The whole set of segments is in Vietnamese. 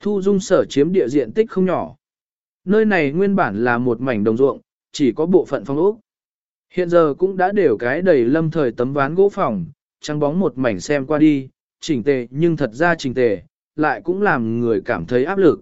Thu Dung Sở chiếm địa diện tích không nhỏ. Nơi này nguyên bản là một mảnh đồng ruộng, chỉ có bộ phận phong ốc. Hiện giờ cũng đã đều cái đầy lâm thời tấm ván gỗ phòng, trắng bóng một mảnh xem qua đi, chỉnh tề nhưng thật ra chỉnh tề, lại cũng làm người cảm thấy áp lực.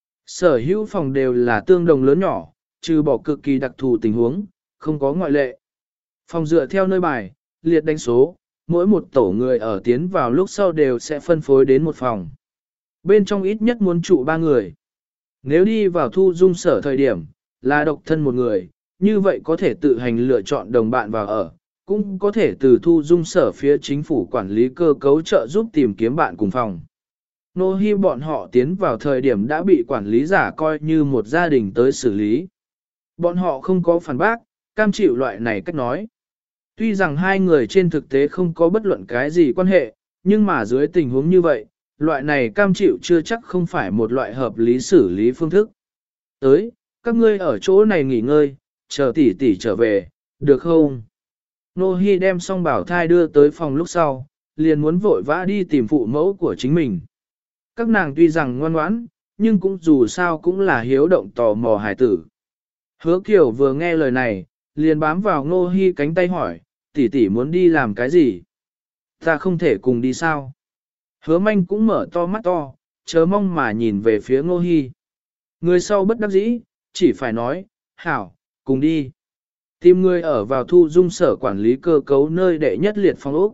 Sở hữu phòng đều là tương đồng lớn nhỏ, trừ bỏ cực kỳ đặc thù tình huống, không có ngoại lệ. Phòng dựa theo nơi bài, liệt đánh số, mỗi một tổ người ở tiến vào lúc sau đều sẽ phân phối đến một phòng. Bên trong ít nhất muốn trụ 3 người. Nếu đi vào Thu Dung Sở thời điểm, là độc thân một người, như vậy có thể tự hành lựa chọn đồng bạn vào ở, cũng có thể từ Thu Dung Sở phía chính phủ quản lý cơ cấu trợ giúp tìm kiếm bạn cùng phòng. Nô Hi bọn họ tiến vào thời điểm đã bị quản lý giả coi như một gia đình tới xử lý. Bọn họ không có phản bác, cam chịu loại này cách nói. Tuy rằng hai người trên thực tế không có bất luận cái gì quan hệ, nhưng mà dưới tình huống như vậy, loại này cam chịu chưa chắc không phải một loại hợp lý xử lý phương thức. Tới, các ngươi ở chỗ này nghỉ ngơi, chờ tỷ tỷ trở về, được không? Nô Hi đem xong bảo thai đưa tới phòng lúc sau, liền muốn vội vã đi tìm phụ mẫu của chính mình. Các nàng tuy rằng ngoan ngoãn, nhưng cũng dù sao cũng là hiếu động tò mò hài tử. Hứa Kiều vừa nghe lời này, liền bám vào Nô Hi cánh tay hỏi, tỷ tỷ muốn đi làm cái gì? Ta không thể cùng đi sao? Hứa Manh cũng mở to mắt to, chớ mong mà nhìn về phía Nô Hi. Người sau bất đắc dĩ, chỉ phải nói, hảo, cùng đi. Tìm người ở vào Thu Dung Sở quản lý cơ cấu nơi đệ nhất liệt phòng ốc.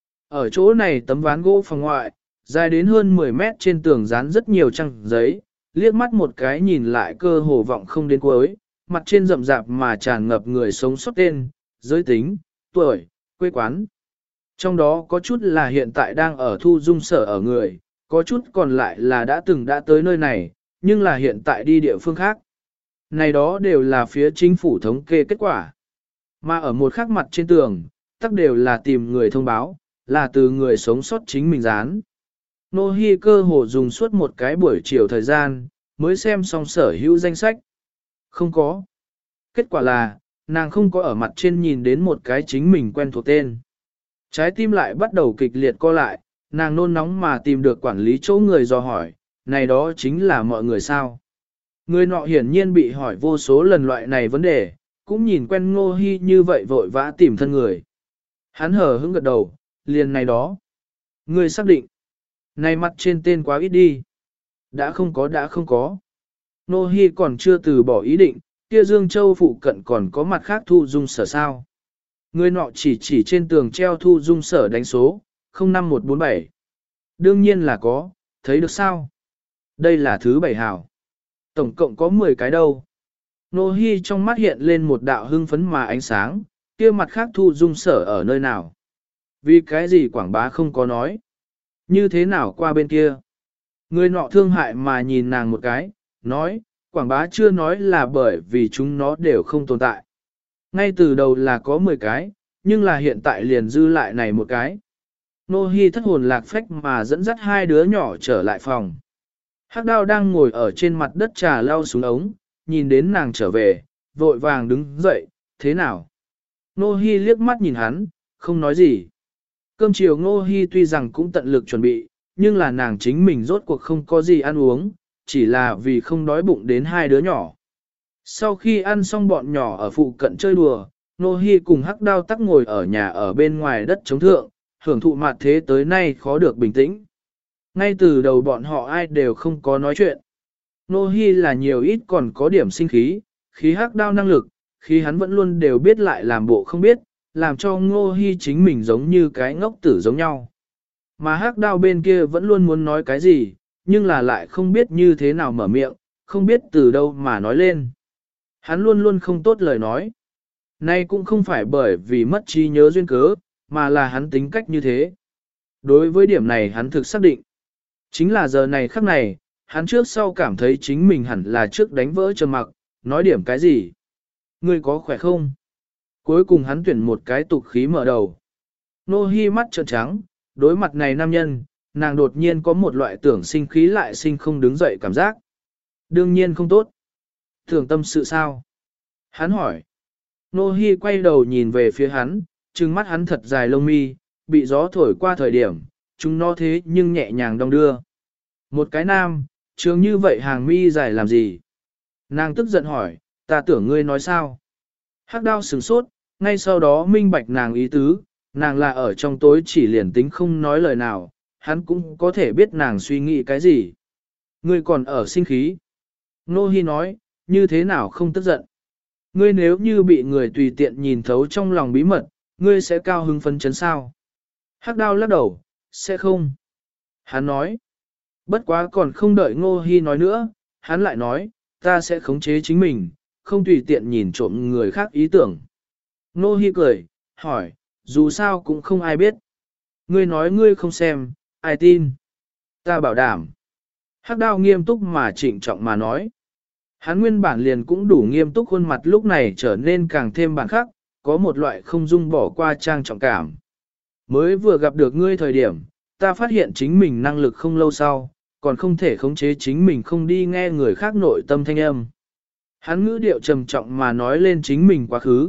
Ở chỗ này tấm ván gỗ phòng ngoại, dài đến hơn 10 mét trên tường dán rất nhiều trang giấy, liếc mắt một cái nhìn lại cơ hồ vọng không đến cuối, mặt trên rậm rạp mà tràn ngập người sống sót tên, giới tính, tuổi, quê quán. Trong đó có chút là hiện tại đang ở Thu Dung Sở ở người, có chút còn lại là đã từng đã tới nơi này, nhưng là hiện tại đi địa phương khác. Này đó đều là phía chính phủ thống kê kết quả. Mà ở một khắc mặt trên tường, tắc đều là tìm người thông báo, là từ người sống sót chính mình dán. Nô Hi cơ hồ dùng suốt một cái buổi chiều thời gian, mới xem xong sở hữu danh sách. Không có. Kết quả là, nàng không có ở mặt trên nhìn đến một cái chính mình quen thuộc tên. Trái tim lại bắt đầu kịch liệt co lại, nàng nôn nóng mà tìm được quản lý chỗ người dò hỏi, này đó chính là mọi người sao. Người nọ hiển nhiên bị hỏi vô số lần loại này vấn đề, cũng nhìn quen Ngô Hi như vậy vội vã tìm thân người. Hắn hờ hững gật đầu, liền này đó. Người xác định. Này mặt trên tên quá ít đi. Đã không có. Ngô Hi còn chưa từ bỏ ý định, kia Dương Châu phụ cận còn có mặt khác Thu Dung Sở sao. Người nọ chỉ trên tường treo Thu Dung Sở đánh số, 05147. Đương nhiên là có, thấy được sao? Đây là thứ 7 hào. Tổng cộng có 10 cái đâu. Nô Hi trong mắt hiện lên một đạo hưng phấn mà ánh sáng, kia mặt khác Thu Dung Sở ở nơi nào. Vì cái gì quảng bá không có nói. Như thế nào qua bên kia. Người nọ thương hại mà nhìn nàng một cái, nói, quảng bá chưa nói là bởi vì chúng nó đều không tồn tại. Ngay từ đầu là có 10 cái, nhưng là hiện tại liền dư lại này một cái. Nô Hi thất hồn lạc phách mà dẫn dắt hai đứa nhỏ trở lại phòng. Hắc Đao đang ngồi ở trên mặt đất trà lau xuống ống, nhìn đến nàng trở về, vội vàng đứng dậy, thế nào? Nô Hi liếc mắt nhìn hắn, không nói gì. Cơm chiều Nô Hi tuy rằng cũng tận lực chuẩn bị, nhưng là nàng chính mình rốt cuộc không có gì ăn uống, chỉ là vì không đói bụng đến hai đứa nhỏ. Sau khi ăn xong bọn nhỏ ở phụ cận chơi đùa, Nô Hi cùng Hắc Đao tắc ngồi ở nhà ở bên ngoài đất chống thượng, hưởng thụ mặt thế tới nay khó được bình tĩnh. Ngay từ đầu bọn họ ai đều không có nói chuyện. Nô Hi là nhiều ít còn có điểm sinh khí, khí Hắc Đao năng lực, khí hắn vẫn luôn đều biết lại làm bộ không biết, làm cho Nô Hi chính mình giống như cái ngốc tử giống nhau. Mà Hắc Đao bên kia vẫn luôn muốn nói cái gì, nhưng là lại không biết như thế nào mở miệng, không biết từ đâu mà nói lên. Hắn luôn luôn không tốt lời nói. Nay cũng không phải bởi vì mất trí nhớ duyên cớ, mà là hắn tính cách như thế. Đối với điểm này hắn thực xác định. Chính là giờ này khắc này, hắn trước sau cảm thấy chính mình hẳn là trước đánh vỡ trầm mặc, nói điểm cái gì. Ngươi có khỏe không? Cuối cùng hắn tuyển một cái tục khí mở đầu. Nô Hi mắt trợn trắng, đối mặt này nam nhân, nàng đột nhiên có một loại tưởng sinh khí lại sinh không đứng dậy cảm giác. Đương nhiên không tốt. Tưởng tâm sự sao? Hắn hỏi. Nô Hi quay đầu nhìn về phía hắn, trừng mắt hắn thật dài lông mi, bị gió thổi qua thời điểm, chúng nó thế nhưng nhẹ nhàng đong đưa. Một cái nam, trường như vậy hàng mi dài làm gì? Nàng tức giận hỏi, ta tưởng ngươi nói sao? Hắc đao sửng sốt, ngay sau đó minh bạch nàng ý tứ, nàng là ở trong tối chỉ liền tính không nói lời nào, hắn cũng có thể biết nàng suy nghĩ cái gì. Ngươi còn ở sinh khí. Nô Hi nói, như thế nào không tức giận. Ngươi nếu như bị người tùy tiện nhìn thấu trong lòng bí mật, ngươi sẽ cao hứng phấn chấn sao? Hắc đao lắc đầu, sẽ không. Hắn nói, bất quá còn không đợi Ngô Hi nói nữa, hắn lại nói, ta sẽ khống chế chính mình, không tùy tiện nhìn trộm người khác ý tưởng. Ngô Hi cười, hỏi, dù sao cũng không ai biết. Ngươi nói ngươi không xem, ai tin? Ta bảo đảm. Hắc đao nghiêm túc mà trịnh trọng mà nói. Hắn nguyên bản liền cũng đủ nghiêm túc, khuôn mặt lúc này trở nên càng thêm bản khắc, có một loại không dung bỏ qua trang trọng cảm. Mới vừa gặp được ngươi thời điểm, ta phát hiện chính mình năng lực không lâu sau, còn không thể khống chế chính mình không đi nghe người khác nội tâm thanh âm. Hắn ngữ điệu trầm trọng mà nói lên chính mình quá khứ.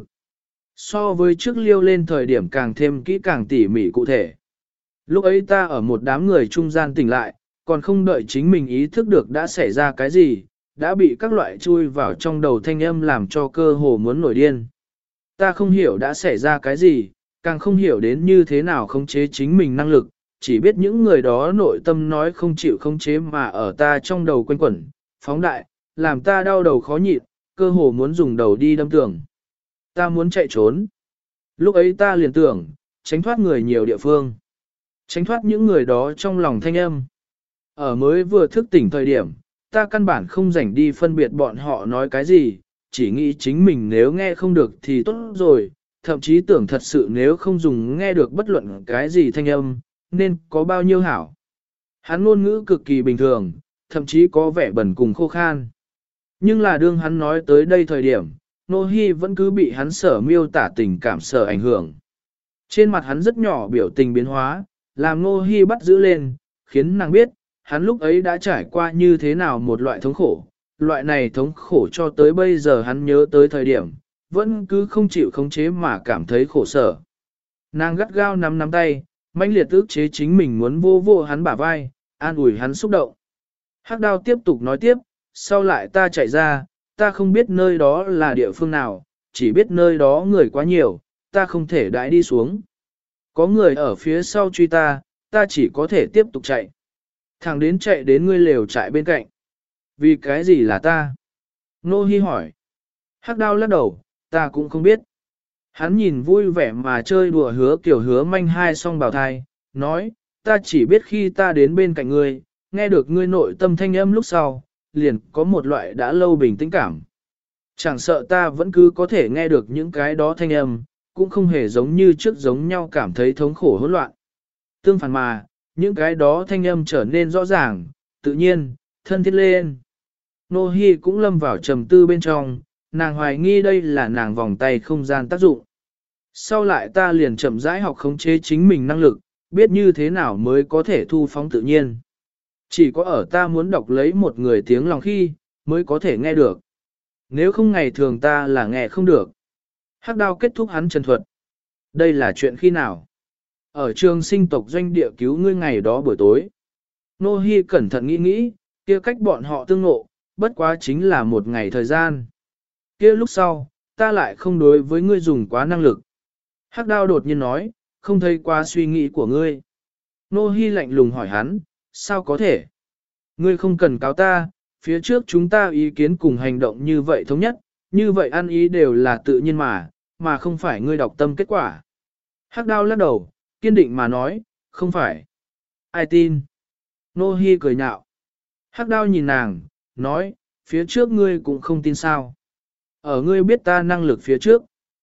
So với trước liêu lên thời điểm càng thêm kỹ càng tỉ mỉ cụ thể. Lúc ấy ta ở một đám người trung gian tỉnh lại, còn không đợi chính mình ý thức được đã xảy ra cái gì, đã bị các loại chui vào trong đầu thanh âm làm cho cơ hồ muốn nổi điên. Ta không hiểu đã xảy ra cái gì, càng không hiểu đến như thế nào khống chế chính mình năng lực, chỉ biết những người đó nội tâm nói không chịu khống chế mà ở ta trong đầu quanh quẩn, phóng đại, làm ta đau đầu khó nhịn, cơ hồ muốn dùng đầu đi đâm tường. Ta muốn chạy trốn. Lúc ấy ta liền tưởng, tránh thoát người nhiều địa phương. Tránh thoát những người đó trong lòng thanh âm. Ở mới vừa thức tỉnh thời điểm, ta căn bản không rảnh đi phân biệt bọn họ nói cái gì, chỉ nghĩ chính mình nếu nghe không được thì tốt rồi, thậm chí tưởng thật sự nếu không dùng nghe được bất luận cái gì thanh âm, nên có bao nhiêu hảo. Hắn ngôn ngữ cực kỳ bình thường, thậm chí có vẻ bẩn cùng khô khan. Nhưng là đương hắn nói tới đây thời điểm, Nô Hi vẫn cứ bị hắn sở miêu tả tình cảm sở ảnh hưởng. Trên mặt hắn rất nhỏ biểu tình biến hóa, làm Nô Hi bắt giữ lên, khiến nàng biết, hắn lúc ấy đã trải qua như thế nào một loại thống khổ. Loại này thống khổ cho tới bây giờ hắn nhớ tới thời điểm, vẫn cứ không chịu khống chế mà cảm thấy khổ sở. Nàng gắt gao nắm tay, mãnh liệt ức chế chính mình muốn vô vô hắn bả vai, an ủi hắn xúc động. Hắc đao tiếp tục nói tiếp, sau lại ta chạy ra, ta không biết nơi đó là địa phương nào, chỉ biết nơi đó người quá nhiều, ta không thể đãi đi xuống. Có người ở phía sau truy ta, ta chỉ có thể tiếp tục chạy. Thằng đến chạy đến ngươi lều trại bên cạnh. Vì cái gì là ta? Nô Hi hỏi. Hắc đao lắc đầu, ta cũng không biết. Hắn nhìn vui vẻ mà chơi đùa hứa kiểu hứa manh hai song bào thai, nói, ta chỉ biết khi ta đến bên cạnh ngươi, nghe được ngươi nội tâm thanh âm lúc sau, liền có một loại đã lâu bình tĩnh cảm. Chẳng sợ ta vẫn cứ có thể nghe được những cái đó thanh âm, cũng không hề giống như trước giống nhau cảm thấy thống khổ hỗn loạn. Tương phản mà, những cái đó thanh âm trở nên rõ ràng, tự nhiên, thân thiết lên. Nô Hi cũng lâm vào trầm tư bên trong, nàng hoài nghi đây là nàng vòng tay không gian tác dụng. Sau lại ta liền chậm rãi học khống chế chính mình năng lực, biết như thế nào mới có thể thu phóng tự nhiên. Chỉ có ở ta muốn đọc lấy một người tiếng lòng khi, mới có thể nghe được. Nếu không ngày thường ta là nghe không được. Hắc đao kết thúc hắn trần thuật. Đây là chuyện khi nào? Ở trường sinh tộc doanh địa cứu ngươi ngày đó buổi tối. Nô Hi cẩn thận nghĩ nghĩ, kia cách bọn họ tương ngộ, bất quá chính là một ngày thời gian. Kia lúc sau, ta lại không đối với ngươi dùng quá năng lực. Hắc đao đột nhiên nói, không thấy qua suy nghĩ của ngươi. Nô Hi lạnh lùng hỏi hắn, sao có thể? Ngươi không cần cáo ta, phía trước chúng ta ý kiến cùng hành động như vậy thống nhất, như vậy ăn ý đều là tự nhiên mà không phải ngươi đọc tâm kết quả. Hắc đao lắc đầu, kiên định mà nói, không phải. Ai tin? Nô Hi cười nhạo. Hắc đao nhìn nàng, nói, phía trước ngươi cũng không tin sao. Ở ngươi biết ta năng lực phía trước.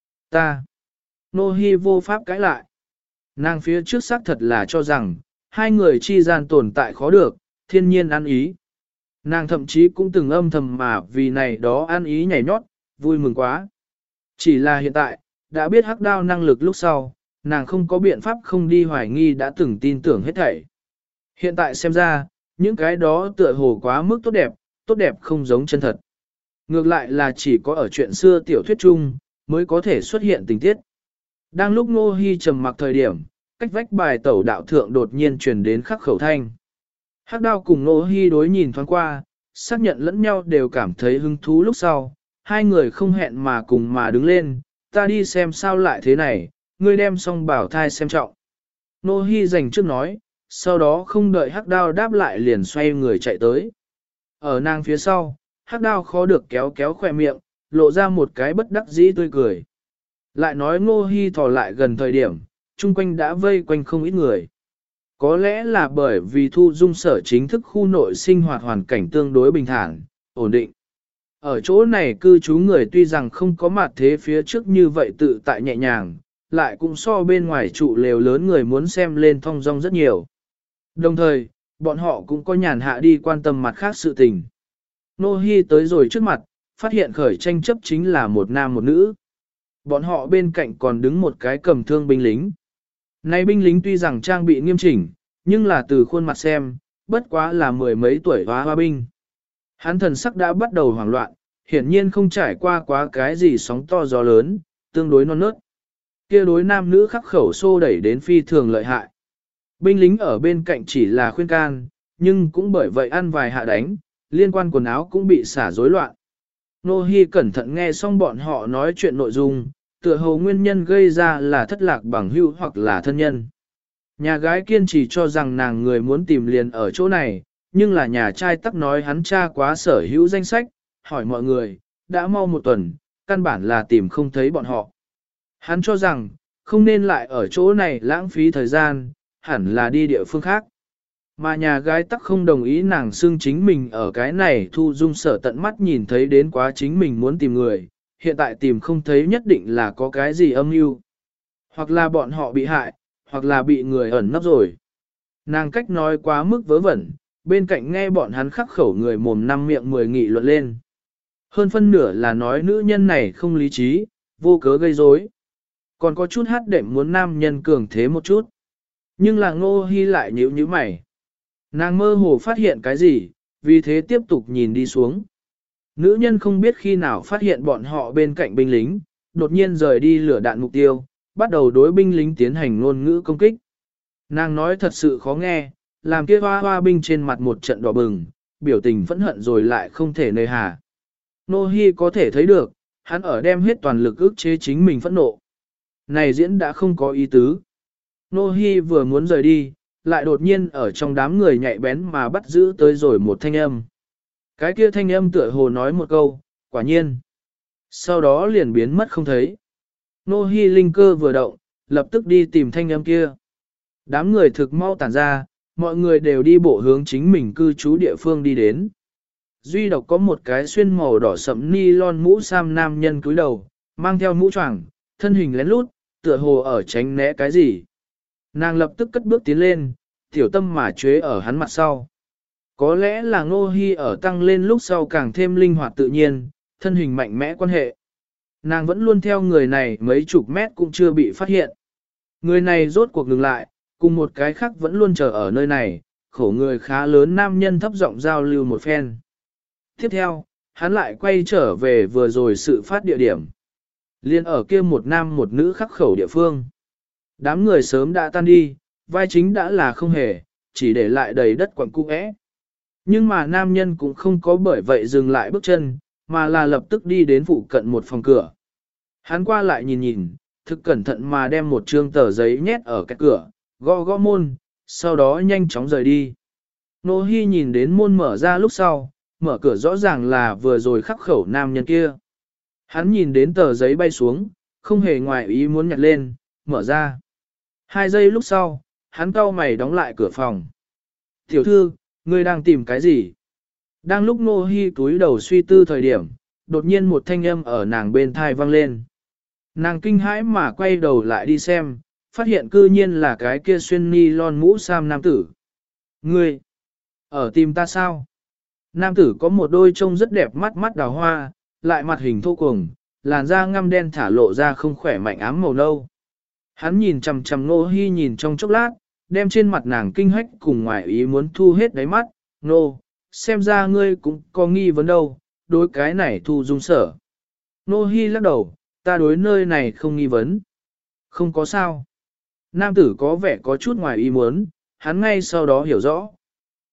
Ta. Nô Hi vô pháp cãi lại. Nàng phía trước xác thật là cho rằng, hai người chi gian tồn tại khó được, thiên nhiên ăn ý. Nàng thậm chí cũng từng âm thầm mà vì này đó ăn ý nhảy nhót, vui mừng quá. Chỉ là hiện tại, đã biết hắc đao năng lực lúc sau, nàng không có biện pháp không đi hoài nghi đã từng tin tưởng hết thảy. Hiện tại xem ra, những cái đó tựa hồ quá mức tốt đẹp không giống chân thật. Ngược lại là chỉ có ở chuyện xưa tiểu thuyết chung, mới có thể xuất hiện tình tiết. Đang lúc Ngô Hi trầm mặc thời điểm, cách vách bài tẩu đạo thượng đột nhiên truyền đến khắc khẩu thanh. Hắc Đao cùng Nô Hi đối nhìn thoáng qua, xác nhận lẫn nhau đều cảm thấy hứng thú lúc sau, hai người không hẹn mà cùng mà đứng lên, ta đi xem sao lại thế này, ngươi đem xong bảo thai xem trọng. Nô Hi dành trước nói, sau đó không đợi Hắc Đao đáp lại liền xoay người chạy tới. Ở nàng phía sau, Hắc Đao khó được kéo kéo khỏe miệng, lộ ra một cái bất đắc dĩ tươi cười. Lại nói Nô Hi thò lại gần thời điểm, chung quanh đã vây quanh không ít người. Có lẽ là bởi vì Thu Dung Sở chính thức khu nội sinh hoạt hoàn cảnh tương đối bình thản, ổn định. Ở chỗ này cư trú người tuy rằng không có mặt thế phía trước như vậy tự tại nhẹ nhàng, lại cũng so bên ngoài trụ lều lớn người muốn xem lên thong dong rất nhiều. Đồng thời, bọn họ cũng có nhàn hạ đi quan tâm mặt khác sự tình. Nô Hi tới rồi trước mặt, phát hiện khởi tranh chấp chính là một nam một nữ. Bọn họ bên cạnh còn đứng một cái cầm thương binh lính. Này binh lính tuy rằng trang bị nghiêm chỉnh, nhưng là từ khuôn mặt xem, bất quá là mười mấy tuổi hoa binh. Hắn thần sắc đã bắt đầu hoảng loạn, hiển nhiên không trải qua quá cái gì sóng to gió lớn, tương đối non nớt. Kia đối nam nữ khắc khẩu xô đẩy đến phi thường lợi hại. Binh lính ở bên cạnh chỉ là khuyên can, nhưng cũng bởi vậy ăn vài hạ đánh, liên quan quần áo cũng bị xả rối loạn. Nô Hi cẩn thận nghe xong bọn họ nói chuyện nội dung, tựa hồ nguyên nhân gây ra là thất lạc bằng hữu hoặc là thân nhân. Nhà gái kiên trì cho rằng nàng người muốn tìm liền ở chỗ này, nhưng là nhà trai tắc nói hắn tra quá sở hữu danh sách, hỏi mọi người, đã mau một tuần, căn bản là tìm không thấy bọn họ. Hắn cho rằng, không nên lại ở chỗ này lãng phí thời gian, hẳn là đi địa phương khác. Mà nhà gái tắc không đồng ý nàng xưng chính mình ở cái này Thu Dung Sở tận mắt nhìn thấy đến quá chính mình muốn tìm người, hiện tại tìm không thấy nhất định là có cái gì âm mưu, hoặc là bọn họ bị hại, hoặc là bị người ẩn nấp rồi. Nàng cách nói quá mức vớ vẩn, bên cạnh nghe bọn hắn khắc khẩu người mồm năm miệng mười nghị luận lên. Hơn phân nửa là nói nữ nhân này không lý trí, vô cớ gây rối. Còn có chút hát đệm muốn nam nhân cường thế một chút. Nhưng là Ngô Hi lại nhíu nhíu mày. Nàng mơ hồ phát hiện cái gì, vì thế tiếp tục nhìn đi xuống. Nữ nhân không biết khi nào phát hiện bọn họ bên cạnh binh lính, đột nhiên rời đi lửa đạn mục tiêu, bắt đầu đối binh lính tiến hành ngôn ngữ công kích. Nàng nói thật sự khó nghe, làm kia hoa binh trên mặt một trận đỏ bừng, biểu tình phẫn hận rồi lại không thể nơi hà. Nô Hi có thể thấy được, hắn ở đem hết toàn lực ức chế chính mình phẫn nộ. Này diễn đã không có ý tứ. Nô Hi vừa muốn rời đi, lại đột nhiên ở trong đám người nhạy bén mà bắt giữ tới rồi một thanh âm. Cái kia thanh âm tựa hồ nói một câu, quả nhiên. Sau đó liền biến mất không thấy. Nô Hi linh cơ vừa động, lập tức đi tìm thanh âm kia. Đám người thực mau tản ra, mọi người đều đi bộ hướng chính mình cư trú địa phương đi đến. Duy độc có một cái xuyên màu đỏ sẫm nylon mũ sam nam nhân cúi đầu, mang theo mũ choàng, thân hình lén lút, tựa hồ ở tránh né cái gì. Nàng lập tức cất bước tiến lên, tiểu tâm mà chế ở hắn mặt sau. Có lẽ là Ngô Hi ở tăng lên lúc sau càng thêm linh hoạt tự nhiên, thân hình mạnh mẽ quan hệ. Nàng vẫn luôn theo người này mấy chục mét cũng chưa bị phát hiện. Người này rốt cuộc ngừng lại, cùng một cái khác vẫn luôn chờ ở nơi này, khổ người khá lớn nam nhân thấp giọng giao lưu một phen. Tiếp theo, hắn lại quay trở về vừa rồi sự phát địa điểm. Liên ở kia một nam một nữ khắc khẩu địa phương. Đám người sớm đã tan đi, vai chính đã là không hề, chỉ để lại đầy đất quặng cung ẽ. Nhưng mà nam nhân cũng không có bởi vậy dừng lại bước chân, mà là lập tức đi đến phụ cận một phòng cửa. Hắn qua lại nhìn nhìn, thực cẩn thận mà đem một trương tờ giấy nhét ở cái cửa, gõ gõ môn, sau đó nhanh chóng rời đi. Nô Hi nhìn đến môn mở ra lúc sau, mở cửa rõ ràng là vừa rồi khắc khẩu nam nhân kia. Hắn nhìn đến tờ giấy bay xuống, không hề ngoài ý muốn nhặt lên, mở ra. 2 giây lúc sau, hắn cau mày đóng lại cửa phòng. Tiểu thư, ngươi đang tìm cái gì? Đang lúc Nô Hi cúi đầu suy tư thời điểm, đột nhiên một thanh âm ở nàng bên tai vang lên. Nàng kinh hãi mà quay đầu lại đi xem, phát hiện cư nhiên là cái kia xuyên nylon mũ sam nam tử. Ngươi, ở tìm ta sao? Nam tử có một đôi trông rất đẹp mắt mắt đào hoa, lại mặt hình thô cuồng, làn da ngăm đen thả lộ ra không khỏe mạnh ám màu nâu. Hắn nhìn chằm chằm Nô Hi nhìn trong chốc lát, đem trên mặt nàng kinh hách cùng ngoài ý muốn thu hết đáy mắt. Nô, xem ra ngươi cũng có nghi vấn đâu, đối cái này Thu Dung Sở. Nô Hi lắc đầu, ta đối nơi này không nghi vấn. Không có sao. Nam tử có vẻ có chút ngoài ý muốn, hắn ngay sau đó hiểu rõ.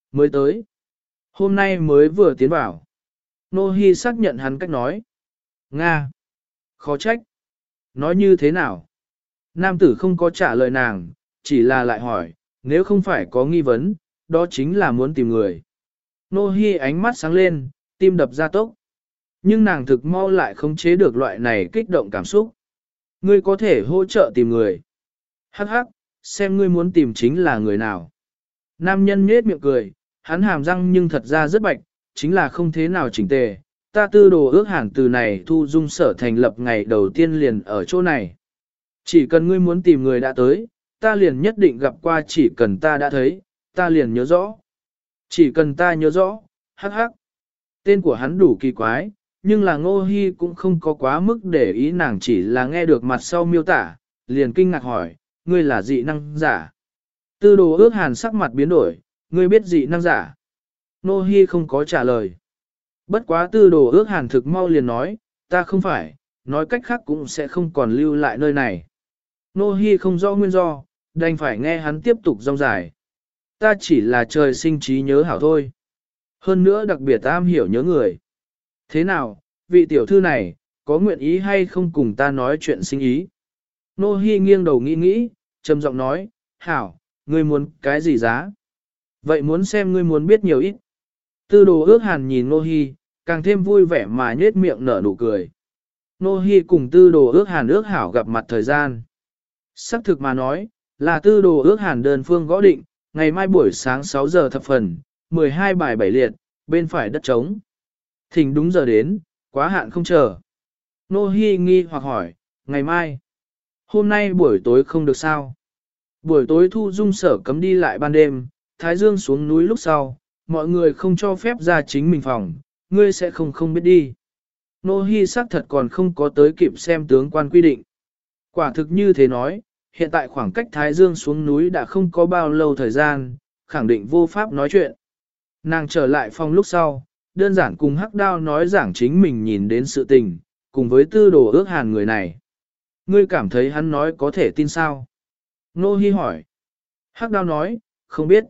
Mới tới. Hôm nay mới vừa tiến vào. Nô Hi xác nhận hắn cách nói. Nga. Khó trách. Nói như thế nào? Nam tử không có trả lời nàng, chỉ là lại hỏi, nếu không phải có nghi vấn, đó chính là muốn tìm người. Nô Hi ánh mắt sáng lên, tim đập ra tốc. Nhưng nàng thực mau lại không chế được loại này kích động cảm xúc. Ngươi có thể hỗ trợ tìm người. Hắc hắc, xem ngươi muốn tìm chính là người nào. Nam nhân nhếch miệng cười, hắn hàm răng nhưng thật ra rất bạch, chính là không thế nào chỉnh tề. Ta Tư Đồ Ước Hàn từ này Thu Dung Sở thành lập ngày đầu tiên liền ở chỗ này. Chỉ cần ngươi muốn tìm người đã tới, ta liền nhất định gặp qua, chỉ cần ta đã thấy, ta liền nhớ rõ. Chỉ cần ta nhớ rõ, hắc hắc. Tên của hắn đủ kỳ quái, nhưng là Ngô Hi cũng không có quá mức để ý, nàng chỉ là nghe được mặt sau miêu tả, liền kinh ngạc hỏi, ngươi là dị năng giả. Tư Đồ Ước Hàn sắc mặt biến đổi, ngươi biết dị năng giả. Ngô Hi không có trả lời. Bất quá Tư Đồ Ước Hàn thực mau liền nói, ta không phải, nói cách khác cũng sẽ không còn lưu lại nơi này. Ngô Hi không rõ nguyên do, đành phải nghe hắn tiếp tục rong dài. Ta chỉ là trời sinh trí nhớ hảo thôi. Hơn nữa đặc biệt am hiểu nhớ người. Thế nào, vị tiểu thư này, có nguyện ý hay không cùng ta nói chuyện sinh ý? Nô Hi nghiêng đầu nghĩ nghĩ, trầm giọng nói, hảo, ngươi muốn cái gì giá? Vậy muốn xem ngươi muốn biết nhiều ít. Tư Đồ Ước Hàn nhìn Nô Hi, càng thêm vui vẻ mà nhếch miệng nở nụ cười. Nô Hi cùng Tư Đồ Ước Hàn ước hảo gặp mặt thời gian. Sắc thực mà nói, là Tư Đồ Ước Hàn đơn phương gõ định, ngày mai buổi sáng 6 giờ thập phần, 12 bài 7 liệt, bên phải đất trống. Thỉnh đúng giờ đến, quá hạn không chờ. Nô Hi nghi hoặc hỏi, ngày mai, hôm nay buổi tối không được sao? Buổi tối Thu Dung Sở cấm đi lại ban đêm, Thái Dương xuống núi lúc sau, mọi người không cho phép ra chính mình phòng, ngươi sẽ không biết đi. Nô Hi xác thật còn không có tới kịp xem tướng quan quy định. Quả thực như thế nói, hiện tại khoảng cách Thái Dương xuống núi đã không có bao lâu thời gian, khẳng định vô pháp nói chuyện. Nàng trở lại phòng lúc sau, đơn giản cùng Hắc Đao nói giảng chính mình nhìn đến sự tình, cùng với Tư Đồ Ước Hàn người này. Ngươi cảm thấy hắn nói có thể tin sao? Nô Hi hỏi. Hắc Đao nói, không biết.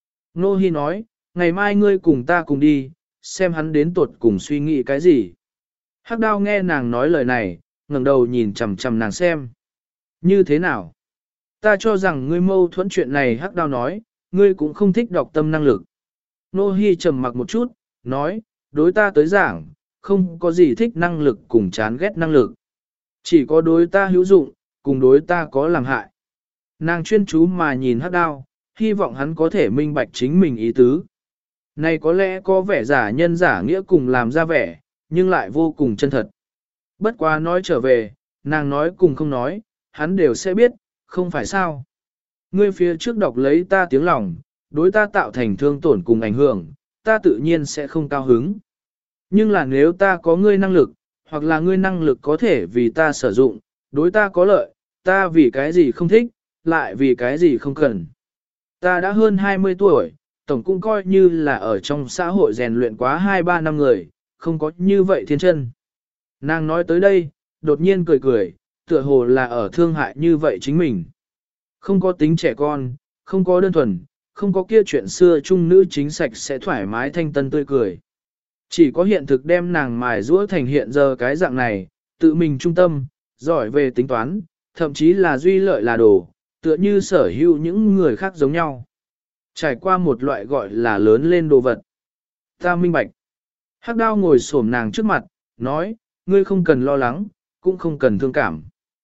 Nô Hi nói, ngày mai ngươi cùng ta cùng đi, xem hắn đến tuột cùng suy nghĩ cái gì. Hắc Đao nghe nàng nói lời này, ngẩng đầu nhìn chằm chằm nàng xem. Như thế nào? Ta cho rằng ngươi mâu thuẫn chuyện này. Hắc Đao nói, ngươi cũng không thích đọc tâm năng lực. Nô Hi trầm mặc một chút, nói, đối ta tới giảng, không có gì thích năng lực cùng chán ghét năng lực. Chỉ có đối ta hữu dụng, cùng đối ta có làm hại. Nàng chuyên chú mà nhìn Hắc Đao, hy vọng hắn có thể minh bạch chính mình ý tứ. Này có lẽ có vẻ giả nhân giả nghĩa cùng làm ra vẻ, nhưng lại vô cùng chân thật. Bất quá nói trở về, nàng nói cùng không nói, hắn đều sẽ biết, không phải sao. Ngươi phía trước đọc lấy ta tiếng lòng, đối ta tạo thành thương tổn cùng ảnh hưởng, ta tự nhiên sẽ không cao hứng. Nhưng là nếu ta có ngươi năng lực, hoặc là ngươi năng lực có thể vì ta sử dụng, đối ta có lợi, ta vì cái gì không thích, lại vì cái gì không cần. Ta đã hơn 20 tuổi, tổng cũng coi như là ở trong xã hội rèn luyện quá 2-3 năm người, không có như vậy thiên chân. Nàng nói tới đây, đột nhiên cười cười, tựa hồ là ở thương hại như vậy chính mình. Không có tính trẻ con, không có đơn thuần, không có kia chuyện xưa chung nữ chính sạch sẽ thoải mái thanh tân tươi cười. Chỉ có hiện thực đem nàng mài rũa thành hiện giờ cái dạng này, tự mình trung tâm, giỏi về tính toán, thậm chí là duy lợi là đồ, tựa như sở hữu những người khác giống nhau. Trải qua một loại gọi là lớn lên đồ vật. Ta minh bạch. Hắc Đao ngồi xổm nàng trước mặt, nói, ngươi không cần lo lắng, cũng không cần thương cảm.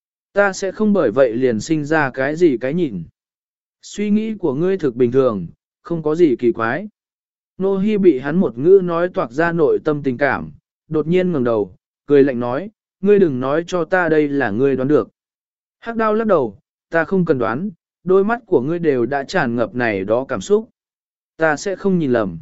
Ta sẽ không bởi vậy liền sinh ra cái gì cái nhìn. Suy nghĩ của ngươi thực bình thường, không có gì kỳ quái. Nô Hi bị hắn một ngữ nói toạc ra nội tâm tình cảm, đột nhiên ngẩng đầu, cười lạnh nói, ngươi đừng nói cho ta đây là ngươi đoán được. Hắc Đao lắc đầu, ta không cần đoán, đôi mắt của ngươi đều đã tràn ngập này đó cảm xúc. Ta sẽ không nhìn lầm.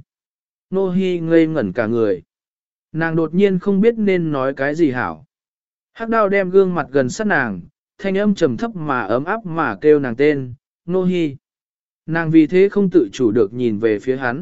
Nô Hi ngây ngẩn cả người. Nàng đột nhiên không biết nên nói cái gì hảo. Hắc Đao đem gương mặt gần sát nàng, thanh âm trầm thấp mà ấm áp mà kêu nàng tên, Nô Hi. Nàng vì thế không tự chủ được nhìn về phía hắn.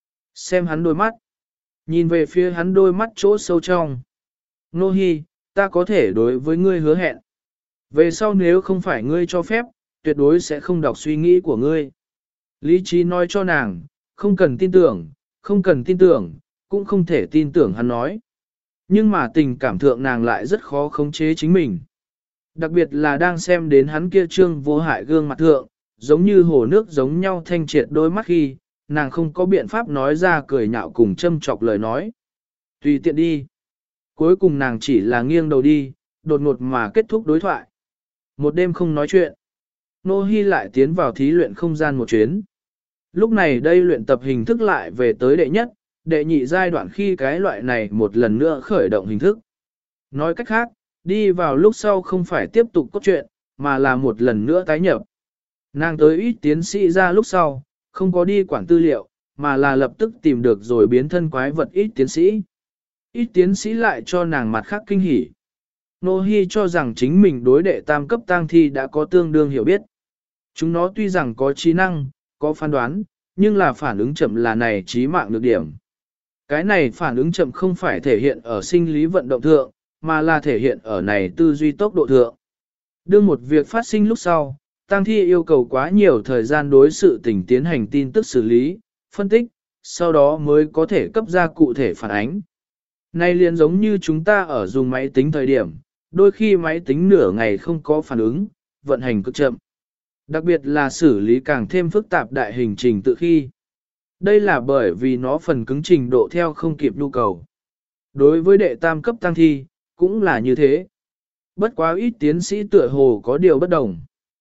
Xem hắn đôi mắt. Nhìn về phía hắn đôi mắt chỗ sâu trong. Nô Hi, ta có thể đối với ngươi hứa hẹn. Về sau nếu không phải ngươi cho phép, tuyệt đối sẽ không đọc suy nghĩ của ngươi. Lý trí nói cho nàng, không cần tin tưởng, không cần tin tưởng, cũng không thể tin tưởng hắn nói. Nhưng mà tình cảm thượng nàng lại rất khó khống chế chính mình. Đặc biệt là đang xem đến hắn kia trương vô hại gương mặt thượng, giống như hồ nước giống nhau thanh triệt đôi mắt khi, nàng không có biện pháp nói ra cười nhạo cùng châm chọc lời nói. Tùy tiện đi. Cuối cùng nàng chỉ là nghiêng đầu đi, đột ngột mà kết thúc đối thoại. Một đêm không nói chuyện. Nô Hi lại tiến vào thí luyện không gian một chuyến. Lúc này đây luyện tập hình thức lại về tới đệ nhất, đệ nhị giai đoạn khi cái loại này một lần nữa khởi động hình thức. Nói cách khác, đi vào lúc sau không phải tiếp tục cốt truyện, mà là một lần nữa tái nhập. Nàng tới ít tiến sĩ ra lúc sau, không có đi quản tư liệu, mà là lập tức tìm được rồi biến thân quái vật ít tiến sĩ. Ít tiến sĩ lại cho nàng mặt khác kinh hỉ. Nô Hi cho rằng chính mình đối đệ tam cấp tang thi đã có tương đương hiểu biết. Chúng nó tuy rằng có trí năng, có phán đoán, nhưng là phản ứng chậm là này chí mạng nhược điểm. Cái này phản ứng chậm không phải thể hiện ở sinh lý vận động thượng, mà là thể hiện ở này tư duy tốc độ thượng. Đương một việc phát sinh lúc sau, tang thi yêu cầu quá nhiều thời gian đối sự tình tiến hành tin tức xử lý, phân tích, sau đó mới có thể cấp ra cụ thể phản ánh. Này liền giống như chúng ta ở dùng máy tính thời điểm, đôi khi máy tính nửa ngày không có phản ứng, vận hành cực chậm. Đặc biệt là xử lý càng thêm phức tạp đại hình trình tự khi. Đây là bởi vì nó phần cứng trình độ theo không kịp nhu cầu. Đối với đệ tam cấp tăng thi, cũng là như thế. Bất quá ít tiến sĩ tựa hồ có điều bất đồng.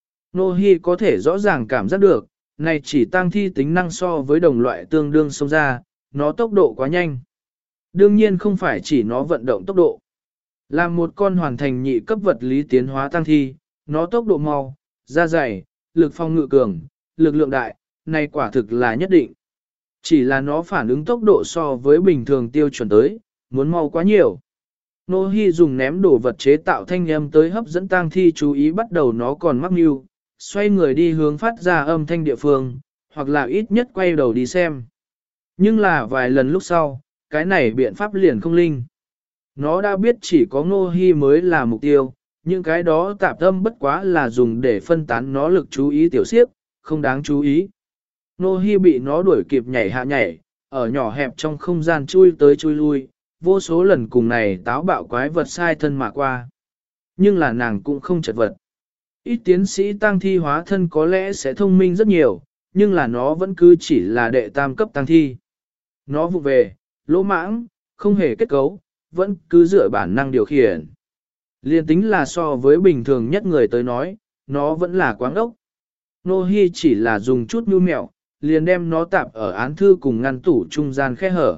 Nô Hi có thể rõ ràng cảm giác được, này chỉ tăng thi tính năng so với đồng loại tương đương xông ra, nó tốc độ quá nhanh. Đương nhiên không phải chỉ nó vận động tốc độ. Là một con hoàn thành nhị cấp vật lý tiến hóa tăng thi, nó tốc độ mau, da dày, lực phòng ngự cường, lực lượng đại, này quả thực là nhất định. Chỉ là nó phản ứng tốc độ so với bình thường tiêu chuẩn tới, muốn mau quá nhiều. Nô Hi dùng ném đồ vật chế tạo thanh âm tới hấp dẫn tang thi chú ý, bắt đầu nó còn mắc mưu, xoay người đi hướng phát ra âm thanh địa phương, hoặc là ít nhất quay đầu đi xem. Nhưng là vài lần lúc sau, cái này biện pháp liền không linh. Nó đã biết chỉ có Nô Hi mới là mục tiêu, những cái đó tạp âm bất quá là dùng để phân tán nó lực chú ý tiểu xiếc, không đáng chú ý. Nô Hi bị nó đuổi kịp nhảy hạ nhảy, ở nhỏ hẹp trong không gian chui tới chui lui, vô số lần cùng này táo bạo quái vật sai thân mà qua. Nhưng là nàng cũng không chật vật. Ít tiến sĩ tăng thi hóa thân có lẽ sẽ thông minh rất nhiều, nhưng là nó vẫn cứ chỉ là đệ tam cấp tăng thi. Nó vụ về, lỗ mãng, không hề kết cấu, vẫn cứ dựa bản năng điều khiển. Liên tính là so với bình thường nhất người tới nói, nó vẫn là quáng ốc. Nô Hi chỉ là dùng chút nhu mẹo, liền đem nó tạp ở án thư cùng ngăn tủ trung gian khe hở.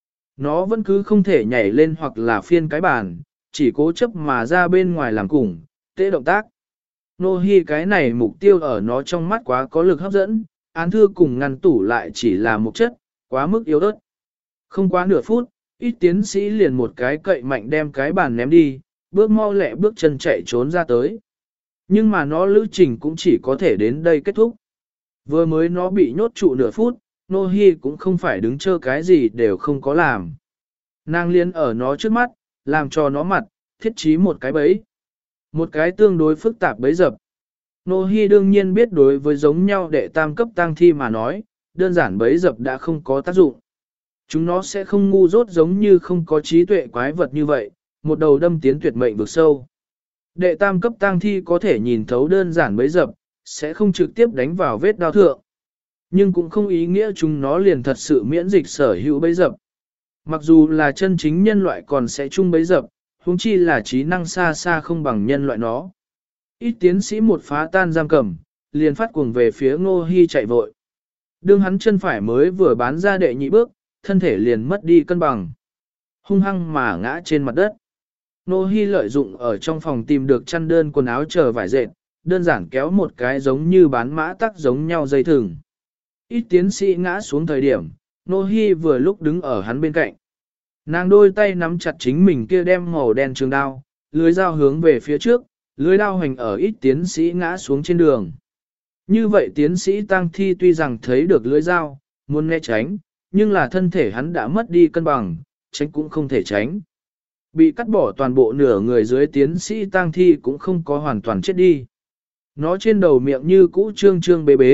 Nó vẫn cứ không thể nhảy lên hoặc là phiên cái bàn, chỉ cố chấp mà ra bên ngoài làm cùng, tễ động tác. Nô Hi cái này mục tiêu ở nó trong mắt quá có lực hấp dẫn, án thư cùng ngăn tủ lại chỉ là một chất, quá mức yếu ớt. Không quá nửa phút, ít tiến sĩ liền một cái cậy mạnh đem cái bàn ném đi, bước mau lẹ bước chân chạy trốn ra tới. Nhưng mà nó lữ trình cũng chỉ có thể đến đây kết thúc. Vừa mới nó bị nhốt trụ nửa phút, Nô Hi cũng không phải đứng chờ cái gì đều không có làm. Nàng liên ở nó trước mắt, làm cho nó mặt, thiết trí một cái bẫy. Một cái tương đối phức tạp bẫy dập. Nô Hi đương nhiên biết đối với giống nhau đệ tam cấp tang thi mà nói, đơn giản bẫy dập đã không có tác dụng. Chúng nó sẽ không ngu dốt giống như không có trí tuệ quái vật như vậy, một đầu đâm tiến tuyệt mệnh vực sâu. Đệ tam cấp tang thi có thể nhìn thấu đơn giản bẫy dập, sẽ không trực tiếp đánh vào vết đao thượng. Nhưng cũng không ý nghĩa chúng nó liền thật sự miễn dịch sở hữu bẫy dập. Mặc dù là chân chính nhân loại còn sẽ chung bẫy dập, huống chi là trí năng xa xa không bằng nhân loại nó. Ít tiến sĩ một phá tan giam cầm, liền phát cuồng về phía Ngô Hi chạy vội. Đương hắn chân phải mới vừa bán ra đệ nhị bước, thân thể liền mất đi cân bằng. Hung hăng mà ngã trên mặt đất. Ngô Hi lợi dụng ở trong phòng tìm được chăn đơn quần áo chờ vải dệt, đơn giản kéo một cái giống như bán mã tắc giống nhau dây thừng. Ít tiến sĩ ngã xuống thời điểm, Ngô Hi vừa lúc đứng ở hắn bên cạnh. Nàng đôi tay nắm chặt chính mình kia đem màu đen trường đao, lưới dao hướng về phía trước, lưới đao hành ở ít tiến sĩ ngã xuống trên đường. Như vậy tiến sĩ tăng thi tuy rằng thấy được lưới dao, muốn né tránh, nhưng là thân thể hắn đã mất đi cân bằng, tránh cũng không thể tránh. Bị cắt bỏ toàn bộ nửa người dưới tiến sĩ tăng thi cũng không có hoàn toàn chết đi. Nó trên đầu miệng như cũ trương trương bế bế,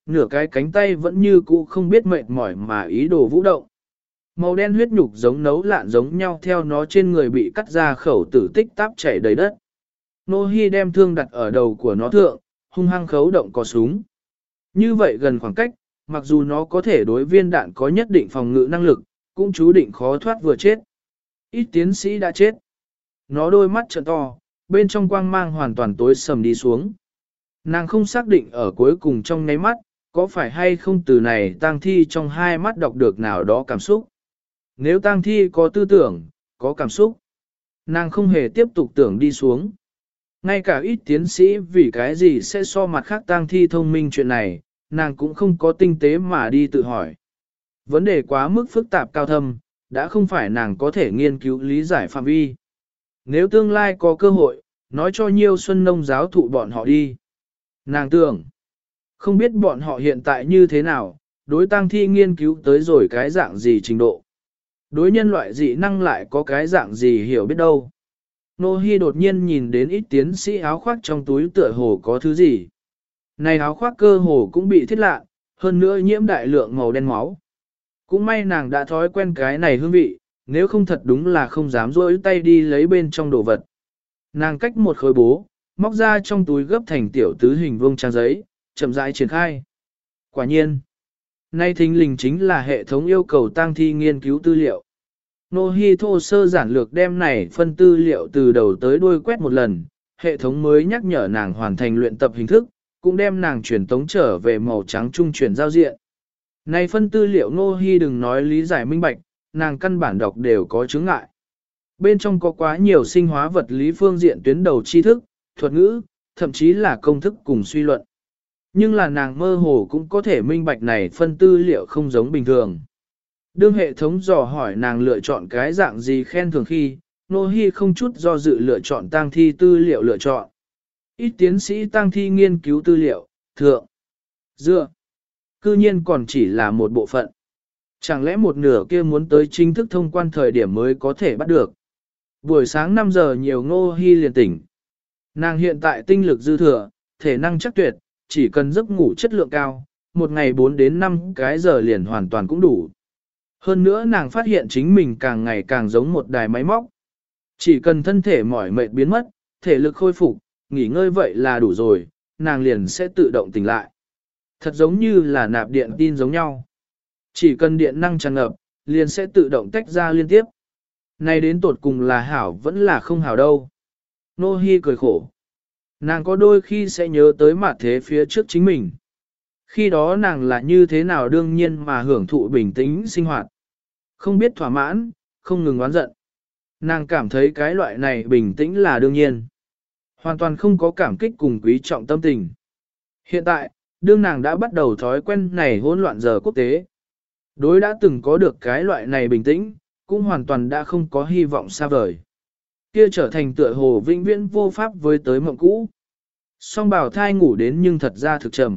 Nửa cái cánh tay vẫn như cũ không biết mệt mỏi mà ý đồ vũ động. Màu đen huyết nhục giống nấu lạn giống nhau theo nó trên người bị cắt ra khẩu tử tích táp chảy đầy đất. Nô Hi đem thương đặt ở đầu của nó thượng, hung hăng khấu động cò súng. Như vậy gần khoảng cách, mặc dù nó có thể đối viên đạn có nhất định phòng ngự năng lực, cũng chú định khó thoát vừa chết. Ít tiến sĩ đã chết. Nó đôi mắt trợn to, bên trong quang mang hoàn toàn tối sầm đi xuống. Nàng không xác định ở cuối cùng trong nháy mắt, có phải hay không từ này tang thi trong hai mắt đọc được nào đó cảm xúc. Nếu tang thi có tư tưởng, có cảm xúc, nàng không hề tiếp tục tưởng đi xuống. Ngay cả ít tiến sĩ vì cái gì sẽ so mặt khác tang thi thông minh chuyện này, nàng cũng không có tinh tế mà đi tự hỏi. Vấn đề quá mức phức tạp cao thâm, đã không phải nàng có thể nghiên cứu lý giải phạm vi. Nếu tương lai có cơ hội, nói cho Nhiêu Xuân Nông giáo thụ bọn họ đi. Nàng tưởng, không biết bọn họ hiện tại như thế nào, đối tang thi nghiên cứu tới rồi cái dạng gì trình độ. Đối nhân loại dị năng lại có cái dạng gì hiểu biết đâu. Nô Hi đột nhiên nhìn đến ít tiến sĩ áo khoác trong túi tựa hồ có thứ gì. Này áo khoác cơ hồ cũng bị thiết lạ, hơn nữa nhiễm đại lượng màu đen máu. Cũng may nàng đã thói quen cái này hương vị, nếu không thật đúng là không dám rỗi tay đi lấy bên trong đồ vật. Nàng cách một khối bố, móc ra trong túi gấp thành tiểu tứ hình vuông trang giấy, chậm rãi triển khai. Quả nhiên, nay thính lình chính là hệ thống yêu cầu tang thi nghiên cứu tư liệu. Nô Hi thô sơ giản lược đem này phân tư liệu từ đầu tới đuôi quét một lần, hệ thống mới nhắc nhở nàng hoàn thành luyện tập hình thức, cũng đem nàng chuyển tống trở về màu trắng trung chuyển giao diện. Này phân tư liệu Nô Hi đừng nói lý giải minh bạch, nàng căn bản đọc đều có chứng ngại. Bên trong có quá nhiều sinh hóa vật lý phương diện tuyến đầu tri thức, thuật ngữ, thậm chí là công thức cùng suy luận. Nhưng là nàng mơ hồ cũng có thể minh bạch này phân tư liệu không giống bình thường. Đương hệ thống dò hỏi nàng lựa chọn cái dạng gì khen thường khi, Nô Hi không chút do dự lựa chọn tang thi tư liệu lựa chọn. Ít tiến sĩ tang thi nghiên cứu tư liệu, thượng, dựa, cư nhiên còn chỉ là một bộ phận. Chẳng lẽ một nửa kia muốn tới chính thức thông quan thời điểm mới có thể bắt được. Buổi sáng 5 giờ nhiều Nô Hi liền tỉnh. Nàng hiện tại tinh lực dư thừa, thể năng chắc tuyệt, chỉ cần giấc ngủ chất lượng cao, một ngày 4 đến 5 cái giờ liền hoàn toàn cũng đủ. Hơn nữa nàng phát hiện chính mình càng ngày càng giống một đài máy móc. Chỉ cần thân thể mỏi mệt biến mất, thể lực khôi phục, nghỉ ngơi vậy là đủ rồi, nàng liền sẽ tự động tỉnh lại. Thật giống như là nạp điện tin giống nhau. Chỉ cần điện năng tràn ngập, liền sẽ tự động tách ra liên tiếp. Này đến tột cùng là hảo vẫn là không hảo đâu. Nô Hi cười khổ. Nàng có đôi khi sẽ nhớ tới mặt thế phía trước chính mình. Khi đó nàng là như thế nào đương nhiên mà hưởng thụ bình tĩnh sinh hoạt. Không biết thỏa mãn, không ngừng oán giận. Nàng cảm thấy cái loại này bình tĩnh là đương nhiên. Hoàn toàn không có cảm kích cùng quý trọng tâm tình. Hiện tại, đương nàng đã bắt đầu thói quen này hỗn loạn giờ quốc tế. Đối đã từng có được cái loại này bình tĩnh, cũng hoàn toàn đã không có hy vọng xa vời. Kia trở thành tựa hồ vĩnh viễn vô pháp với tới mộng cũ. Song bảo thai ngủ đến nhưng thật ra thực trầm.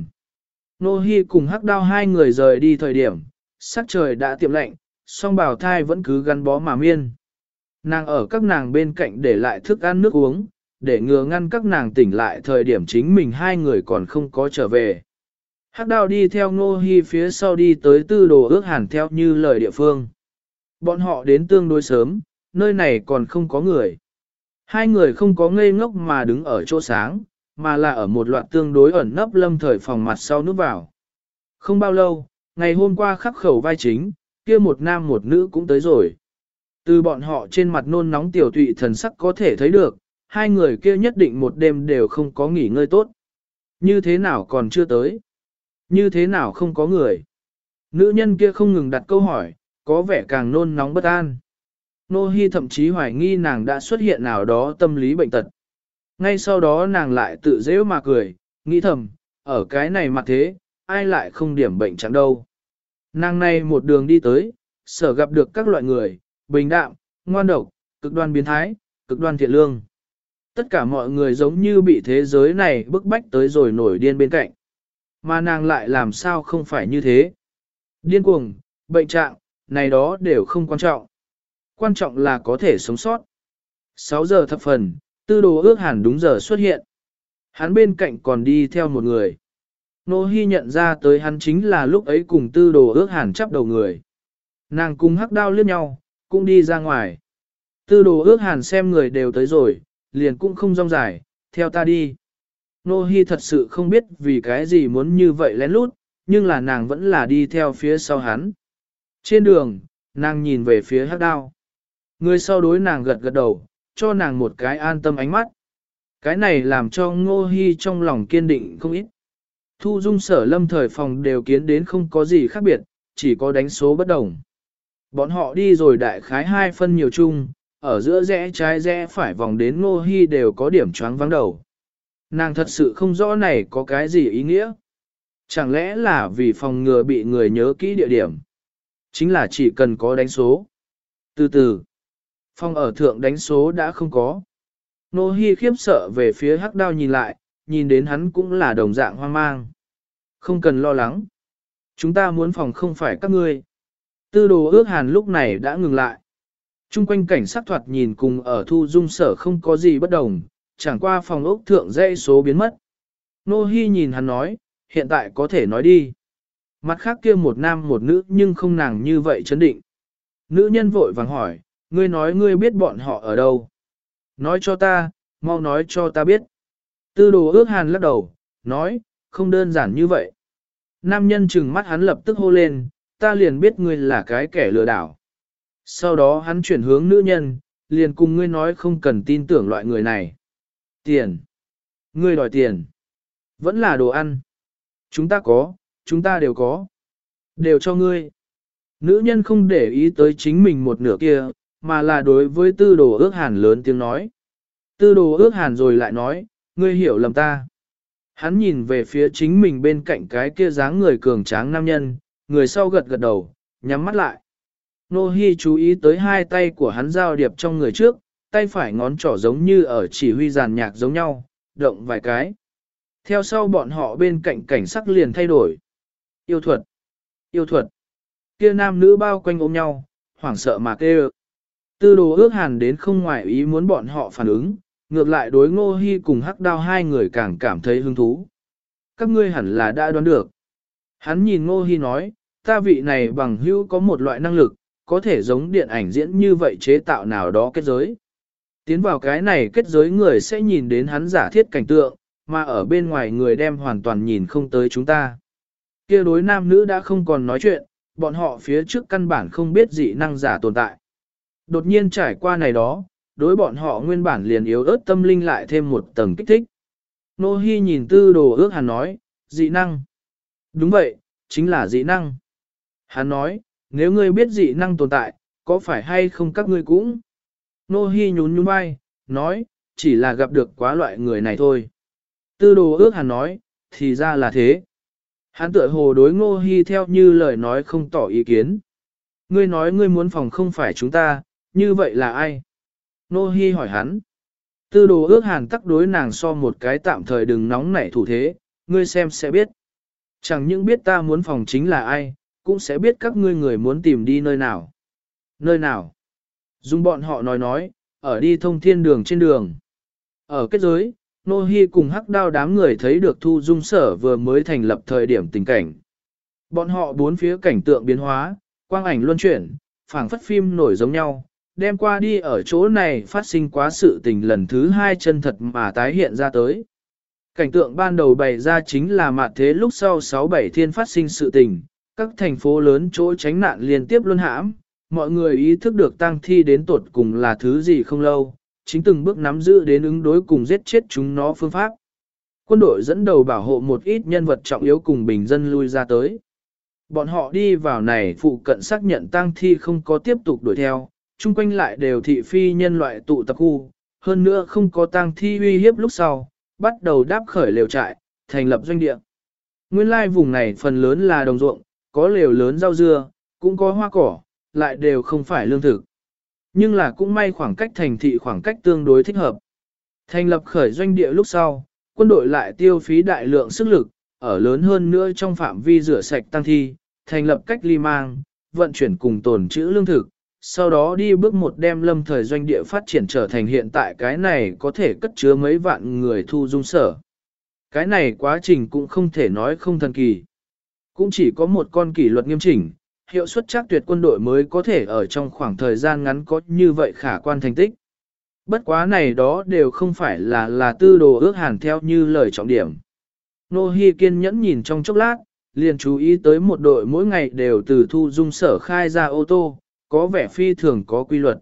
Nô Hi cùng Hắc Đao hai người rời đi thời điểm, sắc trời đã tiệm lạnh, song bảo thai vẫn cứ gắn bó mà miên. Nàng ở các nàng bên cạnh để lại thức ăn nước uống, để ngừa ngăn các nàng tỉnh lại thời điểm chính mình hai người còn không có trở về. Hắc Đao đi theo Nô Hi phía sau đi tới Tư Đồ Ước Hàn theo như lời địa phương. Bọn họ đến tương đối sớm, nơi này còn không có người. Hai người không có ngây ngốc mà đứng ở chỗ sáng, mà là ở một loạt tương đối ẩn nấp lâm thời phòng mặt sau núp vào. Không bao lâu, ngày hôm qua khắc khẩu vai chính, kia một nam một nữ cũng tới rồi. Từ bọn họ trên mặt nôn nóng tiểu tụy thần sắc có thể thấy được, hai người kia nhất định một đêm đều không có nghỉ ngơi tốt. Như thế nào còn chưa tới? Như thế nào không có người? Nữ nhân kia không ngừng đặt câu hỏi, có vẻ càng nôn nóng bất an. Nô Hi thậm chí hoài nghi nàng đã xuất hiện nào đó tâm lý bệnh tật. Ngay sau đó nàng lại tự dễ mà cười, nghĩ thầm, ở cái này mặt thế, ai lại không điểm bệnh chẳng đâu. Nàng này một đường đi tới, sở gặp được các loại người, bình đạm, ngoan độc, cực đoan biến thái, cực đoan thiện lương. Tất cả mọi người giống như bị thế giới này bức bách tới rồi nổi điên bên cạnh. Mà nàng lại làm sao không phải như thế. Điên cuồng, bệnh trạng, này đó đều không quan trọng. Quan trọng là có thể sống sót. 6 giờ thập phần, Tư Đồ Ước Hàn đúng giờ xuất hiện. Hắn bên cạnh còn đi theo một người. Nô Hi nhận ra tới hắn chính là lúc ấy cùng Tư Đồ Ước Hàn chắp đầu người. Nàng cùng Hắc Đao liếc nhau, cũng đi ra ngoài. Tư Đồ Ước Hàn xem người đều tới rồi, liền cũng không rong dài, theo ta đi. Nô Hi thật sự không biết vì cái gì muốn như vậy lén lút, nhưng là nàng vẫn là đi theo phía sau hắn. Trên đường, nàng nhìn về phía Hắc Đao. Người sau đối nàng gật gật đầu, cho nàng một cái an tâm ánh mắt. Cái này làm cho Ngô Hi trong lòng kiên định không ít. Thu Dung Sở Lâm thời phòng đều kiến đến không có gì khác biệt, chỉ có đánh số bất đồng. Bọn họ đi rồi đại khái 2 phân nhiều chung, ở giữa rẽ trái rẽ phải vòng đến Ngô Hi đều có điểm choáng vắng đầu. Nàng thật sự không rõ này có cái gì ý nghĩa. Chẳng lẽ là vì phòng ngừa bị người nhớ kỹ địa điểm. Chính là chỉ cần có đánh số. Từ từ, phòng ở thượng đánh số đã không có. Ngô Hi khiếp sợ về phía Hắc Đao nhìn lại, nhìn đến hắn cũng là đồng dạng hoang mang. Không cần lo lắng. Chúng ta muốn phòng không phải các ngươi. Tư Đồ Ước Hàn lúc này đã ngừng lại. Trung quanh cảnh sát thoạt nhìn cùng ở Thu Dung Sở không có gì bất đồng, chẳng qua phòng ốc thượng dãy số biến mất. Nô Hi nhìn hắn nói, hiện tại có thể nói đi. Mặt khác kia một nam một nữ nhưng không nàng như vậy chấn định. Nữ nhân vội vàng hỏi, ngươi nói ngươi biết bọn họ ở đâu. Nói cho ta, mau nói cho ta biết. Tư Đồ Ước Hàn lắc đầu, nói, không đơn giản như vậy. Nam nhân trừng mắt hắn lập tức hô lên, ta liền biết ngươi là cái kẻ lừa đảo. Sau đó hắn chuyển hướng nữ nhân, liền cùng ngươi nói không cần tin tưởng loại người này. Tiền. Ngươi đòi tiền. Vẫn là đồ ăn. Chúng ta có, chúng ta đều có. Đều cho ngươi. Nữ nhân không để ý tới chính mình một nửa kia, mà là đối với Tư Đồ Ước Hàn lớn tiếng nói. Tư Đồ Ước Hàn rồi lại nói, ngươi hiểu lầm ta. Hắn nhìn về phía chính mình bên cạnh cái kia dáng người cường tráng nam nhân, người sau gật gật đầu, nhắm mắt lại. Nô Hi chú ý tới hai tay của hắn giao điệp trong người trước, tay phải ngón trỏ giống như ở chỉ huy giàn nhạc giống nhau, động vài cái. Theo sau bọn họ bên cạnh cảnh sắc liền thay đổi. Yêu thuật, yêu thuật. Kia nam nữ bao quanh ôm nhau, hoảng sợ mà kêu. Tư Đồ Ước Hàn đến không ngoài ý muốn bọn họ phản ứng, ngược lại đối Ngô Hi cùng Hắc Đao hai người càng cảm thấy hứng thú. Các ngươi hẳn là đã đoán được. Hắn nhìn Ngô Hi nói, ta vị này bằng hữu có một loại năng lực, có thể giống điện ảnh diễn như vậy chế tạo nào đó kết giới. Tiến vào cái này kết giới người sẽ nhìn đến hắn giả thiết cảnh tượng, mà ở bên ngoài người đem hoàn toàn nhìn không tới chúng ta. Kia đối nam nữ đã không còn nói chuyện, bọn họ phía trước căn bản không biết dị năng giả tồn tại. Đột nhiên trải qua này đó, đối bọn họ nguyên bản liền yếu ớt tâm linh lại thêm một tầng kích thích. Nô Hi nhìn Tư Đồ Ước Hàn nói, dị năng. Đúng vậy, chính là dị năng. Hắn nói, nếu ngươi biết dị năng tồn tại, có phải hay không các ngươi cũng? Nô Hi nhún nhún vai, nói, chỉ là gặp được quá loại người này thôi. Tư Đồ Ước Hàn nói, thì ra là thế. Hắn tựa hồ đối Ngô Hi theo như lời nói không tỏ ý kiến. Ngươi nói ngươi muốn phòng không phải chúng ta, như vậy là ai? Ngô Hi hỏi hắn. Tư Đồ Ước Hàn tắc đối nàng so một cái tạm thời đừng nóng nảy thủ thế, ngươi xem sẽ biết. Chẳng những biết ta muốn phòng chính là ai, cũng sẽ biết các ngươi người muốn tìm đi nơi nào. Nơi nào? Dùng bọn họ nói, ở đi thông thiên đường trên đường. Ở kết giới, Nô Hi cùng Hắc Đao đám người thấy được Thu Dung Sở vừa mới thành lập thời điểm tình cảnh. Bọn họ bốn phía cảnh tượng biến hóa, quang ảnh luân chuyển, phảng phất phim nổi giống nhau, đem qua đi ở chỗ này phát sinh quá sự tình lần thứ hai chân thật mà tái hiện ra tới. Cảnh tượng ban đầu bày ra chính là mạt thế lúc sau 6-7 thiên phát sinh sự tình, các thành phố lớn chỗ tránh nạn liên tiếp luân hãm, mọi người ý thức được tang thi đến tột cùng là thứ gì không lâu, chính từng bước nắm giữ đến ứng đối cùng giết chết chúng nó phương pháp. Quân đội dẫn đầu bảo hộ một ít nhân vật trọng yếu cùng bình dân lui ra tới. Bọn họ đi vào này phụ cận xác nhận tang thi không có tiếp tục đuổi theo, chung quanh lại đều thị phi nhân loại tụ tập khu, hơn nữa không có tang thi uy hiếp lúc sau, bắt đầu đáp khởi lều trại, thành lập doanh địa. Nguyên lai vùng này phần lớn là đồng ruộng, có lều lớn rau dưa, cũng có hoa cỏ, lại đều không phải lương thực. Nhưng là cũng may khoảng cách thành thị khoảng cách tương đối thích hợp. Thành lập khởi doanh địa lúc sau, quân đội lại tiêu phí đại lượng sức lực, ở lớn hơn nữa trong phạm vi rửa sạch tăng thi, thành lập cách ly mang, vận chuyển cùng tồn trữ lương thực, sau đó đi bước một đem lâm thời doanh địa phát triển trở thành hiện tại cái này có thể cất chứa mấy vạn người Thu Dung Sở. Cái này quá trình cũng không thể nói không thần kỳ. Cũng chỉ có một con kỷ luật nghiêm chỉnh, hiệu suất chắc tuyệt quân đội mới có thể ở trong khoảng thời gian ngắn có như vậy khả quan thành tích. Bất quá này đó đều không phải là Tư Đồ Ước Hàn theo như lời trọng điểm. Nô Hi kiên nhẫn nhìn trong chốc lát, liền chú ý tới một đội mỗi ngày đều từ Thu Dung sở khai ra ô tô, có vẻ phi thường có quy luật.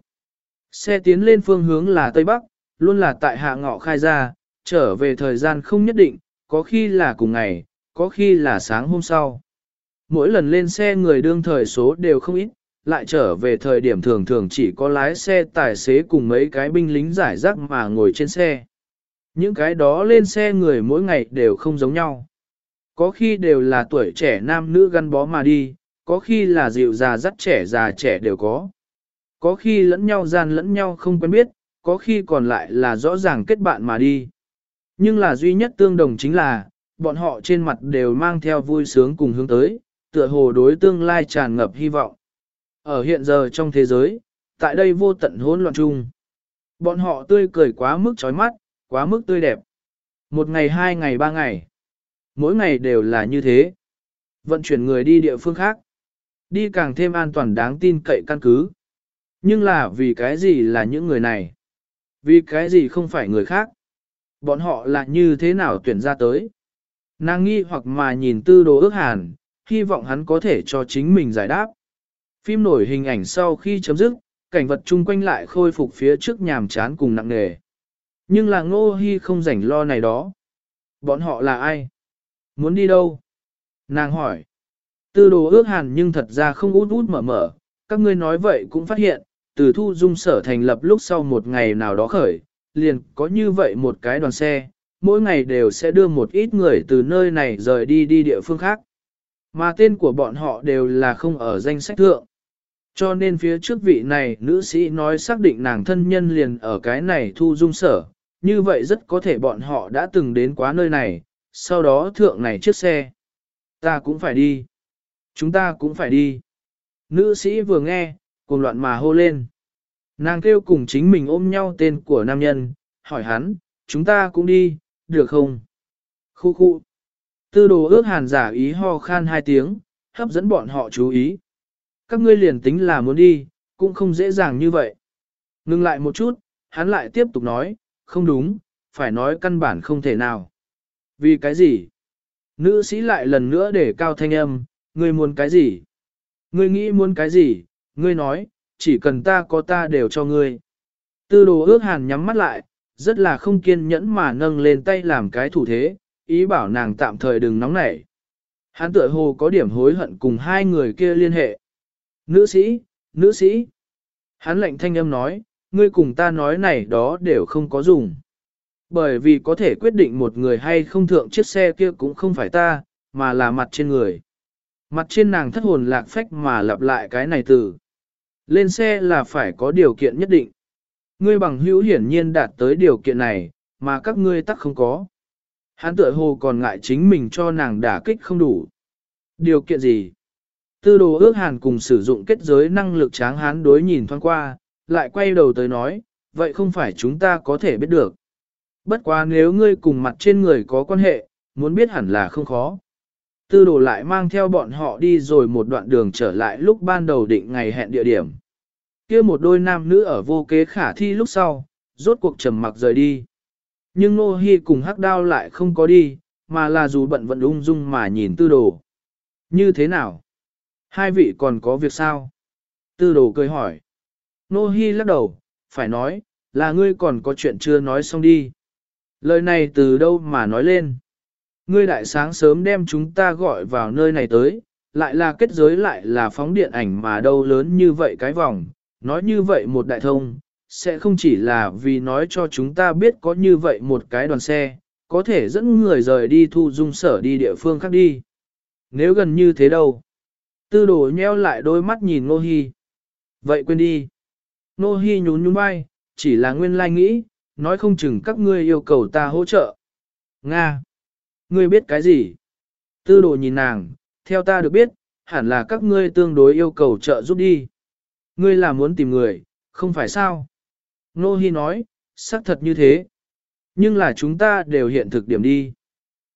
Xe tiến lên phương hướng là Tây Bắc, luôn là tại hạ ngọ khai ra, trở về thời gian không nhất định, có khi là cùng ngày, có khi là sáng hôm sau. Mỗi lần lên xe người đương thời số đều không ít, lại trở về thời điểm thường thường chỉ có lái xe tài xế cùng mấy cái binh lính giải rác mà ngồi trên xe. Những cái đó lên xe người mỗi ngày đều không giống nhau. Có khi đều là tuổi trẻ nam nữ gắn bó mà đi, có khi là dịu già trẻ đều có. Có khi lẫn nhau gian lẫn nhau không quen biết, có khi còn lại là rõ ràng kết bạn mà đi. Nhưng là duy nhất tương đồng chính là, bọn họ trên mặt đều mang theo vui sướng cùng hướng tới, tựa hồ đối tương lai tràn ngập hy vọng. Ở hiện giờ trong thế giới, tại đây vô tận hỗn loạn chung. Bọn họ tươi cười quá mức chói mắt, quá mức tươi đẹp. Một ngày, hai ngày, ba ngày. Mỗi ngày đều là như thế. Vận chuyển người đi địa phương khác. Đi càng thêm an toàn đáng tin cậy căn cứ. Nhưng là vì cái gì là những người này? Vì cái gì không phải người khác? Bọn họ là như thế nào tuyển ra tới? Nàng nghi hoặc mà nhìn Tư Đồ Ước Hàn, hy vọng hắn có thể cho chính mình giải đáp. Phim nổi hình ảnh sau khi chấm dứt, cảnh vật chung quanh lại khôi phục phía trước nhàm chán cùng nặng nề. Nhưng là Ngô Hi không rảnh lo này đó. Bọn họ là ai? Muốn đi đâu? Nàng hỏi. Tư Đồ Ước Hàn nhưng thật ra không út út mở mở, các ngươi nói vậy cũng phát hiện, từ Thu Dung sở thành lập lúc sau một ngày nào đó khởi, liền có như vậy một cái đoàn xe, mỗi ngày đều sẽ đưa một ít người từ nơi này rời đi địa phương khác. Mà tên của bọn họ đều là không ở danh sách thượng. Cho nên phía trước vị này nữ sĩ nói xác định nàng thân nhân liền ở cái này Thu Dung sở, như vậy rất có thể bọn họ đã từng đến quá nơi này, sau đó thượng này chiếc xe. Ta cũng phải đi. Chúng ta cũng phải đi. Nữ sĩ vừa nghe, cuồng loạn mà hô lên. Nàng kêu cùng chính mình ôm nhau tên của nam nhân, hỏi hắn, chúng ta cũng đi, được không? Khu khu. Tư Đồ Ước Hàn giả ý ho khan hai tiếng, hấp dẫn bọn họ chú ý. Các ngươi liền tính là muốn đi, cũng không dễ dàng như vậy. Ngừng lại một chút, hắn lại tiếp tục nói, không đúng, phải nói căn bản không thể nào. Vì cái gì? Nữ sĩ lại lần nữa để cao thanh âm, ngươi muốn cái gì? Ngươi nghĩ muốn cái gì? Ngươi nói, chỉ cần ta có ta đều cho ngươi. Tư Đồ Ước Hàn nhắm mắt lại, rất là không kiên nhẫn mà nâng lên tay làm cái thủ thế, ý bảo nàng tạm thời đừng nóng nảy. Hắn tựa hồ có điểm hối hận cùng hai người kia liên hệ. Nữ sĩ, nữ sĩ. Hắn lạnh thanh âm nói, ngươi cùng ta nói này đó đều không có dùng. Bởi vì có thể quyết định một người hay không thượng chiếc xe kia cũng không phải ta, mà là mặt trên người. Mặt trên nàng thất hồn lạc phách mà lặp lại cái này từ. Lên xe là phải có điều kiện nhất định. Ngươi bằng hữu hiển nhiên đạt tới điều kiện này, mà các ngươi tắc không có. Hắn tựa hồ còn ngại chính mình cho nàng đả kích không đủ. Điều kiện gì? Tư Đồ Ước Hàn cùng sử dụng kết giới năng lực tráng hán đối nhìn thoáng qua, lại quay đầu tới nói, vậy không phải chúng ta có thể biết được. Bất quá nếu ngươi cùng mặt trên người có quan hệ, muốn biết hẳn là không khó. Tư Đồ lại mang theo bọn họ đi rồi một đoạn đường trở lại lúc ban đầu định ngày hẹn địa điểm. Kia một đôi nam nữ ở vô kế khả thi lúc sau, rốt cuộc trầm mặc rời đi. Nhưng Nô Hi cùng Hắc Đao lại không có đi, mà là dù bận vận ung dung mà nhìn Tư Đồ. Như thế nào? Hai vị còn có việc sao? Tư Đồ cười hỏi. Nô Hi lắc đầu, phải nói, là ngươi còn có chuyện chưa nói xong đi. Lời này từ đâu mà nói lên? Ngươi đại sáng sớm đem chúng ta gọi vào nơi này tới, lại là kết giới lại là phóng điện ảnh mà đâu lớn như vậy cái vòng, nói như vậy một đại thông, sẽ không chỉ là vì nói cho chúng ta biết có như vậy một cái đoàn xe, có thể dẫn người rời đi Thu Dung sở đi địa phương khác đi. Nếu gần như thế đâu? Tư Đồ nheo lại đôi mắt nhìn Nô Hi. Vậy quên đi. Nô Hi nhún nhún vai, chỉ là nguyên lai nghĩ, nói không chừng các ngươi yêu cầu ta hỗ trợ. Nga! Ngươi biết cái gì? Tư Đồ nhìn nàng, theo ta được biết, hẳn là các ngươi tương đối yêu cầu trợ giúp đi. Ngươi là muốn tìm người, không phải sao? Nô Hi nói, xác thật như thế. Nhưng là chúng ta đều hiện thực điểm đi.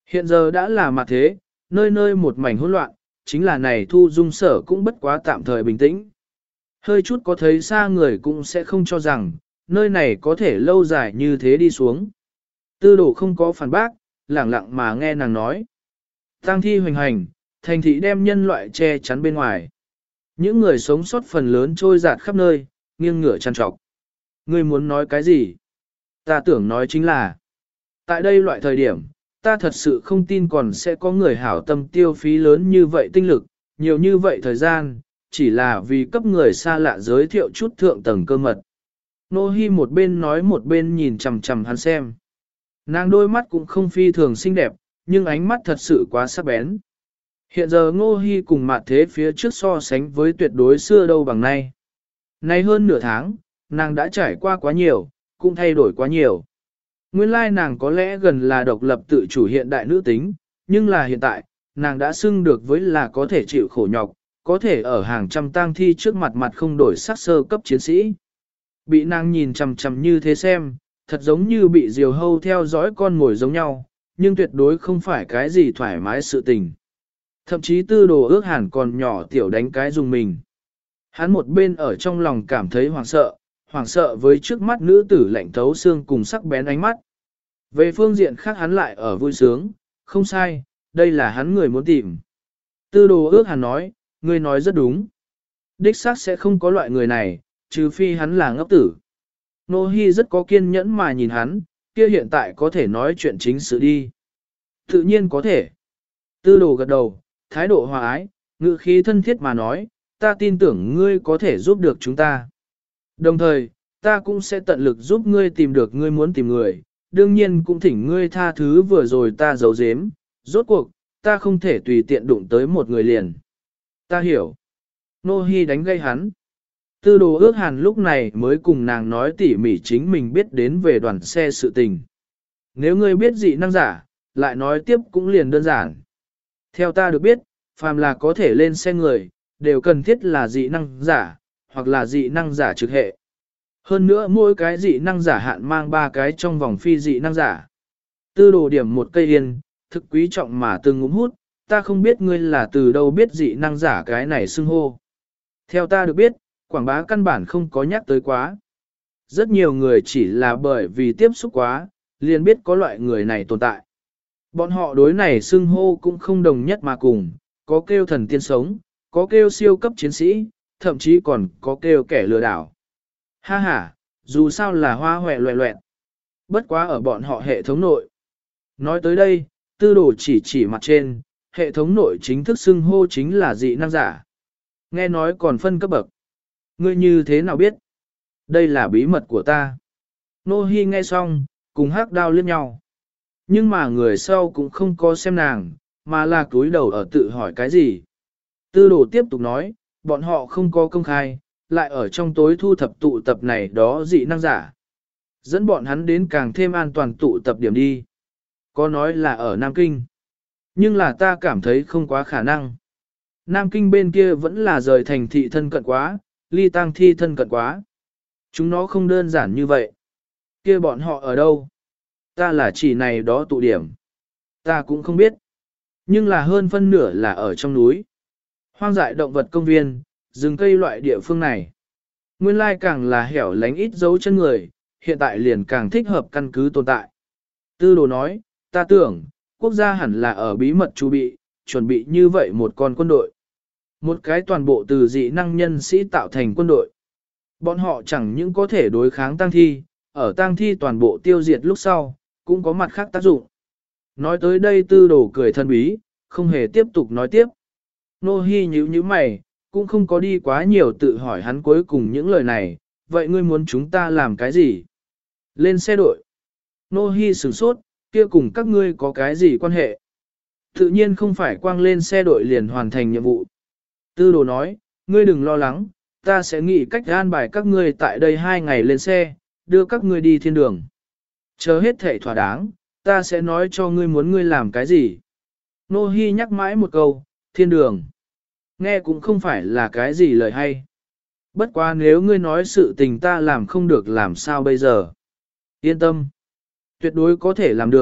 Hiện giờ đã là mặt thế, nơi nơi một mảnh hỗn loạn, chính là này Thu Dung Sở cũng bất quá tạm thời bình tĩnh. Hơi chút có thấy xa người cũng sẽ không cho rằng, nơi này có thể lâu dài như thế đi xuống. Tư đồ không có phản bác, lẳng lặng mà nghe nàng nói. Tang thi hoành hành, thành thị đem nhân loại che chắn bên ngoài. Những người sống sót phần lớn trôi dạt khắp nơi, nghiêng ngửa chăn trọc. Ngươi muốn nói cái gì? Ta tưởng nói chính là, tại đây loại thời điểm, ta thật sự không tin còn sẽ có người hảo tâm tiêu phí lớn như vậy tinh lực, nhiều như vậy thời gian, chỉ là vì cấp người xa lạ giới thiệu chút thượng tầng cơ mật. Nô Hi một bên nói một bên nhìn chằm chằm hắn xem. Nàng đôi mắt cũng không phi thường xinh đẹp, nhưng ánh mắt thật sự quá sắc bén. Hiện giờ Ngô Hi cùng mặt thế phía trước so sánh với tuyệt đối xưa đâu bằng nay. Nay hơn nửa tháng, nàng đã trải qua quá nhiều, cũng thay đổi quá nhiều. Nguyên lai nàng có lẽ gần là độc lập tự chủ hiện đại nữ tính, nhưng là hiện tại, nàng đã xưng được với là có thể chịu khổ nhọc, có thể ở hàng trăm tang thi trước mặt mặt không đổi sắc sơ cấp chiến sĩ. Bị nàng nhìn chằm chằm như thế xem, thật giống như bị diều hâu theo dõi con mồi giống nhau, nhưng tuyệt đối không phải cái gì thoải mái sự tình. Thậm chí tư đồ ước hẳn còn nhỏ tiểu đánh cái dùng mình. Hắn một bên ở trong lòng cảm thấy hoảng sợ với trước mắt nữ tử lạnh thấu xương cùng sắc bén ánh mắt. Về phương diện khác hắn lại ở vui sướng, không sai, đây là hắn người muốn tìm. Tư đồ ước hẳn nói, ngươi nói rất đúng. Đích xác sẽ không có loại người này, trừ phi hắn là ngốc tử. Nô Hi rất có kiên nhẫn mà nhìn hắn, kia hiện tại có thể nói chuyện chính sự đi. Tự nhiên có thể. Tư đồ gật đầu, thái độ hòa ái, ngữ khí thân thiết mà nói, ta tin tưởng ngươi có thể giúp được chúng ta. Đồng thời, ta cũng sẽ tận lực giúp ngươi tìm được ngươi muốn tìm người, đương nhiên cũng thỉnh ngươi tha thứ vừa rồi ta giấu giếm, rốt cuộc, ta không thể tùy tiện đụng tới một người liền. Ta hiểu. Nô Hi đánh gây hắn. Tư đồ ước hàn lúc này mới cùng nàng nói tỉ mỉ chính mình biết đến về đoàn xe sự tình. Nếu ngươi biết dị năng giả, lại nói tiếp cũng liền đơn giản. Theo ta được biết, phàm là có thể lên xe người, đều cần thiết là dị năng giả, hoặc là dị năng giả trực hệ. Hơn nữa mỗi cái dị năng giả hạn mang 3 cái trong vòng phi dị năng giả. Tư đồ điểm một cây yên, thực quý trọng mà từng ngụm hút, ta không biết ngươi là từ đâu biết dị năng giả cái này xưng hô. Theo ta được biết, quảng bá căn bản không có nhắc tới quá. Rất nhiều người chỉ là bởi vì tiếp xúc quá, liền biết có loại người này tồn tại. Bọn họ đối này xưng hô cũng không đồng nhất mà cùng, có kêu thần tiên sống, có kêu siêu cấp chiến sĩ, thậm chí còn có kêu kẻ lừa đảo. Ha ha, dù sao là hoa hoẹ loẹ loẹn. Bất quá ở bọn họ hệ thống nội. Nói tới đây, tư đồ chỉ mặt trên, hệ thống nội chính thức xưng hô chính là dị năng giả. Nghe nói còn phân cấp bậc. Ngươi như thế nào biết? Đây là bí mật của ta. Nô Hi nghe xong, cùng hắc đao liếc nhau. Nhưng mà người sau cũng không có xem nàng, mà là cúi đầu ở tự hỏi cái gì. Tư đồ tiếp tục nói, bọn họ không có công khai, lại ở trong tối thu thập tụ tập này đó dị năng giả. Dẫn bọn hắn đến càng thêm an toàn tụ tập điểm đi. Có nói là ở Nam Kinh. Nhưng là ta cảm thấy không quá khả năng. Nam Kinh bên kia vẫn là rời thành thị thân cận quá, ly tang thi thân cận quá. Chúng nó không đơn giản như vậy. Kia bọn họ ở đâu? Ta là chỉ này đó tụ điểm. Ta cũng không biết. Nhưng là hơn phân nửa là ở trong núi. Hoang dại động vật công viên, rừng cây loại địa phương này. Nguyên lai càng là hẻo lánh ít dấu chân người, hiện tại liền càng thích hợp căn cứ tồn tại. Tư đồ nói, ta tưởng, quốc gia hẳn là ở bí mật chuẩn bị như vậy một con quân đội. Một cái toàn bộ từ dị năng nhân sĩ tạo thành quân đội. Bọn họ chẳng những có thể đối kháng tang thi, ở tang thi toàn bộ tiêu diệt lúc sau, cũng có mặt khác tác dụng. Nói tới đây tư đồ cười thân bí, không hề tiếp tục nói tiếp. Nô Hi nhíu mày, cũng không có đi quá nhiều tự hỏi hắn cuối cùng những lời này, vậy ngươi muốn chúng ta làm cái gì? Lên xe đội. Nô Hi sửng sốt, kia cùng các ngươi có cái gì quan hệ? Tự nhiên không phải quang lên xe đội liền hoàn thành nhiệm vụ. Tư đồ nói, ngươi đừng lo lắng, ta sẽ nghĩ cách an bài các ngươi tại đây 2 ngày lên xe, đưa các ngươi đi thiên đường. Chờ hết thảy thỏa đáng, ta sẽ nói cho ngươi muốn ngươi làm cái gì. Nô Hi nhắc mãi một câu, thiên đường. Nghe cũng không phải là cái gì lời hay. Bất quá nếu ngươi nói sự tình ta làm không được làm sao bây giờ. Yên tâm. Tuyệt đối có thể làm được,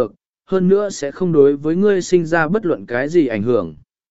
hơn nữa sẽ không đối với ngươi sinh ra bất luận cái gì ảnh hưởng.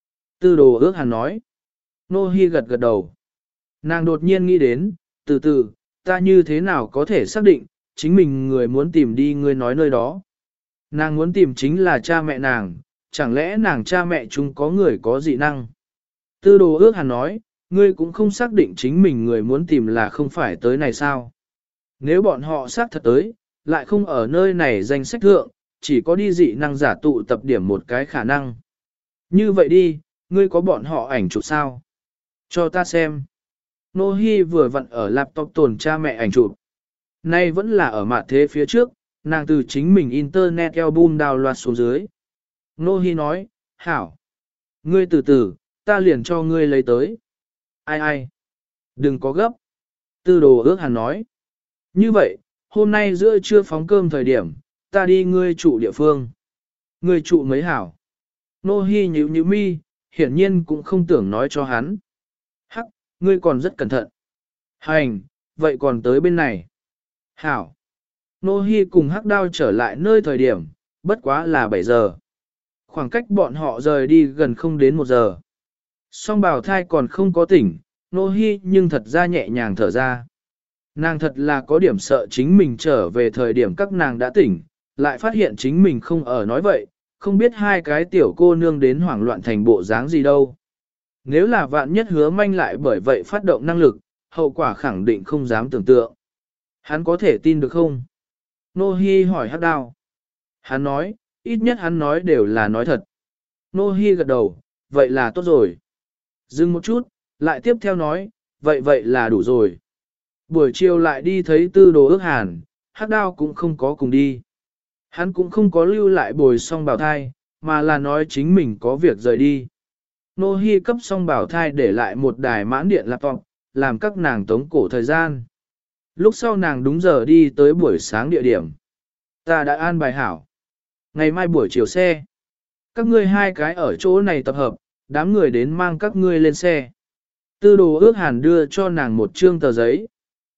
Tư đồ ước hàn nói. Nô Hi gật gật đầu. Nàng đột nhiên nghĩ đến, từ từ, ta như thế nào có thể xác định, chính mình người muốn tìm đi ngươi nói nơi đó. Nàng muốn tìm chính là cha mẹ nàng, chẳng lẽ nàng cha mẹ chúng có người có dị năng. Tư đồ ước hàn nói, ngươi cũng không xác định chính mình người muốn tìm là không phải tới này sao. Nếu bọn họ xác thật tới, lại không ở nơi này danh sách thượng, chỉ có đi dị năng giả tụ tập điểm một cái khả năng. Như vậy đi, ngươi có bọn họ ảnh chụp sao? Cho ta xem. Nô Hi vừa vặn ở laptop tồn cha mẹ ảnh chụp. Nay vẫn là ở mặt thế phía trước, nàng từ chính mình internet album download xuống dưới. Nô Hi nói, hảo. Ngươi từ từ, ta liền cho ngươi lấy tới. Ai ai? Đừng có gấp. Tư đồ ước hàn nói. Như vậy, hôm nay giữa trưa phóng cơm thời điểm, ta đi ngươi trụ địa phương. Ngươi trụ mấy hảo. Nô Hi nhíu nhíu mi, hiển nhiên cũng không tưởng nói cho hắn. Hắc, ngươi còn rất cẩn thận. Hành, vậy còn tới bên này. Hảo. Nô Hi cùng Hắc Đao trở lại nơi thời điểm, bất quá là 7 giờ. Khoảng cách bọn họ rời đi gần không đến 1 giờ. Song bào thai còn không có tỉnh, Nô Hi nhưng thật ra nhẹ nhàng thở ra. Nàng thật là có điểm sợ chính mình trở về thời điểm các nàng đã tỉnh, lại phát hiện chính mình không ở nói vậy, không biết hai cái tiểu cô nương đến hoảng loạn thành bộ dáng gì đâu. Nếu là vạn nhất Hứa Manh lại bởi vậy phát động năng lực, hậu quả khẳng định không dám tưởng tượng. Hắn có thể tin được không? Nô Hi hỏi Hắc Đao. Hắn nói, ít nhất hắn nói đều là nói thật. Nô Hi gật đầu, vậy là tốt rồi. Dừng một chút, lại tiếp theo nói, vậy là đủ rồi. Buổi chiều lại đi thấy Tư đồ ước hàn, Hắc Đao cũng không có cùng đi. Hắn cũng không có lưu lại bồi song bảo thai, mà là nói chính mình có việc rời đi. Nô Hi cấp song bảo thai để lại một đài mãn điện laptop, làm các nàng tống cổ thời gian. Lúc sau nàng đúng giờ đi tới buổi sáng địa điểm. Ta đã an bài hảo. Ngày mai buổi chiều xe. Các ngươi hai cái ở chỗ này tập hợp, đám người đến mang các ngươi lên xe. Tư đồ ước hàn đưa cho nàng một trương tờ giấy.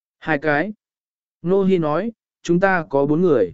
2 cái. Nô Hi nói, chúng ta có 4 người.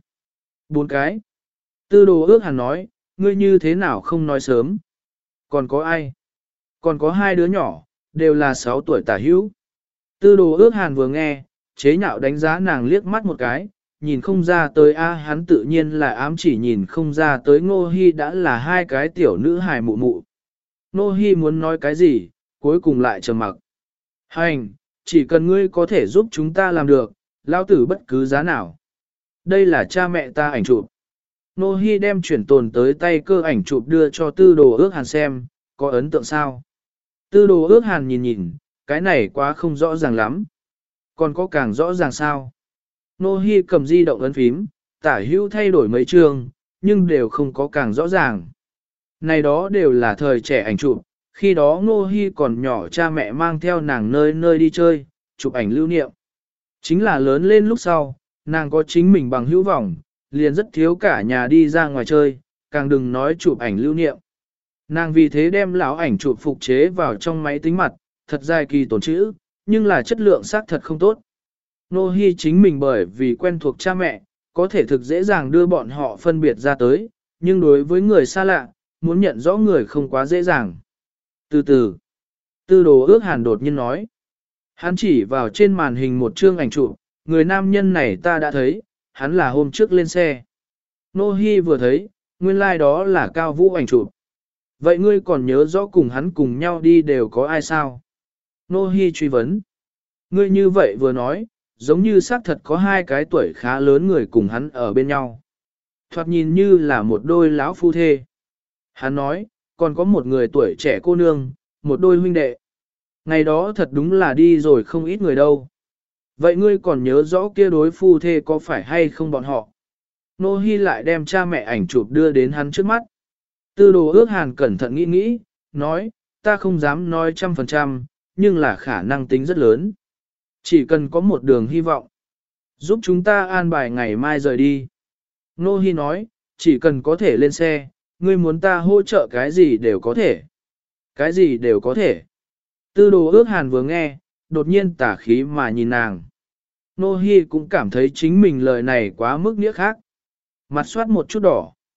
4 cái. Tư đồ ước hàn nói, ngươi như thế nào không nói sớm. Còn có ai? Còn có 2 đứa nhỏ, đều là 6 tuổi tả hữu. Tư đồ ước hàn vừa nghe, chế nhạo đánh giá nàng liếc mắt một cái, nhìn không ra tới hắn tự nhiên là ám chỉ nhìn không ra tới Ngô Hi đã là 2 cái tiểu nữ hài mụ mụ. Ngô Hi muốn nói cái gì, cuối cùng lại trầm mặc. Hành, chỉ cần ngươi có thể giúp chúng ta làm được, lao tử bất cứ giá nào. Đây là cha mẹ ta ảnh chụp. Ngô Hi đem chuyển tồn tới tay cơ ảnh chụp đưa cho tư đồ ước hàn xem, có ấn tượng sao? Tư đồ ước hàn nhìn, cái này quá không rõ ràng lắm. Còn có càng rõ ràng sao? Nô Hi cầm di động ấn phím, tả hữu thay đổi mấy chương, nhưng đều không có càng rõ ràng. Này đó đều là thời trẻ ảnh chụp, khi đó Nô Hi còn nhỏ cha mẹ mang theo nàng nơi nơi đi chơi, chụp ảnh lưu niệm. Chính là lớn lên lúc sau, nàng có chính mình bằng hữu vọng, liền rất thiếu cả nhà đi ra ngoài chơi, càng đừng nói chụp ảnh lưu niệm. Nàng vì thế đem lão ảnh chụp phục chế vào trong máy tính mặt, thật dài kỳ tổn chữ, nhưng là chất lượng xác thật không tốt. Nô Hi chính mình bởi vì quen thuộc cha mẹ, có thể thực dễ dàng đưa bọn họ phân biệt ra tới, nhưng đối với người xa lạ, muốn nhận rõ người không quá dễ dàng. Từ từ, tư đồ ước hàn đột nhiên nói. Hắn chỉ vào trên màn hình một chương ảnh chụp, người nam nhân này ta đã thấy, hắn là hôm trước lên xe. Nô Hi vừa thấy, nguyên lai like đó là Cao Vũ ảnh chụp. Vậy ngươi còn nhớ rõ cùng hắn cùng nhau đi đều có ai sao? Nô Hi truy vấn. Ngươi như vậy vừa nói, giống như xác thật có 2 cái tuổi khá lớn người cùng hắn ở bên nhau. Thoạt nhìn như là một đôi lão phu thê. Hắn nói, còn có một người tuổi trẻ cô nương, một đôi huynh đệ. Ngày đó thật đúng là đi rồi không ít người đâu. Vậy ngươi còn nhớ rõ kia đối phu thê có phải hay không bọn họ? Nô Hi lại đem cha mẹ ảnh chụp đưa đến hắn trước mắt. Tư đồ ước hàn cẩn thận nghĩ, nói, ta không dám nói 100%, nhưng là khả năng tính rất lớn. Chỉ cần có một đường hy vọng. Giúp chúng ta an bài ngày mai rời đi. Nô Hi nói, chỉ cần có thể lên xe, ngươi muốn ta hỗ trợ cái gì đều có thể. Cái gì đều có thể. Tư đồ ước hàn vừa nghe, đột nhiên tả khí mà nhìn nàng. Nô Hi cũng cảm thấy chính mình lời này quá mức nghĩa khác. Mặt soát một chút đỏ.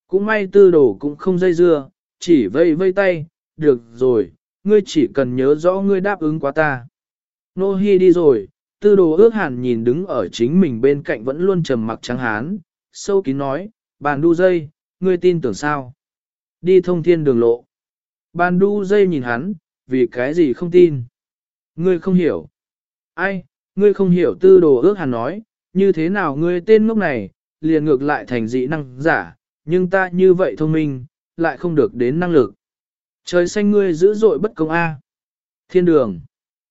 Cũng may tư đồ cũng không dây dưa, chỉ vây vây tay, được rồi, ngươi chỉ cần nhớ rõ ngươi đáp ứng quá ta. Nô Hi đi rồi, tư đồ ước hàn nhìn đứng ở chính mình bên cạnh vẫn luôn trầm mặc trắng hán, sâu kín nói, bàn đu dây, ngươi tin tưởng sao? Đi thông thiên đường lộ. Bàn đu dây nhìn hắn, vì cái gì không tin? Ngươi không hiểu. Ai, ngươi không hiểu tư đồ ước hàn nói, như thế nào ngươi tên ngốc này, liền ngược lại thành dị năng giả, nhưng ta như vậy thông minh, lại không được đến năng lực. Trời xanh ngươi dữ dội bất công a. Thiên đường.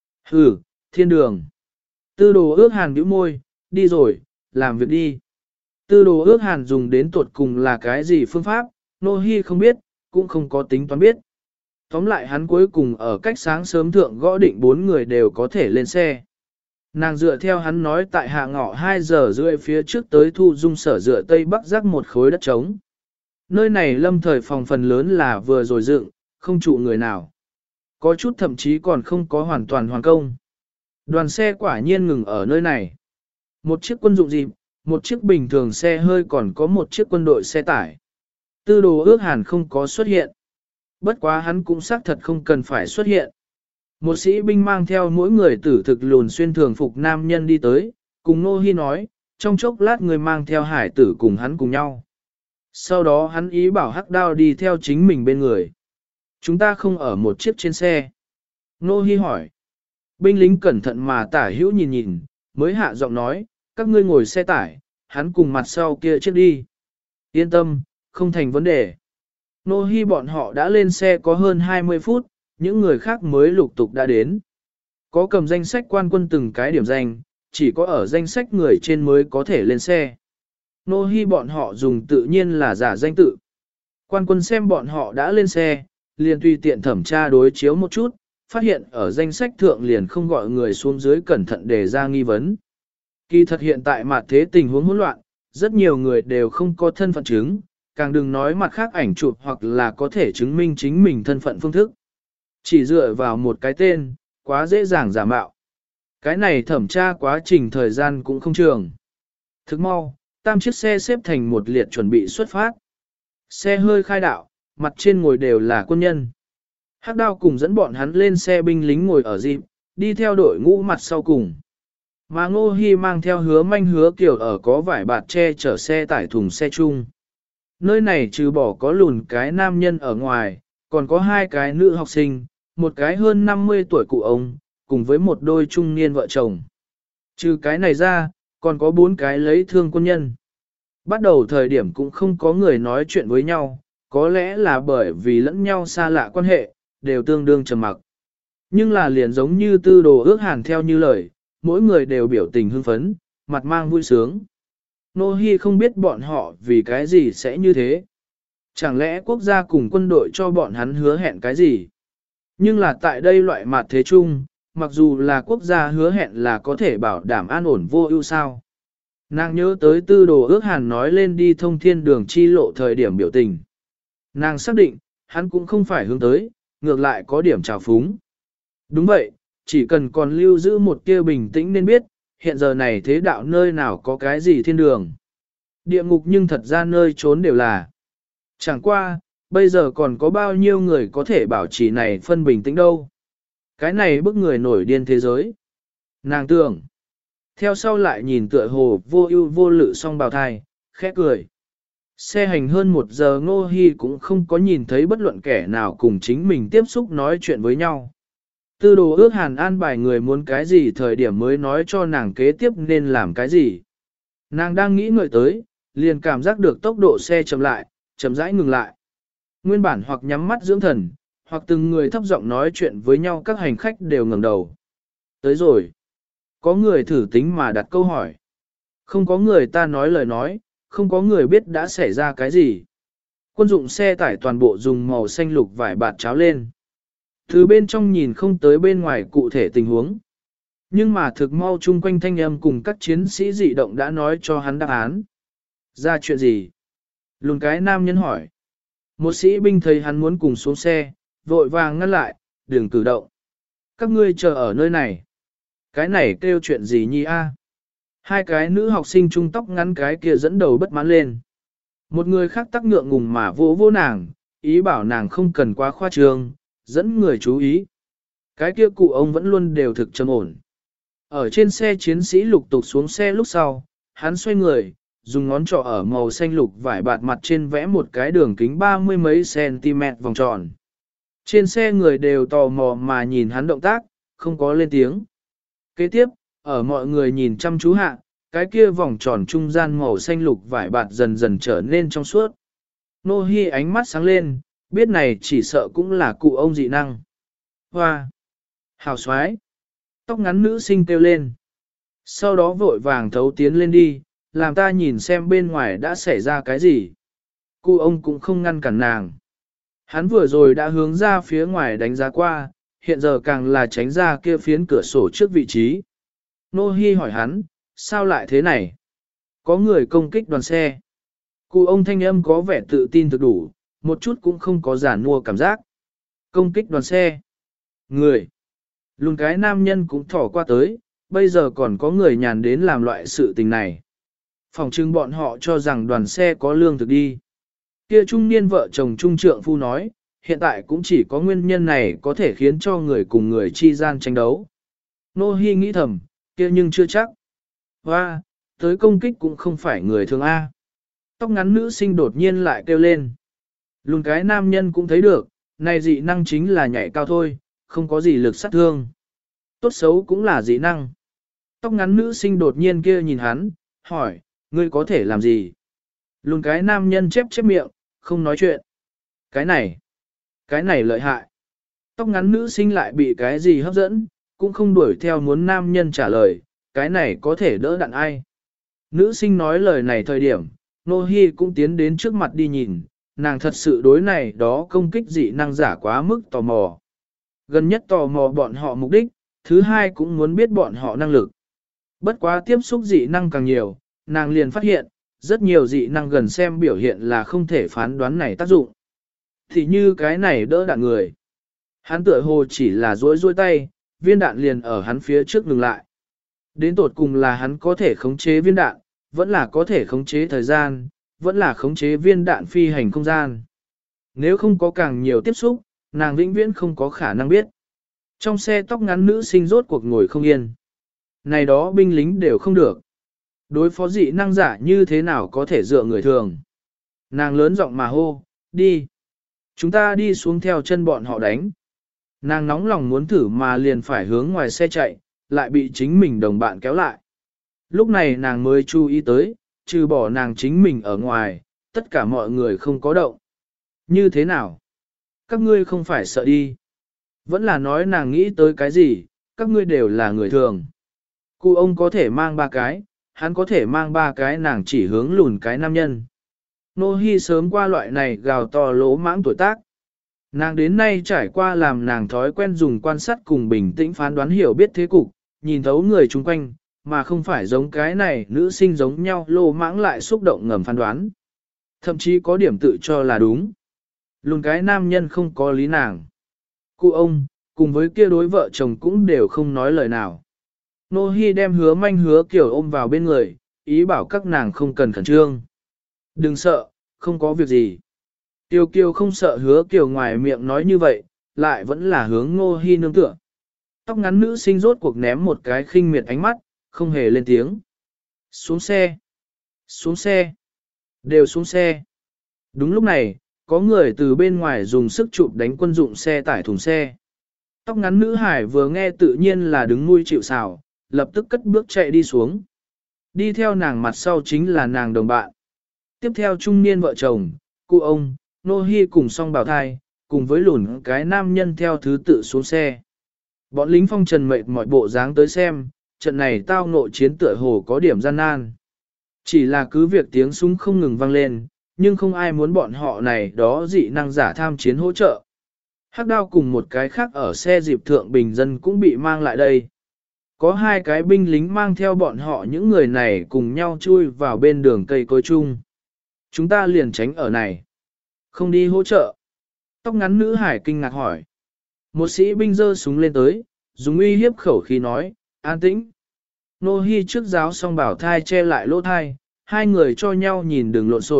Thiên đường. Tư đồ ước hàn bĩu môi, đi rồi, làm việc đi. Tư đồ ước hàn dùng đến tuột cùng là cái gì phương pháp, Nô Hi không biết, cũng không có tính toán biết. Tóm lại hắn cuối cùng ở cách sáng sớm thượng gõ định 4 người đều có thể lên xe. Nàng dựa theo hắn nói tại hạ ngọ 2 giờ rưỡi phía trước tới Thu Dung sở dựa Tây Bắc rắc một khối đất trống. Nơi này lâm thời phòng phần lớn là vừa rồi dựng, không trụ người nào. Có chút thậm chí còn không có hoàn toàn hoàn công. Đoàn xe quả nhiên ngừng ở nơi này. Một chiếc quân dụng dịp, một chiếc bình thường xe hơi còn có một chiếc quân đội xe tải. Tư đồ ước hàn không có xuất hiện. Bất quá hắn cũng xác thật không cần phải xuất hiện. Một sĩ binh mang theo mỗi người tử thực lùn xuyên thường phục nam nhân đi tới, cùng Nô Hi nói, trong chốc lát người mang theo hải tử cùng hắn cùng nhau. Sau đó hắn ý bảo Hắc Đao đi theo chính mình bên người. Chúng ta không ở một chiếc trên xe. Nô Hi hỏi. Binh lính cẩn thận mà tả hữu nhìn nhìn, mới hạ giọng nói, các ngươi ngồi xe tải, hắn cùng mặt sau kia chiếc đi. Yên tâm, không thành vấn đề. Nô Hi bọn họ đã lên xe có hơn 20 phút, những người khác mới lục tục đã đến. Có cầm danh sách quan quân từng cái điểm danh, chỉ có ở danh sách người trên mới có thể lên xe. Nô Hi bọn họ dùng tự nhiên là giả danh tự. Quan quân xem bọn họ đã lên xe, liền tùy tiện thẩm tra đối chiếu một chút, phát hiện ở danh sách thượng liền không gọi người xuống dưới cẩn thận để ra nghi vấn. Kỳ thật hiện tại mặt thế tình huống hỗn loạn, rất nhiều người đều không có thân phận chứng, càng đừng nói mặt khác ảnh chụp hoặc là có thể chứng minh chính mình thân phận phương thức. Chỉ dựa vào một cái tên, quá dễ dàng giả mạo. Cái này thẩm tra quá trình thời gian cũng không trường. Thức mau, tam chiếc xe xếp thành một liệt chuẩn bị xuất phát. Xe hơi khai đạo, mặt trên ngồi đều là quân nhân. Hắc Đao cùng dẫn bọn hắn lên xe binh lính ngồi ở dịp, đi theo đội ngũ mặt sau cùng. Mà Ngô Hi mang theo Hứa Manh Hứa Kiều ở có vải bạt che chở xe tải thùng xe chung. Nơi này trừ bỏ có lùn cái nam nhân ở ngoài, còn có 2 cái nữ học sinh, một cái hơn 50 tuổi cụ ông, cùng với một đôi trung niên vợ chồng. Trừ cái này ra, còn có 4 cái lấy thương quân nhân. Bắt đầu thời điểm cũng không có người nói chuyện với nhau, có lẽ là bởi vì lẫn nhau xa lạ quan hệ, đều tương đương trầm mặc. Nhưng là liền giống như tư đồ ước hàn theo như lời, mỗi người đều biểu tình hưng phấn, mặt mang vui sướng. Nô Hi không biết bọn họ vì cái gì sẽ như thế. Chẳng lẽ quốc gia cùng quân đội cho bọn hắn hứa hẹn cái gì? Nhưng là tại đây loại mặt thế chung, mặc dù là quốc gia hứa hẹn là có thể bảo đảm an ổn vô ưu sao. Nàng nhớ tới tư đồ ước hàn nói lên đi thông thiên đường chi lộ thời điểm biểu tình. Nàng xác định, hắn cũng không phải hướng tới, ngược lại có điểm trào phúng. Đúng vậy, chỉ cần còn lưu giữ một tia bình tĩnh nên biết, hiện giờ này thế đạo nơi nào có cái gì thiên đường. Địa ngục nhưng thật ra nơi trốn đều là. Chẳng qua, bây giờ còn có bao nhiêu người có thể bảo trì này phân bình tĩnh đâu. Cái này bức người nổi điên thế giới. Nàng tưởng. Theo sau lại nhìn tựa hồ vô ưu vô lự song bào thai, khẽ cười. Xe hành hơn 1 giờ Ngô Hi cũng không có nhìn thấy bất luận kẻ nào cùng chính mình tiếp xúc nói chuyện với nhau. Tư đồ ước hàn an bài người muốn cái gì thời điểm mới nói cho nàng kế tiếp nên làm cái gì. Nàng đang nghĩ ngợi tới, liền cảm giác được tốc độ xe chậm lại, chậm rãi ngừng lại. Nguyên bản hoặc nhắm mắt dưỡng thần, hoặc từng người thấp giọng nói chuyện với nhau các hành khách đều ngẩng đầu. Tới rồi. Có người thử tính mà đặt câu hỏi. Không có người ta nói lời nói, không có người biết đã xảy ra cái gì. Quân dụng xe tải toàn bộ dùng màu xanh lục vải bạt cháo lên. Từ bên trong nhìn không tới bên ngoài cụ thể tình huống. Nhưng mà thực mau chung quanh thanh âm cùng các chiến sĩ dị động đã nói cho hắn đáp án. Ra chuyện gì? Lùn cái nam nhân hỏi. Một sĩ binh thấy hắn muốn cùng xuống xe, vội vàng ngăn lại, đừng cử động. Các ngươi chờ ở nơi này. Cái này kêu chuyện gì nhi a? 2 cái nữ học sinh trung tóc ngắn cái kia dẫn đầu bất mãn lên. Một người khác tắc ngượng ngùng mà vỗ vỗ nàng, ý bảo nàng không cần quá khoa trương, dẫn người chú ý. Cái kia cụ ông vẫn luôn đều thực trầm ổn. Ở trên xe chiến sĩ lục tục xuống xe lúc sau, hắn xoay người, dùng ngón trỏ ở màu xanh lục vải bạt mặt trên vẽ một cái đường kính 30 mấy cm vòng tròn. Trên xe người đều tò mò mà nhìn hắn động tác, không có lên tiếng. Kế tiếp, ở mọi người nhìn chăm chú hạ, cái kia vòng tròn trung gian màu xanh lục vải bạt dần dần trở nên trong suốt. Nô Hi ánh mắt sáng lên, biết này chỉ sợ cũng là cụ ông dị năng. Hoa! Hào xoái! Tóc ngắn nữ sinh kêu lên. Sau đó vội vàng thấu tiến lên đi, làm ta nhìn xem bên ngoài đã xảy ra cái gì. Cụ ông cũng không ngăn cản nàng. Hắn vừa rồi đã hướng ra phía ngoài đánh giá qua, hiện giờ càng là tránh ra kia phiến cửa sổ trước vị trí. Nô Hi hỏi hắn, sao lại thế này? Có người công kích đoàn xe. Cụ ông thanh âm có vẻ tự tin thực đủ, một chút cũng không có giả nua cảm giác. Công kích đoàn xe. Người. Lùn cái nam nhân cũng thỏ qua tới, bây giờ còn có người nhàn đến làm loại sự tình này. Phòng trưng bọn họ cho rằng đoàn xe có lương thực đi. Kia trung niên vợ chồng trung trượng phu nói, hiện tại cũng chỉ có nguyên nhân này có thể khiến cho người cùng người chi gian tranh đấu. Nô Hi nghĩ thầm, kia nhưng chưa chắc. Hoa, tới công kích cũng không phải người thường A. Tóc ngắn nữ sinh đột nhiên lại kêu lên. Lùn cái nam nhân cũng thấy được, này dị năng chính là nhảy cao thôi, không có gì lực sát thương. Tốt xấu cũng là dị năng. Tóc ngắn nữ sinh đột nhiên kia nhìn hắn, hỏi, ngươi có thể làm gì? Lùn cái nam nhân chép miệng, không nói chuyện. Cái này lợi hại. Tóc ngắn nữ sinh lại bị cái gì hấp dẫn, cũng không đuổi theo muốn nam nhân trả lời, cái này có thể đỡ đạn ai. Nữ sinh nói lời này thời điểm, Nô Hi cũng tiến đến trước mặt đi nhìn, nàng thật sự đối này đó công kích dị năng giả quá mức tò mò. Gần nhất tò mò bọn họ mục đích, thứ hai cũng muốn biết bọn họ năng lực. Bất quá tiếp xúc dị năng càng nhiều, nàng liền phát hiện, rất nhiều dị năng gần xem biểu hiện là không thể phán đoán này tác dụng. Thì như cái này đỡ đạn người. Hắn tựa hồ chỉ là duỗi tay, viên đạn liền ở hắn phía trước ngừng lại. Đến tột cùng là hắn có thể khống chế viên đạn, vẫn là có thể khống chế thời gian, vẫn là khống chế viên đạn phi hành không gian. Nếu không có càng nhiều tiếp xúc, nàng vĩnh viễn không có khả năng biết. Trong xe tóc ngắn nữ sinh rốt cuộc ngồi không yên. Này đó binh lính đều không được. Đối phó dị năng giả như thế nào có thể dựa người thường. Nàng lớn giọng mà hô, đi. Chúng ta đi xuống theo chân bọn họ đánh. Nàng nóng lòng muốn thử mà liền phải hướng ngoài xe chạy, lại bị chính mình đồng bạn kéo lại. Lúc này nàng mới chú ý tới, trừ bỏ nàng chính mình ở ngoài, tất cả mọi người không có động. Như thế nào? Các ngươi không phải sợ đi. Vẫn là nói nàng nghĩ tới cái gì, các ngươi đều là người thường. Cụ ông có thể mang 3 cái, hắn có thể mang 3 cái, nàng chỉ hướng lùn cái nam nhân. Nô Hi sớm qua loại này gào to lỗ mãng tuổi tác. Nàng đến nay trải qua làm nàng thói quen dùng quan sát cùng bình tĩnh phán đoán hiểu biết thế cục, nhìn thấu người chung quanh, mà không phải giống cái này nữ sinh giống nhau lô mãng lại xúc động ngầm phán đoán. Thậm chí có điểm tự cho là đúng. Lùn cái nam nhân không có lý nàng. Cụ ông, cùng với kia đối vợ chồng cũng đều không nói lời nào. Nô Hi đem Hứa Manh Hứa Kiều ôm vào bên người, ý bảo các nàng không cần khẩn trương. Đừng sợ, không có việc gì. Tiêu Kiều không sợ Hứa Kiều ngoài miệng nói như vậy, lại vẫn là hướng Nô Hi nương tựa. Tóc ngắn nữ sinh rốt cuộc ném một cái khinh miệt ánh mắt, không hề lên tiếng. Xuống xe. Xuống xe. Đều xuống xe. Đúng lúc này, có người từ bên ngoài dùng sức chụp đánh quân dụng xe tải thùng xe. Tóc ngắn nữ hải vừa nghe tự nhiên là đứng nuôi chịu xào, lập tức cất bước chạy đi xuống. Đi theo nàng mặt sau chính là nàng đồng bạn. Tiếp theo trung niên vợ chồng, cụ ông, Nô Hi cùng song bào thai, cùng với lùn cái nam nhân theo thứ tự xuống xe. Bọn lính phong trần mệt mọi bộ dáng tới xem, trận này tao ngộ chiến tựa hồ có điểm gian nan. Chỉ là cứ việc tiếng súng không ngừng vang lên, nhưng không ai muốn bọn họ này đó dị năng giả tham chiến hỗ trợ. Hắc Đao cùng một cái khác ở xe dịp thượng bình dân cũng bị mang lại đây. Có 2 cái binh lính mang theo bọn họ những người này cùng nhau chui vào bên đường cây cối chung. Chúng ta liền tránh ở này. Không đi hỗ trợ. Tóc ngắn nữ hải kinh ngạc hỏi. Một sĩ binh giơ súng lên tới, dùng uy hiếp khẩu khí nói, an tĩnh. Nô Hi trước giáo xong bảo thai che lại lỗ thai, 2 người cho nhau nhìn đừng lộn xộn,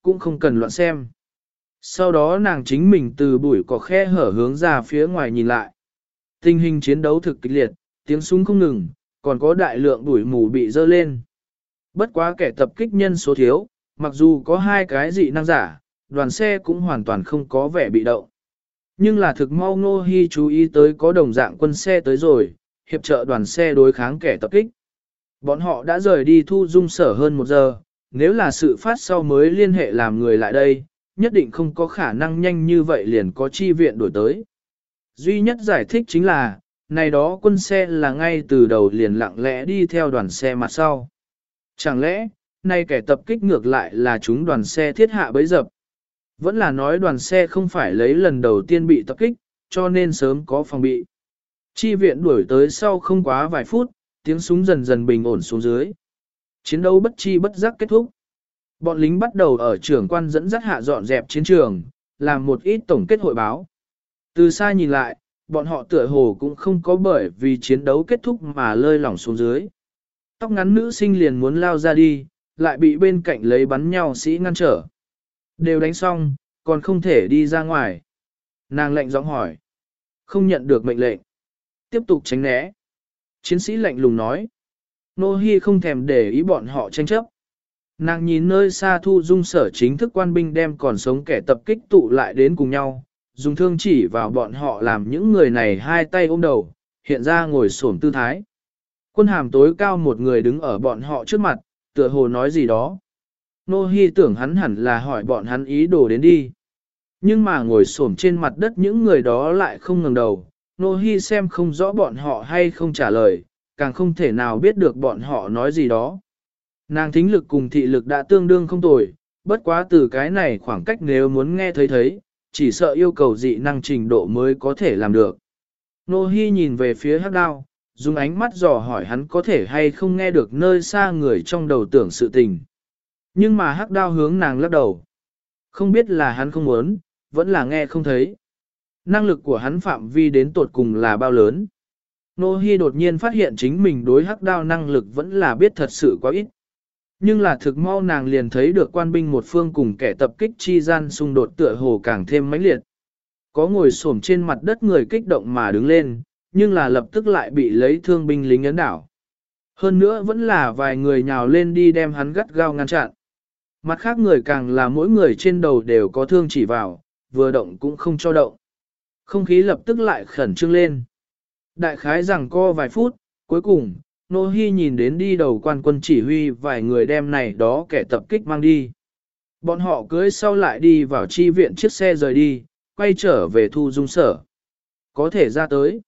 cũng không cần loạn xem. Sau đó nàng chính mình từ bụi cỏ khe hở hướng ra phía ngoài nhìn lại. Tình hình chiến đấu thực kịch liệt, tiếng súng không ngừng, còn có đại lượng bụi mù bị dơ lên. Bất quá kẻ tập kích nhân số thiếu, mặc dù có 2 cái dị năng giả, đoàn xe cũng hoàn toàn không có vẻ bị động. Nhưng là thực mau Ngô Hi chú ý tới có đồng dạng quân xe tới rồi, hiệp trợ đoàn xe đối kháng kẻ tập kích. Bọn họ đã rời đi Thu Dung sở hơn 1 giờ, nếu là sự phát sau mới liên hệ làm người lại đây, nhất định không có khả năng nhanh như vậy liền có chi viện đổi tới. Duy nhất giải thích chính là, này đó quân xe là ngay từ đầu liền lặng lẽ đi theo đoàn xe mặt sau. Chẳng lẽ, nay kẻ tập kích ngược lại là chúng đoàn xe thiết hạ bấy dập? Vẫn là nói đoàn xe không phải lấy lần đầu tiên bị tập kích, cho nên sớm có phòng bị. Chi viện đuổi tới sau không quá vài phút, tiếng súng dần dần bình ổn xuống dưới. Chiến đấu bất chi bất giác kết thúc. Bọn lính bắt đầu ở trưởng quan dẫn dắt hạ dọn dẹp chiến trường, làm một ít tổng kết hội báo. Từ xa nhìn lại, bọn họ tựa hồ cũng không có bởi vì chiến đấu kết thúc mà lơi lỏng xuống dưới. Tóc ngắn nữ sinh liền muốn lao ra đi, lại bị bên cạnh lấy bắn nhau sĩ ngăn trở. Đều đánh xong, còn không thể đi ra ngoài. Nàng lệnh giọng hỏi. Không nhận được mệnh lệnh. Tiếp tục tránh né. Chiến sĩ lạnh lùng nói. Nô Hi không thèm để ý bọn họ tranh chấp. Nàng nhìn nơi xa Thu Dung sở chính thức quan binh đem còn sống kẻ tập kích tụ lại đến cùng nhau, dùng thương chỉ vào bọn họ làm những người này 2 tay ôm đầu, hiện ra ngồi xổm tư thái. Quân hàm tối cao một người đứng ở bọn họ trước mặt, tựa hồ nói gì đó. Nô Hi tưởng hắn hẳn là hỏi bọn hắn ý đồ đến đi. Nhưng mà ngồi xổm trên mặt đất những người đó lại không ngẩng đầu, Nô Hi xem không rõ bọn họ hay không trả lời, càng không thể nào biết được bọn họ nói gì đó. Nàng thính lực cùng thị lực đã tương đương không tồi, bất quá từ cái này khoảng cách nếu muốn nghe thấy, chỉ sợ yêu cầu dị năng trình độ mới có thể làm được. Nô Hi nhìn về phía Hắc Đao, dùng ánh mắt dò hỏi hắn có thể hay không nghe được nơi xa người trong đầu tưởng sự tình. Nhưng mà Hắc Đao hướng nàng lắc đầu. Không biết là hắn không muốn, vẫn là nghe không thấy. Năng lực của hắn phạm vi đến tột cùng là bao lớn. Nô Hi đột nhiên phát hiện chính mình đối Hắc Đao năng lực vẫn là biết thật sự quá ít. Nhưng là thực mau nàng liền thấy được quan binh một phương cùng kẻ tập kích chi gian xung đột tựa hồ càng thêm mãnh liệt. Có ngồi xổm trên mặt đất người kích động mà đứng lên, nhưng là lập tức lại bị lấy thương binh lính ấn đảo. Hơn nữa vẫn là vài người nhào lên đi đem hắn gắt gao ngăn chặn. Mặt khác người càng là mỗi người trên đầu đều có thương chỉ vào, vừa động cũng không cho động. Không khí lập tức lại khẩn trương lên. Đại khái rằng co vài phút, cuối cùng, Nô Hi nhìn đến đi đầu quan quân chỉ huy vài người đem này đó kẻ tập kích mang đi. Bọn họ cưới sau lại đi vào chi viện chiếc xe rời đi, quay trở về Thu Dung sở. Có thể ra tới.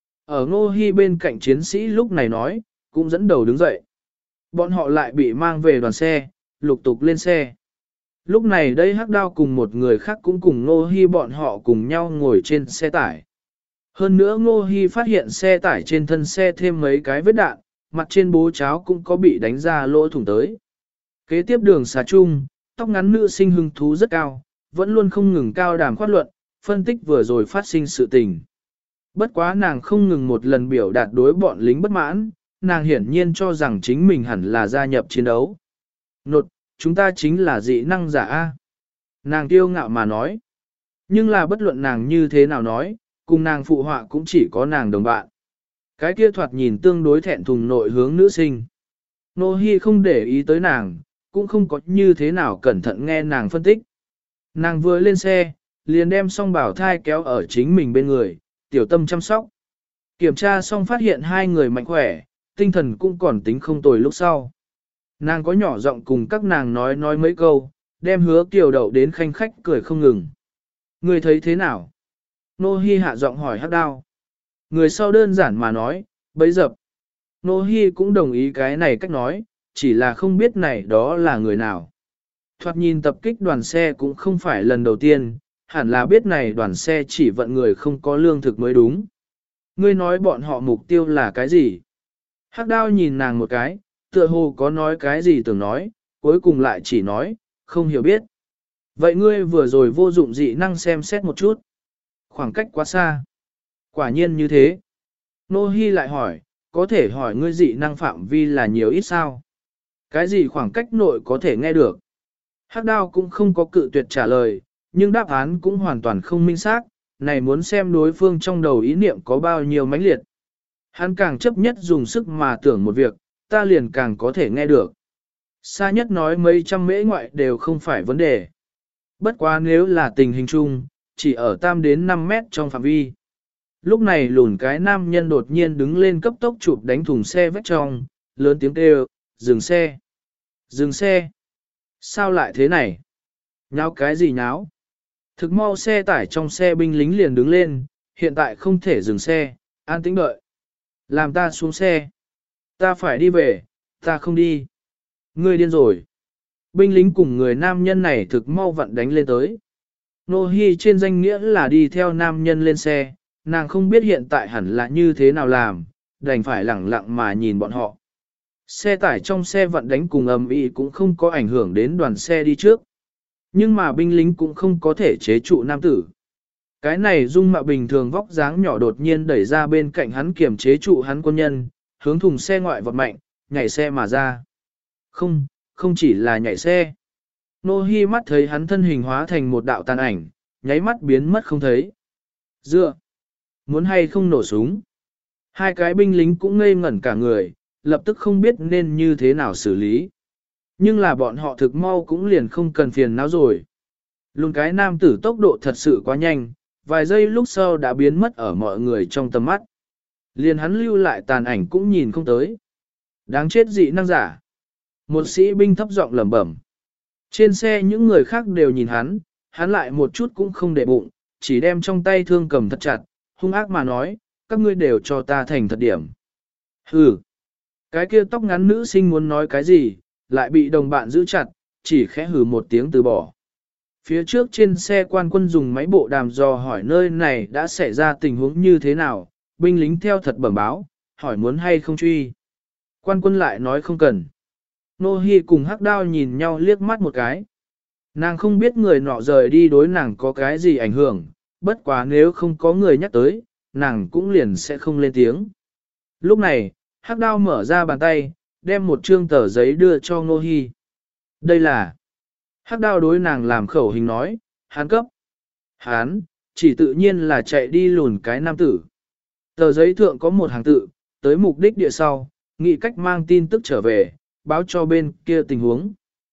Ở Nô Hi bên cạnh chiến sĩ lúc này nói, cũng dẫn đầu đứng dậy. Bọn họ lại bị mang về đoàn xe, lục tục lên xe. Lúc này đây Hắc Đao cùng một người khác cũng cùng Nô Hi bọn họ cùng nhau ngồi trên xe tải. Hơn nữa Nô Hi phát hiện xe tải trên thân xe thêm mấy cái vết đạn, mặt trên bố cháo cũng có bị đánh ra lỗ thủng tới. Kế tiếp đường xà chung, tóc ngắn nữ sinh hứng thú rất cao, vẫn luôn không ngừng cao đàm khoát luận, phân tích vừa rồi phát sinh sự tình. Bất quá nàng không ngừng một lần biểu đạt đối bọn lính bất mãn, nàng hiển nhiên cho rằng chính mình hẳn là gia nhập chiến đấu. Nột, chúng ta chính là dị năng giả A. Nàng kiêu ngạo mà nói. Nhưng là bất luận nàng như thế nào nói, cùng nàng phụ họa cũng chỉ có nàng đồng bạn. Cái kia thoạt nhìn tương đối thẹn thùng nội hướng nữ sinh. Nô Hi không để ý tới nàng, cũng không có như thế nào cẩn thận nghe nàng phân tích. Nàng vừa lên xe, liền đem song bảo thai kéo ở chính mình bên người, tiểu tâm chăm sóc. Kiểm tra xong phát hiện 2 người mạnh khỏe, tinh thần cũng còn tính không tồi lúc sau. Nàng có nhỏ giọng cùng các nàng nói mấy câu, đem Hứa Kiều đậu đến khanh khách cười không ngừng. Người thấy thế nào? Nô Hi hạ giọng hỏi Hắc Đao. Người sau đơn giản mà nói, bấy dập. Nô Hi cũng đồng ý cái này cách nói, chỉ là không biết này đó là người nào. Thoạt nhìn tập kích đoàn xe cũng không phải lần đầu tiên, hẳn là biết này đoàn xe chỉ vận người không có lương thực mới đúng. Ngươi nói bọn họ mục tiêu là cái gì? Hắc Đao nhìn nàng một cái, tựa hồ có nói cái gì tưởng nói, cuối cùng lại chỉ nói, không hiểu biết. Vậy ngươi vừa rồi vô dụng dị năng xem xét một chút. Khoảng cách quá xa. Quả nhiên như thế. Nô Hi lại hỏi, có thể hỏi ngươi dị năng phạm vi là nhiều ít sao? Cái gì khoảng cách nội có thể nghe được? Hắc đao cũng không có cự tuyệt trả lời, nhưng đáp án cũng hoàn toàn không minh xác, này muốn xem đối phương trong đầu ý niệm có bao nhiêu mãnh liệt. Hắn càng chấp nhất dùng sức mà tưởng một việc, ta liền càng có thể nghe được. Xa nhất nói mấy trăm mễ ngoại đều không phải vấn đề. Bất quá nếu là tình hình chung, chỉ ở tam đến 5 mét trong phạm vi. Lúc này lùn cái nam nhân đột nhiên đứng lên cấp tốc chụp đánh thùng xe vách trong, lớn tiếng kêu, dừng xe. Dừng xe. Sao lại thế này? Nháo cái gì nháo? Thực mau xe tải trong xe binh lính liền đứng lên, hiện tại không thể dừng xe, an tĩnh đợi. Làm ta xuống xe. Ta phải đi về, ta không đi. Ngươi điên rồi. Binh lính cùng người nam nhân này thực mau vặn đánh lên tới. Nô Hi trên danh nghĩa là đi theo nam nhân lên xe, nàng không biết hiện tại hẳn là như thế nào làm, đành phải lẳng lặng mà nhìn bọn họ. Xe tải trong xe vặn đánh cùng ầm ĩ cũng không có ảnh hưởng đến đoàn xe đi trước. Nhưng mà binh lính cũng không có thể chế trụ nam tử. Cái này dung mạo bình thường vóc dáng nhỏ đột nhiên đẩy ra bên cạnh hắn kiềm chế trụ hắn quân nhân, hướng thùng xe ngoại vọt mạnh, nhảy xe mà ra. Không chỉ là nhảy xe. Nô Hi mắt thấy hắn thân hình hóa thành một đạo tàn ảnh, nháy mắt biến mất không thấy. Dựa! Muốn hay không nổ súng? Hai cái binh lính cũng ngây ngẩn cả người, lập tức không biết nên như thế nào xử lý. Nhưng là bọn họ thực mau cũng liền không cần phiền não rồi. Luôn cái nam tử tốc độ thật sự quá nhanh, vài giây lúc sau đã biến mất ở mọi người trong tầm mắt. Liền hắn lưu lại tàn ảnh cũng nhìn không tới. Đáng chết dị năng giả. Một sĩ binh thấp giọng lẩm bẩm. Trên xe những người khác đều nhìn hắn lại một chút cũng không để bụng, chỉ đem trong tay thương cầm thật chặt, hung ác mà nói, các ngươi đều cho ta thành thật điểm. Hừ. Cái kia tóc ngắn nữ sinh muốn nói cái gì, lại bị đồng bạn giữ chặt, chỉ khẽ hừ một tiếng từ bỏ. Phía trước trên xe quan quân dùng máy bộ đàm dò hỏi nơi này đã xảy ra tình huống như thế nào, binh lính theo thật bẩm báo, hỏi muốn hay không truy. Quan quân lại nói không cần. Nô Hi cùng Hắc Đao nhìn nhau liếc mắt một cái. Nàng không biết người nọ rời đi đối nàng có cái gì ảnh hưởng, bất quá nếu không có người nhắc tới, nàng cũng liền sẽ không lên tiếng. Lúc này, Hắc Đao mở ra bàn tay, đem một trương tờ giấy đưa cho Nô Hi. Đây là... Hắc Đao đối nàng làm khẩu hình nói, hán cấp. Hán, chỉ tự nhiên là chạy đi lùn cái nam tử. Tờ giấy thượng có một hàng tự, tới mục đích địa sau, nghĩ cách mang tin tức trở về, báo cho bên kia tình huống.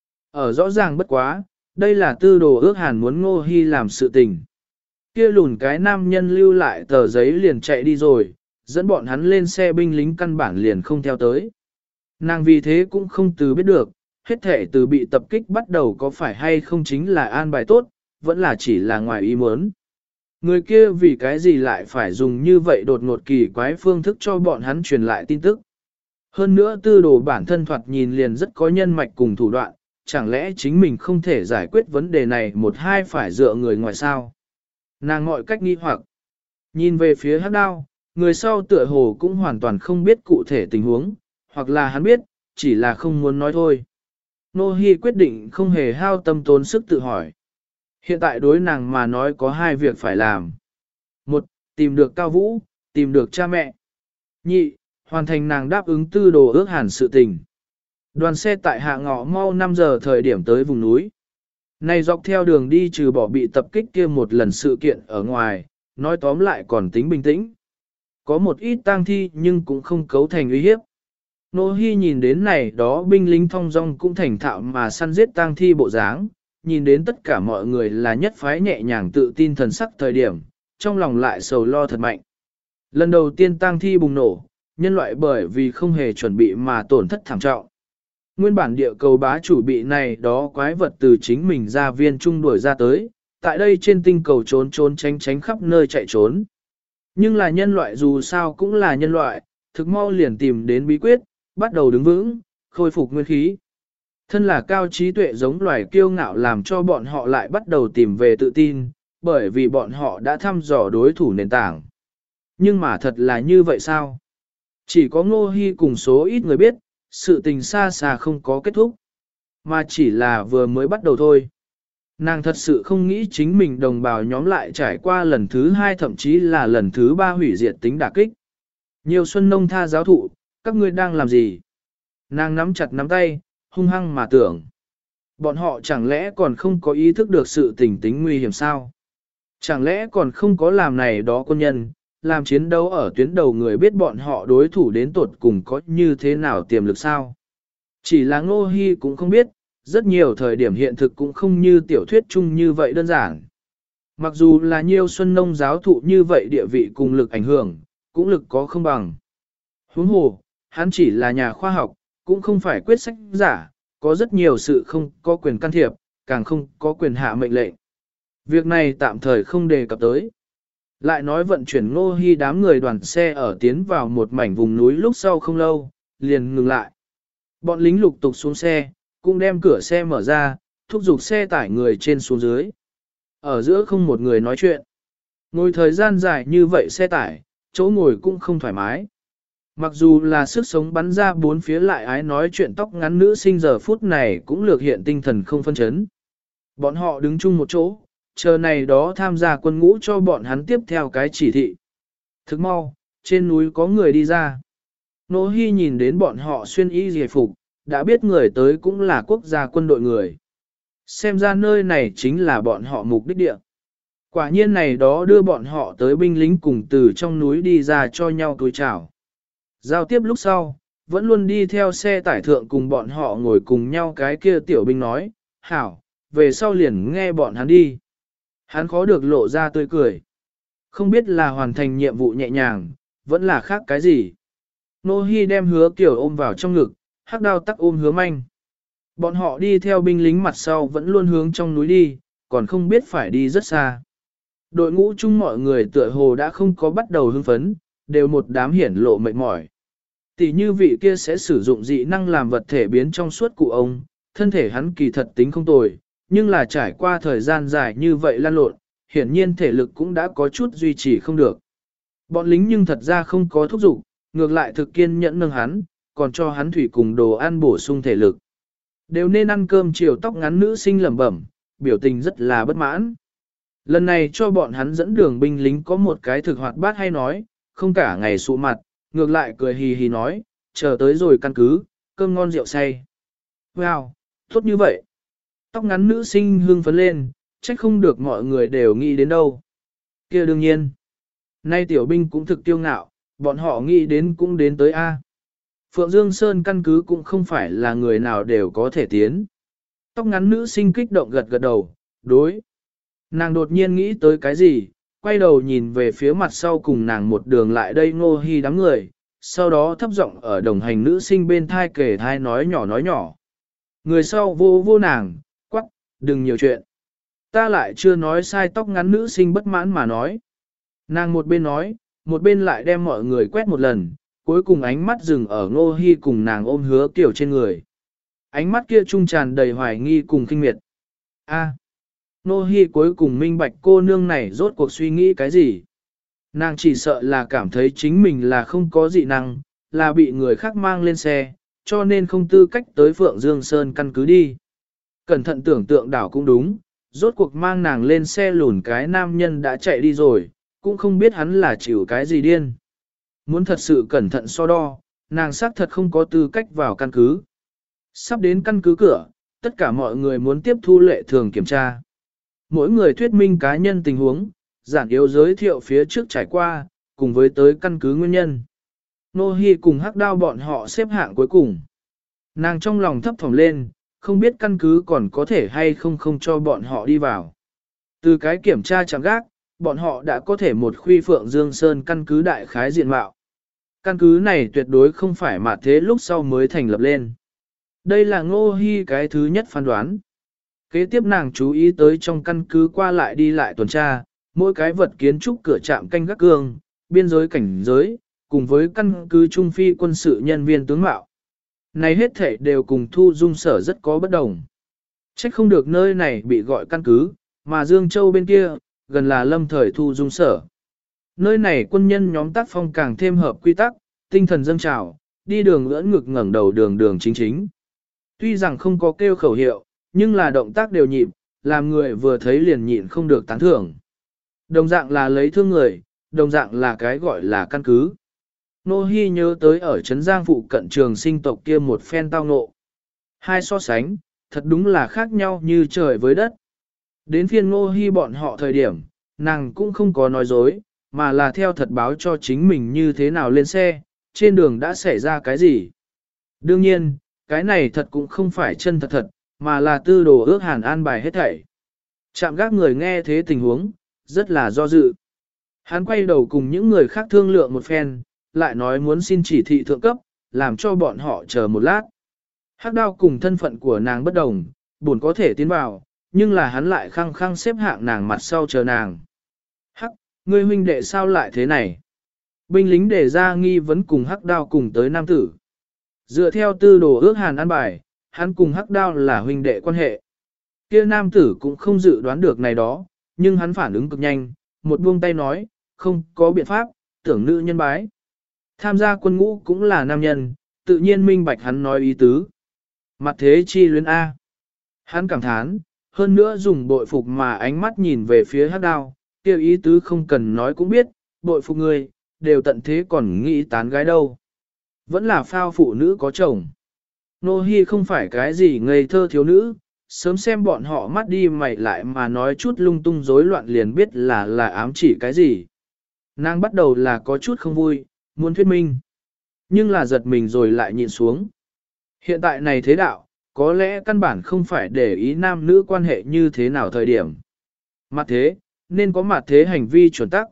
Ở rõ ràng bất quá, đây là tư đồ ước hàn muốn Ngô Hi làm sự tình. Kia lùn cái nam nhân lưu lại tờ giấy liền chạy đi rồi, dẫn bọn hắn lên xe binh lính căn bản liền không theo tới. Nàng vì thế cũng không từ biết được, hết thể từ bị tập kích bắt đầu có phải hay không chính là an bài tốt, vẫn là chỉ là ngoài ý muốn. Người kia vì cái gì lại phải dùng như vậy đột ngột kỳ quái phương thức cho bọn hắn truyền lại tin tức. Hơn nữa tư đồ bản thân thoạt nhìn liền rất có nhân mạch cùng thủ đoạn, chẳng lẽ chính mình không thể giải quyết vấn đề này một hai phải dựa người ngoài sao. Nàng mọi cách nghi hoặc, nhìn về phía Hắc Đao, người sau tựa hồ cũng hoàn toàn không biết cụ thể tình huống, hoặc là hắn biết, chỉ là không muốn nói thôi. Nô Hi quyết định không hề hao tâm tốn sức tự hỏi. Hiện tại đối nàng mà nói có hai việc phải làm. Một, tìm được Cao Vũ, tìm được cha mẹ. Nhị, hoàn thành nàng đáp ứng tư đồ ước hàn sự tình. Đoàn xe tại hạ ngọ mau 5 giờ thời điểm tới vùng núi. Này dọc theo đường đi trừ bỏ bị tập kích kia một lần sự kiện ở ngoài, nói tóm lại còn tính bình tĩnh. Có một ít tang thi nhưng cũng không cấu thành uy hiếp. Nô Hi nhìn đến này đó binh lính thong dong cũng thành thạo mà săn giết tang thi bộ dáng, nhìn đến tất cả mọi người là nhất phái nhẹ nhàng tự tin thần sắc thời điểm, trong lòng lại sầu lo thật mạnh. Lần đầu tiên tang thi bùng nổ, nhân loại bởi vì không hề chuẩn bị mà tổn thất thảm trọng. Nguyên bản địa cầu bá chủ bị này đó quái vật từ chính mình ra viên trung đuổi ra tới, tại đây trên tinh cầu trốn trốn tránh tránh khắp nơi chạy trốn. Nhưng là nhân loại dù sao cũng là nhân loại, thực mau liền tìm đến bí quyết, bắt đầu đứng vững, khôi phục nguyên khí. Thân là cao trí tuệ giống loài kiêu ngạo làm cho bọn họ lại bắt đầu tìm về tự tin, bởi vì bọn họ đã thăm dò đối thủ nền tảng. Nhưng mà thật là như vậy sao? Chỉ có Ngô Hi cùng số ít người biết, sự tình xa xa không có kết thúc, mà chỉ là vừa mới bắt đầu thôi. Nàng thật sự không nghĩ chính mình đồng bào nhóm lại trải qua lần thứ 2 thậm chí là lần thứ 3 hủy diệt tính đả kích. Nhiều xuân nông tha giáo thụ, các ngươi đang làm gì? Nàng nắm chặt nắm tay, hung hăng mà tưởng. Bọn họ chẳng lẽ còn không có ý thức được sự tình tính nguy hiểm sao? Chẳng lẽ còn không có làm này đó quân nhân, làm chiến đấu ở tuyến đầu người biết bọn họ đối thủ đến tột cùng có như thế nào tiềm lực sao? Chỉ là Ngô Hi cũng không biết, rất nhiều thời điểm hiện thực cũng không như tiểu thuyết chung như vậy đơn giản. Mặc dù là nhiều xuân nông giáo thụ như vậy địa vị cùng lực ảnh hưởng, cũng lực có không bằng. Huống hồ, hắn chỉ là nhà khoa học, cũng không phải quyết sách giả, có rất nhiều sự không có quyền can thiệp, càng không có quyền hạ mệnh lệnh. Việc này tạm thời không đề cập tới. Lại nói vận chuyển Ngô Hi đám người đoàn xe ở tiến vào một mảnh vùng núi lúc sau không lâu, liền ngừng lại. Bọn lính lục tục xuống xe, cũng đem cửa xe mở ra, thúc giục xe tải người trên xuống dưới. Ở giữa không một người nói chuyện. Ngồi thời gian dài như vậy xe tải, chỗ ngồi cũng không thoải mái. Mặc dù là sức sống bắn ra bốn phía lại ái nói chuyện tóc ngắn nữ sinh giờ phút này cũng lược hiện tinh thần không phân chấn. Bọn họ đứng chung một chỗ, chờ này đó tham gia quân ngũ cho bọn hắn tiếp theo cái chỉ thị. Thức mau, trên núi có người đi ra. Nô Hi nhìn đến bọn họ xuyên y giải phục, đã biết người tới cũng là quốc gia quân đội người. Xem ra nơi này chính là bọn họ mục đích địa. Quả nhiên này đó đưa bọn họ tới binh lính cùng từ trong núi đi ra cho nhau túi chào. Giao tiếp lúc sau, vẫn luôn đi theo xe tải thượng cùng bọn họ ngồi cùng nhau cái kia tiểu binh nói, hảo, về sau liền nghe bọn hắn đi. Hắn khó được lộ ra tươi cười. Không biết là hoàn thành nhiệm vụ nhẹ nhàng, vẫn là khác cái gì. Nô Hi đem Hứa Kiều ôm vào trong ngực, Hắc Đao tắc ôm Hứa Manh. Bọn họ đi theo binh lính mặt sau vẫn luôn hướng trong núi đi, còn không biết phải đi rất xa. Đội ngũ chung mọi người tựa hồ đã không có bắt đầu hưng phấn, đều một đám hiển lộ mệt mỏi. Tỷ như vị kia sẽ sử dụng dị năng làm vật thể biến trong suốt cụ ông, thân thể hắn kỳ thật tính không tồi, nhưng là trải qua thời gian dài như vậy lan lộn, hiển nhiên thể lực cũng đã có chút duy trì không được. Bọn lính nhưng thật ra không có thúc giục, ngược lại thực kiên nhẫn nâng hắn, còn cho hắn thủy cùng đồ ăn bổ sung thể lực. Đều nên ăn cơm chiều tóc ngắn nữ sinh lẩm bẩm, biểu tình rất là bất mãn. Lần này cho bọn hắn dẫn đường binh lính có một cái thực hoạt bát hay nói, không cả ngày sụ mặt, ngược lại cười hì hì nói, chờ tới rồi căn cứ, cơm ngon rượu say. Wow, tốt như vậy. Tóc ngắn nữ sinh hương phấn lên, trách không được mọi người đều nghĩ đến đâu. Kia đương nhiên. Nay tiểu binh cũng thực tiêu ngạo, bọn họ nghĩ đến cũng đến tới A. Phượng Dương Sơn căn cứ cũng không phải là người nào đều có thể tiến. Tóc ngắn nữ sinh kích động gật gật đầu, đối. Nàng đột nhiên nghĩ tới cái gì, quay đầu nhìn về phía mặt sau cùng nàng một đường lại đây Ngô Hi đám người, sau đó thấp giọng ở đồng hành nữ sinh bên thai kể thai nói nhỏ nói nhỏ. Người sau vô vô nàng, quắc, đừng nhiều chuyện. Ta lại chưa nói sai tóc ngắn nữ sinh bất mãn mà nói. Nàng một bên nói, một bên lại đem mọi người quét một lần, cuối cùng ánh mắt dừng ở Ngô Hi cùng nàng ôm Hứa Kiều trên người. Ánh mắt kia trung tràn đầy hoài nghi cùng khinh miệt. A. Ngô Hi cuối cùng minh bạch cô nương này rốt cuộc suy nghĩ cái gì. Nàng chỉ sợ là cảm thấy chính mình là không có dị năng, là bị người khác mang lên xe, cho nên không tư cách tới Phượng Dương Sơn căn cứ đi. Cẩn thận tưởng tượng đảo cũng đúng, rốt cuộc mang nàng lên xe lùn cái nam nhân đã chạy đi rồi, cũng không biết hắn là chịu cái gì điên. Muốn thật sự cẩn thận so đo, nàng xác thật không có tư cách vào căn cứ. Sắp đến căn cứ cửa, tất cả mọi người muốn tiếp thu lệ thường kiểm tra. Mỗi người thuyết minh cá nhân tình huống, giản yếu giới thiệu phía trước trải qua, cùng với tới căn cứ nguyên nhân. Nô Hi cùng Hắc Đao bọn họ xếp hạng cuối cùng. Nàng trong lòng thấp thỏm lên, không biết căn cứ còn có thể hay không cho bọn họ đi vào. Từ cái kiểm tra chẳng gác, bọn họ đã có thể một khuy Phượng Dương Sơn căn cứ đại khái diện mạo. Căn cứ này tuyệt đối không phải mà thế lúc sau mới thành lập lên. Đây là Ngô Hi cái thứ nhất phán đoán. Kế tiếp nàng chú ý tới trong căn cứ qua lại đi lại tuần tra, mỗi cái vật kiến trúc cửa trạm canh gác cương, biên giới cảnh giới, cùng với căn cứ trung phi quân sự nhân viên tướng mạo. Này hết thể đều cùng Thu Dung Sở rất có bất đồng. Trách không được nơi này bị gọi căn cứ, mà Dương Châu bên kia, gần là lâm thời Thu Dung Sở. Nơi này quân nhân nhóm tác phong càng thêm hợp quy tắc, tinh thần dâng trào, đi đường ưỡn ngực ngẩng đầu đường đường chính chính. Tuy rằng không có kêu khẩu hiệu, nhưng là động tác đều nhịp, làm người vừa thấy liền nhịn không được tán thưởng. Đồng dạng là lấy thương người, đồng dạng là cái gọi là căn cứ. Nô Hi nhớ tới ở Trấn Giang phụ cận trường sinh tộc kia một phen tao ngộ. Hai so sánh, thật đúng là khác nhau như trời với đất. Đến phiên Ngô Hi bọn họ thời điểm, nàng cũng không có nói dối, mà là theo thật báo cho chính mình như thế nào lên xe, trên đường đã xảy ra cái gì. Đương nhiên, cái này thật cũng không phải chân thật thật, mà là tư đồ ước hàn an bài hết thảy. Chạm gác người nghe thế tình huống, rất là do dự. Hắn quay đầu cùng những người khác thương lượng một phen, lại nói muốn xin chỉ thị thượng cấp, làm cho bọn họ chờ một lát. Hắc Đao cùng thân phận của nàng bất đồng, buồn có thể tiến vào, nhưng là hắn lại khăng khăng xếp hạng nàng mặt sau chờ nàng. Hắc, ngươi huynh đệ sao lại thế này? Binh lính đề ra nghi vấn cùng Hắc Đao cùng tới nam tử. Dựa theo tư đồ ước hàn an bài, hắn cùng Hắc Đao là huynh đệ quan hệ. Kia nam tử cũng không dự đoán được này đó, nhưng hắn phản ứng cực nhanh, một buông tay nói, không có biện pháp, tưởng nữ nhân bái. Tham gia quân ngũ cũng là nam nhân, tự nhiên minh bạch hắn nói ý tứ. Mặt thế chi luyến A. Hắn cảm thán, hơn nữa dùng bội phục mà ánh mắt nhìn về phía Hắc Đao, kêu ý tứ không cần nói cũng biết, bội phục người, đều tận thế còn nghĩ tán gái đâu. Vẫn là phao phụ nữ có chồng. Nô Hi không phải cái gì ngây thơ thiếu nữ, sớm xem bọn họ mắt đi mày lại mà nói chút lung tung rối loạn liền biết là ám chỉ cái gì. Nàng bắt đầu là có chút không vui, muốn thuyết minh. Nhưng là giật mình rồi lại nhịn xuống. Hiện tại này thế đạo, có lẽ căn bản không phải để ý nam nữ quan hệ như thế nào thời điểm. Mặt thế, nên có mặt thế hành vi chuẩn tắc.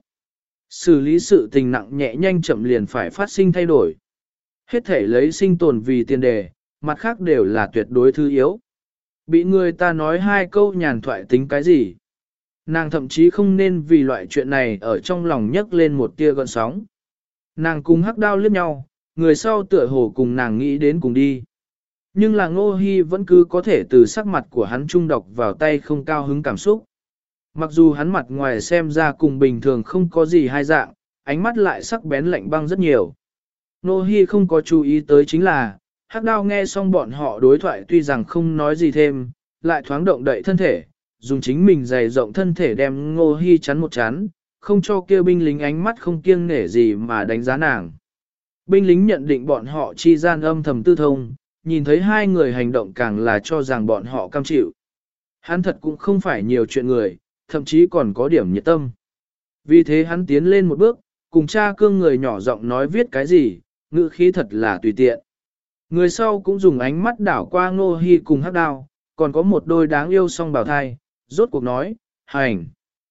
Xử lý sự tình nặng nhẹ nhanh chậm liền phải phát sinh thay đổi. Hết thể lấy sinh tồn vì tiền đề, mặt khác đều là tuyệt đối thứ yếu. Bị người ta nói hai câu nhàn thoại tính cái gì. Nàng thậm chí không nên vì loại chuyện này ở trong lòng nhấc lên một tia gợn sóng. Nàng cùng Hắc Đao liếc nhau, người sau tựa hồ cùng nàng nghĩ đến cùng đi. Nhưng là Ngô Hi vẫn cứ có thể từ sắc mặt của hắn trung đọc vào tay không cao hứng cảm xúc. Mặc dù hắn mặt ngoài xem ra cùng bình thường không có gì hai dạng, ánh mắt lại sắc bén lạnh băng rất nhiều. Ngô Hi không có chú ý tới chính là, Hắc Đao nghe xong bọn họ đối thoại tuy rằng không nói gì thêm, lại thoáng động đậy thân thể, dùng chính mình dày rộng thân thể đem Ngô Hi chắn một chắn, không cho kia binh lính ánh mắt không kiêng nể gì mà đánh giá nàng. Binh lính nhận định bọn họ chi gian âm thầm tư thông, nhìn thấy hai người hành động càng là cho rằng bọn họ cam chịu. Hắn thật cũng không phải nhiều chuyện người, thậm chí còn có điểm nhiệt tâm. Vì thế hắn tiến lên một bước, cùng cha cương người nhỏ giọng nói viết cái gì, ngữ khí thật là tùy tiện. Người sau cũng dùng ánh mắt đảo qua Ngô Hi cùng Hắc Đao, còn có một đôi đáng yêu song bào thai, rốt cuộc nói, hành.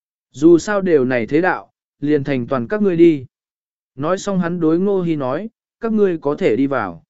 Dù sao đều này thế đạo, liền thành toàn các ngươi đi. Nói xong hắn đối Ngô Hi nói, các ngươi có thể đi vào.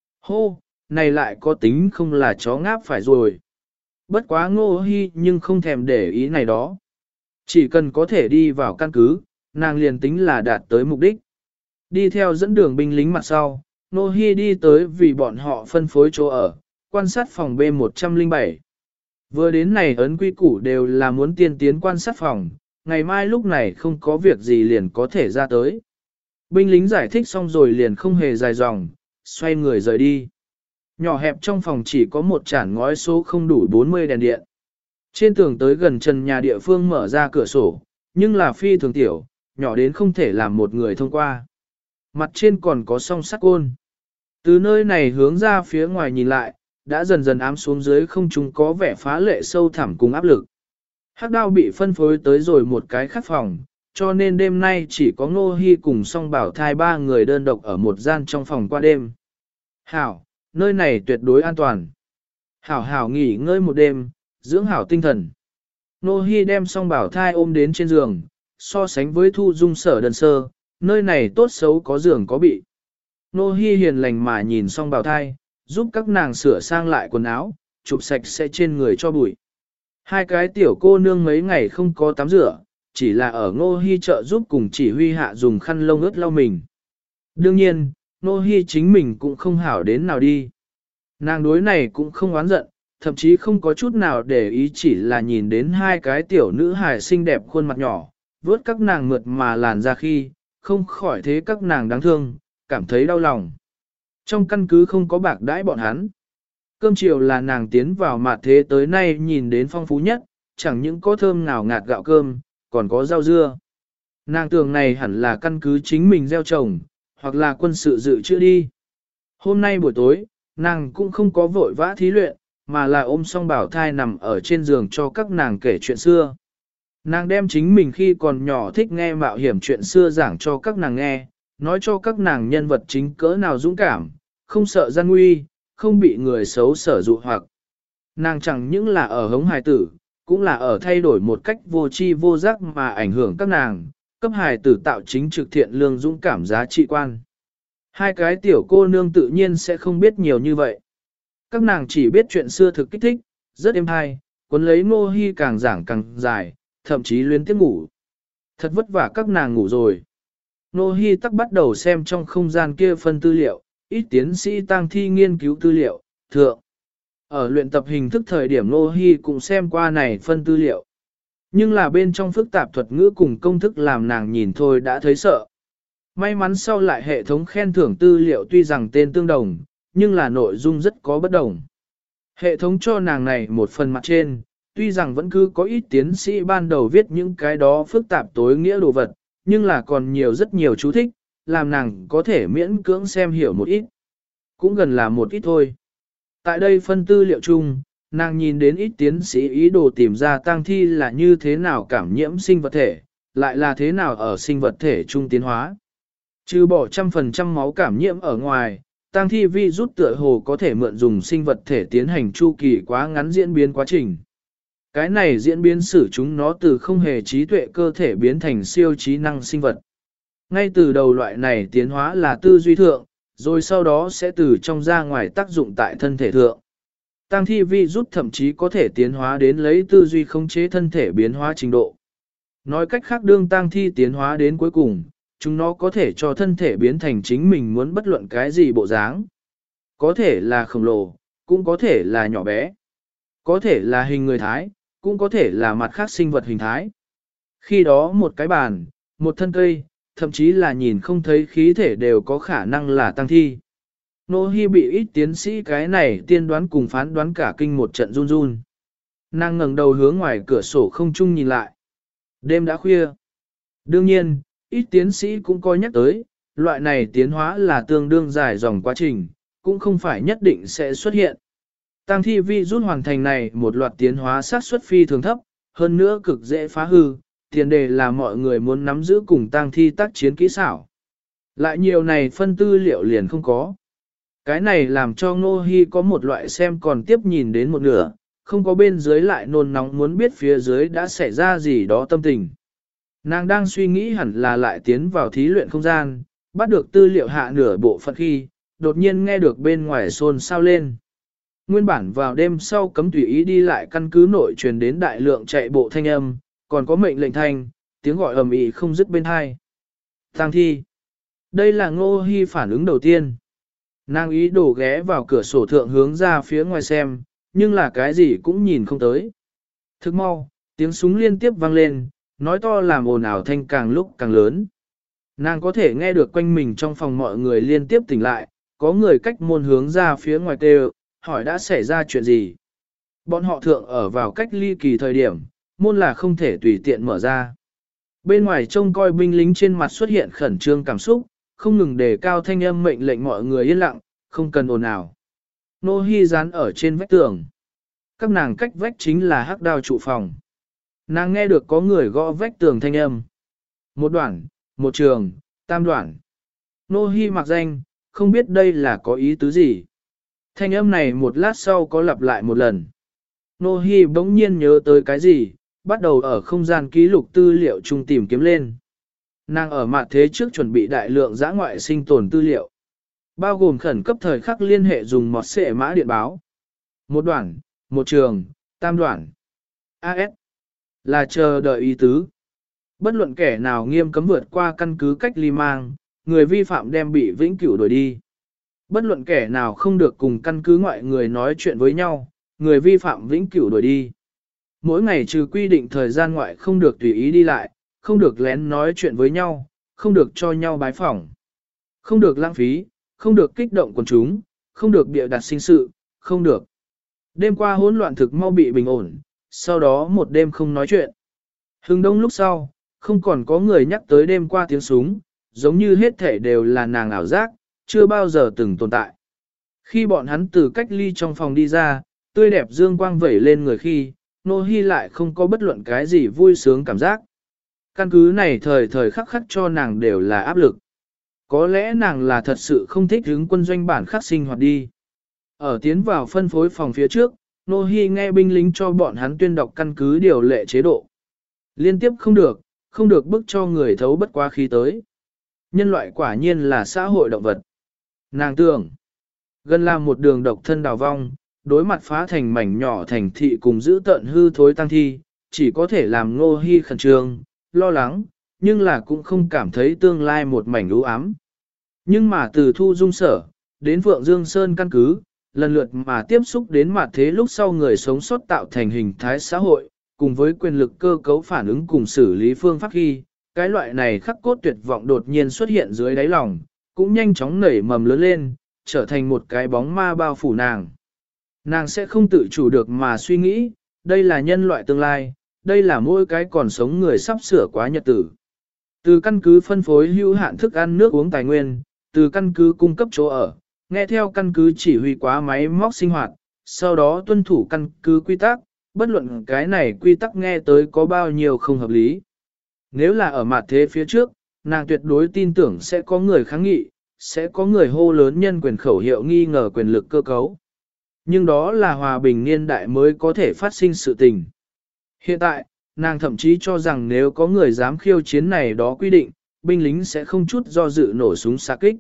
Hô, này lại có tính không là chó ngáp phải rồi. Bất quá Ngô Hi nhưng không thèm để ý này đó. Chỉ cần có thể đi vào căn cứ, nàng liền tính là đạt tới mục đích. Đi theo dẫn đường binh lính mặt sau, Ngô Hi đi tới vì bọn họ phân phối chỗ ở, quan sát phòng B107. Vừa đến này ấn quy củ đều là muốn tiên tiến quan sát phòng, ngày mai lúc này không có việc gì liền có thể ra tới. Binh lính giải thích xong rồi liền không hề dài dòng, xoay người rời đi. Nhỏ hẹp trong phòng chỉ có một chản ngói số không đủ 40 đèn điện. Trên tường tới gần trần nhà địa phương mở ra cửa sổ, nhưng là phi thường tiểu, nhỏ đến không thể làm một người thông qua. Mặt trên còn có song sắt côn. Từ nơi này hướng ra phía ngoài nhìn lại, đã dần dần ám xuống dưới không trung có vẻ phá lệ sâu thẳm cùng áp lực. Hắc Đao bị phân phối tới rồi một cái khác phòng, cho nên đêm nay chỉ có Ngô Hi cùng song bảo thai ba người đơn độc ở một gian trong phòng qua đêm. Hảo, nơi này tuyệt đối an toàn. Hảo hảo nghỉ ngơi một đêm, dưỡng hảo tinh thần. Ngô Hi đem song bảo thai ôm đến trên giường, so sánh với Thu Dung Sở đơn sơ, nơi này tốt xấu có giường có bị. Ngô Hi hiền lành mà nhìn song bảo thai, giúp các nàng sửa sang lại quần áo, chụp sạch sẽ trên người cho bụi. Hai cái tiểu cô nương mấy ngày không có tắm rửa, chỉ là ở Ngô Hi trợ giúp cùng chỉ huy hạ dùng khăn lông ướt lau mình. Đương nhiên, Ngô Hi chính mình cũng không hảo đến nào đi. Nàng đối này cũng không oán giận, thậm chí không có chút nào để ý, chỉ là nhìn đến hai cái tiểu nữ hài xinh đẹp khuôn mặt nhỏ, vớt các nàng mượt mà làn ra khi, không khỏi thế các nàng đáng thương, cảm thấy đau lòng. Trong căn cứ không có bạc đãi bọn hắn. Cơm chiều là nàng tiến vào mặt thế tới nay nhìn đến phong phú nhất, chẳng những có thơm nào ngạt gạo cơm, còn có rau dưa. Nàng tưởng này hẳn là căn cứ chính mình gieo trồng, hoặc là quân sự dự trữ đi. Hôm nay buổi tối, nàng cũng không có vội vã thí luyện, mà là ôm song bảo thai nằm ở trên giường cho các nàng kể chuyện xưa. Nàng đem chính mình khi còn nhỏ thích nghe mạo hiểm chuyện xưa giảng cho các nàng nghe, nói cho các nàng nhân vật chính cỡ nào dũng cảm, không sợ gian nguy, không bị người xấu sở dụ hoặc. Nàng chẳng những là ở hống hài tử, cũng là ở thay đổi một cách vô tri vô giác mà ảnh hưởng các nàng, cấp hài tử tạo chính trực thiện lương dũng cảm giá trị quan. Hai cái tiểu cô nương tự nhiên sẽ không biết nhiều như vậy. Các nàng chỉ biết chuyện xưa thực kích thích, rất êm hay, cuốn lấy Ngô Hi càng giảng càng dài, thậm chí luyến tiếc ngủ. Thật vất vả các nàng ngủ rồi. Ngô Hi tắc bắt đầu xem trong không gian kia phân tư liệu, ít tiến sĩ tang thi nghiên cứu tư liệu, thượng. Ở luyện tập hình thức thời điểm Ngô Hi cũng xem qua này phân tư liệu. Nhưng là bên trong phức tạp thuật ngữ cùng công thức làm nàng nhìn thôi đã thấy sợ. May mắn sau lại hệ thống khen thưởng tư liệu tuy rằng tên tương đồng, nhưng là nội dung rất có bất đồng. Hệ thống cho nàng này một phần mặt trên, tuy rằng vẫn cứ có ít tiến sĩ ban đầu viết những cái đó phức tạp tối nghĩa đồ vật, nhưng là còn nhiều rất nhiều chú thích, làm nàng có thể miễn cưỡng xem hiểu một ít. Cũng gần là một ít thôi. Tại đây phân tư liệu chung, nàng nhìn đến ít tiến sĩ ý đồ tìm ra tang thi là như thế nào cảm nhiễm sinh vật thể, lại là thế nào ở sinh vật thể trung tiến hóa. Trừ bỏ 100% máu cảm nhiễm ở ngoài, tang thi virus tựa hồ có thể mượn dùng sinh vật thể tiến hành chu kỳ quá ngắn diễn biến quá trình. Cái này diễn biến xử chúng nó từ không hề trí tuệ cơ thể biến thành siêu trí năng sinh vật. Ngay từ đầu loại này tiến hóa là tư duy thượng, rồi sau đó sẽ từ trong ra ngoài tác dụng tại thân thể thượng. Tang thi virus thậm chí có thể tiến hóa đến lấy tư duy khống chế thân thể biến hóa trình độ. Nói cách khác đương tang thi tiến hóa đến cuối cùng, chúng nó có thể cho thân thể biến thành chính mình muốn bất luận cái gì bộ dáng. Có thể là khổng lồ, cũng có thể là nhỏ bé. Có thể là hình người thái, cũng có thể là mặt khác sinh vật hình thái. Khi đó một cái bàn, một thân cây, thậm chí là nhìn không thấy khí thể đều có khả năng là tang thi. Nô Hi bị ít tiến sĩ cái này tiên đoán cùng phán đoán cả kinh một trận run run. Nàng ngẩng đầu hướng ngoài cửa sổ không trung nhìn lại. Đêm đã khuya. Đương nhiên, ít tiến sĩ cũng coi nhắc tới, loại này tiến hóa là tương đương dài dòng quá trình, cũng không phải nhất định sẽ xuất hiện. Tang thi virus hoàn thành này một loạt tiến hóa xác suất phi thường thấp, hơn nữa cực dễ phá hư, tiền đề là mọi người muốn nắm giữ cùng tang thi tác chiến kỹ xảo. Lại nhiều này phân tư liệu liền không có. Cái này làm cho Ngô Hi có một loại xem còn tiếp nhìn đến một nửa, không có bên dưới lại nôn nóng muốn biết phía dưới đã xảy ra gì đó tâm tình. Nàng đang suy nghĩ hẳn là lại tiến vào thí luyện không gian, bắt được tư liệu hạ nửa bộ phận khi, đột nhiên nghe được bên ngoài xôn xao lên. Nguyên bản vào đêm sau cấm tùy ý đi lại căn cứ nội truyền đến đại lượng chạy bộ thanh âm, còn có mệnh lệnh thanh, tiếng gọi ầm ĩ không dứt bên hai. Tang thi. Đây là Ngô Hi phản ứng đầu tiên. Nàng ý đồ ghé vào cửa sổ thượng hướng ra phía ngoài xem, nhưng là cái gì cũng nhìn không tới. Thức mau, tiếng súng liên tiếp vang lên, nói to làm ồn ào thanh càng lúc càng lớn. Nàng có thể nghe được quanh mình trong phòng mọi người liên tiếp tỉnh lại, có người cách môn hướng ra phía ngoài kêu, hỏi đã xảy ra chuyện gì. Bọn họ thượng ở vào cách ly kỳ thời điểm, môn là không thể tùy tiện mở ra. Bên ngoài trông coi binh lính trên mặt xuất hiện khẩn trương cảm xúc, không ngừng đề cao thanh âm mệnh lệnh mọi người yên lặng, không cần ồn ào. Nô Hi dán ở trên vách tường. Các nàng cách vách chính là hắc đao trụ phòng. Nàng nghe được có người gõ vách tường thanh âm. Một đoạn, một trường, tam đoạn. Nô Hi mặc danh, không biết đây là có ý tứ gì. Thanh âm này một lát sau có lặp lại một lần. Nô Hi bỗng nhiên nhớ tới cái gì, bắt đầu ở không gian ký lục tư liệu chung tìm kiếm lên. Nàng ở mặt thế trước chuẩn bị đại lượng dã ngoại sinh tồn tư liệu, bao gồm khẩn cấp thời khắc liên hệ dùng một xệ mã điện báo. Một đoạn, một trường, tam đoạn. AS là chờ đợi ý tứ. Bất luận kẻ nào nghiêm cấm vượt qua căn cứ cách ly mang, người vi phạm đem bị vĩnh cửu đuổi đi. Bất luận kẻ nào không được cùng căn cứ ngoại người nói chuyện với nhau, người vi phạm vĩnh cửu đuổi đi. Mỗi ngày trừ quy định thời gian ngoại không được tùy ý đi lại, không được lén nói chuyện với nhau, không được cho nhau bái phỏng, không được lãng phí, không được kích động quần chúng, không được bịa đặt sinh sự, không được. Đêm qua hỗn loạn thực mau bị bình ổn, sau đó một đêm không nói chuyện. Hừng đông lúc sau, không còn có người nhắc tới đêm qua tiếng súng, giống như hết thể đều là nàng ảo giác, chưa bao giờ từng tồn tại. Khi bọn hắn từ cách ly trong phòng đi ra, tươi đẹp dương quang vẩy lên người khi, Nô Hi lại không có bất luận cái gì vui sướng cảm giác. Căn cứ này thời thời khắc khắc cho nàng đều là áp lực. Có lẽ nàng là thật sự không thích hướng quân doanh bản khắc sinh hoạt đi. Ở tiến vào phân phối phòng phía trước, Nô Hi nghe binh lính cho bọn hắn tuyên đọc căn cứ điều lệ chế độ. Liên tiếp không được bức cho người thấu bất quá khí tới. Nhân loại quả nhiên là xã hội động vật. Nàng tưởng, gần là một đường độc thân đào vong, đối mặt phá thành mảnh nhỏ thành thị cùng giữ tận hư thối tăng thi, chỉ có thể làm Nô Hi khẩn trương, lo lắng, nhưng là cũng không cảm thấy tương lai một mảnh u ám. Nhưng mà từ Thu Dung Sở, đến Phượng Dương Sơn căn cứ, lần lượt mà tiếp xúc đến mặt thế lúc sau người sống sót tạo thành hình thái xã hội, cùng với quyền lực cơ cấu phản ứng cùng xử lý phương pháp khi, cái loại này khắc cốt tuyệt vọng đột nhiên xuất hiện dưới đáy lòng, cũng nhanh chóng nảy mầm lớn lên, trở thành một cái bóng ma bao phủ nàng. Nàng sẽ không tự chủ được mà suy nghĩ, đây là nhân loại tương lai, đây là mỗi cái còn sống người sắp sửa quá nhật tử. Từ căn cứ phân phối hữu hạn thức ăn nước uống tài nguyên, từ căn cứ cung cấp chỗ ở, nghe theo căn cứ chỉ huy quá máy móc sinh hoạt, sau đó tuân thủ căn cứ quy tắc, bất luận cái này quy tắc nghe tới có bao nhiêu không hợp lý. Nếu là ở mặt thế phía trước, nàng tuyệt đối tin tưởng sẽ có người kháng nghị, sẽ có người hô lớn nhân quyền khẩu hiệu nghi ngờ quyền lực cơ cấu. Nhưng đó là hòa bình niên đại mới có thể phát sinh sự tình. Hiện tại, nàng thậm chí cho rằng nếu có người dám khiêu chiến này đó quy định, binh lính sẽ không chút do dự nổ súng xạ kích.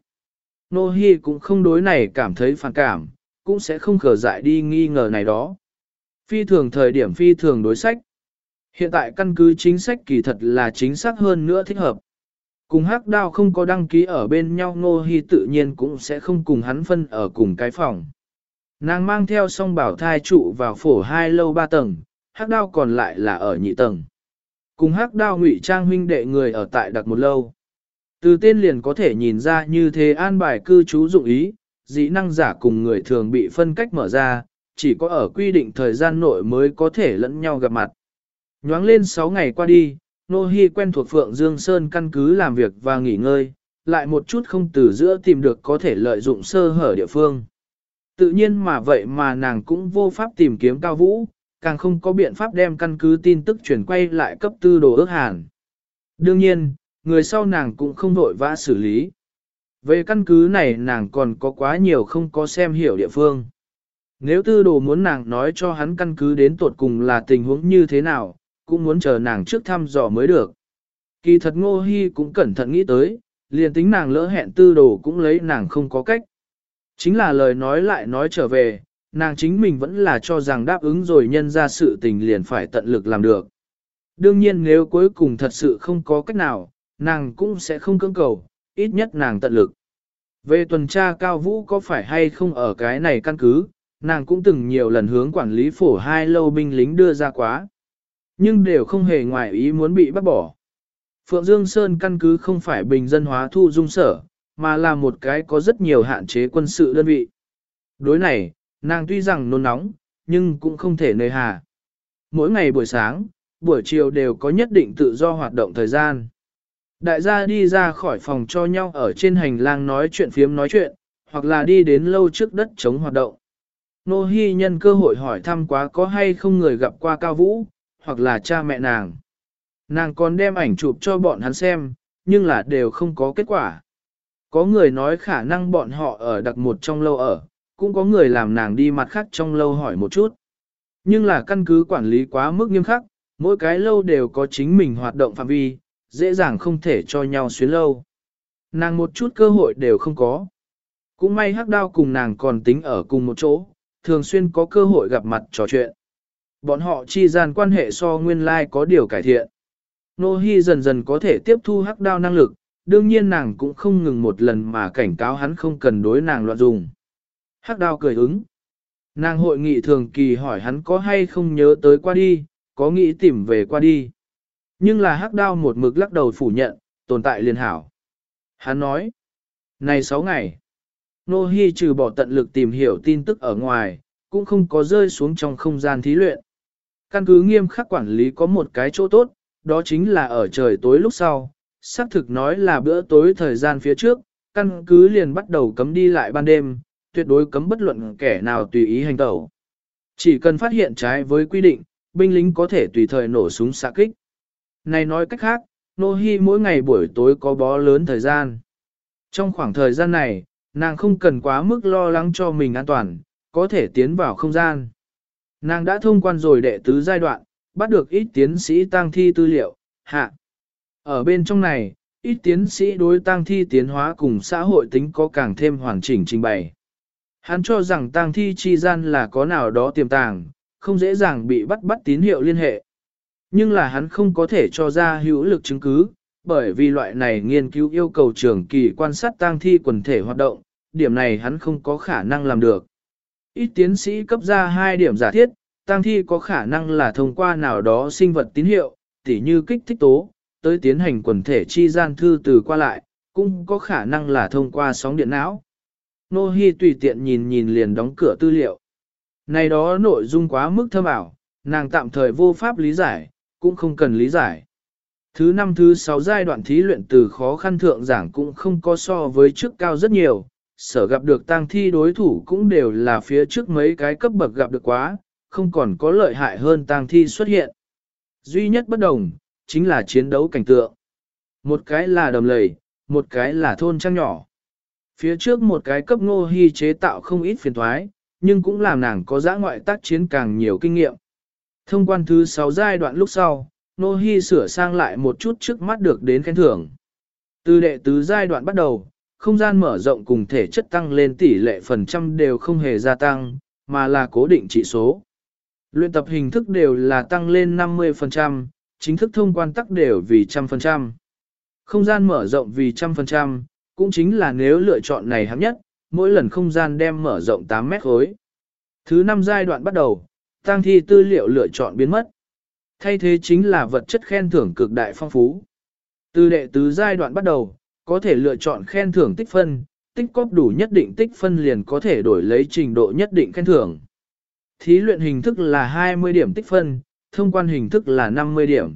Nô Hi cũng không đối này cảm thấy phản cảm, cũng sẽ không khờ dại đi nghi ngờ này đó. Phi thường thời điểm phi thường đối sách. Hiện tại căn cứ chính sách kỳ thật là chính xác hơn nữa thích hợp. Cùng Hắc Đao không có đăng ký ở bên nhau Nô Hi tự nhiên cũng sẽ không cùng hắn phân ở cùng cái phòng. Nàng mang theo song bảo thai trụ vào phổ 2 lâu 3 tầng, Hắc Đao còn lại là ở nhị tầng. Cùng Hắc Đao ngụy trang huynh đệ người ở tại đặc một lâu. Từ tên liền có thể nhìn ra như thế an bài cư trú dụng ý, dĩ năng giả cùng người thường bị phân cách mở ra, chỉ có ở quy định thời gian nội mới có thể lẫn nhau gặp mặt. Nhoáng lên 6 ngày qua đi, Nô Hi quen thuộc Phượng Dương Sơn căn cứ làm việc và nghỉ ngơi, lại một chút không từ giữa tìm được có thể lợi dụng sơ hở địa phương. Tự nhiên mà vậy mà nàng cũng vô pháp tìm kiếm Cao Vũ, càng không có biện pháp đem căn cứ tin tức chuyển quay lại cấp tư đồ ước hàn. Đương nhiên, người sau nàng cũng không vội vã xử lý. Về căn cứ này nàng còn có quá nhiều không có xem hiểu địa phương. Nếu tư đồ muốn nàng nói cho hắn căn cứ đến tuột cùng là tình huống như thế nào, cũng muốn chờ nàng trước thăm dò mới được. Kỳ thật Ngô Hi cũng cẩn thận nghĩ tới, liền tính nàng lỡ hẹn tư đồ cũng lấy nàng không có cách. Chính là lời nói lại nói trở về, nàng chính mình vẫn là cho rằng đáp ứng rồi nhân ra sự tình liền phải tận lực làm được. Đương nhiên nếu cuối cùng thật sự không có cách nào, nàng cũng sẽ không cưỡng cầu, ít nhất nàng tận lực. Về tuần tra Cao Vũ có phải hay không ở cái này căn cứ, nàng cũng từng nhiều lần hướng quản lý phổ 2 lâu binh lính đưa ra quá. Nhưng đều không hề ngoài ý muốn bị bắt bỏ. Phượng Dương Sơn căn cứ không phải bình dân hóa Thu Dung Sở, mà là một cái có rất nhiều hạn chế quân sự đơn vị. Đối này, nàng tuy rằng nôn nóng, nhưng cũng không thể nơi hà. Mỗi ngày buổi sáng, buổi chiều đều có nhất định tự do hoạt động thời gian. Đại gia đi ra khỏi phòng cho nhau ở trên hành lang nói chuyện phiếm nói chuyện, hoặc là đi đến lâu trước đất chống hoạt động. Nô Hi nhân cơ hội hỏi thăm quá có hay không người gặp qua Cao Vũ, hoặc là cha mẹ nàng. Nàng còn đem ảnh chụp cho bọn hắn xem, nhưng là đều không có kết quả. Có người nói khả năng bọn họ ở đặc một trong lâu ở, cũng có người làm nàng đi mặt khác trong lâu hỏi một chút. Nhưng là căn cứ quản lý quá mức nghiêm khắc, mỗi cái lâu đều có chính mình hoạt động phạm vi, dễ dàng không thể cho nhau xuyến lâu. Nàng một chút cơ hội đều không có. Cũng may Hắc Đao cùng nàng còn tính ở cùng một chỗ, thường xuyên có cơ hội gặp mặt trò chuyện. Bọn họ chi gian quan hệ so nguyên lai có điều cải thiện. Nô Hi dần dần có thể tiếp thu Hắc Đao năng lực, đương nhiên nàng cũng không ngừng một lần mà cảnh cáo hắn không cần đối nàng loạn dùng. Hắc Đao cười ứng. Nàng hội nghị thường kỳ hỏi hắn có hay không nhớ tới qua đi, có nghĩ tìm về qua đi. Nhưng là Hắc Đao một mực lắc đầu phủ nhận, tồn tại liền hảo. Hắn nói, này 6 ngày, Nô Hi trừ bỏ tận lực tìm hiểu tin tức ở ngoài, cũng không có rơi xuống trong không gian thí luyện. Căn cứ nghiêm khắc quản lý có một cái chỗ tốt, đó chính là ở trời tối lúc sau, xác thực nói là bữa tối thời gian phía trước, căn cứ liền bắt đầu cấm đi lại ban đêm, tuyệt đối cấm bất luận kẻ nào tùy ý hành tẩu. Chỉ cần phát hiện trái với quy định, binh lính có thể tùy thời nổ súng xạ kích. Này nói cách khác, Nô Hi mỗi ngày buổi tối có bó lớn thời gian. Trong khoảng thời gian này, nàng không cần quá mức lo lắng cho mình an toàn, có thể tiến vào không gian. Nàng đã thông quan rồi đệ tứ giai đoạn, bắt được ít tiến sĩ tang thi tư liệu, hạ. Ở bên trong này, ít tiến sĩ đối tang thi tiến hóa cùng xã hội tính có càng thêm hoàn chỉnh trình bày. Hắn cho rằng tang thi chi gian là có nào đó tiềm tàng, không dễ dàng bị bắt tín hiệu liên hệ. Nhưng là hắn không có thể cho ra hữu lực chứng cứ, bởi vì loại này nghiên cứu yêu cầu trường kỳ quan sát tang thi quần thể hoạt động, điểm này hắn không có khả năng làm được. Ít tiến sĩ cấp ra 2 điểm giả thiết, tang thi có khả năng là thông qua nào đó sinh vật tín hiệu, tỉ như kích thích tố, tới tiến hành quần thể chi gian thư từ qua lại, cũng có khả năng là thông qua sóng điện não. Nô Hi tùy tiện nhìn liền đóng cửa tư liệu. Này đó nội dung quá mức thâm ảo, nàng tạm thời vô pháp lý giải, cũng không cần lý giải. Thứ 5 thứ 6 giai đoạn thí luyện từ khó khăn thượng giảng cũng không có so với trước cao rất nhiều, sở gặp được tang thi đối thủ cũng đều là phía trước mấy cái cấp bậc gặp được quá, không còn có lợi hại hơn tang thi xuất hiện. Duy nhất bất đồng, chính là chiến đấu cảnh tượng. Một cái là đầm lầy, một cái là thôn trang nhỏ. Phía trước một cái cấp Nô Hi chế tạo không ít phiền toái, nhưng cũng làm nàng có dã ngoại tác chiến càng nhiều kinh nghiệm. Thông quan thứ 6 giai đoạn lúc sau, Nô Hi sửa sang lại một chút trước mắt được đến khen thưởng. Từ đệ tứ giai đoạn bắt đầu, không gian mở rộng cùng thể chất tăng lên tỷ lệ phần trăm đều không hề gia tăng, mà là cố định trị số. Luyện tập hình thức đều là tăng lên 50%, chính thức thông quan tắc đều vì 100%. Không gian mở rộng vì 100%, cũng chính là nếu lựa chọn này hạng nhất, mỗi lần không gian đem mở rộng 8 mét khối. Thứ 5 giai đoạn bắt đầu, tang thi tư liệu lựa chọn biến mất. Thay thế chính là vật chất khen thưởng cực đại phong phú. Từ đệ tứ giai đoạn bắt đầu, có thể lựa chọn khen thưởng tích phân, tích cóp đủ nhất định tích phân liền có thể đổi lấy trình độ nhất định khen thưởng. Thí luyện hình thức là 20 điểm tích phân, thông quan hình thức là 50 điểm.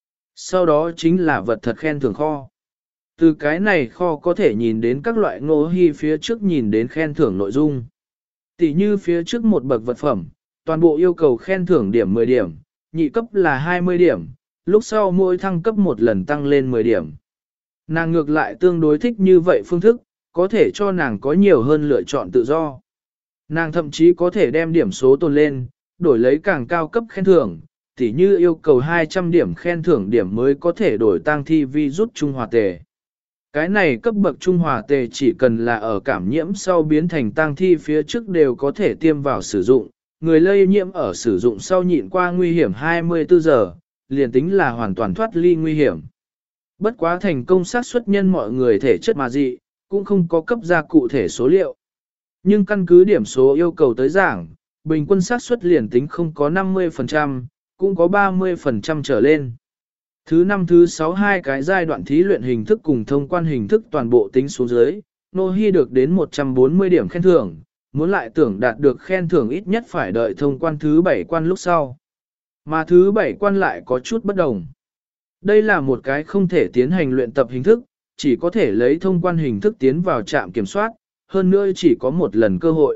Sau đó chính là vật thật khen thưởng kho. Từ cái này kho có thể nhìn đến các loại Nô Hi phía trước nhìn đến khen thưởng nội dung. Tỷ như phía trước một bậc vật phẩm, toàn bộ yêu cầu khen thưởng điểm 10 điểm, nhị cấp là 20 điểm, lúc sau mỗi thăng cấp một lần tăng lên 10 điểm. Nàng ngược lại tương đối thích như vậy phương thức, có thể cho nàng có nhiều hơn lựa chọn tự do. Nàng thậm chí có thể đem điểm số tồn lên, đổi lấy càng cao cấp khen thưởng, tỉ như yêu cầu 200 điểm khen thưởng điểm mới có thể đổi tang thi vi rút trung hòa tề. Cái này cấp bậc trung hòa tề chỉ cần là ở cảm nhiễm sau biến thành tang thi phía trước đều có thể tiêm vào sử dụng, người lây nhiễm ở sử dụng sau nhịn qua nguy hiểm 24 giờ, liền tính là hoàn toàn thoát ly nguy hiểm. Bất quá thành công xác suất nhân mọi người thể chất mà dị, cũng không có cấp ra cụ thể số liệu. Nhưng căn cứ điểm số yêu cầu tới giảng, bình quân xác suất liền tính không có 50%, cũng có 30% trở lên. Thứ 5 thứ 6 hai cái giai đoạn thí luyện hình thức cùng thông quan hình thức toàn bộ tính xuống dưới, Nô Hi được đến 140 điểm khen thưởng, muốn lại tưởng đạt được khen thưởng ít nhất phải đợi thông quan thứ 7 quan lúc sau. Mà thứ 7 quan lại có chút bất đồng. Đây là một cái không thể tiến hành luyện tập hình thức, chỉ có thể lấy thông quan hình thức tiến vào trạm kiểm soát, hơn nữa chỉ có một lần cơ hội.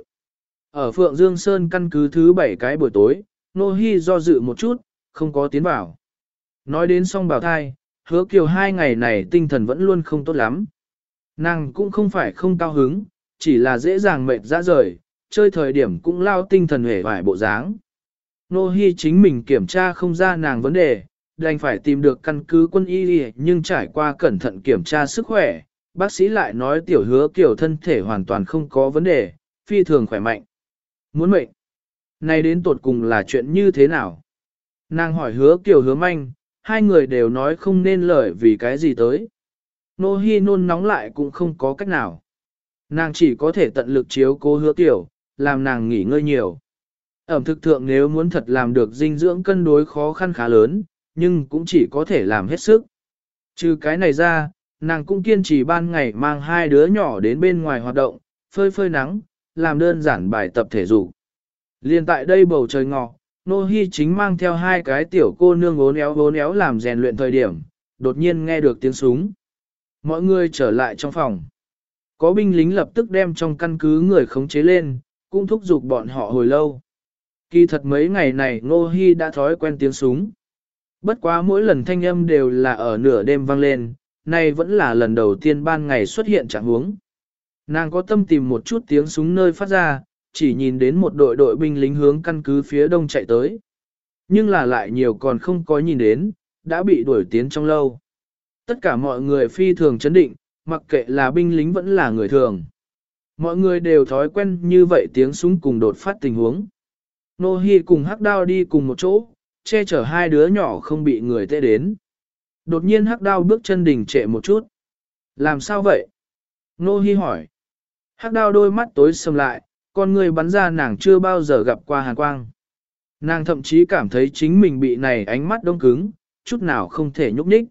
Ở Phượng Dương Sơn căn cứ thứ 7 cái buổi tối, Nô Hi do dự một chút, không có tiến vào. Nói đến song bào thai, Hứa Kiều 2 ngày này tinh thần vẫn luôn không tốt lắm. Nàng cũng không phải không cao hứng, chỉ là dễ dàng mệt ra rời, chơi thời điểm cũng lao tinh thần hề vải bộ dáng. Nô Hi chính mình kiểm tra không ra nàng vấn đề, đành phải tìm được căn cứ quân y, nhưng trải qua cẩn thận kiểm tra sức khỏe, bác sĩ lại nói tiểu Hứa Kiều thân thể hoàn toàn không có vấn đề, phi thường khỏe mạnh. Muốn mệnh. Này đến tột cùng là chuyện như thế nào? Nàng hỏi Hứa Kiều Hứa Manh, hai người đều nói không nên lời vì cái gì tới. Nô Hi nôn nóng lại cũng không có cách nào. Nàng chỉ có thể tận lực chiếu cố Hứa Kiều, làm nàng nghỉ ngơi nhiều. Ẩm thực thượng nếu muốn thật làm được dinh dưỡng cân đối khó khăn khá lớn, nhưng cũng chỉ có thể làm hết sức. Trừ cái này ra, nàng cũng kiên trì ban ngày mang hai đứa nhỏ đến bên ngoài hoạt động, phơi phơi nắng, làm đơn giản bài tập thể dục. Liên tại đây bầu trời ngọ, Nô Hi chính mang theo hai cái tiểu cô nương ốn éo làm rèn luyện thời điểm, đột nhiên nghe được tiếng súng. Mọi người trở lại trong phòng. Có binh lính lập tức đem trong căn cứ người khống chế lên, cũng thúc giục bọn họ hồi lâu. Kỳ thật mấy ngày này Ngô Hi đã thói quen tiếng súng. Bất quá mỗi lần thanh âm đều là ở nửa đêm vang lên, nay vẫn là lần đầu tiên ban ngày xuất hiện trạng huống. Nàng có tâm tìm một chút tiếng súng nơi phát ra, chỉ nhìn đến một đội binh lính hướng căn cứ phía đông chạy tới. Nhưng là lại nhiều còn không có nhìn đến, đã bị đuổi tiến trong lâu. Tất cả mọi người phi thường chấn định, mặc kệ là binh lính vẫn là người thường. Mọi người đều thói quen như vậy tiếng súng cùng đột phát tình huống. Nô Hi cùng Hắc Đao đi cùng một chỗ, che chở hai đứa nhỏ không bị người tệ đến. Đột nhiên Hắc Đao bước chân đình trệ một chút. Làm sao vậy? Nô Hi hỏi. Hắc Đao đôi mắt tối sầm lại, con người bắn ra nàng chưa bao giờ gặp qua hàn quang. Nàng thậm chí cảm thấy chính mình bị này ánh mắt đông cứng, chút nào không thể nhúc nhích.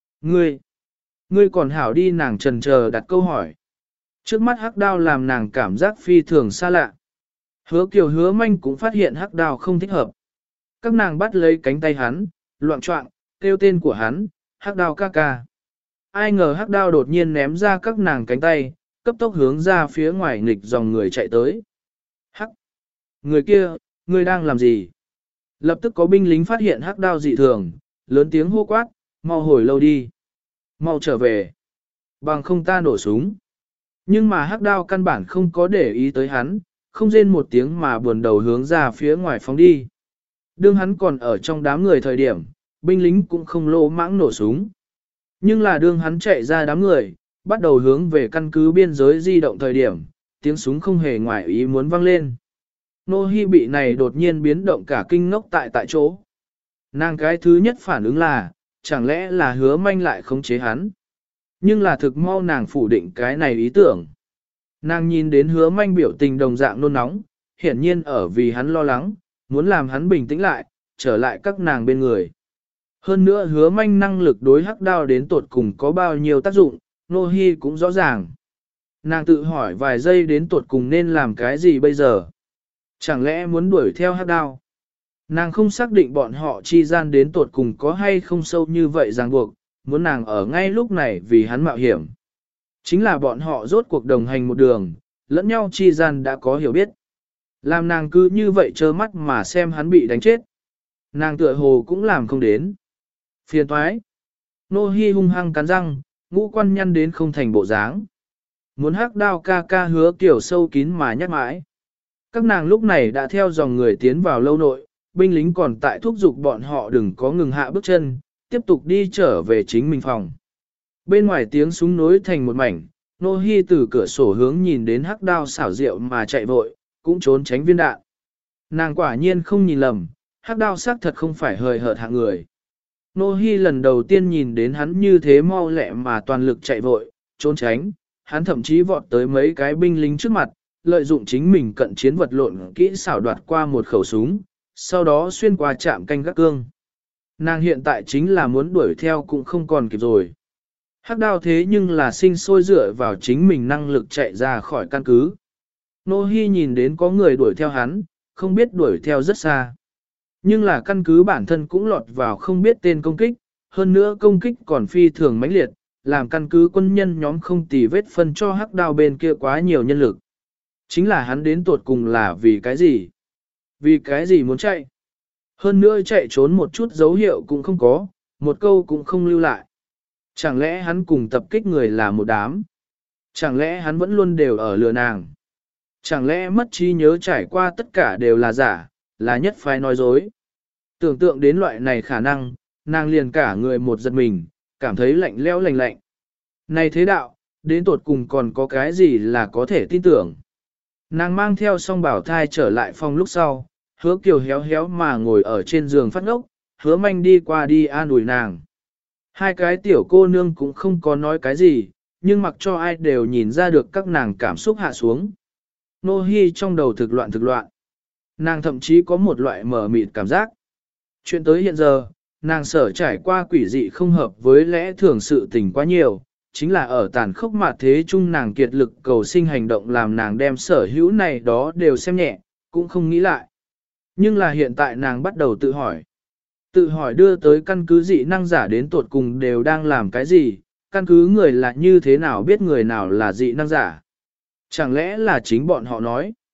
Ngươi còn hảo đi, nàng chần chờ đặt câu hỏi. Trước mắt Hắc Đao làm nàng cảm giác phi thường xa lạ. Hứa Kiều Hứa Manh cũng phát hiện Hắc Đao không thích hợp. Các nàng bắt lấy cánh tay hắn, loạn choạng, kêu tên của hắn, Hắc Đao ca ca. Ai ngờ Hắc Đao đột nhiên ném ra các nàng cánh tay, cấp tốc hướng ra phía ngoài nghịch dòng người chạy tới. Hắc! Người kia, ngươi đang làm gì? Lập tức có binh lính phát hiện Hắc Đao dị thường, lớn tiếng hô quát, mau hồi lâu đi. Mau trở về. Bằng không ta nổ súng. Nhưng mà Hắc Đao căn bản không có để ý tới hắn, không rên một tiếng mà buồn đầu hướng ra phía ngoài phóng đi. Đương hắn còn ở trong đám người thời điểm, binh lính cũng không lỗ mãng nổ súng. Nhưng là đương hắn chạy ra đám người, bắt đầu hướng về căn cứ biên giới di động thời điểm, tiếng súng không hề ngoài ý muốn vang lên. Nô Hi bị này đột nhiên biến động cả kinh ngốc tại chỗ. Nàng cái thứ nhất phản ứng là, chẳng lẽ là Hứa Manh lại khống chế hắn. Nhưng là thực mau nàng phủ định cái này ý tưởng. Nàng nhìn đến Hứa Manh biểu tình đồng dạng nôn nóng, hiển nhiên ở vì hắn lo lắng, muốn làm hắn bình tĩnh lại, trở lại các nàng bên người. Hơn nữa Hứa Manh năng lực đối Hắc Đao đến tột cùng có bao nhiêu tác dụng, Nô Hi cũng rõ ràng. Nàng tự hỏi vài giây đến tột cùng nên làm cái gì bây giờ. Chẳng lẽ muốn đuổi theo Hắc Đao? Nàng không xác định bọn họ chi gian đến tột cùng có hay không sâu như vậy ràng buộc, muốn nàng ở ngay lúc này vì hắn mạo hiểm. Chính là bọn họ rốt cuộc đồng hành một đường, lẫn nhau chi gian đã có hiểu biết. Làm nàng cứ như vậy trơ mắt mà xem hắn bị đánh chết. Nàng tựa hồ cũng làm không đến. Phiền toái. Nô Hi hung hăng cắn răng, ngũ quan nhăn đến không thành bộ dáng. Muốn Hắc Đao ca ca Hứa Kiểu sâu kín mà nhắc mãi. Các nàng lúc này đã theo dòng người tiến vào lâu nội, binh lính còn tại thúc giục bọn họ đừng có ngừng hạ bước chân, tiếp tục đi trở về chính mình phòng. Bên ngoài tiếng súng nối thành một mảnh, Nô Hi từ cửa sổ hướng nhìn đến Hắc Đao xảo diệu mà chạy vội, cũng trốn tránh viên đạn. Nàng quả nhiên không nhìn lầm, Hắc Đao xác thật không phải hời hợt hạng người. Nô Hi lần đầu tiên nhìn đến hắn như thế mau lẹ mà toàn lực chạy vội, trốn tránh, hắn thậm chí vọt tới mấy cái binh lính trước mặt, lợi dụng chính mình cận chiến vật lộn kỹ xảo đoạt qua một khẩu súng, sau đó xuyên qua trạm canh gác cương. Nàng hiện tại chính là muốn đuổi theo cũng không còn kịp rồi. Hắc Đao thế nhưng là sinh sôi dựa vào chính mình năng lực chạy ra khỏi căn cứ. Nô Hi nhìn đến có người đuổi theo hắn, không biết đuổi theo rất xa. Nhưng là căn cứ bản thân cũng lọt vào không biết tên công kích, hơn nữa công kích còn phi thường mãnh liệt, làm căn cứ quân nhân nhóm không tì vết phân cho Hắc Đao bên kia quá nhiều nhân lực. Chính là hắn đến tuột cùng là vì cái gì? Vì cái gì muốn chạy? Hơn nữa chạy trốn một chút dấu hiệu cũng không có, một câu cũng không lưu lại. Chẳng lẽ hắn cùng tập kích người là một đám? Chẳng lẽ hắn vẫn luôn đều ở lừa nàng? Chẳng lẽ mất trí nhớ trải qua tất cả đều là giả, là nhất phái nói dối? Tưởng tượng đến loại này khả năng, nàng liền cả người một giật mình, cảm thấy lạnh lẽo lạnh lạnh. Này thế đạo, đến tột cùng còn có cái gì là có thể tin tưởng? Nàng mang theo song bảo thai trở lại phòng lúc sau, Hứa Kiều héo héo mà ngồi ở trên giường phát ngốc, Hứa Manh đi qua đi an ủi nàng. Hai cái tiểu cô nương cũng không có nói cái gì, nhưng mặc cho ai đều nhìn ra được các nàng cảm xúc hạ xuống. Nô Hi trong đầu thực loạn thực loạn. Nàng thậm chí có một loại mờ mịt cảm giác. Chuyện tới hiện giờ, nàng sở trải qua quỷ dị không hợp với lẽ thường sự tình quá nhiều, chính là ở tàn khốc mạt thế chung nàng kiệt lực cầu sinh hành động làm nàng đem sở hữu này đó đều xem nhẹ, cũng không nghĩ lại. Nhưng là hiện tại nàng bắt đầu tự hỏi. Tự hỏi đưa tới căn cứ dị năng giả đến tuột cùng đều đang làm cái gì, căn cứ người là như thế nào biết người nào là dị năng giả. Chẳng lẽ là chính bọn họ nói.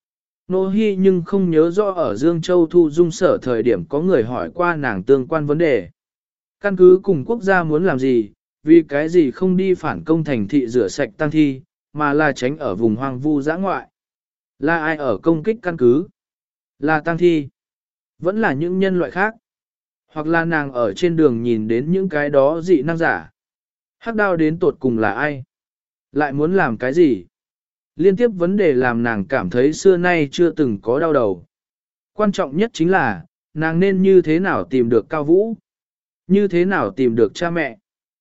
Nô Hi nhưng không nhớ rõ ở Dương Châu Thu Dung sở thời điểm có người hỏi qua nàng tương quan vấn đề. Căn cứ cùng quốc gia muốn làm gì, vì cái gì không đi phản công thành thị rửa sạch tang thi, mà là tránh ở vùng hoang vu dã ngoại. Là ai ở công kích căn cứ? Là tang thi? Vẫn là những nhân loại khác? Hoặc là nàng ở trên đường nhìn đến những cái đó dị năng giả? Hắc đao đến tột cùng là ai? Lại muốn làm cái gì? Liên tiếp vấn đề làm nàng cảm thấy xưa nay chưa từng có đau đầu. Quan trọng nhất chính là, nàng nên như thế nào tìm được Cao Vũ? Như thế nào tìm được cha mẹ?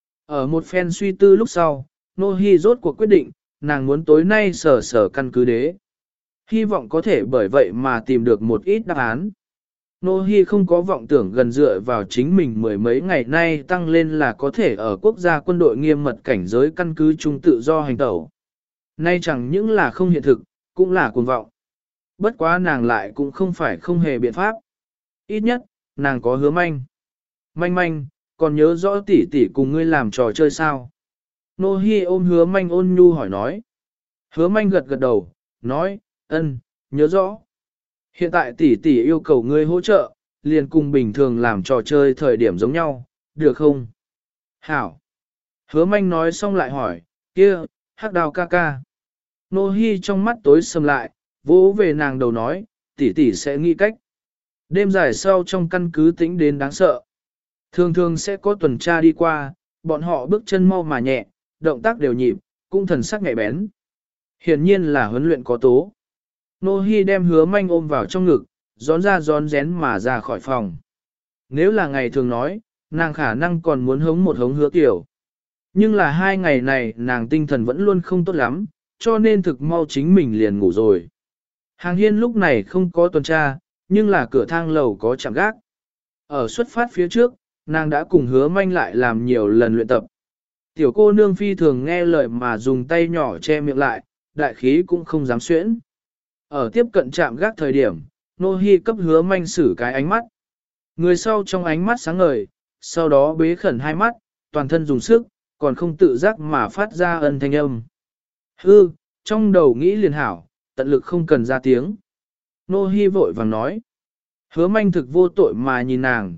Ở một phen suy tư lúc sau, Nô Hi rốt cuộc quyết định, nàng muốn tối nay sở sở căn cứ đế. Hy vọng có thể bởi vậy mà tìm được một ít đáp án. Nô Hi không có vọng tưởng gần dựa vào chính mình mười mấy ngày nay tăng lên là có thể ở quốc gia quân đội nghiêm mật cảnh giới căn cứ trung tự do hành tẩu. Nay chẳng những là không hiện thực, cũng là cuồng vọng. Bất quá nàng lại cũng không phải không hề biện pháp. Ít nhất, nàng có hứa manh. Manh manh, còn nhớ rõ tỷ tỷ cùng ngươi làm trò chơi sao? Nô Hi ôm hứa manh ôn nhu hỏi nói. Hứa manh gật gật đầu, nói, ân, nhớ rõ. Hiện tại tỷ tỷ yêu cầu ngươi hỗ trợ, liền cùng bình thường làm trò chơi thời điểm giống nhau, được không? Hảo. Hứa manh nói xong lại hỏi, kia, hắc đào ca ca. Nô Hi trong mắt tối sầm lại, vỗ về nàng đầu nói, tỷ tỷ sẽ nghĩ cách. Đêm dài sau trong căn cứ tĩnh đến đáng sợ. Thường thường sẽ có tuần tra đi qua, bọn họ bước chân mau mà nhẹ, động tác đều nhịp, cũng thần sắc nhạy bén. Hiển nhiên là huấn luyện có tố. Nô Hi đem hứa manh ôm vào trong ngực, gión ra gión rén mà ra khỏi phòng. Nếu là ngày thường nói, nàng khả năng còn muốn hống một hống hứa tiểu. Nhưng là 2 ngày này nàng tinh thần vẫn luôn không tốt lắm, cho nên thực mau chính mình liền ngủ rồi. Hàng hiên lúc này không có tuần tra, nhưng là cửa thang lầu có chạm gác. Ở xuất phát phía trước, nàng đã cùng hứa manh lại làm nhiều lần luyện tập. Tiểu cô nương phi thường nghe lời mà dùng tay nhỏ che miệng lại, đại khí cũng không dám xuyễn. Ở tiếp cận chạm gác thời điểm, Nô Hi cấp hứa manh xử cái ánh mắt. Người sau trong ánh mắt sáng ngời, sau đó bế khẩn hai mắt, toàn thân dùng sức, còn không tự giác mà phát ra ân thanh âm. Hư, trong đầu nghĩ liền hảo, tận lực không cần ra tiếng. Nô Hi vội vàng nói. Hứa manh thực vô tội mà nhìn nàng,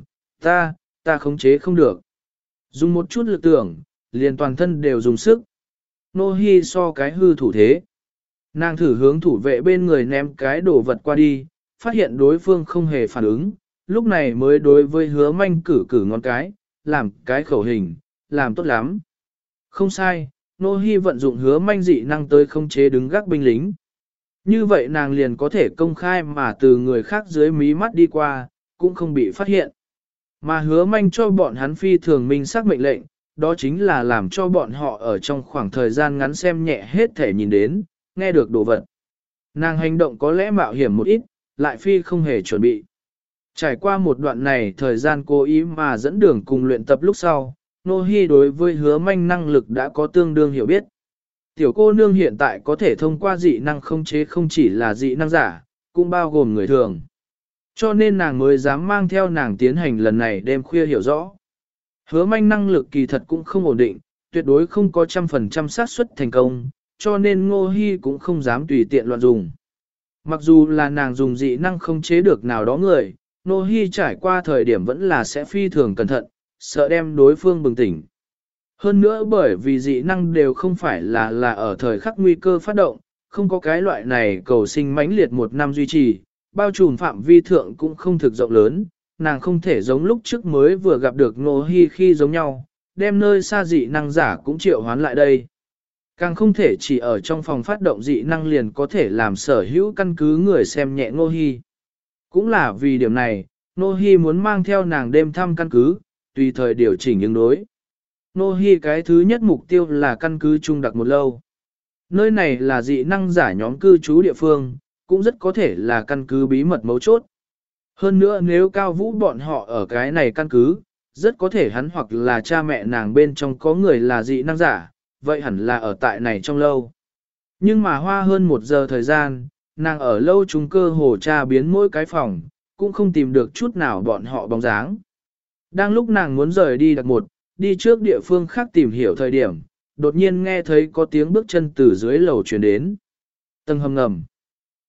ta khống chế không được. Dùng một chút lực tưởng, liền toàn thân đều dùng sức. Nô Hi so cái hư thủ thế. Nàng thử hướng thủ vệ bên người ném cái đồ vật qua đi, phát hiện đối phương không hề phản ứng, lúc này mới đối với hứa manh cử ngón cái, làm cái khẩu hình, làm tốt lắm. Không sai, Nô Hi vận dụng hứa manh dị năng tới khống chế đứng gác binh lính. Như vậy nàng liền có thể công khai mà từ người khác dưới mí mắt đi qua, cũng không bị phát hiện. Mà hứa manh cho bọn hắn phi thường minh xác mệnh lệnh, đó chính là làm cho bọn họ ở trong khoảng thời gian ngắn xem nhẹ hết thể nhìn đến, nghe được đồ vật. Nàng hành động có lẽ mạo hiểm một ít, lại phi không hề chuẩn bị. Trải qua một đoạn này thời gian cố ý mà dẫn đường cùng luyện tập lúc sau, Nô Hi đối với hứa manh năng lực đã có tương đương hiểu biết. Tiểu cô nương hiện tại có thể thông qua dị năng khống chế không chỉ là dị năng giả, cũng bao gồm người thường. Cho nên nàng mới dám mang theo nàng tiến hành lần này đêm khuya hiểu rõ. Hứa manh năng lực kỳ thật cũng không ổn định, tuyệt đối không có 100% xác suất thành công, cho nên Ngô Hi cũng không dám tùy tiện loạn dùng. Mặc dù là nàng dùng dị năng không chế được nào đó người, Ngô Hi trải qua thời điểm vẫn là sẽ phi thường cẩn thận, sợ đem đối phương bừng tỉnh. Hơn nữa bởi vì dị năng đều không phải là ở thời khắc nguy cơ phát động, không có cái loại này cầu sinh mãnh liệt một năm duy trì, bao trùm phạm vi thượng cũng không thực rộng lớn, nàng không thể giống lúc trước mới vừa gặp được Ngô Hi khi giống nhau, đem nơi xa dị năng giả cũng triệu hoán lại đây. Càng không thể chỉ ở trong phòng phát động dị năng liền có thể làm sở hữu căn cứ người xem nhẹ Ngô Hi. Cũng là vì điểm này, Ngô Hi muốn mang theo nàng đêm thăm căn cứ, tùy thời điều chỉnh ứng đối. Ngô Hi cái thứ nhất mục tiêu là căn cứ trung đặc một lâu. Nơi này là dị năng giả nhóm cư trú địa phương, cũng rất có thể là căn cứ bí mật mấu chốt. Hơn nữa nếu Cao Vũ bọn họ ở cái này căn cứ, rất có thể hắn hoặc là cha mẹ nàng bên trong có người là dị năng giả, vậy hẳn là ở tại này trong lâu. Nhưng mà hoa hơn 1 giờ thời gian, nàng ở lâu chúng cơ hồ tra biến mỗi cái phòng, cũng không tìm được chút nào bọn họ bóng dáng. Đang lúc nàng muốn rời đi đặc một, đi trước địa phương khác tìm hiểu thời điểm, đột nhiên nghe thấy có tiếng bước chân từ dưới lầu truyền đến. Tầng hầm ngầm.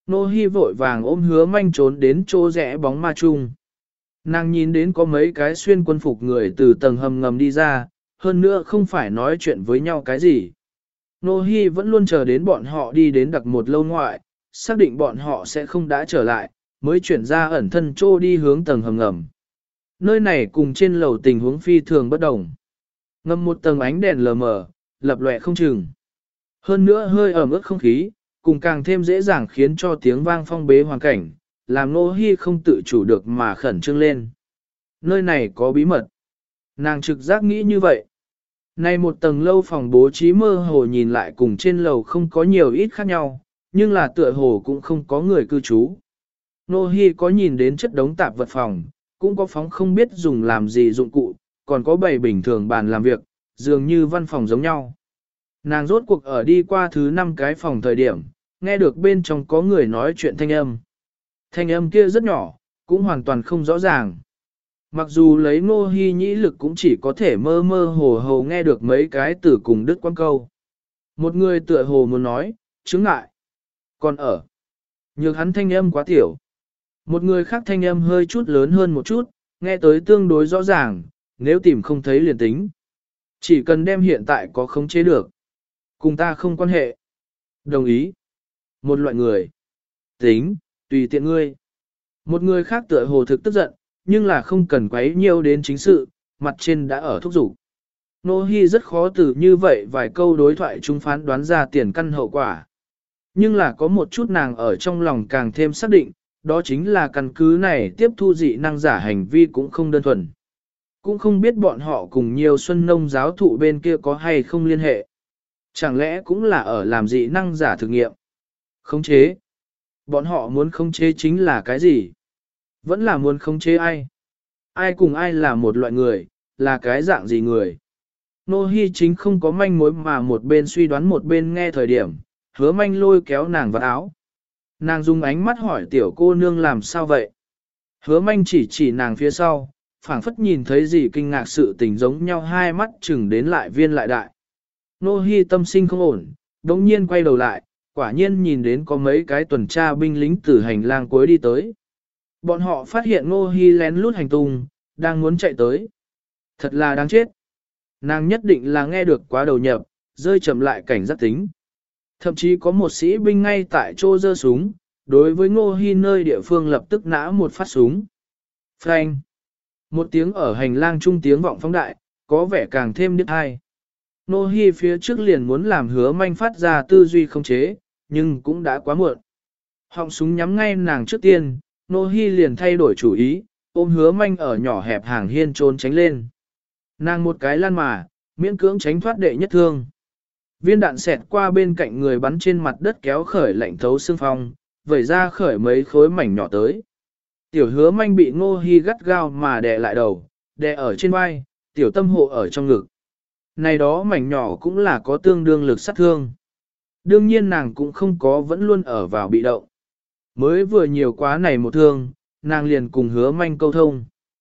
Nô Hi vội vàng ôm Hứa Manh trốn đến chỗ rẽ bóng ma chung. Nàng nhìn đến có mấy cái xuyên quân phục người từ tầng hầm ngầm đi ra, hơn nữa không phải nói chuyện với nhau cái gì. Nô Hi vẫn luôn chờ đến bọn họ đi đến đặc một lâu ngoại, xác định bọn họ sẽ không đã trở lại, mới chuyển ra ẩn thân trô đi hướng tầng hầm ngầm. Nơi này cùng trên lầu tình huống phi thường bất đồng. Ngầm một tầng ánh đèn lờ mờ, lập lòe không chừng. Hơn nữa hơi ẩm ướt không khí, cùng càng thêm dễ dàng khiến cho tiếng vang phong bế hoàn cảnh, làm Nô Hi không tự chủ được mà khẩn trương lên. Nơi này có bí mật. Nàng trực giác nghĩ như vậy. Này một tầng lâu phòng bố trí mơ hồ nhìn lại cùng trên lầu không có nhiều ít khác nhau, nhưng là tựa hồ cũng không có người cư trú. Nô Hi có nhìn đến chất đống tạp vật phòng, cũng có phóng không biết dùng làm gì dụng cụ, còn có bày bình thường bàn làm việc, dường như văn phòng giống nhau. Nàng rốt cuộc ở đi qua thứ 5 cái phòng thời điểm, nghe được bên trong có người nói chuyện thanh âm. Thanh âm kia rất nhỏ, cũng hoàn toàn không rõ ràng. Mặc dù lấy Ngô Hi nhĩ lực cũng chỉ có thể mơ mơ hồ hồ nghe được mấy cái từ cùng đứt quãng câu. Một người tựa hồ muốn nói, chứng ngại. Còn ở. Nhược hắn thanh âm quá tiểu. Một người khác thanh âm hơi chút lớn hơn một chút, nghe tới tương đối rõ ràng, nếu tìm không thấy liền tính. Chỉ cần đem hiện tại có khống chế được. Cùng ta không quan hệ. Đồng ý. Một loại người. Tính, tùy tiện ngươi. Một người khác tựa hồ thực tức giận, nhưng là không cần quấy nhiều đến chính sự, mặt trên đã ở thúc giục. Nô Hi rất khó từ như vậy vài câu đối thoại chúng phán đoán ra tiền căn hậu quả. Nhưng là có một chút nàng ở trong lòng càng thêm xác định, đó chính là căn cứ này tiếp thu dị năng giả hành vi cũng không đơn thuần. Cũng không biết bọn họ cùng nhiều xuân nông giáo thụ bên kia có hay không liên hệ. Chẳng lẽ cũng là ở làm dị năng giả thực nghiệm? Khống chế. Bọn họ muốn khống chế chính là cái gì? Vẫn là muốn khống chế ai? Ai cùng ai là một loại người, là cái dạng gì người? Nô Hi chính không có manh mối mà một bên suy đoán một bên nghe thời điểm, Hứa Manh lôi kéo nàng vào áo. Nàng dùng ánh mắt hỏi tiểu cô nương làm sao vậy? Hứa Manh chỉ nàng phía sau, phảng phất nhìn thấy gì kinh ngạc sự tình giống nhau, hai mắt chừng đến lại viên lại đại. Nô Hi tâm sinh không ổn, đống nhiên quay đầu lại, quả nhiên nhìn đến có mấy cái tuần tra binh lính từ hành lang cuối đi tới. Bọn họ phát hiện Nô Hi lén lút hành tung, đang muốn chạy tới. Thật là đáng chết. Nàng nhất định là nghe được quá đầu nhập, rơi chậm lại cảnh giác tính. Thậm chí có một sĩ binh ngay tại chỗ giơ súng, đối với Ngô Hi nơi địa phương lập tức nã một phát súng. Phanh! Một tiếng ở hành lang trung tiếng vọng phóng đại, có vẻ càng thêm điếc tai. Ngô Hi phía trước liền muốn làm Hứa Manh phát ra tư duy không chế, nhưng cũng đã quá muộn. Họng súng nhắm ngay nàng trước tiên, Ngô Hi liền thay đổi chủ ý, ôm Hứa Manh ở nhỏ hẹp hàng hiên trốn tránh lên. Nàng một cái lăn mà, miễn cưỡng tránh thoát đệ nhất thương. Viên đạn xẹt qua bên cạnh người bắn trên mặt đất kéo khởi lạnh thấu xương phong, vẩy ra khởi mấy khối mảnh nhỏ tới. Tiểu Hứa Manh bị Ngô Hi gắt gao mà đè lại đầu, đè ở trên vai, tiểu Tâm hộ ở trong ngực. Này đó mảnh nhỏ cũng là có tương đương lực sát thương. Đương nhiên nàng cũng không có vẫn luôn ở vào bị động. Mới vừa nhiều quá này một thương, nàng liền cùng Hứa Manh câu thông.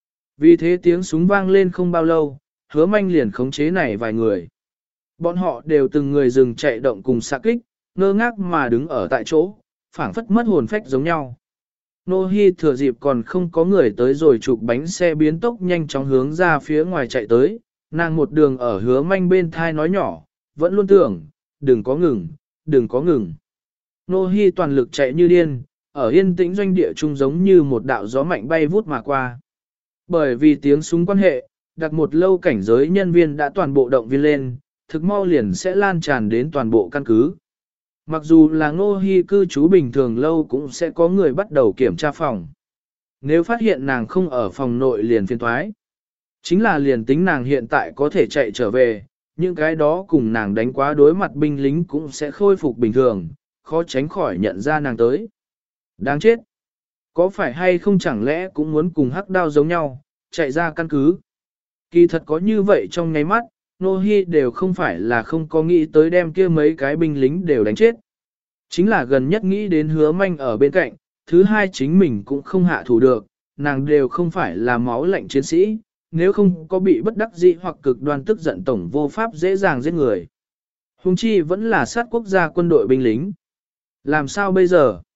Vì thế tiếng súng vang lên không bao lâu, Hứa Manh liền khống chế này vài người. Bọn họ đều từng người dừng chạy động cùng xạ kích, ngơ ngác mà đứng ở tại chỗ, phảng phất mất hồn phách giống nhau. Nô Hi thừa dịp còn không có người tới rồi chụp bánh xe biến tốc nhanh chóng hướng ra phía ngoài chạy tới, nàng một đường ở Hứa Manh bên thai nói nhỏ, vẫn luôn tưởng, đừng có ngừng, đừng có ngừng. Nô Hi toàn lực chạy như điên, ở yên tĩnh doanh địa trung giống như một đạo gió mạnh bay vút mà qua. Bởi vì tiếng súng quan hệ, đặt một lâu cảnh giới nhân viên đã toàn bộ động viên lên, thực mau liền sẽ lan tràn đến toàn bộ căn cứ. Mặc dù là Ngô Hi cư trú bình thường lâu cũng sẽ có người bắt đầu kiểm tra phòng. Nếu phát hiện nàng không ở phòng nội liền phiền toái. Chính là liền tính nàng hiện tại có thể chạy trở về, những cái đó cùng nàng đánh quá đối mặt binh lính cũng sẽ khôi phục bình thường, khó tránh khỏi nhận ra nàng tới. Đáng chết! Có phải hay không chẳng lẽ cũng muốn cùng hắc đao giống nhau, chạy ra căn cứ? Kỳ thật có như vậy trong nháy mắt, Nô Hi đều không phải là không có nghĩ tới đem kia mấy cái binh lính đều đánh chết. Chính là gần nhất nghĩ đến Hứa Manh ở bên cạnh, thứ hai chính mình cũng không hạ thủ được, nàng đều không phải là máu lạnh chiến sĩ, nếu không có bị bất đắc dĩ hoặc cực đoan tức giận tổng vô pháp dễ dàng giết người. Huống chi vẫn là sát quốc gia quân đội binh lính. Làm sao bây giờ?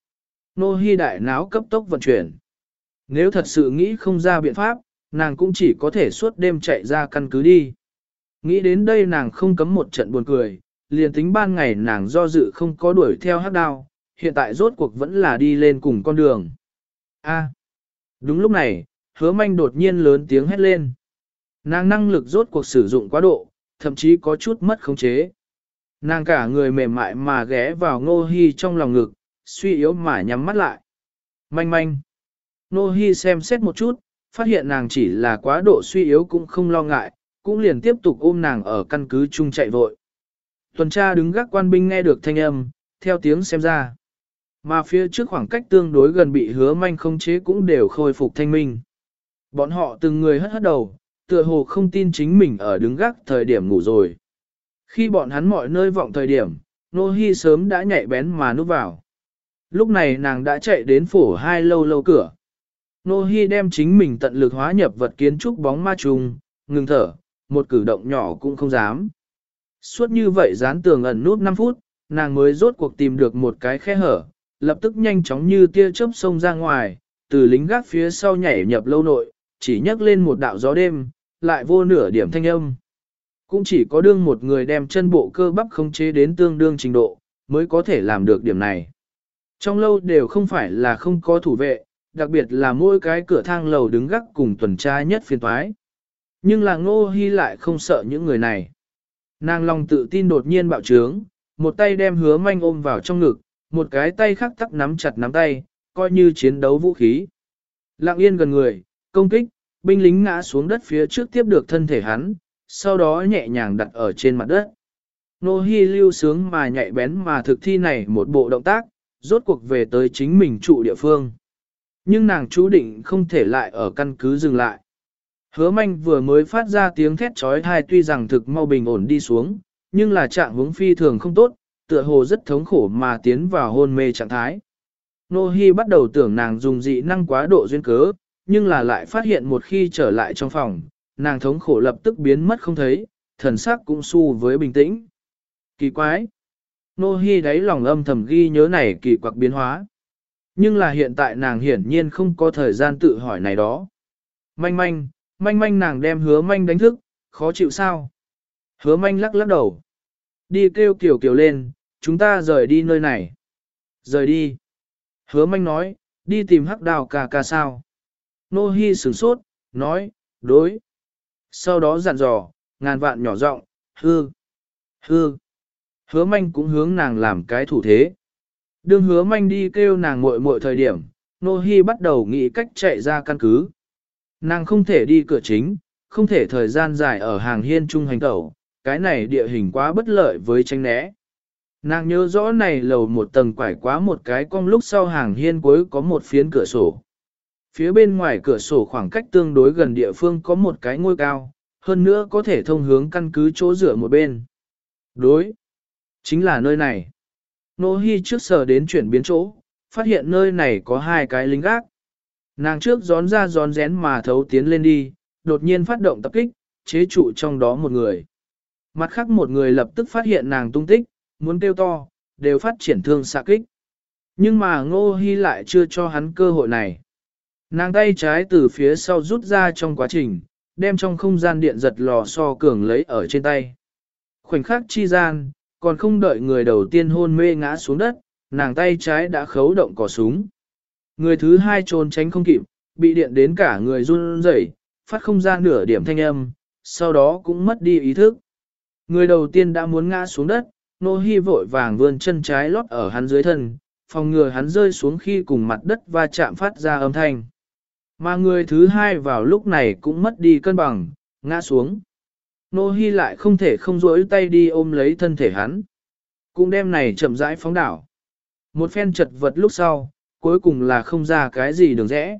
Nô Hi đại náo cấp tốc vận chuyển. Nếu thật sự nghĩ không ra biện pháp, nàng cũng chỉ có thể suốt đêm chạy ra căn cứ đi. Nghĩ đến đây nàng không cấm một trận buồn cười, liền tính ban ngày nàng do dự không có đuổi theo hắc đao, hiện tại rốt cuộc vẫn là đi lên cùng con đường. A. Đúng lúc này, Hứa Manh đột nhiên lớn tiếng hét lên. Nàng năng lực rốt cuộc sử dụng quá độ, thậm chí có chút mất khống chế. Nàng cả người mềm mại mà ghé vào Ngô Hi trong lòng ngực, suy yếu mà nhắm mắt lại. Manh manh. Ngô Hi xem xét một chút, phát hiện nàng chỉ là quá độ suy yếu cũng không lo ngại, cũng liền tiếp tục ôm nàng ở căn cứ chung chạy vội. Tuần tra đứng gác quan binh nghe được thanh âm, theo tiếng xem ra. Mà phía trước khoảng cách tương đối gần bị Hứa Manh khống chế cũng đều khôi phục thanh minh. Bọn họ từng người hất hất đầu, tựa hồ không tin chính mình ở đứng gác thời điểm ngủ rồi. Khi bọn hắn mọi nơi vọng thời điểm, Nô Hi sớm đã nhạy bén mà núp vào. Lúc này nàng đã chạy đến phổ hai lâu lâu cửa. Nô Hi đem chính mình tận lực hóa nhập vật kiến trúc bóng ma trùng, ngừng thở, một cử động nhỏ cũng không dám. Suốt như vậy dán tường ẩn nút 5 phút, nàng mới rốt cuộc tìm được một cái khe hở, lập tức nhanh chóng như tia chớp xông ra ngoài, từ lính gác phía sau nhảy nhập lâu nội, chỉ nhấc lên một đạo gió đêm, lại vô nửa điểm thanh âm. Cũng chỉ có đương một người đem chân bộ cơ bắp khống chế đến tương đương trình độ, mới có thể làm được điểm này. Trong lâu đều không phải là không có thủ vệ, đặc biệt là mỗi cái cửa thang lầu đứng gác cùng tuần tra nhất phiền toái. Nhưng là Ngô Hi lại không sợ những người này. Nàng lòng tự tin đột nhiên bạo trướng, một tay đem Hứa Manh ôm vào trong ngực, một cái tay khác tắc nắm chặt nắm tay, coi như chiến đấu vũ khí. Lặng yên gần người, công kích, binh lính ngã xuống đất phía trước tiếp được thân thể hắn, sau đó nhẹ nhàng đặt ở trên mặt đất. Nô Hi lưu sướng mà nhạy bén mà thực thi này một bộ động tác, rốt cuộc về tới chính mình trụ địa phương. Nhưng nàng chú định không thể lại ở căn cứ dừng lại. Hứa Manh vừa mới phát ra tiếng thét chói tai tuy rằng thực mau bình ổn đi xuống, nhưng là trạng huống phi thường không tốt, tựa hồ rất thống khổ mà tiến vào hôn mê trạng thái. Nô Hi bắt đầu tưởng nàng dùng dị năng quá độ duyên cớ, nhưng là lại phát hiện một khi trở lại trong phòng, nàng thống khổ lập tức biến mất không thấy, thần sắc cũng su với bình tĩnh. Kỳ quái! Nô Hi đáy lòng âm thầm ghi nhớ này kỳ quặc biến hóa. Nhưng là hiện tại nàng hiển nhiên không có thời gian tự hỏi này đó. Manh manh nàng đem Hứa Manh đánh thức, khó chịu sao? Hứa Manh lắc lắc đầu. Đi kêu Kiều Kiều lên, chúng ta rời đi nơi này. Rời đi. Hứa Manh nói, đi tìm Hắc Đào ca ca sao? Nô Hi sửng sốt, nói, đối. Sau đó dặn dò, ngàn vạn nhỏ giọng, hư. Hứa Manh cũng hướng nàng làm cái thủ thế. Đương Hứa Manh đi kêu nàng muội muội thời điểm, Nô Hi bắt đầu nghĩ cách chạy ra căn cứ. Nàng không thể đi cửa chính, không thể thời gian dài ở hàng hiên trung hành tẩu, cái này địa hình quá bất lợi với tránh né. Nàng nhớ rõ này lầu một tầng quải quá một cái cong lúc sau hàng hiên cuối có một phiến cửa sổ. Phía bên ngoài cửa sổ khoảng cách tương đối gần địa phương có một cái ngôi cao, hơn nữa có thể thông hướng căn cứ chỗ rửa một bên. Đối, chính là nơi này. Nô Hi trước sờ đến chuyển biến chỗ, phát hiện nơi này có 2 cái lính gác. Nàng trước gión ra gión rén mà thấu tiến lên đi, đột nhiên phát động tập kích, chế trụ trong đó một người. Mặt khác một người lập tức phát hiện nàng tung tích, muốn kêu to, đều phát triển thương xạ kích. Nhưng mà Ngô Hi lại chưa cho hắn cơ hội này. Nàng tay trái từ phía sau rút ra trong quá trình, đem trong không gian điện giật lò xo cường lấy ở trên tay. Khoảnh khắc chi gian, còn không đợi người đầu tiên hôn mê ngã xuống đất, nàng tay trái đã khấu động cò súng. Người thứ hai trốn tránh không kịp, bị điện đến cả người run rẩy, phát không ra nửa điểm thanh âm, sau đó cũng mất đi ý thức. Người đầu tiên đã muốn ngã xuống đất, Nô Hi vội vàng vươn chân trái lót ở hắn dưới thân, phòng ngừa hắn rơi xuống khi cùng mặt đất va chạm phát ra âm thanh. Mà người thứ hai vào lúc này cũng mất đi cân bằng, ngã xuống. Nô Hi lại không thể không duỗi tay đi ôm lấy thân thể hắn. Cũng đem này chậm rãi phóng đảo. Một phen chật vật lúc sau, cuối cùng là không ra cái gì đường rẽ.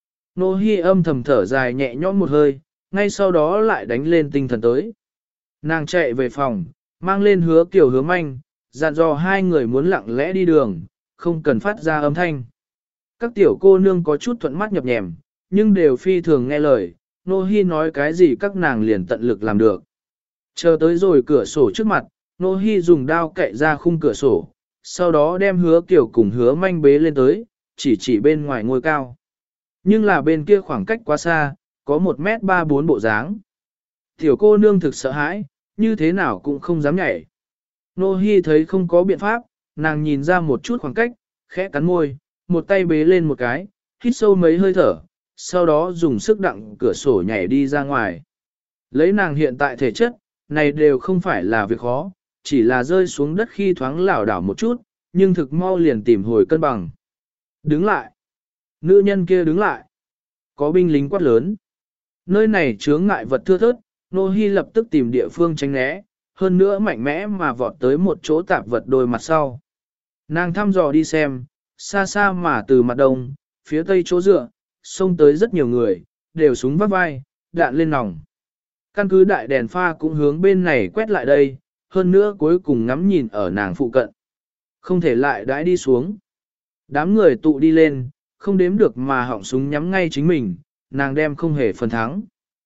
Nô Hi âm thầm thở dài nhẹ nhõm một hơi, ngay sau đó lại đánh lên tinh thần tới. Nàng chạy về phòng, mang lên Hứa Kiều Hứa Manh, dặn dò 2 người muốn lặng lẽ đi đường, không cần phát ra âm thanh. Các tiểu cô nương có chút thuận mắt nhập nhèm, nhưng đều phi thường nghe lời, Nô Hi nói cái gì các nàng liền tận lực làm được. Chờ tới rồi cửa sổ trước mặt, Nô Hi dùng đao cậy ra khung cửa sổ, sau đó đem Hứa Kiều cùng Hứa Manh bế lên tới, chỉ chỉ bên ngoài ngôi cao. Nhưng là bên kia khoảng cách quá xa, có 1m34 bộ dáng. Tiểu cô nương thực sợ hãi, như thế nào cũng không dám nhảy. Nô Hi thấy không có biện pháp, nàng nhìn ra một chút khoảng cách, khẽ cắn môi, một tay bế lên một cái, hít sâu mấy hơi thở, sau đó dùng sức đặng cửa sổ nhảy đi ra ngoài. Lấy nàng hiện tại thể chất, này đều không phải là việc khó, chỉ là rơi xuống đất khi thoáng lảo đảo một chút, nhưng thực mau liền tìm hồi cân bằng. Đứng lại. Nữ nhân kia đứng lại. Có binh lính quát lớn. Nơi này chướng ngại vật thưa thớt, Nô Hi lập tức tìm địa phương tránh né, hơn nữa mạnh mẽ mà vọt tới một chỗ tạp vật đôi mặt sau. Nàng thăm dò đi xem, xa xa mà từ mặt đông, phía tây chỗ dựa, xông tới rất nhiều người, đều súng vắt vai, đạn lên nòng. Căn cứ đại đèn pha cũng hướng bên này quét lại đây, hơn nữa cuối cùng ngắm nhìn ở nàng phụ cận. Không thể lại đãi đi xuống. Đám người tụ đi lên, không đếm được mà họng súng nhắm ngay chính mình, nàng đem không hề phần thắng.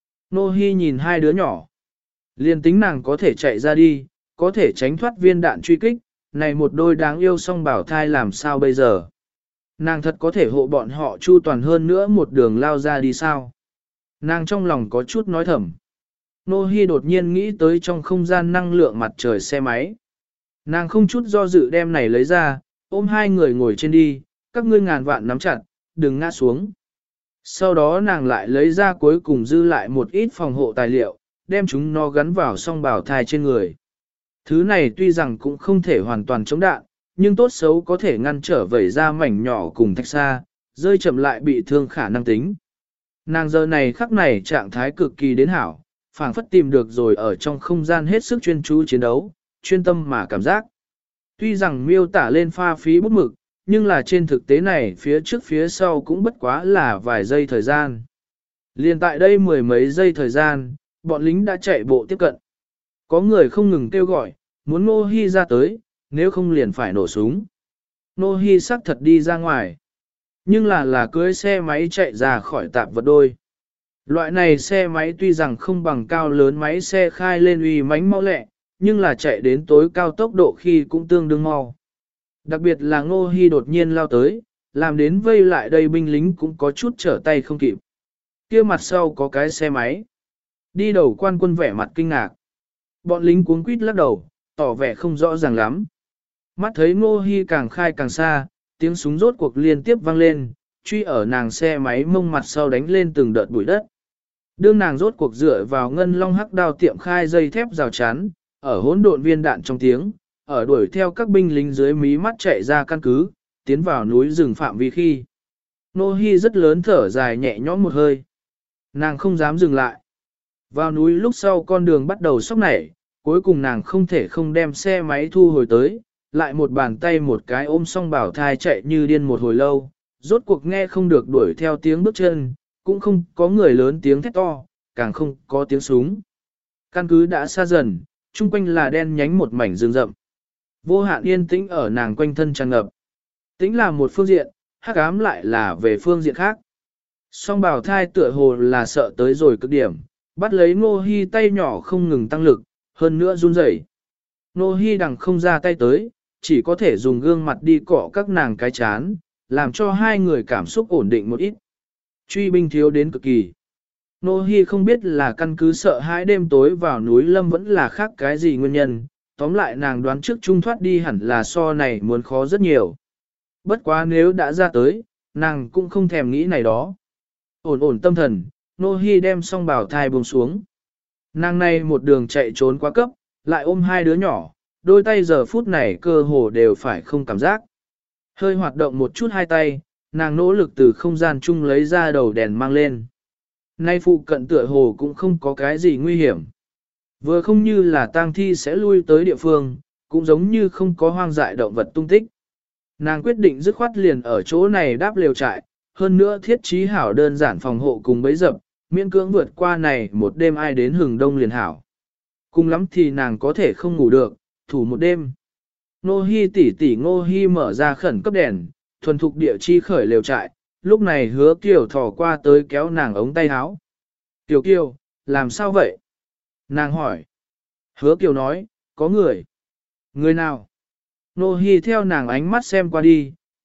Nô Hi nhìn hai đứa nhỏ. Liên tính nàng có thể chạy ra đi, có thể tránh thoát viên đạn truy kích, này một đôi đáng yêu song bảo thai làm sao bây giờ. Nàng thật có thể hộ bọn họ chu toàn hơn nữa một đường lao ra đi sao. Nàng trong lòng có chút nói thầm. Nô Hi đột nhiên nghĩ tới trong không gian năng lượng mặt trời xe máy. Nàng không chút do dự đem này lấy ra, ôm hai người ngồi trên đi, các ngươi ngàn vạn nắm chặt, đừng ngã xuống. Sau đó nàng lại lấy ra cuối cùng dư lại một ít phòng hộ tài liệu, đem chúng nó gắn vào song bảo thai trên người. Thứ này tuy rằng cũng không thể hoàn toàn chống đạn, nhưng tốt xấu có thể ngăn trở vẩy ra mảnh nhỏ cùng thạch xa, rơi chậm lại bị thương khả năng tính. Nàng giờ này khắc này trạng thái cực kỳ đến hảo, phảng phất tìm được rồi ở trong không gian hết sức chuyên chú chiến đấu, chuyên tâm mà cảm giác. Tuy rằng miêu tả lên pha phí bút mực, nhưng là trên thực tế này phía trước phía sau cũng bất quá là vài giây thời gian. Liên tại đây mười mấy giây thời gian, bọn lính đã chạy bộ tiếp cận. Có người không ngừng kêu gọi, muốn Nô Hi ra tới, nếu không liền phải nổ súng. Nô Hi sắc thật đi ra ngoài. Nhưng là cưới xe máy chạy ra khỏi tạp vật đôi. Loại này xe máy tuy rằng không bằng cao lớn máy xe khai lên uy mãnh mau lẹ, nhưng là chạy đến tối cao tốc độ khi cũng tương đương mau. Đặc biệt là Ngô Hi đột nhiên lao tới, làm đến vây lại đây binh lính cũng có chút trở tay không kịp. Kia mặt sau có cái xe máy. Đi đầu quan quân vẻ mặt kinh ngạc. Bọn lính cuống quýt lắc đầu, tỏ vẻ không rõ ràng lắm. Mắt thấy Ngô Hi càng khai càng xa, tiếng súng rốt cuộc liên tiếp vang lên, truy ở nàng xe máy mông mặt sau đánh lên từng đợt bụi đất. Đương nàng rốt cuộc dựa vào ngân long hắc đao tiệm khai dây thép rào chắn, ở hỗn độn viên đạn trong tiếng, ở đuổi theo các binh lính dưới mí mắt chạy ra căn cứ, tiến vào núi rừng phạm vi khi. Nô Hi rất lớn thở dài nhẹ nhõm một hơi. Nàng không dám dừng lại. Vào núi lúc sau con đường bắt đầu sóc nảy, cuối cùng nàng không thể không đem xe máy thu hồi tới, lại một bàn tay một cái ôm song bảo thai chạy như điên một hồi lâu, rốt cuộc nghe không được đuổi theo tiếng bước chân, cũng không có người lớn tiếng thét to, càng không có tiếng súng. Căn cứ đã xa dần, chung quanh là đen nhánh một mảnh rừng rậm. Vô hạn yên tĩnh ở nàng quanh thân tràn ngập. Tĩnh là một phương diện, hắc ám lại là về phương diện khác. Song bảo thai tựa hồ là sợ tới rồi cực điểm, bắt lấy Ngô Hi tay nhỏ không ngừng tăng lực, hơn nữa run rẩy. Ngô Hi đằng không ra tay tới, chỉ có thể dùng gương mặt đi cọ các nàng cái chán, làm cho hai người cảm xúc ổn định một ít. Truy binh thiếu đến cực kỳ. Ngô Hi không biết là căn cứ sợ hãi đêm tối vào núi lâm vẫn là khác cái gì nguyên nhân, tóm lại nàng đoán trước trung thoát đi hẳn là so này muốn khó rất nhiều. Bất quá nếu đã ra tới, nàng cũng không thèm nghĩ này đó. Ổn ổn tâm thần, Nô Hi đem song bảo thai buông xuống. Nàng này một đường chạy trốn quá cấp, lại ôm hai đứa nhỏ, đôi tay giờ phút này cơ hồ đều phải không cảm giác. Hơi hoạt động một chút hai tay, nàng nỗ lực từ không gian chung lấy ra đầu đèn mang lên. Nay phụ cận tựa hồ cũng không có cái gì nguy hiểm. Vừa không như là tang thi sẽ lui tới địa phương, cũng giống như không có hoang dại động vật tung tích. Nàng quyết định dứt khoát liền ở chỗ này đáp lều trại, hơn nữa thiết trí hảo đơn giản phòng hộ cùng bấy dập, miễn cưỡng vượt qua này một đêm ai đến hừng đông liền hảo. Cùng lắm thì nàng có thể không ngủ được, thủ một đêm. Nô Hi tỷ Ngô Hi mở ra khẩn cấp đèn, thuần thục địa chi khởi lều trại, lúc này Hứa Kiều thò qua tới kéo nàng ống tay áo. Kiều Kiều, làm sao vậy? Nàng hỏi. Hứa Kiều nói, có người. Người nào? Nô Hi theo nàng ánh mắt xem qua đi,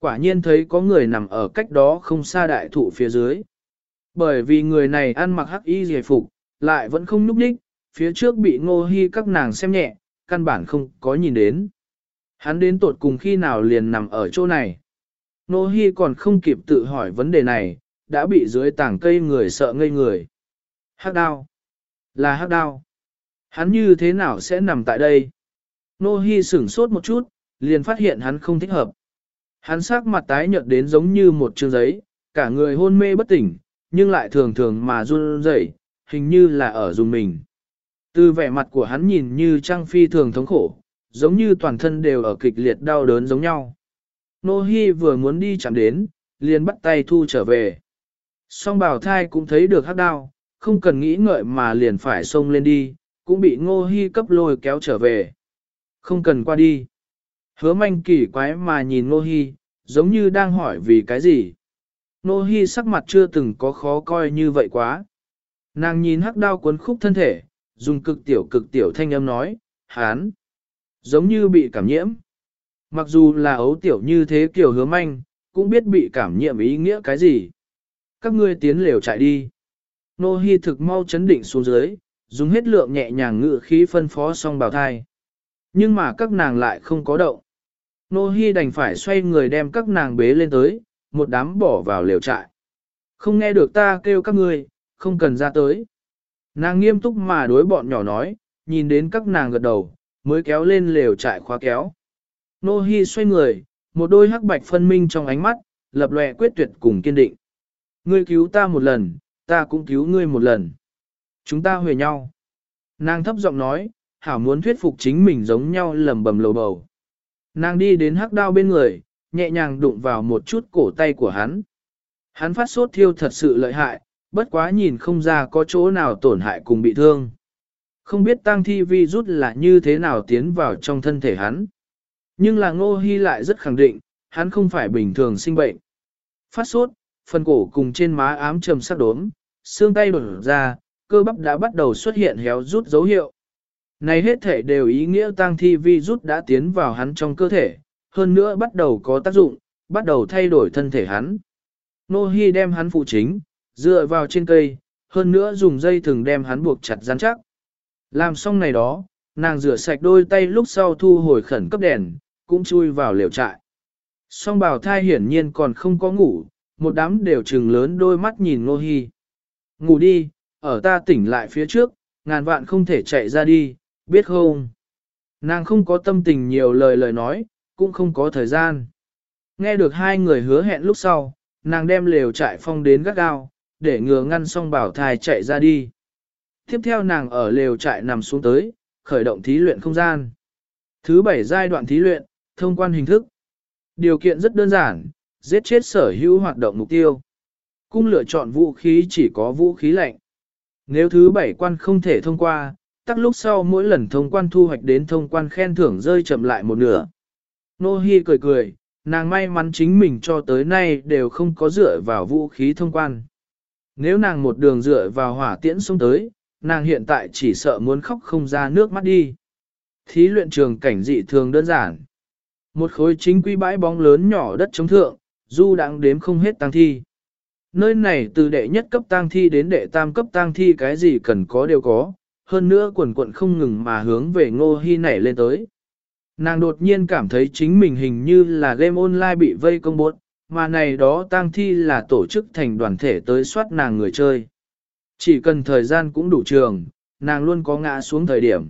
quả nhiên thấy có người nằm ở cách đó không xa đại thụ phía dưới. Bởi vì người này ăn mặc hắc y giải phục, lại vẫn không nhúc nhích, phía trước bị Ngô Hi các nàng xem nhẹ, căn bản không có nhìn đến. Hắn đến tột cùng khi nào liền nằm ở chỗ này. Ngô Hi còn không kịp tự hỏi vấn đề này, đã bị dưới tảng cây người sợ ngây người. Hắc đao. Là hắc đao. Hắn như thế nào sẽ nằm tại đây? Ngô Hi sửng sốt một chút, liền phát hiện hắn không thích hợp. Hắn sắc mặt tái nhợt đến giống như một chương giấy, cả người hôn mê bất tỉnh, nhưng lại thường thường mà run rẩy, hình như là ở dùng mình. Từ vẻ mặt của hắn nhìn như Trang Phi thường thống khổ, giống như toàn thân đều ở kịch liệt đau đớn giống nhau. Nô Hi vừa muốn đi chạm đến, liền bắt tay thu trở về. Song Bảo Thai cũng thấy được hắc đao, không cần nghĩ ngợi mà liền phải xông lên đi, cũng bị Ngô Hi cấp lôi kéo trở về. Không cần qua đi. Hứa Manh kỳ quái mà nhìn Ngô Hi, giống như đang hỏi vì cái gì. Ngô Hi sắc mặt chưa từng có khó coi như vậy quá. Nàng nhìn hắc đao cuốn khúc thân thể, dùng cực tiểu thanh âm nói, hán, giống như bị cảm nhiễm. Mặc dù là ấu tiểu như thế kiểu Hứa Manh, cũng biết bị cảm nhiễm ý nghĩa cái gì. Các ngươi tiến lều chạy đi. Nô Hi thực mau chấn định xuống dưới, dùng hết lượng nhẹ nhàng ngự khí phân phó Song Bảo Thai. Nhưng mà các nàng lại không có động. Nô Hi đành phải xoay người đem các nàng bế lên tới, một đám bỏ vào lều trại. Không nghe được ta kêu các ngươi, không cần ra tới. Nàng nghiêm túc mà đối bọn nhỏ nói, nhìn đến các nàng gật đầu, mới kéo lên lều trại khóa kéo. Nô Hi xoay người, một đôi hắc bạch phân minh trong ánh mắt, lập lòe quyết tuyệt cùng kiên định. Ngươi cứu ta một lần, ta cũng cứu ngươi một lần. Chúng ta huề nhau. Nàng thấp giọng nói, hảo muốn thuyết phục chính mình giống nhau lầm bầm lầu bầu. Nàng đi đến hắc đao bên người, nhẹ nhàng đụng vào một chút cổ tay của hắn. Hắn phát sốt thiêu thật sự lợi hại, bất quá nhìn không ra có chỗ nào tổn hại cùng bị thương. Không biết tang thi vi rút là như thế nào tiến vào trong thân thể hắn. Nhưng là Ngô Hi lại rất khẳng định, hắn không phải bình thường sinh bệnh. Phát sốt, phần cổ cùng trên má ám trầm sắc đốm, xương tay đổ ra, cơ bắp đã bắt đầu xuất hiện héo rút dấu hiệu. Này hết thể đều ý nghĩa tang thi vi rút đã tiến vào hắn trong cơ thể, hơn nữa bắt đầu có tác dụng, bắt đầu thay đổi thân thể hắn. Ngô Hi đem hắn phụ chính, dựa vào trên cây, hơn nữa dùng dây thừng đem hắn buộc chặt rắn chắc. Làm xong này đó, nàng rửa sạch đôi tay lúc sau thu hồi khẩn cấp đèn, cũng chui vào lều trại. Song Bảo Thai hiển nhiên còn không có ngủ, một đám đều trừng lớn đôi mắt nhìn Ngô Hi. Ngủ đi, ở ta tỉnh lại phía trước, ngàn vạn không thể chạy ra đi, biết không? Nàng không có tâm tình nhiều lời nói, cũng không có thời gian. Nghe được hai người hứa hẹn lúc sau, nàng đem lều trại phong đến gắt gao, để ngừa ngăn Song Bảo Thai chạy ra đi. Tiếp theo nàng ở lều trại nằm xuống tới, khởi động thí luyện không gian. Thứ 7 giai đoạn thí luyện, thông quan hình thức. Điều kiện rất đơn giản, giết chết sở hữu hoạt động mục tiêu. Cung lựa chọn vũ khí chỉ có vũ khí lạnh. Nếu thứ 7 quan không thể thông qua, tắc lúc sau mỗi lần thông quan thu hoạch đến thông quan khen thưởng rơi chậm lại một nửa. Nô Hi cười cười, nàng may mắn chính mình cho tới nay đều không có dựa vào vũ khí thông quan. Nếu nàng một đường dựa vào hỏa tiễn xuống tới, nàng hiện tại chỉ sợ muốn khóc không ra nước mắt đi. Thí luyện trường cảnh dị thường đơn giản. Một khối chính quy bãi bóng lớn nhỏ đất chống thượng, du đãng đếm không hết tang thi. Nơi này từ đệ nhất cấp tang thi đến đệ tam cấp tang thi cái gì cần có đều có, hơn nữa quần quận không ngừng mà hướng về Ngô Hi nảy lên tới. Nàng đột nhiên cảm thấy chính mình hình như là game online bị vây công bốt, mà này đó tang thi là tổ chức thành đoàn thể tới soát nàng người chơi. Chỉ cần thời gian cũng đủ trường, nàng luôn có ngã xuống thời điểm.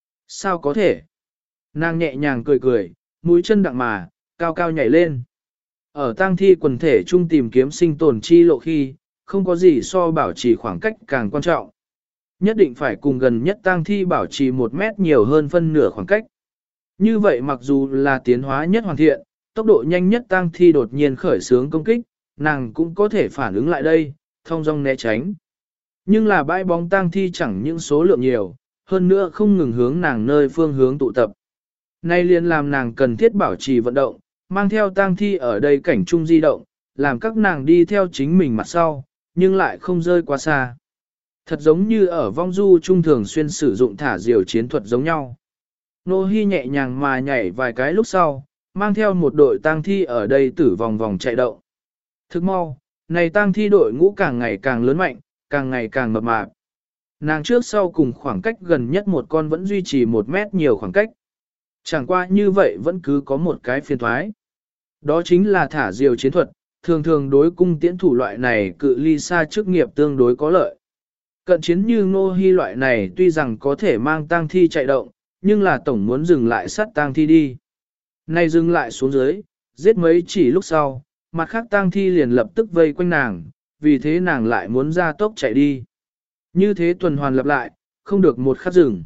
Sao có thể? Nàng nhẹ nhàng cười cười, mũi chân đặng mà, cao cao nhảy lên. Ở tang thi quần thể chung tìm kiếm sinh tồn chi lộ khi, không có gì so bảo trì khoảng cách càng quan trọng. Nhất định phải cùng gần nhất tang thi bảo trì 1 mét nhiều hơn phân nửa khoảng cách. Như vậy mặc dù là tiến hóa nhất hoàn thiện, tốc độ nhanh nhất tang thi đột nhiên khởi xướng công kích, nàng cũng có thể phản ứng lại đây, thông dong né tránh. Nhưng là bãi bóng tang thi chẳng những số lượng nhiều, hơn nữa không ngừng hướng nàng nơi phương hướng tụ tập. Nay liền làm nàng cần thiết bảo trì vận động, mang theo tang thi ở đây cảnh trung di động, làm các nàng đi theo chính mình mặt sau, nhưng lại không rơi quá xa. Thật giống như ở vong du trung thường xuyên sử dụng thả diều chiến thuật giống nhau. Nô Hi nhẹ nhàng mà nhảy vài cái lúc sau, mang theo một đội tang thi ở đây tử vòng vòng chạy động. Thức mau, này tang thi đội ngũ càng ngày càng lớn mạnh, càng ngày càng mập mạp. Nàng trước sau cùng khoảng cách gần nhất một con vẫn duy trì 1 mét nhiều khoảng cách. Chẳng qua như vậy vẫn cứ có một cái phiền thoái. Đó chính là thả diều chiến thuật, thường thường đối cung tiễn thủ loại này cự ly xa chức nghiệp tương đối có lợi. Cận chiến như Ngô Hi loại này tuy rằng có thể mang tang thi chạy động, nhưng là tổng muốn dừng lại sát tang thi đi. Nay dừng lại xuống dưới, giết mấy chỉ lúc sau, mặt khác tang thi liền lập tức vây quanh nàng, vì thế nàng lại muốn ra tốc chạy đi. Như thế tuần hoàn lặp lại, không được một khắc dừng.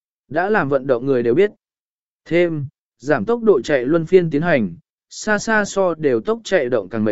Đã làm vận động người đều biết. Thêm, giảm tốc độ chạy luân phiên tiến hành, xa xa so đều tốc chạy động càng mệt.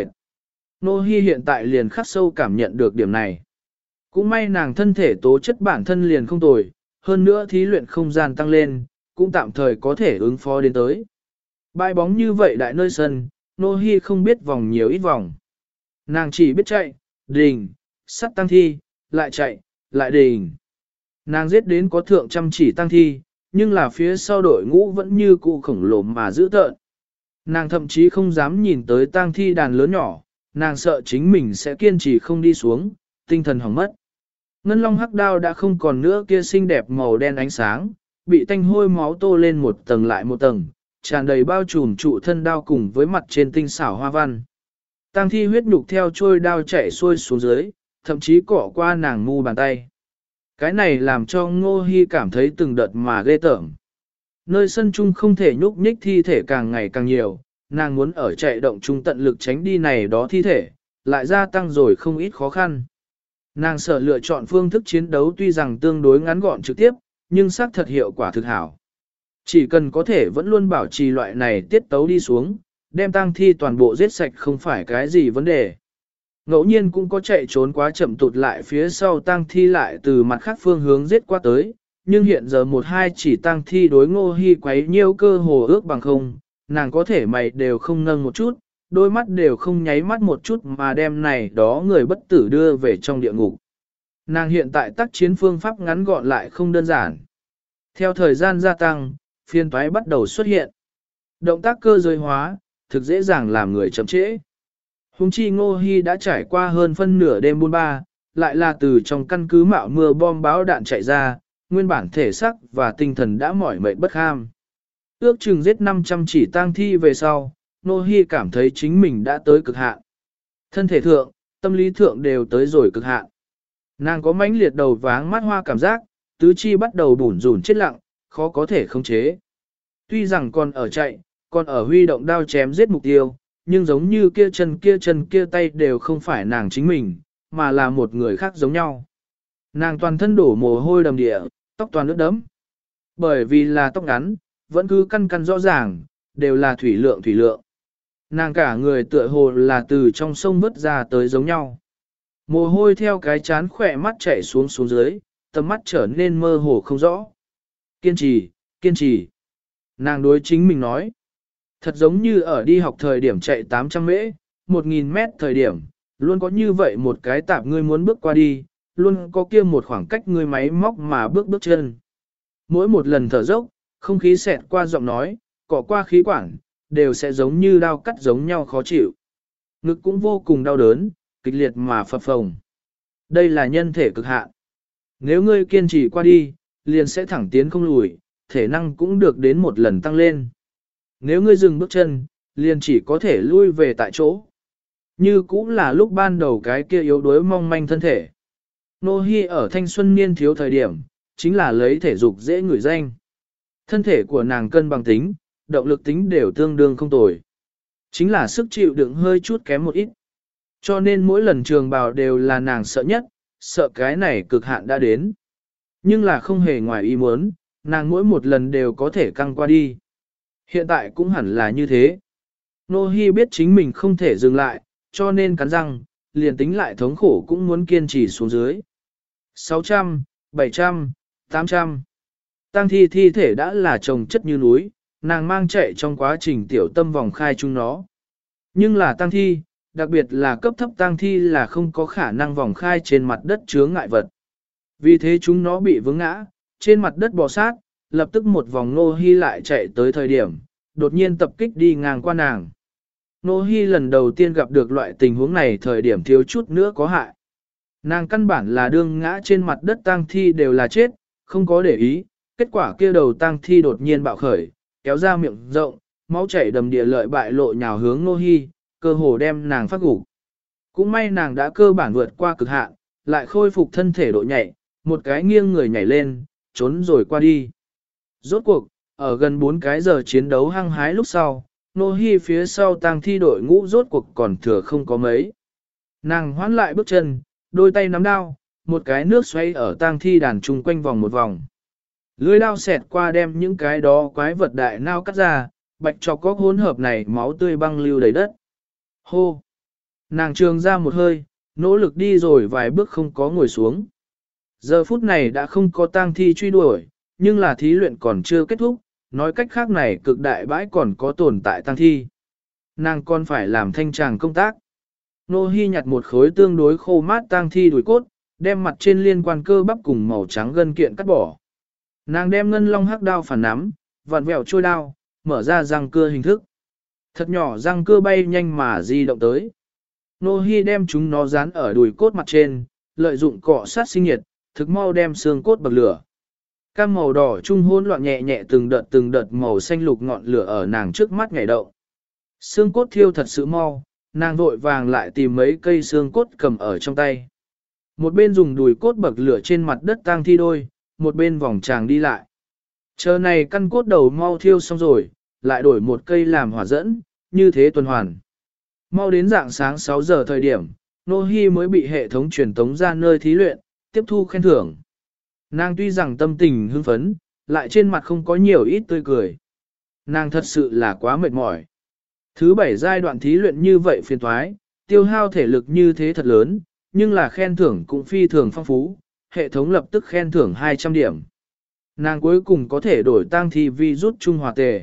Nô Hi hiện tại liền khắc sâu cảm nhận được điểm này. Cũng may nàng thân thể tố chất bản thân liền không tồi, hơn nữa thí luyện không gian tăng lên, cũng tạm thời có thể ứng phó đến tới. Bãi bóng như vậy đại nơi sân, Nô Hi không biết vòng nhiều ít vòng. Nàng chỉ biết chạy, đình, sắt tăng thi, lại chạy, lại đình. Nàng giết đến có thượng trăm chỉ tăng thi, nhưng là phía sau đội ngũ vẫn như cụ khổng lồ mà giữ tợn. Nàng thậm chí không dám nhìn tới tang thi đàn lớn nhỏ, nàng sợ chính mình sẽ kiên trì không đi xuống, tinh thần hỏng mất. Ngân long hắc đao đã không còn nữa kia xinh đẹp màu đen ánh sáng, bị tanh hôi máu tô lên một tầng lại một tầng, tràn đầy bao trùm trụ thân đao cùng với mặt trên tinh xảo hoa văn. Tang thi huyết nhục theo trôi đao chảy xuôi xuống dưới, thậm chí cỏ qua nàng mu bàn tay. Cái này làm cho Ngô Hi cảm thấy từng đợt mà ghê tởm. Nơi sân chung không thể nhúc nhích thi thể càng ngày càng nhiều, nàng muốn ở chạy động chung tận lực tránh đi này đó thi thể, lại gia tăng rồi không ít khó khăn. Nàng sợ lựa chọn phương thức chiến đấu tuy rằng tương đối ngắn gọn trực tiếp, nhưng xác thật hiệu quả thực hảo. Chỉ cần có thể vẫn luôn bảo trì loại này tiết tấu đi xuống, đem tang thi toàn bộ giết sạch không phải cái gì vấn đề. Ngẫu nhiên cũng có chạy trốn quá chậm tụt lại phía sau tang thi lại từ mặt khác phương hướng giết qua tới, nhưng hiện giờ một hai chỉ tang thi đối Ngô Hi quấy nhiêu cơ hồ ước bằng không, nàng có thể mày đều không nâng một chút, đôi mắt đều không nháy mắt một chút mà đem này đó người bất tử đưa về trong địa ngục. Nàng hiện tại tác chiến phương pháp ngắn gọn lại không đơn giản. Theo thời gian gia tăng, phiên toái bắt đầu xuất hiện. Động tác cơ giới hóa, thực dễ dàng làm người chậm trễ. Hùng chi Ngô Hi đã trải qua hơn phân nửa đêm buôn ba, lại là từ trong căn cứ mạo mưa bom báo đạn chạy ra, nguyên bản thể xác và tinh thần đã mỏi mệt bất kham. Ước chừng giết 500 chỉ tang thi về sau, Ngô Hi cảm thấy chính mình đã tới cực hạn. Thân thể thượng, tâm lý thượng đều tới rồi cực hạn. Nàng có mãnh liệt đầu váng mắt hoa cảm giác, tứ chi bắt đầu bủn rủn chết lặng, khó có thể khống chế. Tuy rằng còn ở chạy, còn ở huy động đao chém giết mục tiêu, nhưng giống như kia chân kia tay đều không phải nàng chính mình, mà là một người khác giống nhau. Nàng toàn thân đổ mồ hôi đầm địa, tóc toàn ướt đẫm. Bởi vì là tóc ngắn, vẫn cứ căn căn rõ ràng, đều là thủy lượng. Nàng cả người tựa hồ là từ trong sông vớt ra tới giống nhau. Mồ hôi theo cái chán khỏe mắt chảy xuống dưới, tầm mắt trở nên mơ hồ không rõ. Kiên trì. Nàng đối chính mình nói. Thật giống như ở đi học thời điểm chạy 800 mễ, 1000 mét thời điểm, luôn có như vậy một cái tạp ngươi muốn bước qua đi, luôn có kia một khoảng cách ngươi máy móc mà bước chân. Mỗi một lần thở dốc, không khí xẹt qua giọng nói, cọ qua khí quản, đều sẽ giống như đao cắt giống nhau khó chịu. Ngực cũng vô cùng đau đớn, kịch liệt mà phập phồng. Đây là nhân thể cực hạn. Nếu ngươi kiên trì qua đi, liền sẽ thẳng tiến không lùi, thể năng cũng được đến một lần tăng lên. Nếu ngươi dừng bước chân, liền chỉ có thể lui về tại chỗ. Như cũng là lúc ban đầu cái kia yếu đuối mong manh thân thể. Nô Hi ở thanh xuân niên thiếu thời điểm, chính là lấy thể dục dễ ngửi danh. Thân thể của nàng cân bằng tính, động lực tính đều tương đương không tồi. Chính là sức chịu đựng hơi chút kém một ít. Cho nên mỗi lần trường bào đều là nàng sợ nhất, sợ cái này cực hạn đã đến. Nhưng là không hề ngoài ý muốn, nàng mỗi một lần đều có thể căng qua đi. Hiện tại cũng hẳn là như thế. Nô Hi biết chính mình không thể dừng lại, cho nên cắn răng, liền tính lại thống khổ cũng muốn kiên trì xuống dưới. 600, 700, 800. Tang thi thi thể đã là chồng chất như núi, nàng mang chạy trong quá trình tiểu tâm vòng khai chúng nó. Nhưng là tang thi, đặc biệt là cấp thấp tang thi là không có khả năng vòng khai trên mặt đất chướng ngại vật. Vì thế chúng nó bị vướng ngã, trên mặt đất bò sát, lập tức một vòng Nô Hi lại chạy tới thời điểm, đột nhiên tập kích đi ngang qua nàng. Nô Hi lần đầu tiên gặp được loại tình huống này thời điểm thiếu chút nữa có hại. Nàng căn bản là đương ngã trên mặt đất tang thi đều là chết, không có để ý, kết quả kia đầu tang thi đột nhiên bạo khởi, kéo ra miệng rộng, máu chảy đầm địa lợi bại lộ nhào hướng Nô Hi, cơ hồ đem nàng phát gục. Cũng may nàng đã cơ bản vượt qua cực hạn, lại khôi phục thân thể độ nhạy, một cái nghiêng người nhảy lên, trốn rồi qua đi. Rốt cuộc, ở gần 4 cái giờ chiến đấu hăng hái lúc sau, Nô Hi phía sau tang thi đội ngũ rốt cuộc còn thừa không có mấy. Nàng hoán lại bước chân, đôi tay nắm đao, một cái nước xoay ở tang thi đàn chung quanh vòng một vòng. Lưỡi đao xẹt qua đem những cái đó quái vật đại nao cắt ra, bạch cho có hỗn hợp này máu tươi băng lưu đầy đất. Hô! Nàng trường ra một hơi, nỗ lực đi rồi vài bước không có ngồi xuống. Giờ phút này đã không có tang thi truy đuổi, nhưng là thí luyện còn chưa kết thúc, nói cách khác này cực đại bãi còn có tồn tại tang thi. Nàng còn phải làm thanh tràng công tác. Nô Hi nhặt một khối tương đối khô mát tang thi đùi cốt, đem mặt trên liên quan cơ bắp cùng màu trắng gân kiện cắt bỏ. Nàng đem ngân long hắc đao phản nắm, vặn vẹo trôi đao, mở ra răng cưa hình thức. Thật nhỏ răng cưa bay nhanh mà di động tới. Nô Hi đem chúng nó dán ở đùi cốt mặt trên, lợi dụng cọ sát sinh nhiệt, thực mau đem xương cốt bậc lửa. Cam màu đỏ trung hỗn loạn nhẹ nhẹ từng đợt màu xanh lục ngọn lửa ở nàng trước mắt nhảy động. Xương cốt thiêu thật sự mau, nàng vội vàng lại tìm mấy cây xương cốt cầm ở trong tay. Một bên dùng đùi cốt bậc lửa trên mặt đất tang thi đôi, một bên vòng tràng đi lại. Chờ này căn cốt đầu mau thiêu xong rồi, lại đổi một cây làm hỏa dẫn, như thế tuần hoàn. Mau đến dạng sáng 6 giờ thời điểm, Nô Hi mới bị hệ thống truyền tống ra nơi thí luyện, tiếp thu khen thưởng. Nàng tuy rằng tâm tình hưng phấn, lại trên mặt không có nhiều ít tươi cười. Nàng thật sự là quá mệt mỏi. Thứ 7 giai đoạn thí luyện như vậy phiền toái, tiêu hao thể lực như thế thật lớn, nhưng là khen thưởng cũng phi thường phong phú, hệ thống lập tức khen thưởng 200 điểm. Nàng cuối cùng có thể đổi tang thi vi rút trung hòa tề.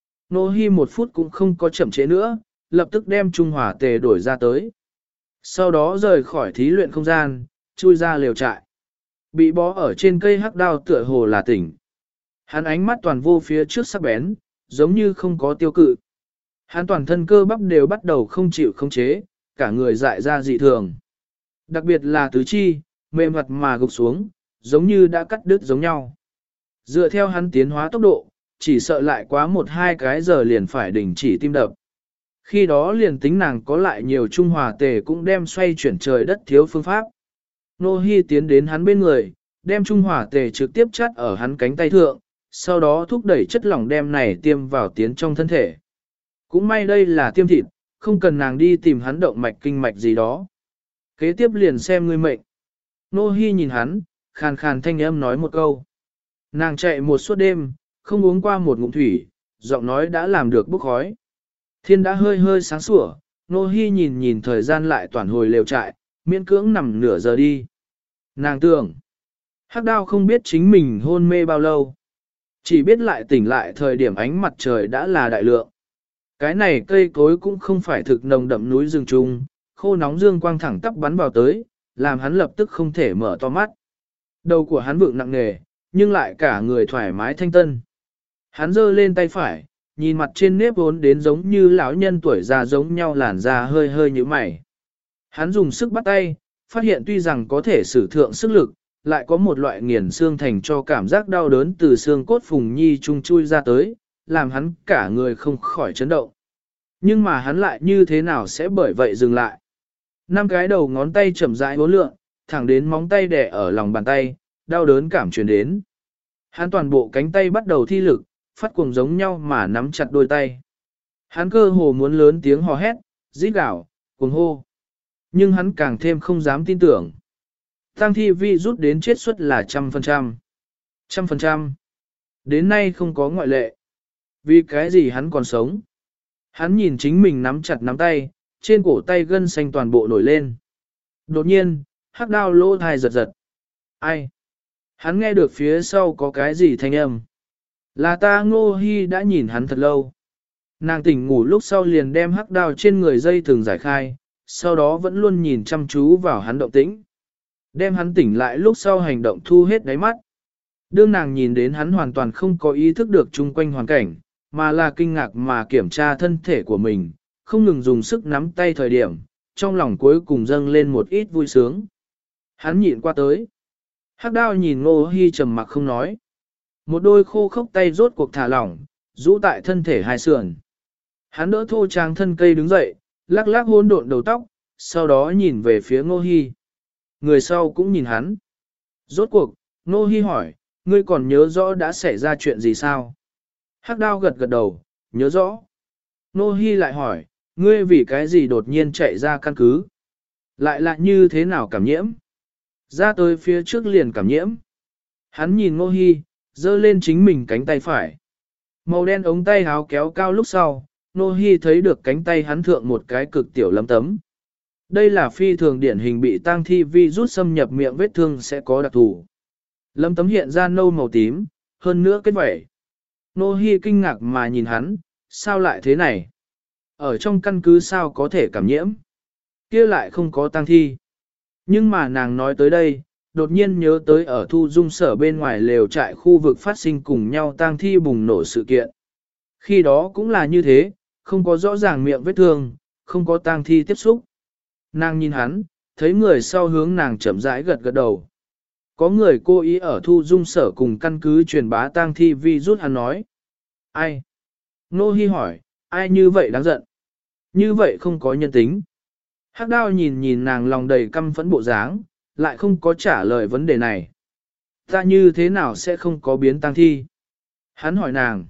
Nô Hi 1 phút cũng không có chậm trễ nữa, lập tức đem trung hòa tề đổi ra tới. Sau đó rời khỏi thí luyện không gian, chui ra lều trại. Bị bó ở trên cây hắc đao tựa hồ là tỉnh. Hắn ánh mắt toàn vô phía trước sắc bén, giống như không có tiêu cự. Hắn toàn thân cơ bắp đều bắt đầu không chịu khống chế, cả người dại ra dị thường. Đặc biệt là tứ chi, mềm mặt mà gục xuống, giống như đã cắt đứt giống nhau. Dựa theo hắn tiến hóa tốc độ, chỉ sợ lại quá 1-2 cái giờ liền phải đình chỉ tim đập. Khi đó liền tính nàng có lại nhiều trung hòa tề cũng đem xoay chuyển trời đất thiếu phương pháp. Nô Hi tiến đến hắn bên người, đem trung hòa tề trực tiếp chắt ở hắn cánh tay thượng, sau đó thúc đẩy chất lỏng đem này tiêm vào tiến trong thân thể. Cũng may đây là tiêm thịt, không cần nàng đi tìm hắn động mạch kinh mạch gì đó. Kế tiếp liền xem ngươi mệnh. Nô Hi nhìn hắn, khàn khàn thanh âm nói một câu. Nàng chạy một suốt đêm, không uống qua một ngụm thủy, giọng nói đã làm được bốc khói. Thiên đã hơi hơi sáng sủa, Nô Hi nhìn thời gian lại toàn hồi lều trại, miễn cưỡng nằm nửa giờ đi. Nàng tưởng, hắc đao không biết chính mình hôn mê bao lâu. Chỉ biết lại tỉnh lại thời điểm ánh mặt trời đã là đại lượng. Cái này cây cối cũng không phải thực nồng đậm núi rừng trung, khô nóng dương quang thẳng tắp bắn vào tới, làm hắn lập tức không thể mở to mắt. Đầu của hắn vượng nặng nề, nhưng lại cả người thoải mái thanh tân. Hắn giơ lên tay phải, nhìn mặt trên nếp vốn đến giống như lão nhân tuổi già giống nhau làn da hơi hơi như mày. Hắn dùng sức bắt tay, phát hiện tuy rằng có thể sử thượng sức lực, lại có một loại nghiền xương thành cho cảm giác đau đớn từ xương cốt phùng nhi trung chui ra tới, làm hắn cả người không khỏi chấn động. Nhưng mà hắn lại như thế nào sẽ bởi vậy dừng lại. 5 cái đầu ngón tay chậm rãi uốn lượn, thẳng đến móng tay đè ở lòng bàn tay, đau đớn cảm truyền đến. Hắn toàn bộ cánh tay bắt đầu thi lực, phát cuồng giống nhau mà nắm chặt đôi tay. Hắn cơ hồ muốn lớn tiếng hò hét, rít gào, cuồng hô. Nhưng hắn càng thêm không dám tin tưởng. Tang thi vi rút đến chết suất là 100%. 100%. Đến nay không có ngoại lệ. Vì cái gì hắn còn sống? Hắn nhìn chính mình nắm chặt nắm tay, trên cổ tay gân xanh toàn bộ nổi lên. Đột nhiên, hắc đao lỗ thai giật giật. Ai? Hắn nghe được phía sau có cái gì thanh âm. Là ta Ngô Hi đã nhìn hắn thật lâu. Nàng tỉnh ngủ lúc sau liền đem hắc đao trên người dây thừng giải khai, sau đó vẫn luôn nhìn chăm chú vào hắn động tĩnh. Đem hắn tỉnh lại lúc sau hành động thu hết đáy mắt. Đương nàng nhìn đến hắn hoàn toàn không có ý thức được chung quanh hoàn cảnh, mà là kinh ngạc mà kiểm tra thân thể của mình, không ngừng dùng sức nắm tay thời điểm, trong lòng cuối cùng dâng lên một ít vui sướng. Hắn nhịn qua tới. Hắc đao nhìn Ngô Hi trầm mặc không nói. Một đôi khô khốc tay rốt cuộc thả lỏng, rũ tại thân thể hai sườn. Hắn đỡ thô tráng thân cây đứng dậy, lắc lắc hỗn độn đầu tóc, sau đó nhìn về phía Ngô Hi. Người sau cũng nhìn hắn. Rốt cuộc, Ngô Hi hỏi, ngươi còn nhớ rõ đã xảy ra chuyện gì sao? Hắc đao gật gật đầu, nhớ rõ. Ngô Hi lại hỏi, ngươi vì cái gì đột nhiên chạy ra căn cứ? Lại là như thế nào cảm nhiễm? Ra tới phía trước liền cảm nhiễm. Hắn nhìn Ngô Hi, giơ lên chính mình cánh tay phải. Màu đen ống tay áo kéo cao lúc sau, Ngô Hi thấy được cánh tay hắn thượng một cái cực tiểu lấm tấm. Đây là phi thường điển hình bị tang thi virus xâm nhập miệng vết thương sẽ có đặc thù. Lấm tấm hiện ra nâu màu tím, hơn nữa kết vảy. Ngô Hi kinh ngạc mà nhìn hắn, sao lại thế này? Ở trong căn cứ sao có thể cảm nhiễm? Kia lại không có tang thi. Nhưng mà nàng nói tới đây, đột nhiên nhớ tới ở thu dung sở bên ngoài lều trại khu vực phát sinh cùng nhau tang thi bùng nổ sự kiện. Khi đó cũng là như thế, không có rõ ràng miệng vết thương, không có tang thi tiếp xúc. Nàng nhìn hắn, thấy người sau hướng nàng chậm rãi gật gật đầu. Có người cố ý ở thu dung sở cùng căn cứ truyền bá tang thi virus hắn nói. Ai? Nô Hi hỏi, ai như vậy đáng giận? Như vậy không có nhân tính. Hắc đao nhìn nhìn nàng lòng đầy căm phẫn bộ dáng, lại không có trả lời vấn đề này. Ta như thế nào sẽ không có biến tang thi? Hắn hỏi nàng.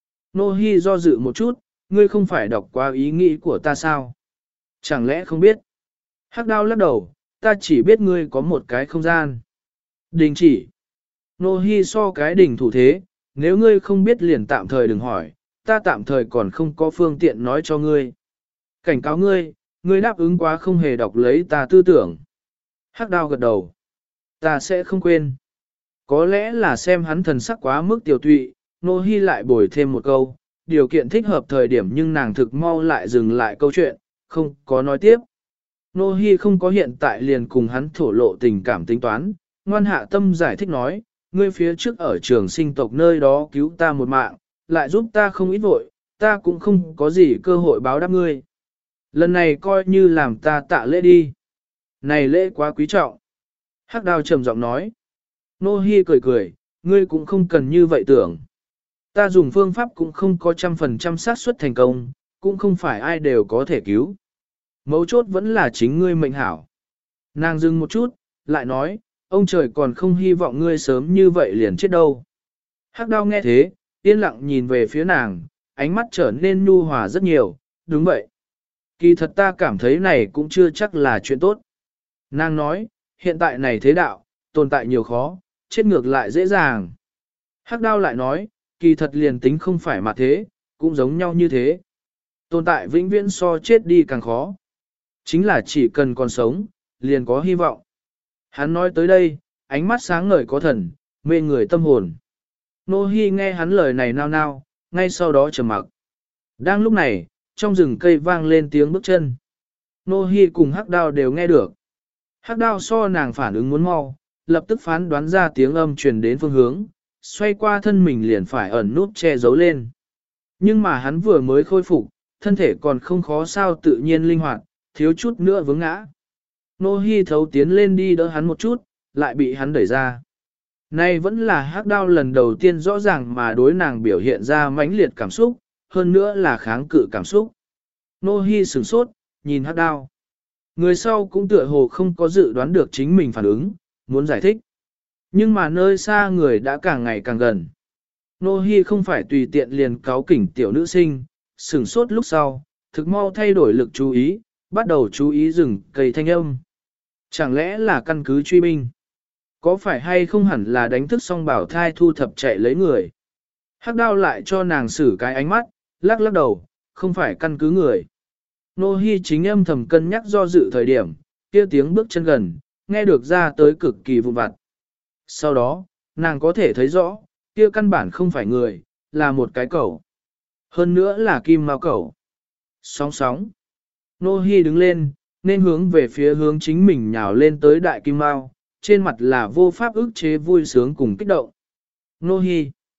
Nô Hi do dự một chút, ngươi không phải đọc qua ý nghĩ của ta sao? Chẳng lẽ không biết? Hắc đao lắc đầu, ta chỉ biết ngươi có một cái không gian. Đình chỉ. Nô Hi so cái đỉnh thủ thế, nếu ngươi không biết liền tạm thời đừng hỏi, ta tạm thời còn không có phương tiện nói cho ngươi. Cảnh cáo ngươi, ngươi đáp ứng quá không hề đọc lấy ta tư tưởng. Hắc đao gật đầu. Ta sẽ không quên. Có lẽ là xem hắn thần sắc quá mức tiểu tụy, Nô Hi lại bồi thêm một câu, điều kiện thích hợp thời điểm nhưng nàng thực mau lại dừng lại câu chuyện, không có nói tiếp. Nô Hi không có hiện tại liền cùng hắn thổ lộ tình cảm tính toán, ngoan hạ tâm giải thích nói, ngươi phía trước ở trường sinh tộc nơi đó cứu ta một mạng, lại giúp ta không ít vội, ta cũng không có gì cơ hội báo đáp ngươi. Lần này coi như làm ta tạ lễ đi. Này lễ quá quý trọng. Hắc đao trầm giọng nói. Nô Hi cười cười, ngươi cũng không cần như vậy tưởng. Ta dùng phương pháp cũng không có 100% xác suất thành công, cũng không phải ai đều có thể cứu. Mấu chốt vẫn là chính ngươi mệnh hảo. Nàng dừng một chút, lại nói, ông trời còn không hy vọng ngươi sớm như vậy liền chết đâu. Hắc đao nghe thế, yên lặng nhìn về phía nàng, ánh mắt trở nên nhu hòa rất nhiều, đúng vậy. Kỳ thật ta cảm thấy này cũng chưa chắc là chuyện tốt. Nàng nói, hiện tại này thế đạo, tồn tại nhiều khó, chết ngược lại dễ dàng. Hắc đao lại nói, kỳ thật liền tính không phải mà thế, cũng giống nhau như thế. Tồn tại vĩnh viễn so chết đi càng khó. Chính là chỉ cần còn sống, liền có hy vọng. Hắn nói tới đây, ánh mắt sáng ngời có thần, mê người tâm hồn. Nô Hi nghe hắn lời này nao nao, ngay sau đó trầm mặc. Đang lúc này, trong rừng cây vang lên tiếng bước chân. Nô Hi cùng Hắc đao đều nghe được. Hắc đao so nàng phản ứng muốn mau, lập tức phán đoán ra tiếng âm truyền đến phương hướng, xoay qua thân mình liền phải ẩn nút che giấu lên. Nhưng mà hắn vừa mới khôi phục, thân thể còn không khó sao tự nhiên linh hoạt, thiếu chút nữa vướng ngã. Nô Hi thấu tiến lên đi đỡ hắn một chút, lại bị hắn đẩy ra. Nay vẫn là Hắc đao lần đầu tiên rõ ràng mà đối nàng biểu hiện ra mãnh liệt cảm xúc, hơn nữa là kháng cự cảm xúc. Nô Hi sửng sốt, nhìn Hắc đao. Người sau cũng tựa hồ không có dự đoán được chính mình phản ứng, muốn giải thích. Nhưng mà nơi xa người đã càng ngày càng gần. Nô Hi không phải tùy tiện liền cáo kỉnh tiểu nữ sinh, sửng sốt lúc sau, thực mau thay đổi lực chú ý, bắt đầu chú ý rừng cây thanh âm. Chẳng lẽ là căn cứ truy binh? Có phải hay không hẳn là đánh thức xong bảo thai thu thập chạy lấy người? Hắc đao lại cho nàng xử cái ánh mắt, lắc lắc đầu, không phải căn cứ người. Nô Hi chính âm thầm cân nhắc do dự thời điểm, kia tiếng bước chân gần, nghe được ra tới cực kỳ vụn vặt. Sau đó, nàng có thể thấy rõ, kia căn bản không phải người, là một cái cẩu. Hơn nữa là kim mao cẩu. Sóng sóng. Nô Hi đứng lên, nên hướng về phía hướng chính mình nhào lên tới đại kim mao, trên mặt là vô pháp ức chế vui sướng cùng kích động. Nô Hi.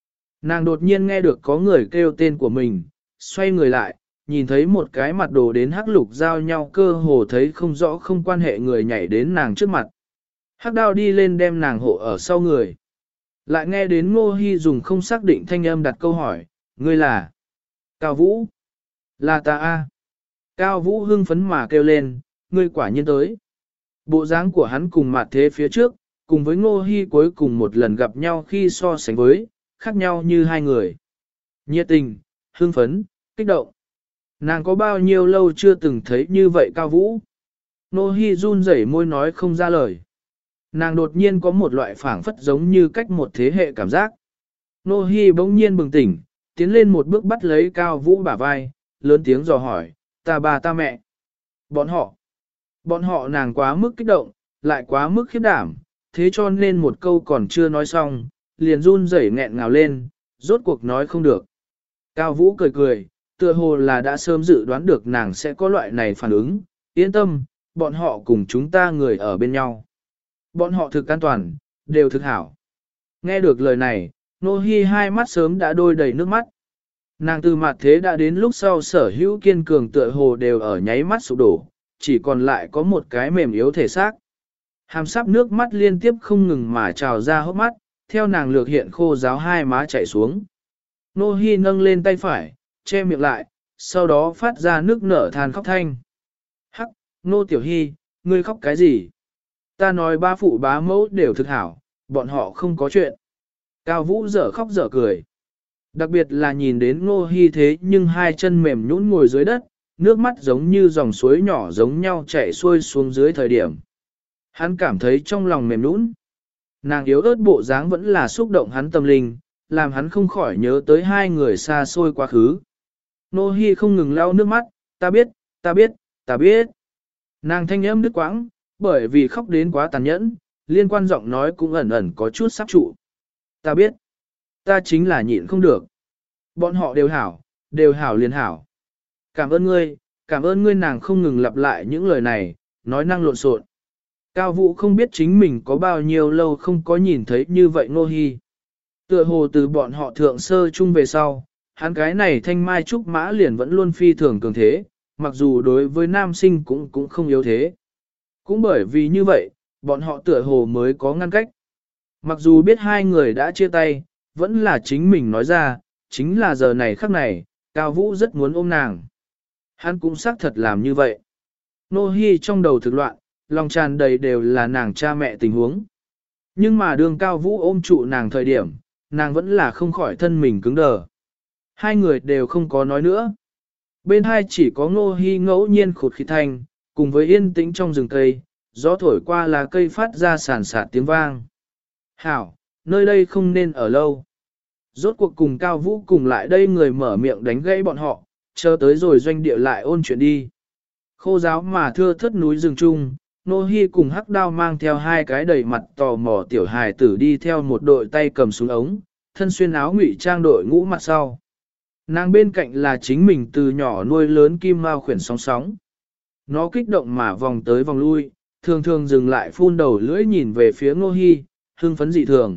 Nàng đột nhiên nghe được có người kêu tên của mình, xoay người lại, nhìn thấy một cái mặt đồ đến hắc lục giao nhau cơ hồ thấy không rõ không quan hệ người nhảy đến nàng trước mặt. Hắc đao đi lên đem nàng hộ ở sau người. Lại nghe đến Ngô Hi dùng không xác định thanh âm đặt câu hỏi, ngươi là Cao Vũ? Là ta a. Cao Vũ hưng phấn mà kêu lên, ngươi quả nhiên tới. Bộ dáng của hắn cùng mặt thế phía trước, cùng với Ngô Hi cuối cùng một lần gặp nhau khi so sánh với, khác nhau như hai người. Nhiệt tình, hưng phấn, kích động. Nàng có bao nhiêu lâu chưa từng thấy như vậy Cao Vũ? Ngô Hi run rẩy môi nói không ra lời. Nàng đột nhiên có một loại phảng phất giống như cách một thế hệ cảm giác. Ngô Hi bỗng nhiên bừng tỉnh, tiến lên một bước bắt lấy Cao Vũ bả vai, lớn tiếng dò hỏi, ta ba ta mẹ. Bọn họ nàng quá mức kích động, lại quá mức khiếp đảm, thế cho nên một câu còn chưa nói xong, liền run rẩy nghẹn ngào lên, rốt cuộc nói không được. Cao Vũ cười cười, tựa hồ là đã sớm dự đoán được nàng sẽ có loại này phản ứng, yên tâm, bọn họ cùng chúng ta người ở bên nhau. Bọn họ thực an toàn, đều thực hảo. Nghe được lời này, Nô Hi hai mắt sớm đã đôi đầy nước mắt. Nàng từ mặt thế đã đến lúc sau sở hữu kiên cường tựa hồ đều ở nháy mắt sụp đổ, chỉ còn lại có một cái mềm yếu thể xác. Hàm sắp nước mắt liên tiếp không ngừng mà trào ra hốc mắt, theo nàng lược hiện khô ráo hai má chảy xuống. Nô Hi nâng lên tay phải, che miệng lại, sau đó phát ra nước nở than khóc thanh. Hắc, Nô Tiểu Hi, ngươi khóc cái gì? Ta nói ba phụ bá mẫu đều thực hảo, bọn họ không có chuyện. Cao Vũ dở khóc dở cười. Đặc biệt là nhìn đến Ngô Hi thế nhưng hai chân mềm nhũn ngồi dưới đất, nước mắt giống như dòng suối nhỏ giống nhau chảy xuôi xuống dưới thời điểm. Hắn cảm thấy trong lòng mềm nhũn. Nàng yếu ớt bộ dáng vẫn là xúc động hắn tâm linh, làm hắn không khỏi nhớ tới hai người xa xôi quá khứ. Ngô Hi không ngừng lau nước mắt, ta biết, ta biết, ta biết. Nàng thanh âm đứt quãng, bởi vì khóc đến quá tàn nhẫn, liên quan giọng nói cũng ẩn ẩn có chút sắp trụ. Ta biết, ta chính là nhịn không được. Bọn họ đều hảo liền hảo. Cảm ơn ngươi nàng không ngừng lặp lại những lời này, nói năng lộn xộn. Cao Vũ không biết chính mình có bao nhiêu lâu không có nhìn thấy như vậy Ngô Hi. Tựa hồ từ bọn họ thượng sơ chung về sau, hắn cái này thanh mai trúc mã liền vẫn luôn phi thường cường thế, mặc dù đối với nam sinh cũng không yếu thế. Cũng bởi vì như vậy, bọn họ tựa hồ mới có ngăn cách. Mặc dù biết hai người đã chia tay, vẫn là chính mình nói ra, chính là giờ này khắc này, Cao Vũ rất muốn ôm nàng. Hắn cũng xác thật làm như vậy. Nô Hi trong đầu thực loạn, lòng tràn đầy đều là nàng cha mẹ tình huống. Nhưng mà đường Cao Vũ ôm trụ nàng thời điểm, nàng vẫn là không khỏi thân mình cứng đờ. Hai người đều không có nói nữa. Bên hai chỉ có Nô Hi ngẫu nhiên khụt khịt thanh, cùng với yên tĩnh trong rừng cây, gió thổi qua lá cây phát ra sàn sạt tiếng vang. Hảo, nơi đây không nên ở lâu. Rốt cuộc cùng Cao Vũ cùng lại đây người mở miệng đánh gãy bọn họ, chờ tới rồi doanh địa lại ôn chuyện đi. Khô giáo mà thưa thớt núi rừng chung, Nô Hi cùng Hắc Đao mang theo hai cái đầy mặt tò mò tiểu hài tử đi theo một đội tay cầm súng ống, thân xuyên áo ngụy trang đội ngũ mặt sau. Nàng bên cạnh là chính mình từ nhỏ nuôi lớn kim mao khuyển sóng sóng. Nó kích động mà vòng tới vòng lui, thường thường dừng lại phun đầu lưỡi nhìn về phía Nô Hi, hưng phấn dị thường.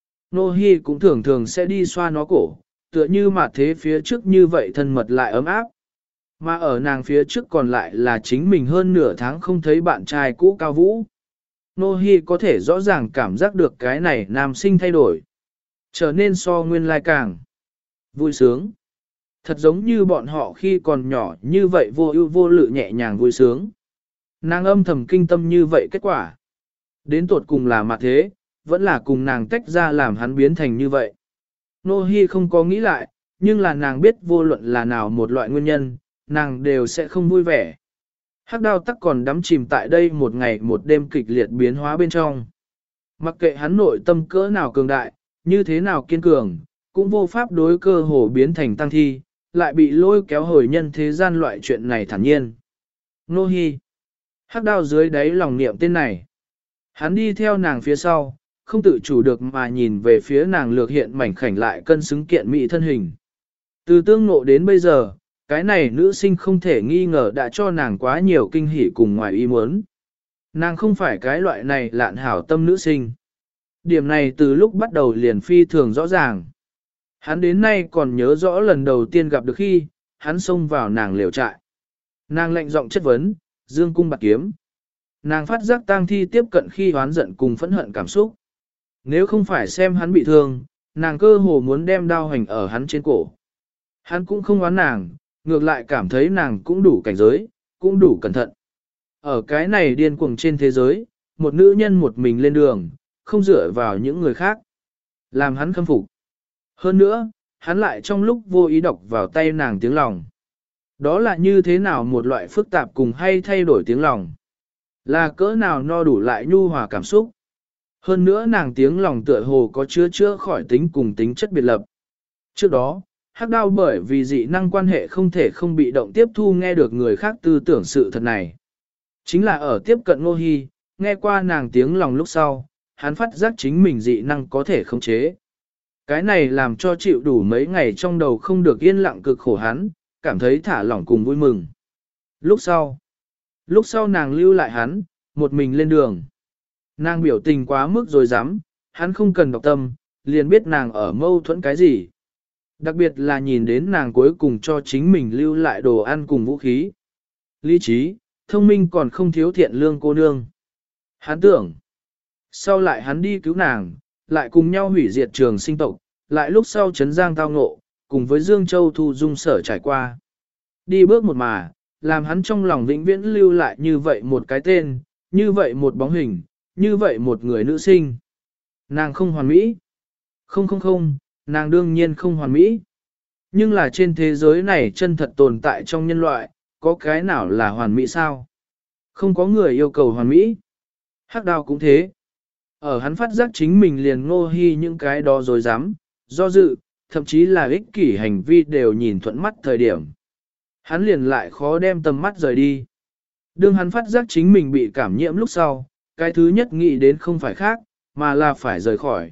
Nô Hi cũng thường thường sẽ đi xoa nó cổ, tựa như mà thế phía trước như vậy thân mật lại ấm áp. Mà ở nàng phía trước còn lại là chính mình hơn nửa tháng không thấy bạn trai cũ Cao Vũ. Nô Hi có thể rõ ràng cảm giác được cái này nam sinh thay đổi. Trở nên so nguyên lai càng vui sướng. Thật giống như bọn họ khi còn nhỏ như vậy vô ưu vô lự nhẹ nhàng vui sướng. Nàng âm thầm kinh tâm như vậy kết quả. Đến tột cùng là mặt thế, vẫn là cùng nàng tách ra làm hắn biến thành như vậy. Nô Hi không có nghĩ lại, nhưng là nàng biết vô luận là nào một loại nguyên nhân, nàng đều sẽ không vui vẻ. Hắc Đao tắc còn đắm chìm tại đây một ngày một đêm kịch liệt biến hóa bên trong. Mặc kệ hắn nội tâm cỡ nào cường đại, như thế nào kiên cường, cũng vô pháp đối cơ hồ biến thành tăng thi, lại bị lôi kéo hồi nhân thế gian loại chuyện này thản nhiên. Nô Hi. Hắc Đao dưới đáy lòng niệm tên này. Hắn đi theo nàng phía sau, không tự chủ được mà nhìn về phía nàng lược hiện mảnh khảnh lại cân xứng kiện mỹ thân hình. Từ tương ngộ đến bây giờ, cái này nữ sinh không thể nghi ngờ đã cho nàng quá nhiều kinh hỉ cùng ngoài ý muốn. Nàng không phải cái loại này lạn hảo tâm nữ sinh. Điểm này từ lúc bắt đầu liền phi thường rõ ràng. Hắn đến nay còn nhớ rõ lần đầu tiên gặp được khi, hắn xông vào nàng liều trại. Nàng lạnh giọng chất vấn, dương cung bạc kiếm. Nàng phát giác tang thi tiếp cận khi hoán giận cùng phẫn hận cảm xúc. Nếu không phải xem hắn bị thương, nàng cơ hồ muốn đem đao hành ở hắn trên cổ. Hắn cũng không oán nàng, ngược lại cảm thấy nàng cũng đủ cảnh giới, cũng đủ cẩn thận. Ở cái này điên cuồng trên thế giới, một nữ nhân một mình lên đường, không dựa vào những người khác. Làm hắn khâm phục. Hơn nữa, hắn lại trong lúc vô ý đọc vào tay nàng tiếng lòng. Đó là như thế nào một loại phức tạp cùng hay thay đổi tiếng lòng. Là cỡ nào no đủ lại nhu hòa cảm xúc. Hơn nữa nàng tiếng lòng tựa hồ có chữa khỏi tính cùng tính chất biệt lập. Trước đó, Hắc Đao bởi vì dị năng quan hệ không thể không bị động tiếp thu nghe được người khác tư tưởng sự thật này. Chính là ở tiếp cận Ngô Hi, nghe qua nàng tiếng lòng lúc sau, hắn phát giác chính mình dị năng có thể khống chế. Cái này làm cho chịu đủ mấy ngày trong đầu không được yên lặng cực khổ hắn, cảm thấy thả lỏng cùng vui mừng. Lúc sau nàng lưu lại hắn, một mình lên đường. Nàng biểu tình quá mức rồi dám, hắn không cần đọc tâm, liền biết nàng ở mâu thuẫn cái gì. Đặc biệt là nhìn đến nàng cuối cùng cho chính mình lưu lại đồ ăn cùng vũ khí. Lý trí, thông minh còn không thiếu thiện lương cô nương. Hắn tưởng, sau lại hắn đi cứu nàng, lại cùng nhau hủy diệt trường sinh tộc, lại lúc sau Trấn Giang tao ngộ, cùng với Dương Châu Thu Dung sở trải qua. Đi bước một mà, làm hắn trong lòng vĩnh viễn lưu lại như vậy một cái tên, như vậy một bóng hình, như vậy một người nữ sinh. Nàng không hoàn mỹ. Không, nàng đương nhiên không hoàn mỹ. Nhưng là trên thế giới này chân thật tồn tại trong nhân loại, có cái nào là hoàn mỹ sao? Không có người yêu cầu hoàn mỹ. Hắc Đao cũng thế. Ở hắn phát giác chính mình liền Ngô Hi những cái đó rồi dám, do dự, thậm chí là ích kỷ hành vi đều nhìn thuận mắt thời điểm. Hắn liền lại khó đem tầm mắt rời đi. Đương hắn phát giác chính mình bị cảm nhiễm lúc sau, cái thứ nhất nghĩ đến không phải khác, mà là phải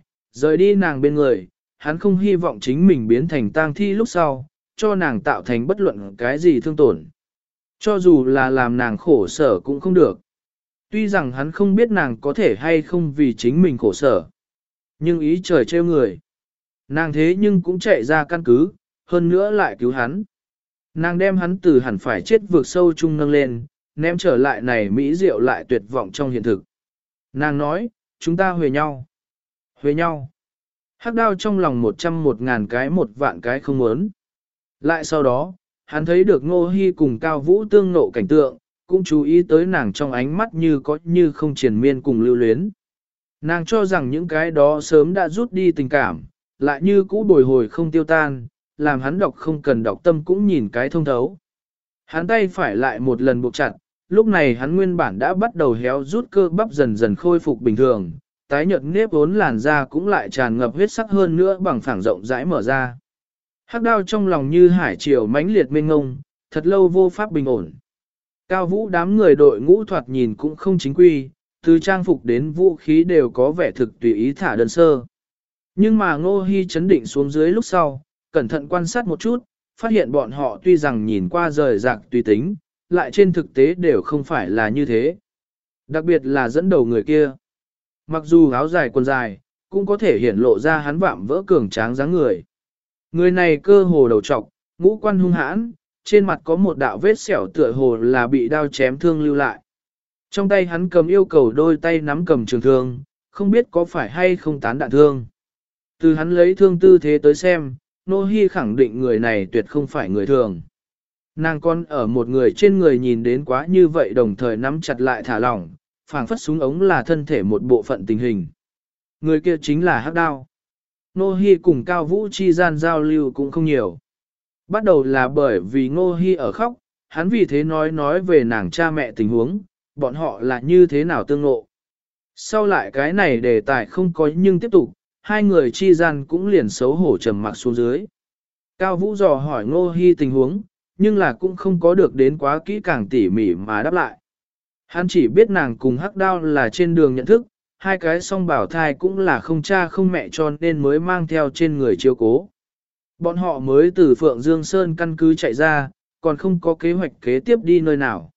rời đi nàng bên người. Hắn không hy vọng chính mình biến thành tang thi lúc sau, cho nàng tạo thành bất luận cái gì thương tổn. Cho dù là làm nàng khổ sở cũng không được. Tuy rằng hắn không biết nàng có thể hay không vì chính mình khổ sở. Nhưng ý trời trêu người. Nàng thế nhưng cũng chạy ra căn cứ, hơn nữa lại cứu hắn. Nàng đem hắn từ hẳn phải chết vượt sâu chung nâng lên, ném trở lại này mỹ diệu lại tuyệt vọng trong hiện thực. Nàng nói, chúng ta huề nhau. Huề nhau. Hắc Đao trong lòng 101.000 cái 1.000.000 cái không muốn. Lại sau đó, hắn thấy được Ngô Hi cùng Cao Vũ tương nộ cảnh tượng, cũng chú ý tới nàng trong ánh mắt như có như không triền miên cùng lưu luyến. Nàng cho rằng những cái đó sớm đã rút đi tình cảm, lại như cũ bồi hồi không tiêu tan, làm hắn đọc không cần đọc tâm cũng nhìn cái thông thấu. Hắn tay phải lại một lần buộc chặt, lúc này hắn nguyên bản đã bắt đầu héo rút cơ bắp dần dần khôi phục bình thường, tái nhợt nếp vốn làn da cũng lại tràn ngập huyết sắc hơn nữa bằng phẳng rộng rãi mở ra. Hắc Đao trong lòng như hải triều mãnh liệt mênh ngông, thật lâu vô pháp bình ổn. Cao Vũ đám người đội ngũ thoạt nhìn cũng không chính quy, từ trang phục đến vũ khí đều có vẻ thực tùy ý thả đơn sơ. Nhưng mà Ngô Hi chấn định xuống dưới lúc sau, cẩn thận quan sát một chút, phát hiện bọn họ tuy rằng nhìn qua rời rạc tùy tính, lại trên thực tế đều không phải là như thế. Đặc biệt là dẫn đầu người kia. Mặc dù áo dài quần dài, cũng có thể hiển lộ ra hắn vạm vỡ cường tráng dáng người. Người này cơ hồ đầu trọc, ngũ quan hung hãn, trên mặt có một đạo vết sẹo tựa hồ là bị đao chém thương lưu lại. Trong tay hắn cầm yêu cầu đôi tay nắm cầm trường thương, không biết có phải hay không tán đạn thương. Từ hắn lấy thương tư thế tới xem, Ngô Hi khẳng định người này tuyệt không phải người thường. Nàng con ở một người trên người nhìn đến quá như vậy đồng thời nắm chặt lại thả lỏng, phảng phất súng ống là thân thể một bộ phận tình hình. Người kia chính là Hắc Đao. Ngô Hi cùng Cao Vũ chi gian giao lưu cũng không nhiều. Bắt đầu là bởi vì Ngô Hi ở khóc, hắn vì thế nói về nàng cha mẹ tình huống, bọn họ là như thế nào tương ngộ. Sau lại cái này đề tài không có nhưng tiếp tục, hai người chi gian cũng liền xấu hổ trầm mặc xuống dưới. Cao Vũ dò hỏi Ngô Hi tình huống, nhưng là cũng không có được đến quá kỹ càng tỉ mỉ mà đáp lại. Hắn chỉ biết nàng cùng Hắc Đao là trên đường nhận thức, hai cái song bảo thai cũng là không cha không mẹ cho nên mới mang theo trên người chiếu cố. Bọn họ mới từ Phượng Dương Sơn căn cứ chạy ra, còn không có kế hoạch kế tiếp đi nơi nào.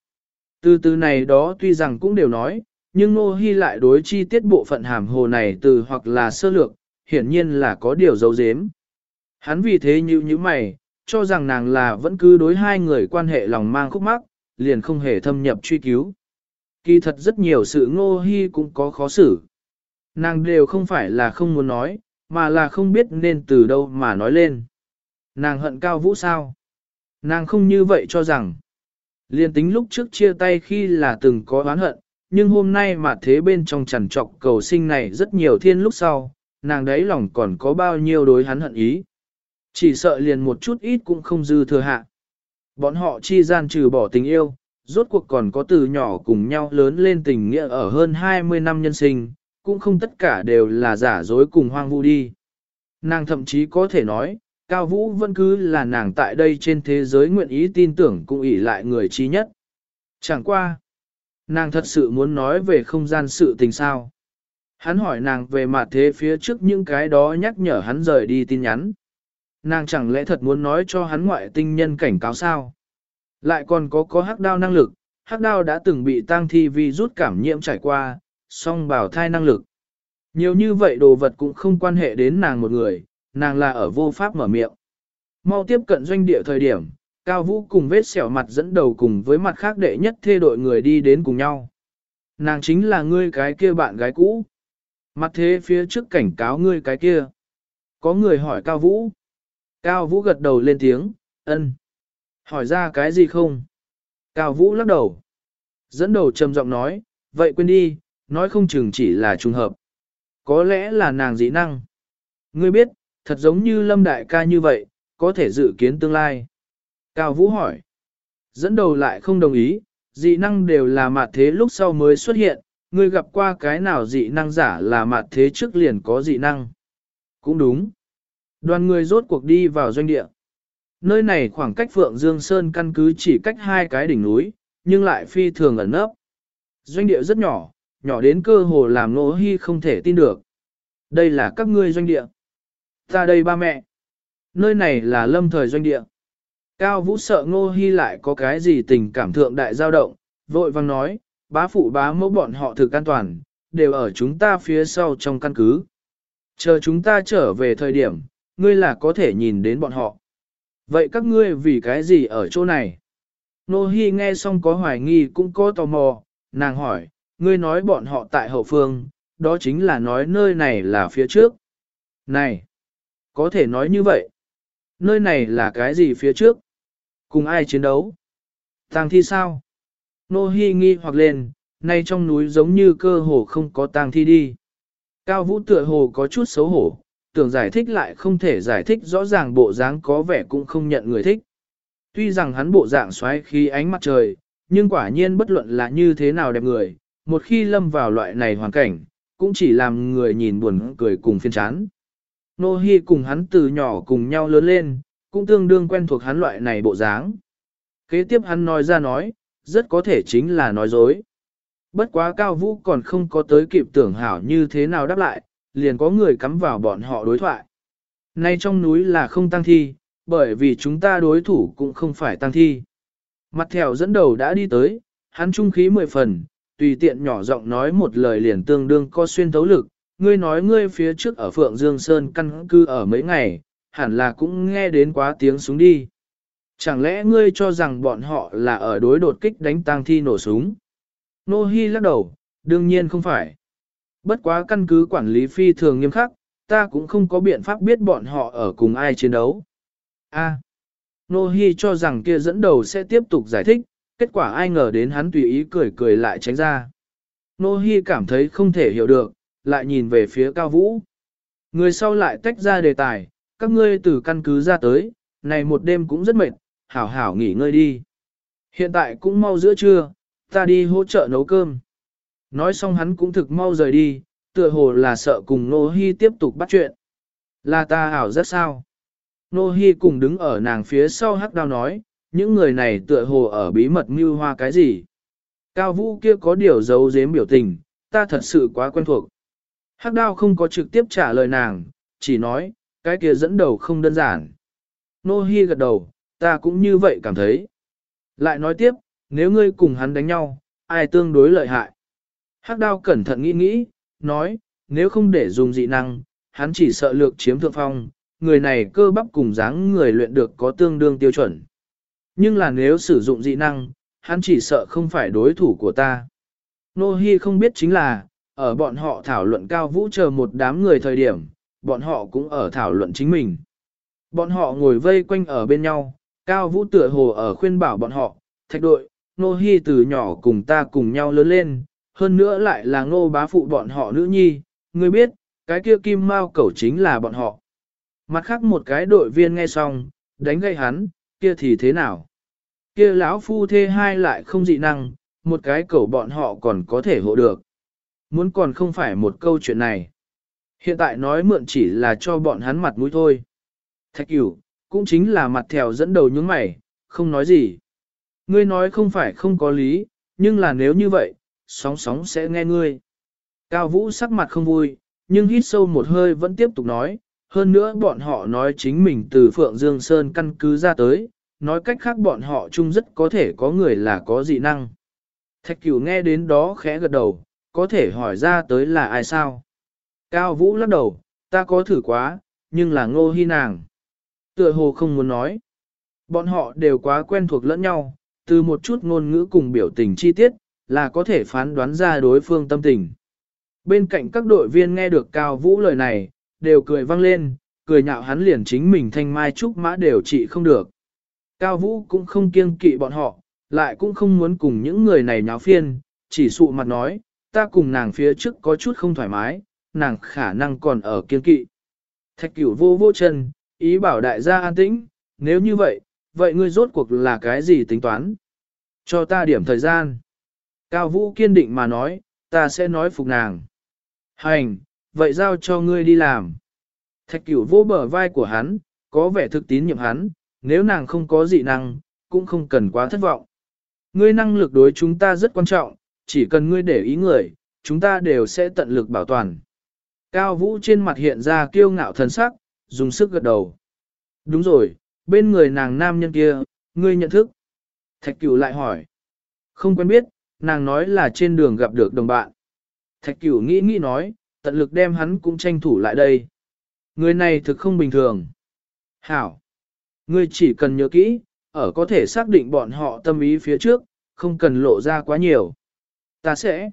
Từ này đó tuy rằng cũng đều nói, nhưng Ngô Hi lại đối chi tiết bộ phận hàm hồ này từ hoặc là sơ lược, hiển nhiên là có điều giấu giếm. Hắn vì thế như mày, cho rằng nàng là vẫn cứ đối hai người quan hệ lòng mang khúc mắc, liền không hề thâm nhập truy cứu. Kỳ thật rất nhiều sự Ngô Hi cũng có khó xử. Nàng đều không phải là không muốn nói, mà là không biết nên từ đâu mà nói lên. Nàng hận Cao Vũ sao? Nàng không như vậy cho rằng. Liên tính lúc trước chia tay khi là từng có oán hận, nhưng hôm nay mà thế bên trong chằn trọc cầu sinh này rất nhiều thiên lúc sau, nàng đấy lòng còn có bao nhiêu đối hắn hận ý. Chỉ sợ liền một chút ít cũng không dư thừa hạ. Bọn họ chi gian trừ bỏ tình yêu, rốt cuộc còn có từ nhỏ cùng nhau lớn lên tình nghĩa ở hơn 20 năm nhân sinh, cũng không tất cả đều là giả dối cùng hoang vu đi. Nàng thậm chí có thể nói, Cao Vũ vẫn cứ là nàng tại đây trên thế giới nguyện ý tin tưởng cũng ỷ lại người trí nhất. Chẳng qua, nàng thật sự muốn nói về không gian sự tình sao. Hắn hỏi nàng về mặt thế phía trước những cái đó nhắc nhở hắn rời đi tin nhắn. Nàng chẳng lẽ thật muốn nói cho hắn ngoại tinh nhân cảnh cáo sao? Lại còn có hắc đao năng lực, hắc đao đã từng bị tang thi vi rút cảm nhiễm trải qua, song bảo thai năng lực. Nhiều như vậy đồ vật cũng không quan hệ đến nàng một người, nàng là ở vô pháp mở miệng. Mau tiếp cận doanh địa thời điểm, Cao Vũ cùng vết sẹo mặt dẫn đầu cùng với mặt khác đệ nhất thê đội người đi đến cùng nhau. Nàng chính là ngươi cái kia bạn gái cũ. Mặt thế phía trước cảnh cáo ngươi cái kia. Có người hỏi Cao Vũ. Cao Vũ gật đầu lên tiếng, ân. Hỏi ra cái gì không? Cao Vũ lắc đầu. Dẫn đầu trầm giọng nói, vậy quên đi, nói không chừng chỉ là trùng hợp. Có lẽ là nàng dị năng. Ngươi biết, thật giống như Lâm Đại ca như vậy, có thể dự kiến tương lai. Cao Vũ hỏi. Dẫn đầu lại không đồng ý, dị năng đều là mạt thế lúc sau mới xuất hiện, ngươi gặp qua cái nào dị năng giả là mạt thế trước liền có dị năng. Cũng đúng. Đoàn người rốt cuộc đi vào doanh địa. Nơi này khoảng cách Phượng Dương Sơn căn cứ chỉ cách hai cái đỉnh núi, nhưng lại phi thường ẩn nấp. Doanh địa rất nhỏ, nhỏ đến cơ hồ làm Ngô Hi không thể tin được. Đây là các ngươi doanh địa. Ta đây ba mẹ. Nơi này là lâm thời doanh địa. Cao Vũ sợ Ngô Hi lại có cái gì tình cảm thượng đại dao động, vội vang nói, bá phụ bá mẫu bọn họ thực an toàn, đều ở chúng ta phía sau trong căn cứ. Chờ chúng ta trở về thời điểm, ngươi là có thể nhìn đến bọn họ. Vậy các ngươi vì cái gì ở chỗ này? Ngô Hi nghe xong có hoài nghi cũng có tò mò, nàng hỏi, ngươi nói bọn họ tại hậu phương, đó chính là nói nơi này là phía trước. Này, có thể nói như vậy. Nơi này là cái gì phía trước? Cùng ai chiến đấu? Tang thi sao? Ngô Hi nghi hoặc lên, nay trong núi giống như cơ hồ không có tang thi đi. Cao Vũ tựa hồ có chút xấu hổ, tưởng giải thích lại không thể giải thích rõ ràng bộ dáng có vẻ cũng không nhận người thích. Tuy rằng hắn bộ dạng xoáy khí ánh mặt trời, nhưng quả nhiên bất luận là như thế nào đẹp người, một khi lâm vào loại này hoàn cảnh, cũng chỉ làm người nhìn buồn cười cùng phiền chán. Nô Hi cùng hắn từ nhỏ cùng nhau lớn lên, cũng tương đương quen thuộc hắn loại này bộ dáng. Kế tiếp hắn nói ra nói, rất có thể chính là nói dối. Bất quá Cao Vũ còn không có tới kịp tưởng hảo như thế nào đáp lại, liền có người cắm vào bọn họ đối thoại. Nay trong núi là không tăng thi, bởi vì chúng ta đối thủ cũng không phải tăng thi. Mặt thèo dẫn đầu đã đi tới, hắn trung khí 10 phần, tùy tiện nhỏ giọng nói một lời liền tương đương có xuyên thấu lực. Ngươi nói ngươi phía trước ở Phượng Dương Sơn căn cư ở mấy ngày, hẳn là cũng nghe đến quá tiếng súng đi. Chẳng lẽ ngươi cho rằng bọn họ là ở đối đột kích đánh tang thi nổ súng? Nô Hi lắc đầu, đương nhiên không phải. Bất quá căn cứ quản lý phi thường nghiêm khắc, ta cũng không có biện pháp biết bọn họ ở cùng ai chiến đấu. Nô Hi cho rằng kia dẫn đầu sẽ tiếp tục giải thích, kết quả ai ngờ đến hắn tùy ý cười cười lại tránh ra. Nô Hi cảm thấy không thể hiểu được, lại nhìn về phía Cao Vũ. Người sau lại tách ra đề tài, các ngươi từ căn cứ ra tới, này một đêm cũng rất mệt, hảo hảo nghỉ ngơi đi. Hiện tại cũng mau giữa trưa, ta đi hỗ trợ nấu cơm. Nói xong hắn cũng thực mau rời đi, tựa hồ là sợ cùng Nô Hi tiếp tục bắt chuyện. Là ta ảo rất sao? Nô Hi cùng đứng ở nàng phía sau hắc đao nói, những người này tựa hồ ở bí mật mưu hoa cái gì. Cao Vũ kia có điều giấu giếm biểu tình, ta thật sự quá quen thuộc. Hắc đao không có trực tiếp trả lời nàng, chỉ nói, cái kia dẫn đầu không đơn giản. Nô Hi gật đầu, ta cũng như vậy cảm thấy. Lại nói tiếp, nếu ngươi cùng hắn đánh nhau, ai tương đối lợi hại. Hắc đao cẩn thận nghĩ nghĩ, nói, nếu không để dùng dị năng, hắn chỉ sợ lược chiếm thượng phong, người này cơ bắp cùng dáng người luyện được có tương đương tiêu chuẩn. Nhưng là nếu sử dụng dị năng, hắn chỉ sợ không phải đối thủ của ta. Nô Hi không biết chính là, ở bọn họ thảo luận Cao Vũ chờ một đám người thời điểm, bọn họ cũng ở thảo luận chính mình. Bọn họ ngồi vây quanh ở bên nhau, Cao Vũ tựa hồ ở khuyên bảo bọn họ, Thạch đội, Nô Hi từ nhỏ cùng ta cùng nhau lớn lên, hơn nữa lại là Ngô bá phụ bọn họ nữ nhi, ngươi biết, cái kia kim mao cẩu chính là bọn họ. Mặt khác một cái đội viên nghe xong, đánh gây hắn, kia thì thế nào? Kia lão phu thê hai lại không dị năng, một cái cẩu bọn họ còn có thể hộ được. Muốn còn không phải một câu chuyện này. Hiện tại nói mượn chỉ là cho bọn hắn mặt mũi thôi. Thạch Cửu, cũng chính là mặt thèo dẫn đầu nhướng mày, không nói gì. Ngươi nói không phải không có lý, nhưng là nếu như vậy, sóng sóng sẽ nghe ngươi. Cao Vũ sắc mặt không vui, nhưng hít sâu một hơi vẫn tiếp tục nói, hơn nữa bọn họ nói chính mình từ Phượng Dương Sơn căn cứ ra tới, nói cách khác bọn họ chung rất có thể có người là có dị năng. Thạch Cửu nghe đến đó khẽ gật đầu, có thể hỏi ra tới là ai sao? Cao Vũ lắc đầu, ta có thử quá, nhưng là Ngô Hi nàng. Tựa hồ không muốn nói. Bọn họ đều quá quen thuộc lẫn nhau, từ một chút ngôn ngữ cùng biểu tình chi tiết, là có thể phán đoán ra đối phương tâm tình. Bên cạnh các đội viên nghe được Cao Vũ lời này, đều cười vang lên, cười nhạo hắn liền chính mình thanh mai trúc mã đều trị không được. Cao Vũ cũng không kiêng kỵ bọn họ, lại cũng không muốn cùng những người này nháo phiên, chỉ sụ mặt nói, ta cùng nàng phía trước có chút không thoải mái, nàng khả năng còn ở kiêng kỵ. Thạch Cửu vô vô chân, ý bảo đại gia an tĩnh, nếu như vậy, vậy ngươi rốt cuộc là cái gì tính toán? Cho ta điểm thời gian. Cao Vũ kiên định mà nói, ta sẽ nói phục nàng. Hành, vậy giao cho ngươi đi làm. Thạch Cửu vô bờ vai của hắn, có vẻ thực tín nhiệm hắn, nếu nàng không có dị năng, cũng không cần quá thất vọng. Ngươi năng lực đối chúng ta rất quan trọng, chỉ cần ngươi để ý người, chúng ta đều sẽ tận lực bảo toàn. Cao Vũ trên mặt hiện ra kiêu ngạo thần sắc, dùng sức gật đầu. Đúng rồi, bên người nàng nam nhân kia, ngươi nhận thức. Thạch Cửu lại hỏi. Không quen biết, nàng nói là trên đường gặp được đồng bạn. Thạch Cửu nghĩ nghĩ nói, tận lực đem hắn cũng tranh thủ lại đây. Người này thực không bình thường. Hảo. Ngươi chỉ cần nhớ kỹ, ở có thể xác định bọn họ tâm ý phía trước, không cần lộ ra quá nhiều. Ta sẽ.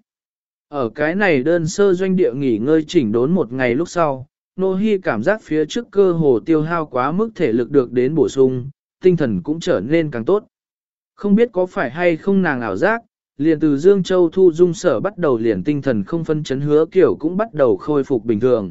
Ở cái này đơn sơ doanh địa nghỉ ngơi chỉnh đốn một ngày lúc sau, Nô Hi cảm giác phía trước cơ hồ tiêu hao quá mức thể lực được đến bổ sung, tinh thần cũng trở nên càng tốt. Không biết có phải hay không nàng ảo giác, liền từ Dương Châu Thu Dung sở bắt đầu liền tinh thần không phân chấn Hứa Kiều cũng bắt đầu khôi phục bình thường.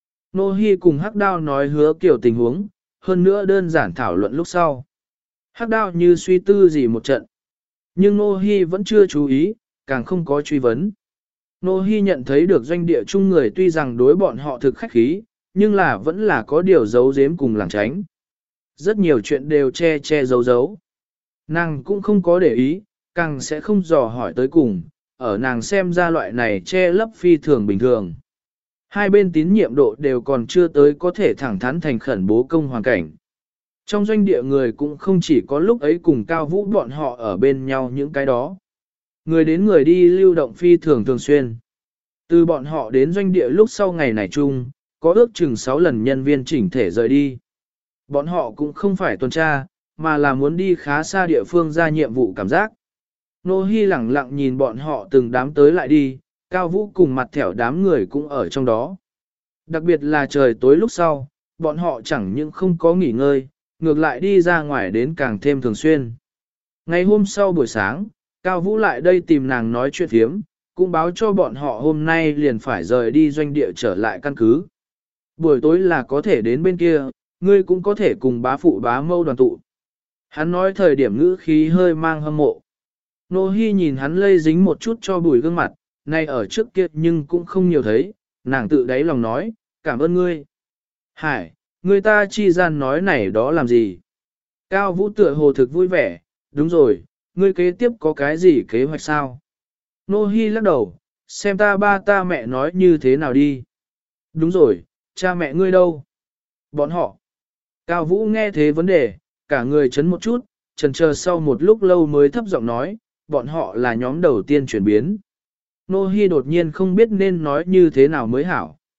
Nô Hi cùng Hắc Đao nói Hứa Kiều tình huống, hơn nữa đơn giản thảo luận lúc sau. Hắc Đao như suy tư gì một trận. Nhưng Nô Hi vẫn chưa chú ý, càng không có truy vấn. Nô Hi nhận thấy được doanh địa chung người tuy rằng đối bọn họ thực khách khí, nhưng là vẫn là có điều giấu giếm cùng lảng tránh. Rất nhiều chuyện đều che che giấu giấu. Nàng cũng không có để ý, càng sẽ không dò hỏi tới cùng, ở nàng xem ra loại này che lấp phi thường bình thường. Hai bên tín nhiệm độ đều còn chưa tới có thể thẳng thắn thành khẩn bố công hoàn cảnh. Trong doanh địa người cũng không chỉ có lúc ấy cùng Cao Vũ bọn họ ở bên nhau những cái đó. Người đến người đi lưu động phi thường thường xuyên. Từ bọn họ đến doanh địa lúc sau ngày này chung, có ước chừng 6 lần nhân viên chỉnh thể rời đi. Bọn họ cũng không phải tuần tra, mà là muốn đi khá xa địa phương ra nhiệm vụ cảm giác. Nô Hi lẳng lặng nhìn bọn họ từng đám tới lại đi, Cao Vũ cùng mặt thẻo đám người cũng ở trong đó. Đặc biệt là trời tối lúc sau, bọn họ chẳng những không có nghỉ ngơi, ngược lại đi ra ngoài đến càng thêm thường xuyên. Ngày hôm sau buổi sáng, Cao Vũ lại đây tìm nàng nói chuyện thiếm, cũng báo cho bọn họ hôm nay liền phải rời đi doanh địa trở lại căn cứ. Buổi tối là có thể đến bên kia, ngươi cũng có thể cùng bá phụ bá mâu đoàn tụ. Hắn nói thời điểm ngữ khí hơi mang hâm mộ. Nô Hi nhìn hắn lây dính một chút cho bùi gương mặt, này ở trước kia nhưng cũng không nhiều thấy, nàng tự đáy lòng nói, cảm ơn ngươi. Hải, người ta chi gian nói này đó làm gì? Cao Vũ tựa hồ thực vui vẻ, đúng rồi, ngươi kế tiếp có cái gì kế hoạch sao? Nô Hi lắc đầu, xem ta ba ta mẹ nói như thế nào đi. Đúng rồi, cha mẹ ngươi đâu? Bọn họ. Cao Vũ nghe thế vấn đề, cả người chấn một chút, chần chờ sau một lúc lâu mới thấp giọng nói, bọn họ là nhóm đầu tiên chuyển biến. Nô Hi đột nhiên không biết nên nói như thế nào mới hảo.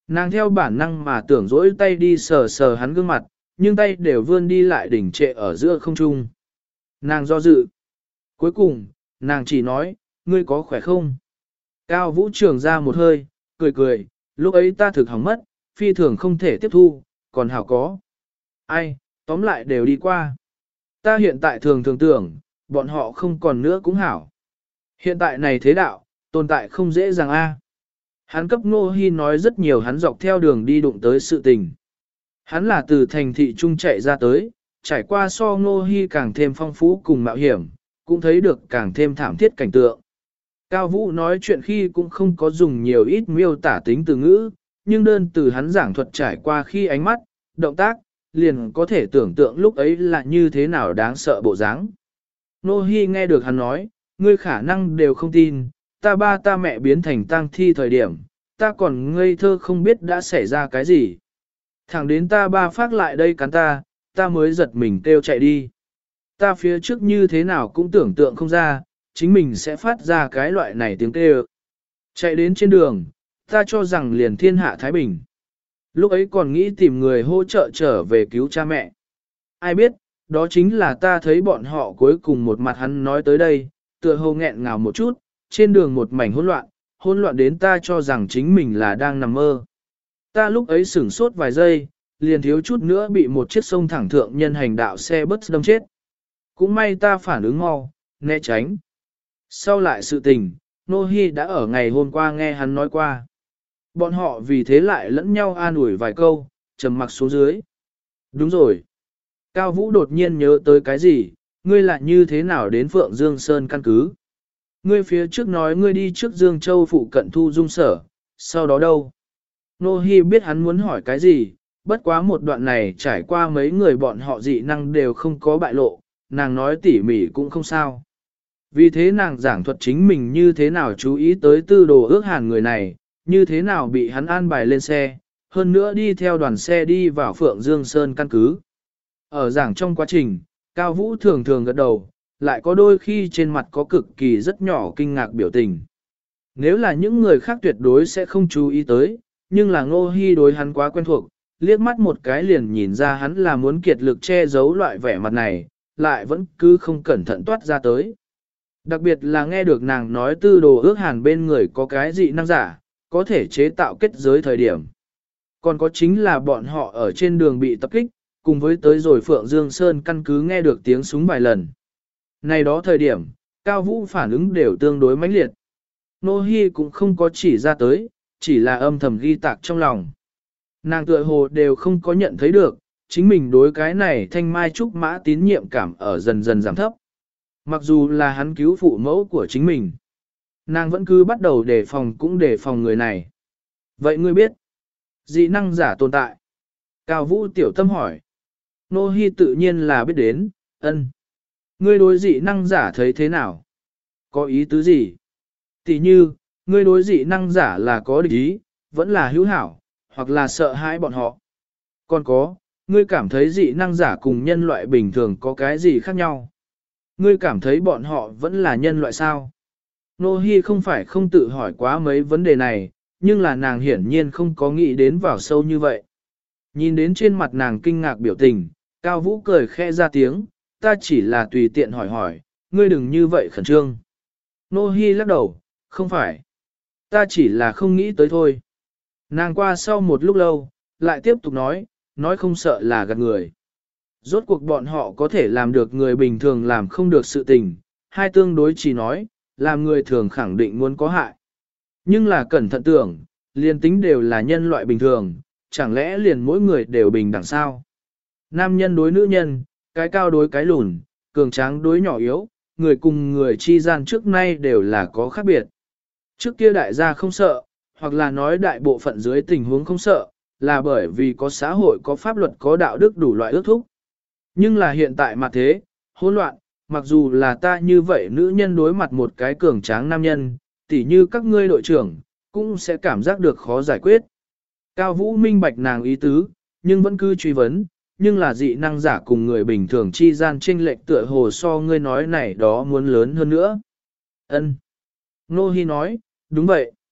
Nàng theo bản năng mà tưởng dỗi tay đi sờ sờ hắn gương mặt, nhưng tay đều vươn đi lại đỉnh trệ ở giữa không trung. Nàng do dự. Cuối cùng, nàng chỉ nói, ngươi có khỏe không? Cao Vũ Trường ra một hơi, cười cười, lúc ấy ta thực hỏng mất, phi thường không thể tiếp thu, còn hảo có. Ai, tóm lại đều đi qua. Ta hiện tại thường thường tưởng, bọn họ không còn nữa cũng hảo. Hiện tại này thế đạo, tồn tại không dễ dàng a. Hắn cấp Ngô Hi nói rất nhiều hắn dọc theo đường đi đụng tới sự tình. Hắn là từ thành thị trung chạy ra tới, trải qua so Ngô Hi càng thêm phong phú cùng mạo hiểm, cũng thấy được càng thêm thảm thiết cảnh tượng. Cao Vũ nói chuyện khi cũng không có dùng nhiều ít miêu tả tính từ ngữ, nhưng đơn từ hắn giảng thuật trải qua khi ánh mắt, động tác, liền có thể tưởng tượng lúc ấy là như thế nào đáng sợ bộ dáng. Ngô Hi nghe được hắn nói, ngươi khả năng đều không tin, ta ba ta mẹ biến thành tang thi thời điểm, ta còn ngây thơ không biết đã xảy ra cái gì. Thẳng đến ta ba phát lại đây cắn ta mới giật mình kêu chạy đi. Ta phía trước như thế nào cũng tưởng tượng không ra, chính mình sẽ phát ra cái loại này tiếng kêu. Chạy đến trên đường, ta cho rằng liền thiên hạ Thái Bình. Lúc ấy còn nghĩ tìm người hỗ trợ trở về cứu cha mẹ. Ai biết, đó chính là ta thấy bọn họ cuối cùng một mặt hắn nói tới đây, tựa hồ nghẹn ngào một chút, trên đường một mảnh hỗn loạn đến ta cho rằng chính mình là đang nằm mơ. Ta lúc ấy sửng sốt vài giây, liền thiếu chút nữa bị một chiếc sông thẳng thượng nhân hành đạo xe bus đâm chết. Cũng may ta phản ứng mau, né tránh. Sau lại sự tình, Nô Hi đã ở ngày hôm qua nghe hắn nói qua. Bọn họ vì thế lại lẫn nhau an ủi vài câu, trầm mặc xuống dưới. Đúng rồi. Cao Vũ đột nhiên nhớ tới cái gì, ngươi lại như thế nào đến Phượng Dương Sơn căn cứ? Ngươi phía trước nói ngươi đi trước Dương Châu phụ cận thu dung sở, sau đó đâu? Nô Hi biết hắn muốn hỏi cái gì, bất quá một đoạn này trải qua mấy người bọn họ dị năng đều không có bại lộ, nàng nói tỉ mỉ cũng không sao. Vì thế nàng giảng thuật chính mình như thế nào chú ý tới tư đồ ước hàn người này, như thế nào bị hắn an bài lên xe, hơn nữa đi theo đoàn xe đi vào Phượng Dương Sơn căn cứ. Ở giảng trong quá trình, Cao Vũ thường thường gật đầu, lại có đôi khi trên mặt có cực kỳ rất nhỏ kinh ngạc biểu tình. Nếu là những người khác tuyệt đối sẽ không chú ý tới, nhưng là Ngô Hi đối hắn quá quen thuộc, liếc mắt một cái liền nhìn ra hắn là muốn kiệt lực che giấu loại vẻ mặt này, lại vẫn cứ không cẩn thận toát ra tới. Đặc biệt là nghe được nàng nói tư đồ ước hàn bên người có cái dị năng giả, có thể chế tạo kết giới thời điểm. Còn có chính là bọn họ ở trên đường bị tập kích, cùng với tới rồi Phượng Dương Sơn căn cứ nghe được tiếng súng vài lần. Này đó thời điểm, Cao Vũ phản ứng đều tương đối mãnh liệt. Nô Hi cũng không có chỉ ra tới, chỉ là âm thầm ghi tạc trong lòng. Nàng tựa hồ đều không có nhận thấy được, chính mình đối cái này thanh mai trúc mã tín nhiệm cảm ở dần dần giảm thấp. Mặc dù là hắn cứu phụ mẫu của chính mình, nàng vẫn cứ bắt đầu đề phòng cũng đề phòng người này. Vậy ngươi biết, dị năng giả tồn tại. Cao Vũ tiểu tâm hỏi. Nô Hi tự nhiên là biết đến, ân. Ngươi đối dị năng giả thấy thế nào? Có ý tứ gì? Tỷ như, ngươi đối dị năng giả là có địch ý, vẫn là hữu hảo, hoặc là sợ hãi bọn họ. Còn có, ngươi cảm thấy dị năng giả cùng nhân loại bình thường có cái gì khác nhau? Ngươi cảm thấy bọn họ vẫn là nhân loại sao? Nô Hi không phải không tự hỏi quá mấy vấn đề này, nhưng là nàng hiển nhiên không có nghĩ đến vào sâu như vậy. Nhìn đến trên mặt nàng kinh ngạc biểu tình, Cao Vũ cười khẽ ra tiếng, ta chỉ là tùy tiện hỏi hỏi, ngươi đừng như vậy khẩn trương. Nô Hi lắc đầu, không phải. Ta chỉ là không nghĩ tới thôi. Nàng qua sau một lúc lâu, lại tiếp tục nói không sợ là gạt người. Rốt cuộc bọn họ có thể làm được người bình thường làm không được sự tình, hai tương đối chỉ nói, làm người thường khẳng định muốn có hại. Nhưng là cẩn thận tưởng, liền tính đều là nhân loại bình thường, chẳng lẽ liền mỗi người đều bình đẳng sao? Nam nhân đối nữ nhân, cái cao đối cái lùn, cường tráng đối nhỏ yếu, người cùng người chi gian trước nay đều là có khác biệt. Trước kia đại gia không sợ, hoặc là nói đại bộ phận dưới tình huống không sợ, là bởi vì có xã hội có pháp luật có đạo đức đủ loại ước thúc. Nhưng là hiện tại mà thế, hỗn loạn, mặc dù là ta như vậy nữ nhân đối mặt một cái cường tráng nam nhân, tỉ như các ngươi đội trưởng, cũng sẽ cảm giác được khó giải quyết. Cao Vũ minh bạch nàng ý tứ, nhưng vẫn cứ truy vấn, nhưng là dị năng giả cùng người bình thường chi gian chênh lệch tựa hồ so ngươi nói này đó muốn lớn hơn nữa. Ân. Nô Hi nói, đúng vậy.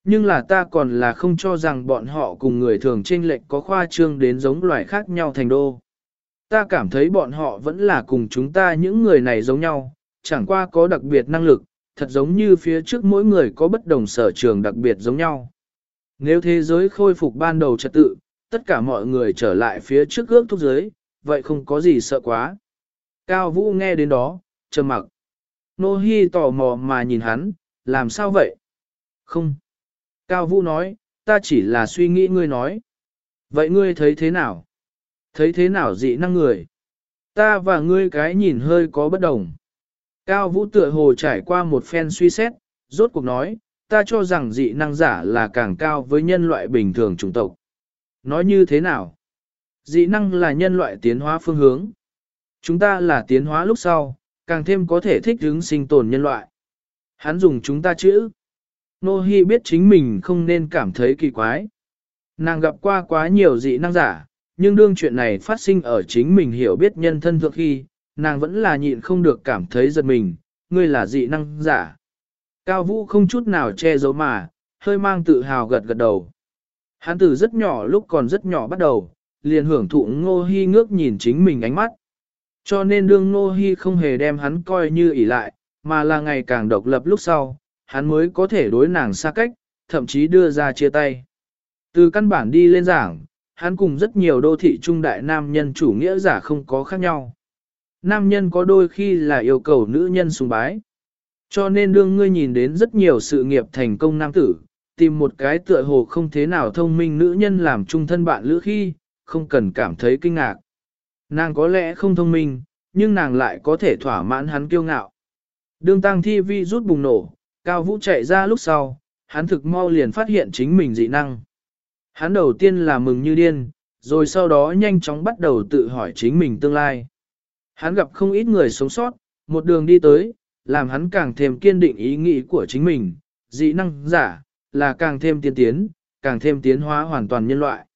Nhưng là ta còn là không cho rằng bọn họ cùng người thường chênh lệch có khoa trương đến giống loài khác nhau thành đô. Ta cảm thấy bọn họ vẫn là cùng chúng ta những người này giống nhau, chẳng qua có đặc biệt năng lực, thật giống như phía trước mỗi người có bất đồng sở trường đặc biệt giống nhau. Nếu thế giới khôi phục ban đầu trật tự, tất cả mọi người trở lại phía trước ước thúc giới, vậy không có gì sợ quá. Cao Vũ nghe đến đó, trầm mặc. Nô Hi tò mò mà nhìn hắn, làm sao vậy? Không. Cao Vũ nói, ta chỉ là suy nghĩ ngươi nói. Vậy ngươi thấy thế nào? Thấy thế nào dị năng người? Ta và ngươi cái nhìn hơi có bất đồng. Cao Vũ tựa hồ trải qua một phen suy xét, rốt cuộc nói, ta cho rằng dị năng giả là càng cao với nhân loại bình thường chủng tộc. Nói như thế nào? Dị năng là nhân loại tiến hóa phương hướng. Chúng ta là tiến hóa lúc sau, càng thêm có thể thích ứng sinh tồn nhân loại. Hắn dùng chúng ta chữ. Nô Hi biết chính mình không nên cảm thấy kỳ quái. Nàng gặp qua quá nhiều dị năng giả, nhưng đương chuyện này phát sinh ở chính mình hiểu biết nhân thân thượng khi, nàng vẫn là nhịn không được cảm thấy giật mình, ngươi là dị năng giả. Cao Vũ không chút nào che giấu mà, hơi mang tự hào gật gật đầu. Hắn từ rất nhỏ lúc còn rất nhỏ bắt đầu, liền hưởng thụ Ngô Hi ngước nhìn chính mình ánh mắt. Cho nên đương Ngô Hi không hề đem hắn coi như ỷ lại, mà là ngày càng độc lập lúc sau, hắn mới có thể đối nàng xa cách, thậm chí đưa ra chia tay. Từ căn bản đi lên giảng, hắn cùng rất nhiều đô thị trung đại nam nhân chủ nghĩa giả không có khác nhau. Nam nhân có đôi khi là yêu cầu nữ nhân sùng bái. Cho nên đương ngươi nhìn đến rất nhiều sự nghiệp thành công nam tử, tìm một cái tựa hồ không thế nào thông minh nữ nhân làm chung thân bạn lữ khi, không cần cảm thấy kinh ngạc. Nàng có lẽ không thông minh, nhưng nàng lại có thể thỏa mãn hắn kiêu ngạo. Đương tăng thi vi rút bùng nổ, Cao Vũ chạy ra lúc sau, hắn thực mau liền phát hiện chính mình dị năng. Hắn đầu tiên là mừng như điên, rồi sau đó nhanh chóng bắt đầu tự hỏi chính mình tương lai. Hắn gặp không ít người sống sót, một đường đi tới, làm hắn càng thêm kiên định ý nghĩ của chính mình, dị năng giả, là càng thêm tiên tiến, càng thêm tiến hóa hoàn toàn nhân loại.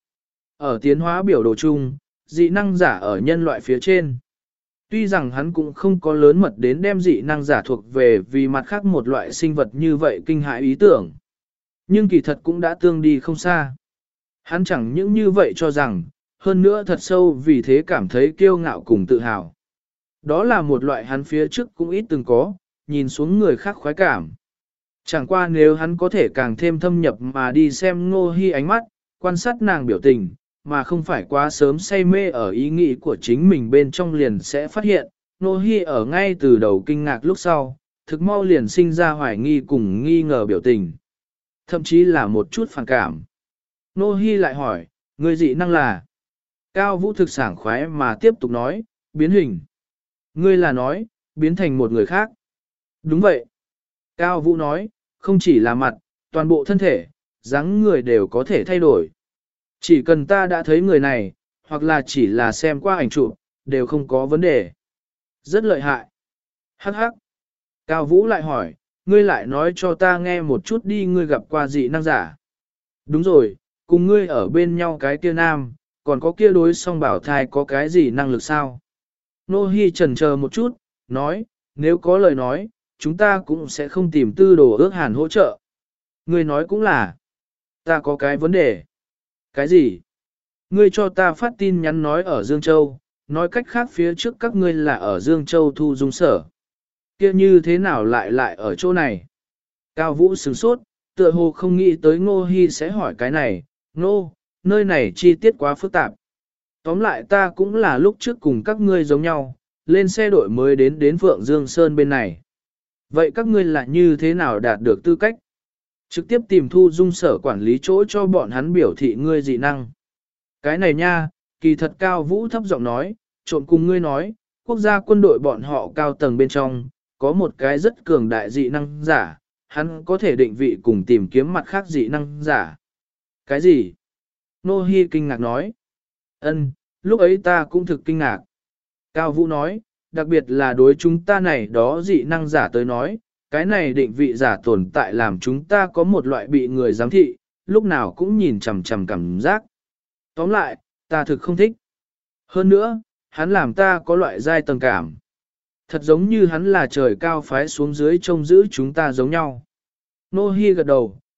Ở tiến hóa biểu đồ chung, dị năng giả ở nhân loại phía trên. Tuy rằng hắn cũng không có lớn mật đến đem dị năng giả thuộc về vì mặt khác một loại sinh vật như vậy kinh hãi ý tưởng. Nhưng kỳ thật cũng đã tương đi không xa. Hắn chẳng những như vậy cho rằng, hơn nữa thật sâu vì thế cảm thấy kiêu ngạo cùng tự hào. Đó là một loại hắn phía trước cũng ít từng có, nhìn xuống người khác khoái cảm. Chẳng qua nếu hắn có thể càng thêm thâm nhập mà đi xem Ngô Hi ánh mắt, quan sát nàng biểu tình, mà không phải quá sớm say mê ở ý nghĩ của chính mình bên trong liền sẽ phát hiện, Ngô Hi ở ngay từ đầu kinh ngạc lúc sau, thực mau liền sinh ra hoài nghi cùng nghi ngờ biểu tình. Thậm chí là một chút phản cảm. Ngô Hi lại hỏi, người dị năng là? Cao Vũ thực sảng khoái mà tiếp tục nói, biến hình. Ngươi là nói, biến thành một người khác. Đúng vậy. Cao Vũ nói, không chỉ là mặt, toàn bộ thân thể, dáng người đều có thể thay đổi. Chỉ cần ta đã thấy người này, hoặc là chỉ là xem qua ảnh chụp, đều không có vấn đề. Rất lợi hại. Hắc hắc. Cao Vũ lại hỏi, ngươi lại nói cho ta nghe một chút đi, ngươi gặp qua dị năng giả. Đúng rồi, cùng ngươi ở bên nhau cái kia nam, còn có kia đối song bảo thai có cái gì năng lực sao? Nô Hi chần chờ một chút, nói, nếu có lời nói, chúng ta cũng sẽ không tìm Tư Đồ Ước Hàn hỗ trợ. Ngươi nói cũng là, ta có cái vấn đề. Cái gì? Ngươi cho ta phát tin nhắn nói ở Dương Châu, nói cách khác phía trước các ngươi là ở Dương Châu thu dung sở. Kia như thế nào lại ở chỗ này? Cao Vũ sửng sốt, tựa hồ không nghĩ tới Ngô Hi sẽ hỏi cái này, Ngô, nơi này chi tiết quá phức tạp. Tóm lại ta cũng là lúc trước cùng các ngươi giống nhau, lên xe đội mới đến Phượng Dương Sơn bên này. Vậy các ngươi là như thế nào đạt được tư cách? Trực tiếp tìm thu dung sở quản lý chỗ cho bọn hắn biểu thị ngươi dị năng. Cái này nha, kỳ thật Cao Vũ thấp giọng nói, trộn cùng ngươi nói, quốc gia quân đội bọn họ cao tầng bên trong, có một cái rất cường đại dị năng giả, hắn có thể định vị cùng tìm kiếm mặt khác dị năng giả. Cái gì? Nô Hi kinh ngạc nói. Ân, lúc ấy ta cũng thực kinh ngạc. Cao Vũ nói, đặc biệt là đối chúng ta này đó dị năng giả tới nói, cái này định vị giả tồn tại làm chúng ta có một loại bị người giám thị, lúc nào cũng nhìn chằm chằm cảm giác. Tóm lại, ta thực không thích. Hơn nữa, hắn làm ta có loại giai tầng cảm. Thật giống như hắn là trời cao phái xuống dưới trông giữ chúng ta giống nhau. Nô Hi gật đầu,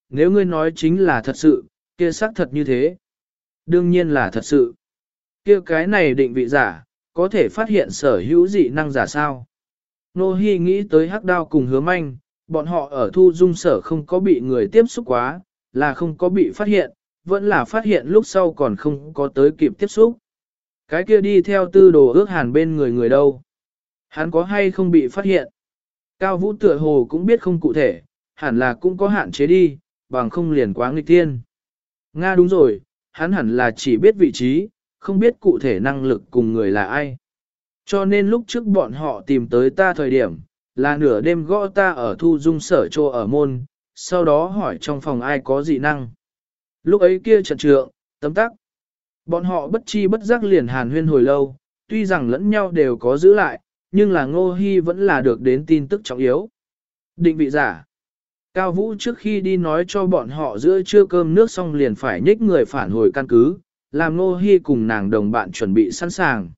nếu ngươi nói chính là thật sự, kia xác thật như thế. Đương nhiên là thật sự. Kia cái này định vị giả, có thể phát hiện sở hữu dị năng giả sao. Nô Hi nghĩ tới Hắc Đao cùng Hứa Manh, bọn họ ở thu dung sở không có bị người tiếp xúc quá, là không có bị phát hiện, vẫn là phát hiện lúc sau còn không có tới kịp tiếp xúc. Cái kia đi theo tư đồ ước hàn bên người đâu. Hắn có hay không bị phát hiện? Cao Vũ tựa hồ cũng biết không cụ thể, hẳn là cũng có hạn chế đi, bằng không liền quá nghịch thiên. Nga đúng rồi, hắn hẳn là chỉ biết vị trí, không biết cụ thể năng lực cùng người là ai. Cho nên lúc trước bọn họ tìm tới ta thời điểm, là nửa đêm gõ ta ở thu dung sở trô ở môn, sau đó hỏi trong phòng ai có dị năng. Lúc ấy kia trận trượng, tấm tắc. Bọn họ bất chi bất giác liền hàn huyên hồi lâu, tuy rằng lẫn nhau đều có giữ lại, nhưng là Ngô Hi vẫn là được đến tin tức trọng yếu. Định vị giả. Cao Vũ trước khi đi nói cho bọn họ giữa trưa cơm nước xong liền phải nhích người phản hồi căn cứ, làm Ngô Hi cùng nàng đồng bạn chuẩn bị sẵn sàng.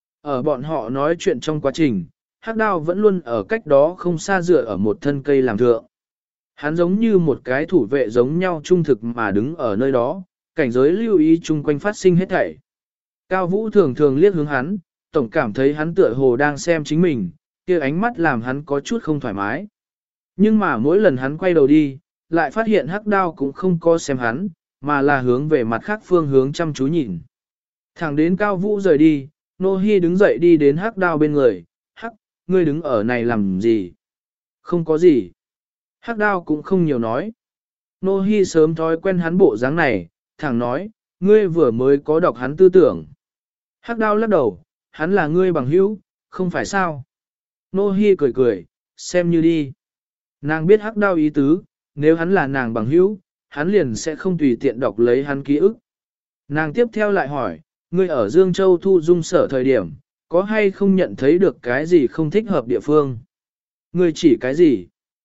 Ở bọn họ nói chuyện trong quá trình, Hắc Đao vẫn luôn ở cách đó không xa dựa ở một thân cây làm thượng. Hắn giống như một cái thủ vệ giống nhau trung thực mà đứng ở nơi đó, cảnh giới lưu ý chung quanh phát sinh hết thảy. Cao Vũ thường thường liếc hướng hắn, tổng cảm thấy hắn tựa hồ đang xem chính mình, kia ánh mắt làm hắn có chút không thoải mái. Nhưng mà mỗi lần hắn quay đầu đi, lại phát hiện Hắc Đao cũng không có xem hắn, mà là hướng về mặt khác phương hướng chăm chú nhìn. Thẳng đến Cao Vũ rời đi, Nô Hi đứng dậy đi đến Hắc Đao bên người, Hắc, ngươi đứng ở này làm gì? Không có gì. Hắc Đao cũng không nhiều nói. Nô Hi sớm thói quen hắn bộ dáng này, thẳng nói, ngươi vừa mới có đọc hắn tư tưởng. Hắc Đao lắc đầu, hắn là ngươi bằng hữu, không phải sao? Nô Hi cười cười, xem như đi. Nàng biết Hắc Đao ý tứ, nếu hắn là nàng bằng hữu, hắn liền sẽ không tùy tiện đọc lấy hắn ký ức. Nàng tiếp theo lại hỏi, ngươi ở Dương Châu thu dung sở thời điểm, có hay không nhận thấy được cái gì không thích hợp địa phương? Ngươi chỉ cái gì?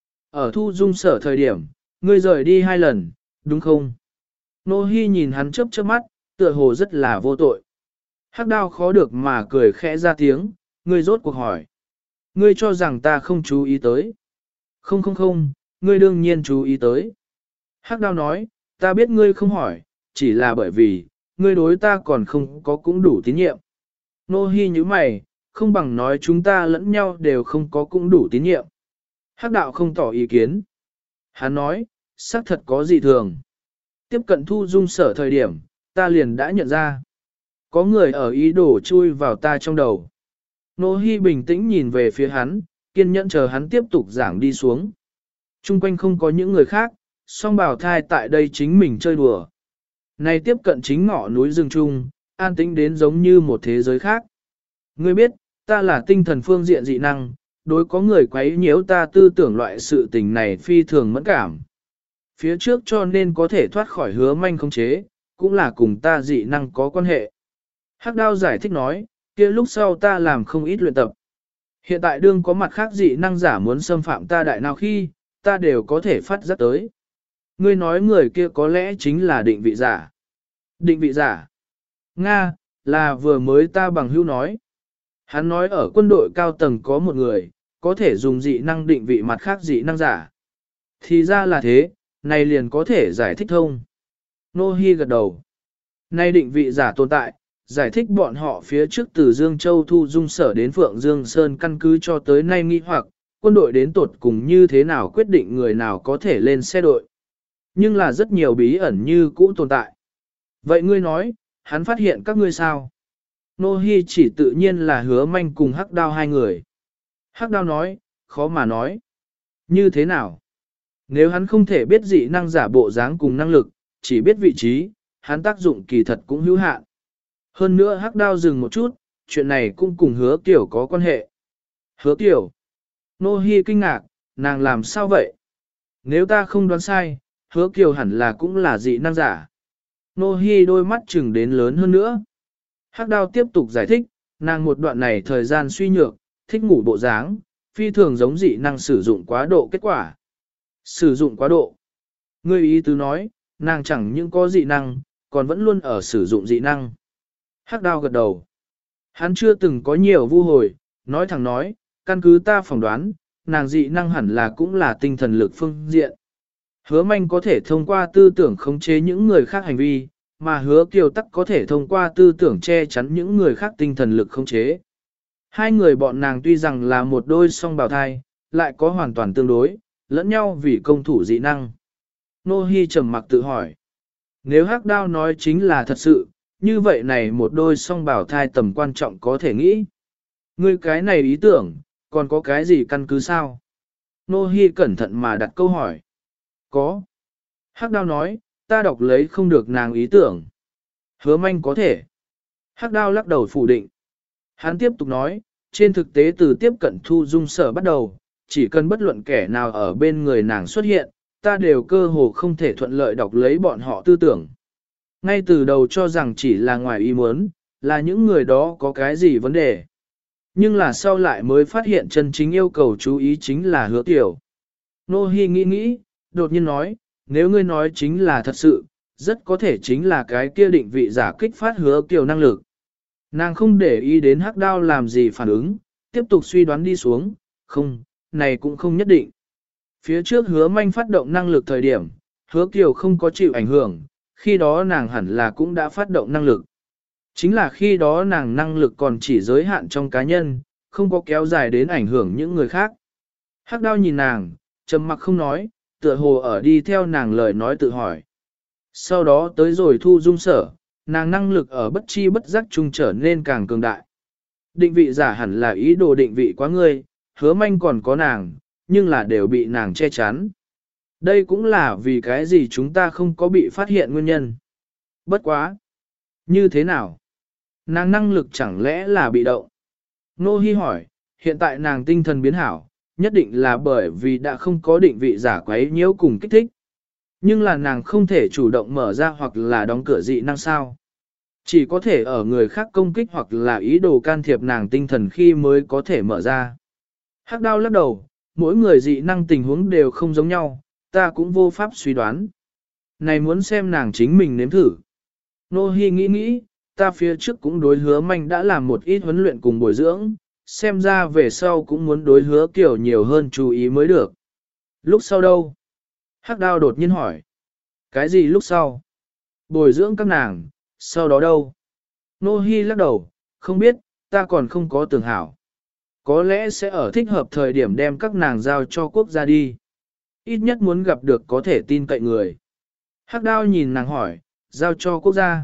Ở thu dung sở thời điểm, ngươi rời đi 2 lần, đúng không? Nô Hi nhìn hắn chớp chớp mắt, tựa hồ rất là vô tội. Hắc Đao khó được mà cười khẽ ra tiếng, ngươi rốt cuộc hỏi. Ngươi cho rằng ta không chú ý tới. Không, ngươi đương nhiên chú ý tới. Hắc Đao nói, ta biết ngươi không hỏi, chỉ là bởi vì, ngươi đối ta còn không có cũng đủ tín nhiệm. Nô Hi nhíu mày, không bằng nói chúng ta lẫn nhau đều không có cũng đủ tín nhiệm. Hắc Đạo không tỏ ý kiến. Hắn nói, xác thật có dị thường. Tiếp cận thu dung sở thời điểm, ta liền đã nhận ra. Có người ở ý đồ chui vào ta trong đầu. Nô Hi bình tĩnh nhìn về phía hắn, kiên nhẫn chờ hắn tiếp tục giảng đi xuống. Trung quanh không có những người khác, song bào thai tại đây chính mình chơi đùa. Này tiếp cận chính ngõ núi rừng trung, an tĩnh đến giống như một thế giới khác. Ngươi biết, ta là tinh thần phương diện dị năng, đối có người quấy nhiễu ta tư tưởng loại sự tình này phi thường mẫn cảm. Phía trước cho nên có thể thoát khỏi Hứa Manh khống chế, cũng là cùng ta dị năng có quan hệ. Hắc Đao giải thích nói, kia lúc sau ta làm không ít luyện tập. Hiện tại đương có mặt khác dị năng giả muốn xâm phạm ta đại nào khi, ta đều có thể phát giác tới. Ngươi nói người kia có lẽ chính là định vị giả. Định vị giả. Nga, là vừa mới ta bằng hữu nói. Hắn nói ở quân đội cao tầng có một người, có thể dùng dị năng định vị mặt khác dị năng giả. Thì ra là thế, này liền có thể giải thích thông. Nô Hi gật đầu. Nay định vị giả tồn tại, giải thích bọn họ phía trước từ Dương Châu thu dung sở đến Phượng Dương Sơn căn cứ cho tới nay nghi hoặc, quân đội đến tột cùng như thế nào quyết định người nào có thể lên xe đội. Nhưng là rất nhiều bí ẩn như cũ tồn tại. Vậy ngươi nói, hắn phát hiện các ngươi sao? Nô Hi chỉ tự nhiên là Hứa Manh cùng Hắc Đao 2 người. Hắc Đao nói, khó mà nói. Như thế nào? Nếu hắn không thể biết dị năng giả bộ dáng cùng năng lực, chỉ biết vị trí, hắn tác dụng kỳ thật cũng hữu hạn. Hơn nữa Hắc Đao dừng một chút, chuyện này cũng cùng Hứa Kiều có quan hệ. Hứa Kiều? Nô Hi kinh ngạc, nàng làm sao vậy? Nếu ta không đoán sai, Hứa Kiều hẳn là cũng là dị năng giả. Nô Hi đôi mắt trừng đến lớn hơn nữa. Hắc Đao tiếp tục giải thích, nàng một đoạn này thời gian suy nhược, thích ngủ bộ dáng, phi thường giống dị năng sử dụng quá độ kết quả. Sử dụng quá độ. Ngươi ý tứ nói, nàng chẳng những có dị năng, còn vẫn luôn ở sử dụng dị năng. Hắc Đao gật đầu. Hắn chưa từng có nhiều vu hồi, nói thẳng nói, căn cứ ta phỏng đoán, nàng dị năng hẳn là cũng là tinh thần lực phương diện. Hứa manh có thể thông qua tư tưởng khống chế những người khác hành vi, mà hứa kiều tắc có thể thông qua tư tưởng che chắn những người khác tinh thần lực khống chế. Hai người bọn nàng tuy rằng là một đôi song bào thai, lại có hoàn toàn tương đối, lẫn nhau vì công thủ dị năng. Nô Hi trầm mặc tự hỏi. Nếu Hắc Đao nói chính là thật sự, như vậy này một đôi song bào thai tầm quan trọng có thể nghĩ. Ngươi cái này ý tưởng, còn có cái gì căn cứ sao? Nô Hi cẩn thận mà đặt câu hỏi. Có. Hắc Đao nói, ta đọc lấy không được nàng ý tưởng. Hứa manh có thể. Hắc Đao lắc đầu phủ định. Hắn tiếp tục nói, trên thực tế từ tiếp cận Thu Dung Sở bắt đầu, chỉ cần bất luận kẻ nào ở bên người nàng xuất hiện, ta đều cơ hồ không thể thuận lợi đọc lấy bọn họ tư tưởng. Ngay từ đầu cho rằng chỉ là ngoài ý muốn, là những người đó có cái gì vấn đề. Nhưng là sau lại mới phát hiện chân chính yêu cầu chú ý chính là Hứa Kiều. Nô Hi nghĩ, đột nhiên nói, nếu ngươi nói chính là thật sự, rất có thể chính là cái kia định vị giả kích phát Hứa Kiều năng lực. Nàng không để ý đến Hắc Đao làm gì phản ứng, tiếp tục suy đoán đi xuống, không, này cũng không nhất định. Phía trước Hứa manh phát động năng lực thời điểm, Hứa Kiều không có chịu ảnh hưởng, khi đó nàng hẳn là cũng đã phát động năng lực. Chính là khi đó nàng năng lực còn chỉ giới hạn trong cá nhân, không có kéo dài đến ảnh hưởng những người khác. Hắc Đao nhìn nàng, trầm mặc không nói, tựa hồ ở đi theo nàng lời nói tự hỏi. Sau đó tới rồi Thu Dung Sở, nàng năng lực ở bất chi bất giác chung trở nên càng cường đại. Định vị giả hẳn là ý đồ định vị quá ngươi, Hứa manh còn có nàng, nhưng là đều bị nàng che chắn. Đây cũng là vì cái gì chúng ta không có bị phát hiện nguyên nhân. Bất quá. Như thế nào? Nàng năng lực chẳng lẽ là bị động? Nô Hi hỏi, hiện tại nàng tinh thần biến hảo, nhất định là bởi vì đã không có định vị giả quấy nhiễu cùng kích thích. Nhưng là nàng không thể chủ động mở ra hoặc là đóng cửa dị năng sao. Chỉ có thể ở người khác công kích hoặc là ý đồ can thiệp nàng tinh thần khi mới có thể mở ra. Hắc Đao lắc đầu, mỗi người dị năng tình huống đều không giống nhau, ta cũng vô pháp suy đoán. Này muốn xem nàng chính mình nếm thử. Nô Hi nghĩ, ta phía trước cũng đối Hứa manh đã làm một ít huấn luyện cùng bồi dưỡng, xem ra về sau cũng muốn đối Hứa Kiều nhiều hơn chú ý mới được. Lúc sau đâu? Hắc Đao đột nhiên hỏi. Cái gì lúc sau? Bồi dưỡng các nàng, sau đó đâu? Nô Hi lắc đầu, không biết, ta còn không có tưởng hảo. Có lẽ sẽ ở thích hợp thời điểm đem các nàng giao cho quốc gia đi. Ít nhất muốn gặp được có thể tin cậy người. Hắc Đao nhìn nàng hỏi, giao cho quốc gia.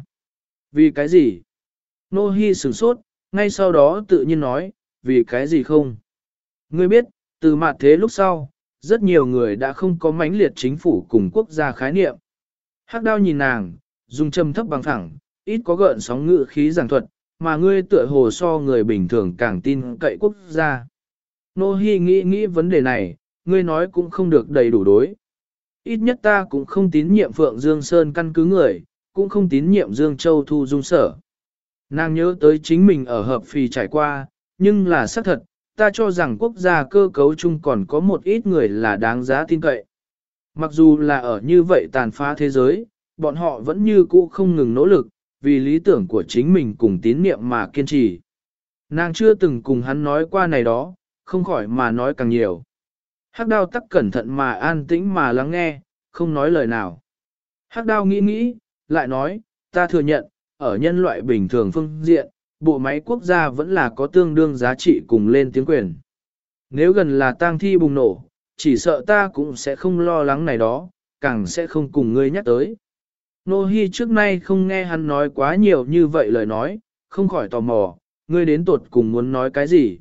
Vì cái gì? Nô Hi sửng sốt, ngay sau đó tự nhiên nói, vì cái gì không? Ngươi biết, từ mạt thế lúc sau, rất nhiều người đã không có mãnh liệt chính phủ cùng quốc gia khái niệm. Hắc Đao nhìn nàng, dùng trầm thấp bằng phẳng, ít có gợn sóng ngữ khí giảng thuật, mà ngươi tựa hồ so người bình thường càng tin cậy quốc gia. Nô Hi nghĩ vấn đề này, ngươi nói cũng không được đầy đủ đối. Ít nhất ta cũng không tín nhiệm Phượng Dương Sơn căn cứ người, cũng không tín nhiệm Dương Châu Thu Dung Sở. Nàng nhớ tới chính mình ở hợp phì trải qua, nhưng là xác thật, ta cho rằng quốc gia cơ cấu chung còn có một ít người là đáng giá tin cậy. Mặc dù là ở như vậy tàn phá thế giới, bọn họ vẫn như cũ không ngừng nỗ lực, vì lý tưởng của chính mình cùng tín niệm mà kiên trì. Nàng chưa từng cùng hắn nói qua này đó, không khỏi mà nói càng nhiều. Hắc Đao tắc cẩn thận mà an tĩnh mà lắng nghe, không nói lời nào. Hắc Đao nghĩ, lại nói, ta thừa nhận, ở nhân loại bình thường phương diện, bộ máy quốc gia vẫn là có tương đương giá trị cùng lên tiếng quyền. Nếu gần là tang thi bùng nổ, chỉ sợ ta cũng sẽ không lo lắng này đó, càng sẽ không cùng ngươi nhắc tới. Nô Hi trước nay không nghe hắn nói quá nhiều như vậy lời nói, không khỏi tò mò, ngươi đến tuột cùng muốn nói cái gì?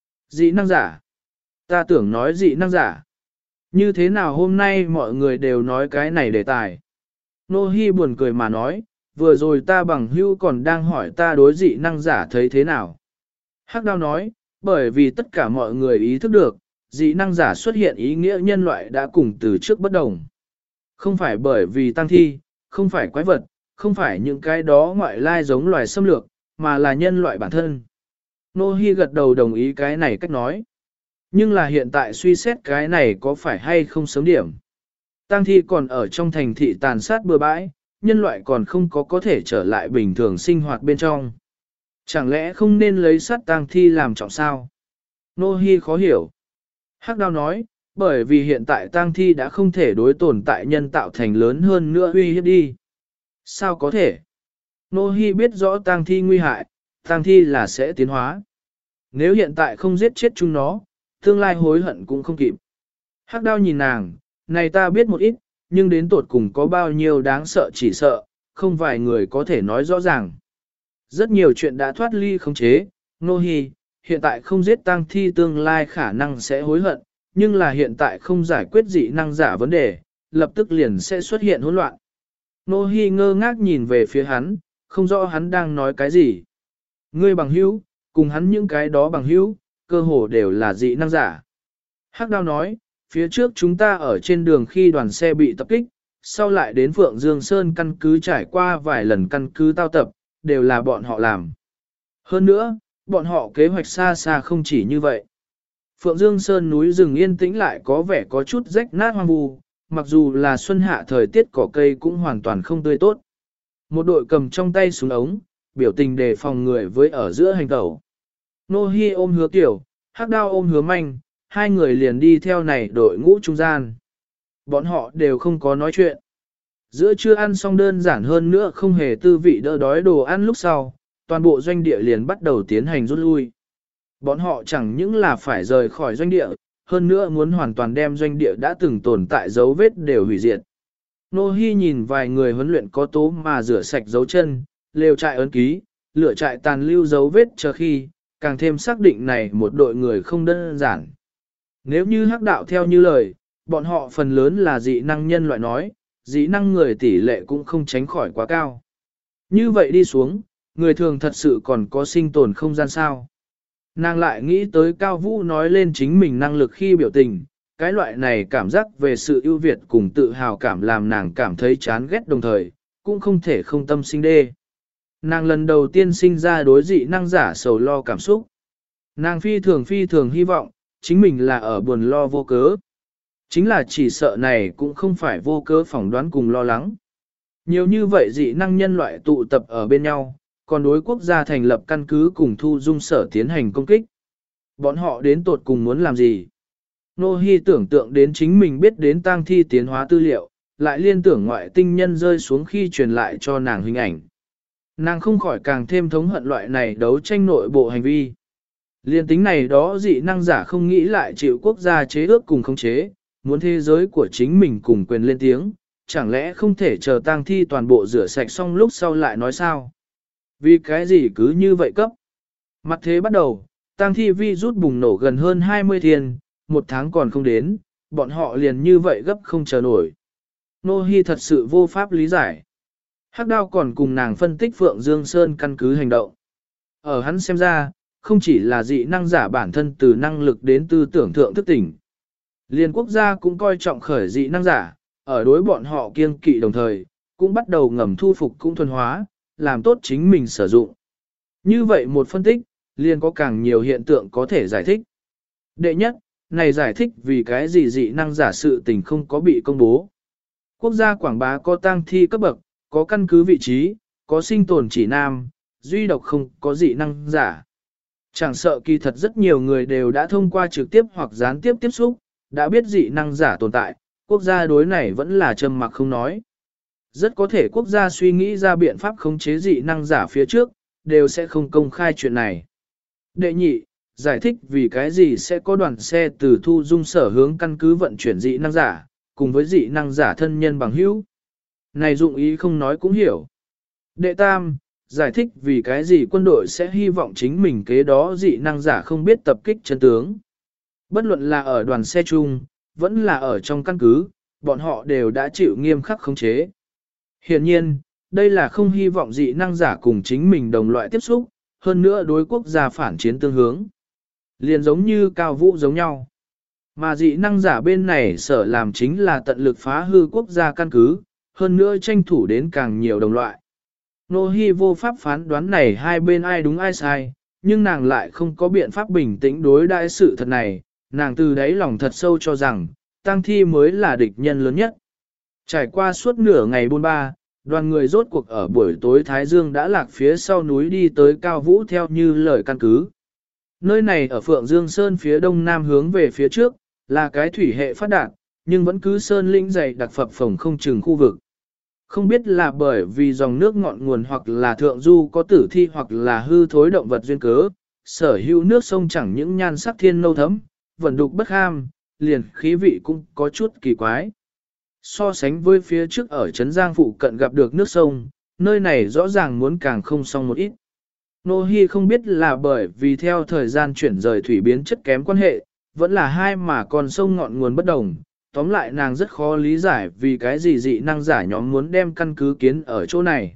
Dị năng giả. Ta tưởng nói dị năng giả. Như thế nào hôm nay mọi người đều nói cái này đề tài? Nô Hi buồn cười mà nói, vừa rồi ta bằng hữu còn đang hỏi ta đối dị năng giả thấy thế nào. Hắc Đao nói, bởi vì tất cả mọi người ý thức được, dị năng giả xuất hiện ý nghĩa nhân loại đã cùng từ trước bất đồng. Không phải bởi vì tăng thi, không phải quái vật, không phải những cái đó ngoại lai giống loài xâm lược, mà là nhân loại bản thân. Nô Hi gật đầu đồng ý cái này cách nói. Nhưng là hiện tại suy xét cái này có phải hay không sớm điểm. Tang thi còn ở trong thành thị tàn sát bừa bãi, nhân loại còn không có thể trở lại bình thường sinh hoạt bên trong. Chẳng lẽ không nên lấy sát tang thi làm trọng sao? Nô Hi khó hiểu. Hắc Đao nói, Bởi vì hiện tại tang thi đã không thể đối tồn tại nhân tạo thành lớn hơn nữa uy hiếp đi. Sao có thể? Nô Hi biết rõ tang thi nguy hại, tang thi là sẽ tiến hóa. Nếu hiện tại không giết chết chúng nó, tương lai hối hận cũng không kịp. Hắc Đao nhìn nàng, này ta biết một ít, nhưng đến tột cùng có bao nhiêu đáng sợ chỉ sợ, không vài người có thể nói rõ ràng. Rất nhiều chuyện đã thoát ly khống chế, Nô Hi, hiện tại không giết tang thi tương lai khả năng sẽ hối hận, nhưng là hiện tại không giải quyết dị năng giả vấn đề, lập tức liền sẽ xuất hiện hỗn loạn. Nô Hi ngơ ngác nhìn về phía hắn, không rõ hắn đang nói cái gì. Ngươi bằng hữu, cùng hắn những cái đó bằng hữu, cơ hồ đều là dị năng giả. Hắc Đao nói, phía trước chúng ta ở trên đường khi đoàn xe bị tập kích, sau lại đến Phượng Dương Sơn căn cứ trải qua vài lần căn cứ tao tập, đều là bọn họ làm. Hơn nữa, bọn họ kế hoạch xa xa không chỉ như vậy. Phượng Dương Sơn núi rừng yên tĩnh lại có vẻ có chút rách nát hoang vu, mặc dù là xuân hạ thời tiết cỏ cây cũng hoàn toàn không tươi tốt. Một đội cầm trong tay súng ống, biểu tình đề phòng người với ở giữa hành tẩu. Nô Hi ôm Hứa Tiểu, Hắc Đao ôm Hứa Manh, hai người liền đi theo này đội ngũ trung gian. Bọn họ đều không có nói chuyện. Giữa trưa ăn xong đơn giản hơn nữa không hề tư vị đỡ đói đồ ăn lúc sau, toàn bộ doanh địa liền bắt đầu tiến hành rút lui. Bọn họ chẳng những là phải rời khỏi doanh địa, hơn nữa muốn hoàn toàn đem doanh địa đã từng tồn tại dấu vết đều hủy diệt. Nô Hi nhìn vài người huấn luyện có tố mà rửa sạch dấu chân, lều trại ấn ký, lửa trại tàn lưu dấu vết chờ khi, càng thêm xác định này một đội người không đơn giản. Nếu như Hắc Đạo theo như lời, bọn họ phần lớn là dị năng nhân loại nói, dị năng người tỷ lệ cũng không tránh khỏi quá cao. Như vậy đi xuống, người thường thật sự còn có sinh tồn không gian sao. Nàng lại nghĩ tới Cao Vũ nói lên chính mình năng lực khi biểu tình, cái loại này cảm giác về sự ưu việt cùng tự hào cảm làm nàng cảm thấy chán ghét đồng thời, cũng không thể không tâm sinh đê. Nàng lần đầu tiên sinh ra đối dị năng giả sầu lo cảm xúc. Nàng phi thường hy vọng, chính mình là ở buồn lo vô cớ. Chính là chỉ sợ này cũng không phải vô cớ phỏng đoán cùng lo lắng. Nhiều như vậy dị năng nhân loại tụ tập ở bên nhau, còn đối quốc gia thành lập căn cứ cùng thu dung sở tiến hành công kích. Bọn họ đến tột cùng muốn làm gì? Nô Hi tưởng tượng đến chính mình biết đến tang thi tiến hóa tư liệu, lại liên tưởng ngoại tinh nhân rơi xuống khi truyền lại cho nàng hình ảnh. Nàng không khỏi càng thêm thống hận loại này đấu tranh nội bộ hành vi. Liên tính này đó dị năng giả không nghĩ lại chịu quốc gia chế ước cùng khống chế, muốn thế giới của chính mình cùng quyền lên tiếng, chẳng lẽ không thể chờ tang thi toàn bộ rửa sạch xong lúc sau lại nói sao? Vì cái gì cứ như vậy cấp? Mặt thế bắt đầu, tang thi virus bùng nổ gần hơn 20 thiên, một tháng còn không đến, bọn họ liền như vậy gấp không chờ nổi. Nô Hi thật sự vô pháp lý giải. Hắc Đao còn cùng nàng phân tích Phượng Dương Sơn căn cứ hành động. Ở hắn xem ra, không chỉ là dị năng giả bản thân từ năng lực đến tư tưởng thượng thức tỉnh. Liên quốc gia cũng coi trọng khởi dị năng giả, ở đối bọn họ kiêng kỵ đồng thời, cũng bắt đầu ngầm thu phục cũng thuần hóa, làm tốt chính mình sử dụng. Như vậy một phân tích, liền có càng nhiều hiện tượng có thể giải thích. Đệ nhất, này giải thích vì cái gì dị năng giả sự tình không có bị công bố. Quốc gia quảng bá có tang thi cấp bậc, có căn cứ vị trí, có sinh tồn chỉ nam, duy độc không có dị năng giả. Chẳng sợ kỳ thật rất nhiều người đều đã thông qua trực tiếp hoặc gián tiếp tiếp xúc, đã biết dị năng giả tồn tại, quốc gia đối này vẫn là trầm mặc không nói. Rất có thể quốc gia suy nghĩ ra biện pháp khống chế dị năng giả phía trước, đều sẽ không công khai chuyện này. Đệ nhị, giải thích vì cái gì sẽ có đoàn xe từ thu dung sở hướng căn cứ vận chuyển dị năng giả, cùng với dị năng giả thân nhân bằng hữu. Này dụng ý không nói cũng hiểu. Đệ tam, giải thích vì cái gì quân đội sẽ hy vọng chính mình kế đó dị năng giả không biết tập kích chân tướng. Bất luận là ở đoàn xe chung, vẫn là ở trong căn cứ, bọn họ đều đã chịu nghiêm khắc khống chế. Hiện nhiên, đây là không hy vọng dị năng giả cùng chính mình đồng loại tiếp xúc, hơn nữa đối quốc gia phản chiến tương hướng. Liền giống như Cao Vũ giống nhau. Mà dị năng giả bên này sở làm chính là tận lực phá hư quốc gia căn cứ, hơn nữa tranh thủ đến càng nhiều đồng loại. Nô Hi vô pháp phán đoán này hai bên ai đúng ai sai, nhưng nàng lại không có biện pháp bình tĩnh đối đãi sự thật này, nàng từ đáy lòng thật sâu cho rằng, tang thi mới là địch nhân lớn nhất. Trải qua suốt nửa ngày buôn ba, đoàn người rốt cuộc ở buổi tối Thái Dương đã lạc phía sau núi đi tới Cao Vũ theo như lời căn cứ. Nơi này ở Phượng Dương Sơn phía đông nam hướng về phía trước, là cái thủy hệ phát đạt, nhưng vẫn cứ sơn lĩnh dày đặc phập phồng không chừng khu vực. Không biết là bởi vì dòng nước ngọn nguồn hoặc là thượng du có tử thi hoặc là hư thối động vật duyên cớ, sở hữu nước sông chẳng những nhan sắc thiên nâu thấm, vẫn đục bất ham, liền khí vị cũng có chút kỳ quái. So sánh với phía trước ở Trấn Giang phụ cận gặp được nước sông, nơi này rõ ràng muốn càng không xong một ít. Nô Hi không biết là bởi vì theo thời gian chuyển rời thủy biến chất kém quan hệ, vẫn là hai mà con sông ngọn nguồn bất đồng. Tóm lại nàng rất khó lý giải vì cái gì dị năng giả nhóm muốn đem căn cứ kiến ở chỗ này.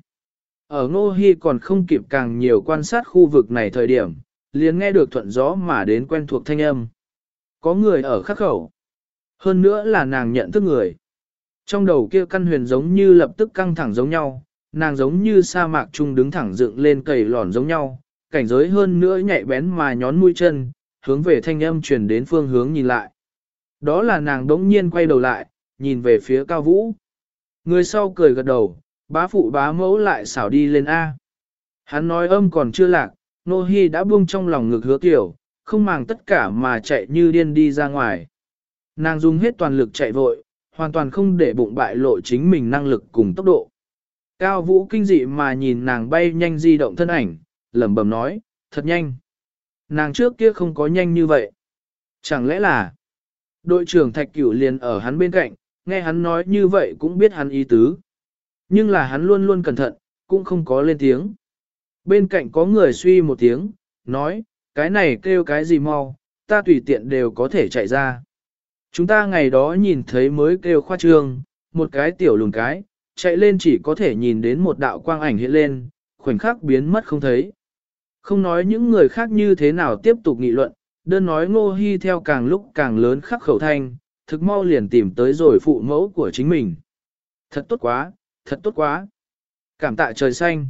Ở Nô Hi còn không kịp càng nhiều quan sát khu vực này thời điểm, liền nghe được thuận gió mà đến quen thuộc thanh âm. Có người ở khắc khẩu. Hơn nữa là nàng nhận thức người. Trong đầu kia căn huyền giống như lập tức căng thẳng giống nhau, nàng giống như sa mạc trung đứng thẳng dựng lên cầy lòn giống nhau, cảnh giới hơn nữa nhạy bén mà nhón mũi chân, hướng về thanh âm truyền đến phương hướng nhìn lại. Đó là nàng đống nhiên quay đầu lại, nhìn về phía Cao Vũ. Người sau cười gật đầu, bá phụ bá mẫu lại xảo đi lên A. Hắn nói âm còn chưa lạc, Nô Hi đã buông trong lòng ngực Hứa Kiều, không màng tất cả mà chạy như điên đi ra ngoài. Nàng dùng hết toàn lực chạy vội, hoàn toàn không để bụng bại lộ chính mình năng lực cùng tốc độ. Cao Vũ kinh dị mà nhìn nàng bay nhanh di động thân ảnh, lẩm bẩm nói, thật nhanh. Nàng trước kia không có nhanh như vậy. Chẳng lẽ là đội trưởng Thạch Cửu liền ở hắn bên cạnh, nghe hắn nói như vậy cũng biết hắn ý tứ. Nhưng là hắn luôn luôn cẩn thận, cũng không có lên tiếng. Bên cạnh có người suy một tiếng, nói, cái này kêu cái gì mau, ta tùy tiện đều có thể chạy ra. Chúng ta ngày đó nhìn thấy mới kêu khoa trương, một cái tiểu lùn cái, chạy lên chỉ có thể nhìn đến một đạo quang ảnh hiện lên, khoảnh khắc biến mất không thấy. Không nói những người khác như thế nào tiếp tục nghị luận, đơn nói Ngô Hi theo càng lúc càng lớn khắc khẩu thanh, thực mau liền tìm tới rồi phụ mẫu của chính mình. Thật tốt quá, thật tốt quá. Cảm tạ trời xanh.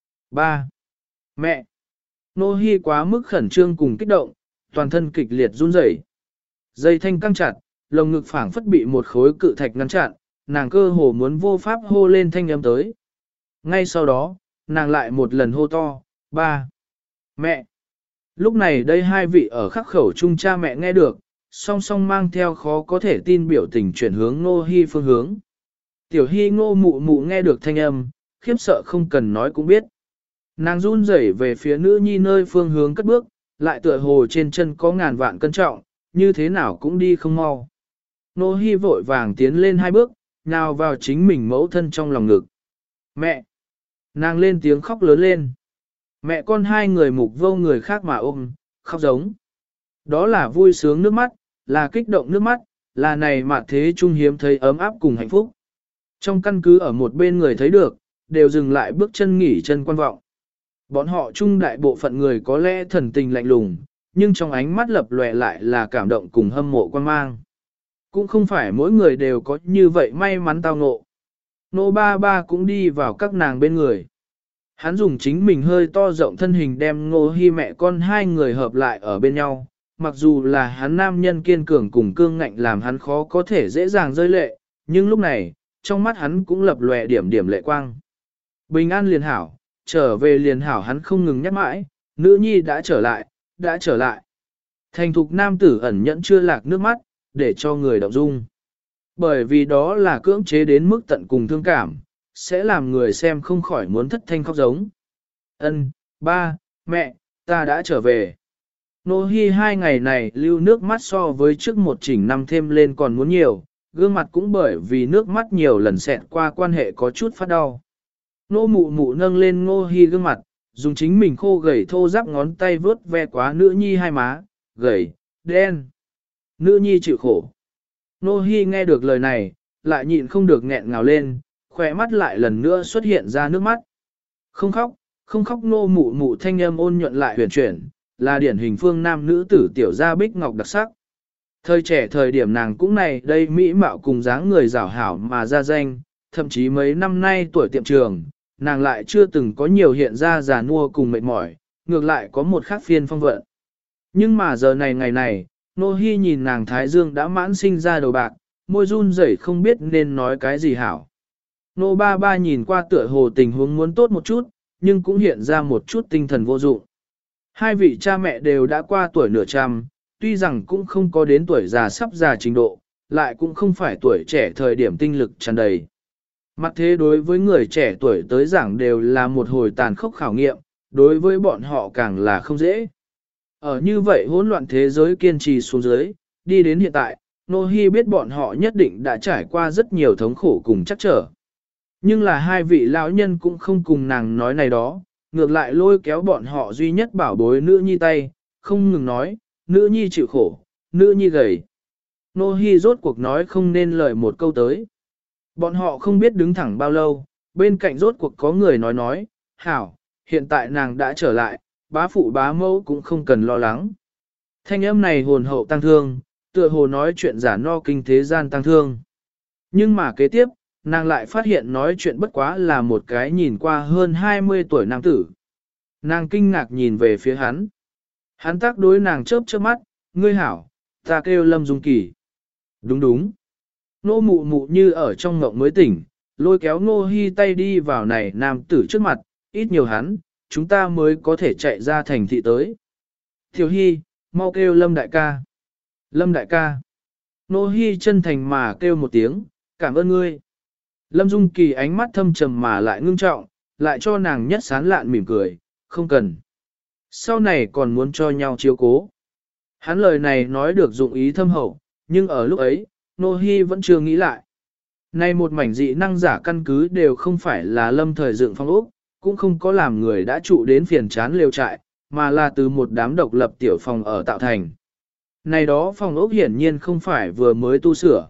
3. Mẹ. Ngô Hi quá mức khẩn trương cùng kích động, toàn thân kịch liệt run rẩy. Dây thanh căng chặt, lồng ngực phảng phất bị một khối cự thạch ngăn chặn, nàng cơ hồ muốn vô pháp hô lên thanh âm tới. Ngay sau đó, nàng lại một lần hô to, ba, mẹ. Lúc này đây hai vị ở khắc khẩu chung cha mẹ nghe được, song song mang theo khó có thể tin biểu tình chuyển hướng Ngô Hi phương hướng. Tiểu Hi Ngô mụ mụ nghe được thanh âm, khiếp sợ không cần nói cũng biết. Nàng run rẩy về phía nữ nhi nơi phương hướng cất bước, lại tựa hồ trên chân có ngàn vạn cân trọng, như thế nào cũng đi không mau. Ngô Hi vội vàng tiến lên hai bước, nào vào chính mình mẫu thân trong lòng ngực. Mẹ! Nàng lên tiếng khóc lớn lên. Mẹ con hai người mục vô người khác mà ôm, khóc giống. Đó là vui sướng nước mắt, là kích động nước mắt, là này mà thế trung hiếm thấy ấm áp cùng hạnh phúc. Trong căn cứ ở một bên người thấy được, đều dừng lại bước chân nghỉ chân quan vọng. Bọn họ chung đại bộ phận người có lẽ thần tình lạnh lùng, nhưng trong ánh mắt lập lòe lại là cảm động cùng hâm mộ quan mang. Cũng không phải mỗi người đều có như vậy may mắn tao ngộ. Nô ba ba cũng đi vào các nàng bên người. Hắn dùng chính mình hơi to rộng thân hình đem Ngô Hi mẹ con hai người hợp lại ở bên nhau, mặc dù là hắn nam nhân kiên cường cùng cương ngạnh làm hắn khó có thể dễ dàng rơi lệ, nhưng lúc này, trong mắt hắn cũng lập lòe điểm điểm lệ quang. Bình an liền hảo, trở về liền hảo hắn không ngừng nhắc mãi, nữ nhi đã trở lại, đã trở lại. Thành thục nam tử ẩn nhẫn chưa lạc nước mắt, để cho người động dung. Bởi vì đó là cưỡng chế đến mức tận cùng thương cảm, sẽ làm người xem không khỏi muốn thất thanh khóc giống. Ân, ba, mẹ, ta đã trở về. Nô Hi hai ngày này lưu nước mắt so với trước một chỉnh năm thêm lên còn muốn nhiều, gương mặt cũng bởi vì nước mắt nhiều lần xẹt qua quan hệ có chút phát đau. Nô mụ mụ nâng lên Ngô Hi gương mặt, dùng chính mình khô gầy thô ráp ngón tay vớt ve quá nữ nhi hai má, gầy, đen. Nữ nhi chịu khổ. Nô Hi nghe được lời này, lại nhịn không được nghẹn ngào lên, khỏe mắt lại lần nữa xuất hiện ra nước mắt. Không khóc, không khóc nô mụ mụ thanh âm ôn nhuận lại huyền chuyển, là điển hình phương nam nữ tử tiểu gia bích ngọc đặc sắc. Thời trẻ thời điểm nàng cũng này đây mỹ mạo cùng dáng người rảo hảo mà ra danh, thậm chí mấy năm nay tuổi tiệm trường, nàng lại chưa từng có nhiều hiện ra già nua cùng mệt mỏi, ngược lại có một khác phiên phong vận. Nhưng mà giờ này ngày này, Nô Hi nhìn nàng Thái Dương đã mãn sinh ra đầu bạc, môi run rẩy không biết nên nói cái gì hảo. Nô ba ba nhìn qua tựa hồ tình huống muốn tốt một chút, nhưng cũng hiện ra một chút tinh thần vô dụng. Hai vị cha mẹ đều đã qua tuổi nửa trăm, tuy rằng cũng không có đến tuổi già sắp già trình độ, lại cũng không phải tuổi trẻ thời điểm tinh lực tràn đầy. Mặt thế đối với người trẻ tuổi tới giảng đều là một hồi tàn khốc khảo nghiệm, đối với bọn họ càng là không dễ. Ở như vậy hỗn loạn thế giới kiên trì xuống dưới, đi đến hiện tại, Nô Hi biết bọn họ nhất định đã trải qua rất nhiều thống khổ cùng chắc trở. Nhưng là hai vị lão nhân cũng không cùng nàng nói này đó, ngược lại lôi kéo bọn họ duy nhất bảo bối nữ nhi tay, không ngừng nói, nữ nhi chịu khổ, nữ nhi gầy. Nô Hi rốt cuộc nói không nên lời một câu tới. Bọn họ không biết đứng thẳng bao lâu, bên cạnh rốt cuộc có người nói, hảo, hiện tại nàng đã trở lại, bá phụ bá mẫu cũng không cần lo lắng. Thanh âm này hồn hậu tăng thương, tựa hồ nói chuyện giả no kinh thế gian tăng thương. Nhưng mà kế tiếp, nàng lại phát hiện nói chuyện bất quá là một cái nhìn qua hơn 20 tuổi nam tử. Nàng kinh ngạc nhìn về phía hắn. Hắn tác đối nàng chớp chớp mắt, ngươi hảo, ta kêu Lâm Dung Kỳ. Đúng đúng. Nô mụ mụ như ở trong ngộng mới tỉnh, lôi kéo Nô Hi tay đi vào này nam tử trước mặt, ít nhiều hắn, chúng ta mới có thể chạy ra thành thị tới. Tiểu Hi, mau kêu Lâm đại ca. Lâm đại ca. Nô Hi chân thành mà kêu một tiếng, cảm ơn ngươi. Lâm Dung Kỳ ánh mắt thâm trầm mà lại ngưng trọng, lại cho nàng nhất sán lạn mỉm cười, không cần. Sau này còn muốn cho nhau chiếu cố. Hắn lời này nói được dụng ý thâm hậu, nhưng ở lúc ấy, Nô Hi vẫn chưa nghĩ lại. Nay một mảnh dị năng giả căn cứ đều không phải là lâm thời dựng phong ốc, cũng không có làm người đã trụ đến phiền chán lều trại, mà là từ một đám độc lập tiểu phòng ở tạo thành. Này đó phòng ốc hiển nhiên không phải vừa mới tu sửa.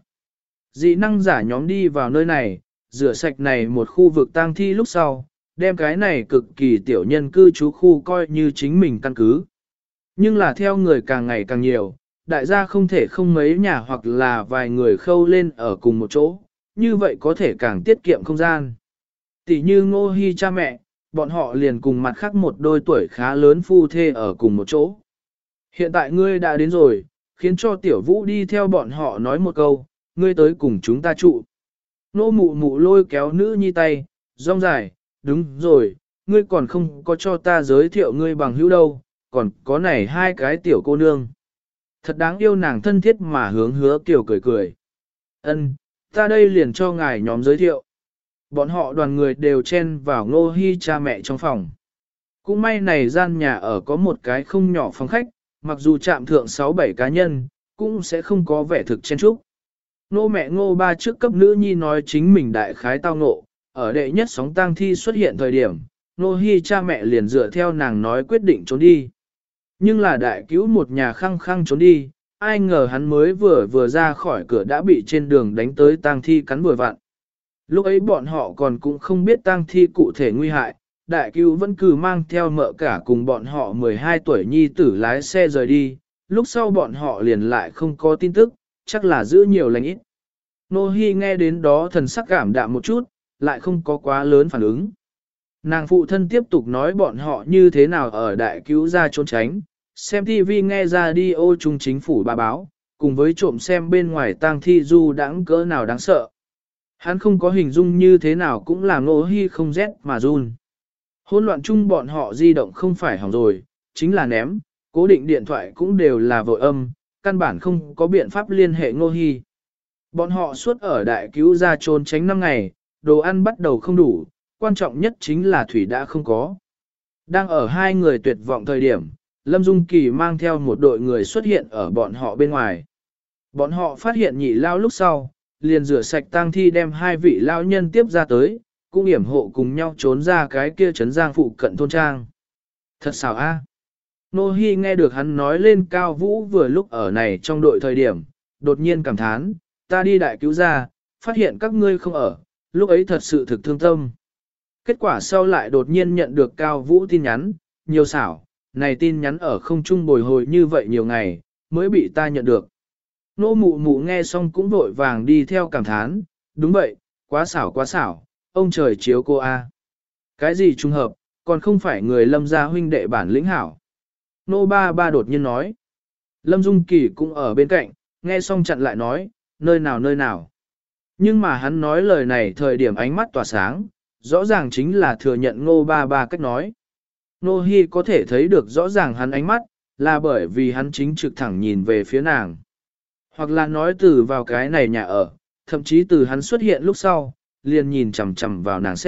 Dị năng giả nhóm đi vào nơi này, rửa sạch này một khu vực tang thi lúc sau, đem cái này cực kỳ tiểu nhân cư trú khu coi như chính mình căn cứ. Nhưng là theo người càng ngày càng nhiều, đại gia không thể không mấy nhà hoặc là vài người khâu lên ở cùng một chỗ, như vậy có thể càng tiết kiệm không gian. Tỷ như Ngô Hi cha mẹ, bọn họ liền cùng mặt khác một đôi tuổi khá lớn phu thê ở cùng một chỗ. Hiện tại ngươi đã đến rồi, khiến cho tiểu vũ đi theo bọn họ nói một câu, ngươi tới cùng chúng ta trụ. Nô mụ mụ lôi kéo nữ nhi tay, rong dài, đúng rồi, ngươi còn không có cho ta giới thiệu ngươi bằng hữu đâu, còn có này hai cái tiểu cô nương. Thật đáng yêu nàng thân thiết mà hướng Hứa Kiều cười cười. Ân, ta đây liền cho ngài nhóm giới thiệu. Bọn họ đoàn người đều chen vào Ngô Hi cha mẹ trong phòng. Cũng may này gian nhà ở có một cái không nhỏ phòng khách, mặc dù chạm thượng 6-7 cá nhân, cũng sẽ không có vẻ thực chen chúc. Nô mẹ Ngô ba trước cấp nữ nhi nói chính mình đại khái tao ngộ, ở đệ nhất sóng tang thi xuất hiện thời điểm, Nô Hi cha mẹ liền dựa theo nàng nói quyết định trốn đi. Nhưng là đại cứu một nhà khăng khăng trốn đi, ai ngờ hắn mới vừa ra khỏi cửa đã bị trên đường đánh tới tang thi cắn vừa vặn. Lúc ấy bọn họ còn cũng không biết tang thi cụ thể nguy hại, đại cứu vẫn cứ mang theo mợ cả cùng bọn họ 12 tuổi nhi tử lái xe rời đi, lúc sau bọn họ liền lại không có tin tức, chắc là giữ nhiều lành ít. Nô Hi nghe đến đó thần sắc cảm đạm một chút, lại không có quá lớn phản ứng. Nàng phụ thân tiếp tục nói bọn họ như thế nào ở đại cứu ra trốn tránh, xem TV nghe radio trung chính phủ bà báo, cùng với trộm xem bên ngoài tang thi du đãng cỡ nào đáng sợ. Hắn không có hình dung như thế nào cũng làm Nô Hi không rét mà run. Hỗn loạn chung bọn họ di động không phải hỏng rồi, chính là ném, cố định điện thoại cũng đều là vội âm, căn bản không có biện pháp liên hệ Ngô Hi. Bọn họ suốt ở đại cứu ra trốn tránh 5 ngày, đồ ăn bắt đầu không đủ, quan trọng nhất chính là thủy đã không có. Đang ở hai người tuyệt vọng thời điểm, Lâm Dung Kỳ mang theo một đội người xuất hiện ở bọn họ bên ngoài. Bọn họ phát hiện nhị lao lúc sau, liền rửa sạch tang thi đem hai vị lao nhân tiếp ra tới, cũng yểm hộ cùng nhau trốn ra cái kia trấn giang phụ cận thôn trang. Thật xảo a. Nô Hi nghe được hắn nói lên Cao Vũ vừa lúc ở này trong đội thời điểm, đột nhiên cảm thán, ta đi đại cứu ra, phát hiện các ngươi không ở, lúc ấy thật sự thực thương tâm. Kết quả sau lại đột nhiên nhận được Cao Vũ tin nhắn, nhiều xảo, này tin nhắn ở không trung bồi hồi như vậy nhiều ngày, mới bị ta nhận được. Nô mụ mụ nghe xong cũng vội vàng đi theo cảm thán, đúng vậy, quá xảo, ông trời chiếu cô a. Cái gì trùng hợp, còn không phải người Lâm gia huynh đệ bản lĩnh hảo. Nô ba ba đột nhiên nói. Lâm Dung Kỳ cũng ở bên cạnh, nghe xong chặn lại nói, nơi nào. Nhưng mà hắn nói lời này thời điểm ánh mắt tỏa sáng, rõ ràng chính là thừa nhận Ngô ba ba cách nói. Nô Hi có thể thấy được rõ ràng hắn ánh mắt, là bởi vì hắn chính trực thẳng nhìn về phía nàng. Hoặc là nói từ vào cái này nhà ở, thậm chí từ hắn xuất hiện lúc sau, liền nhìn chằm chằm vào nàng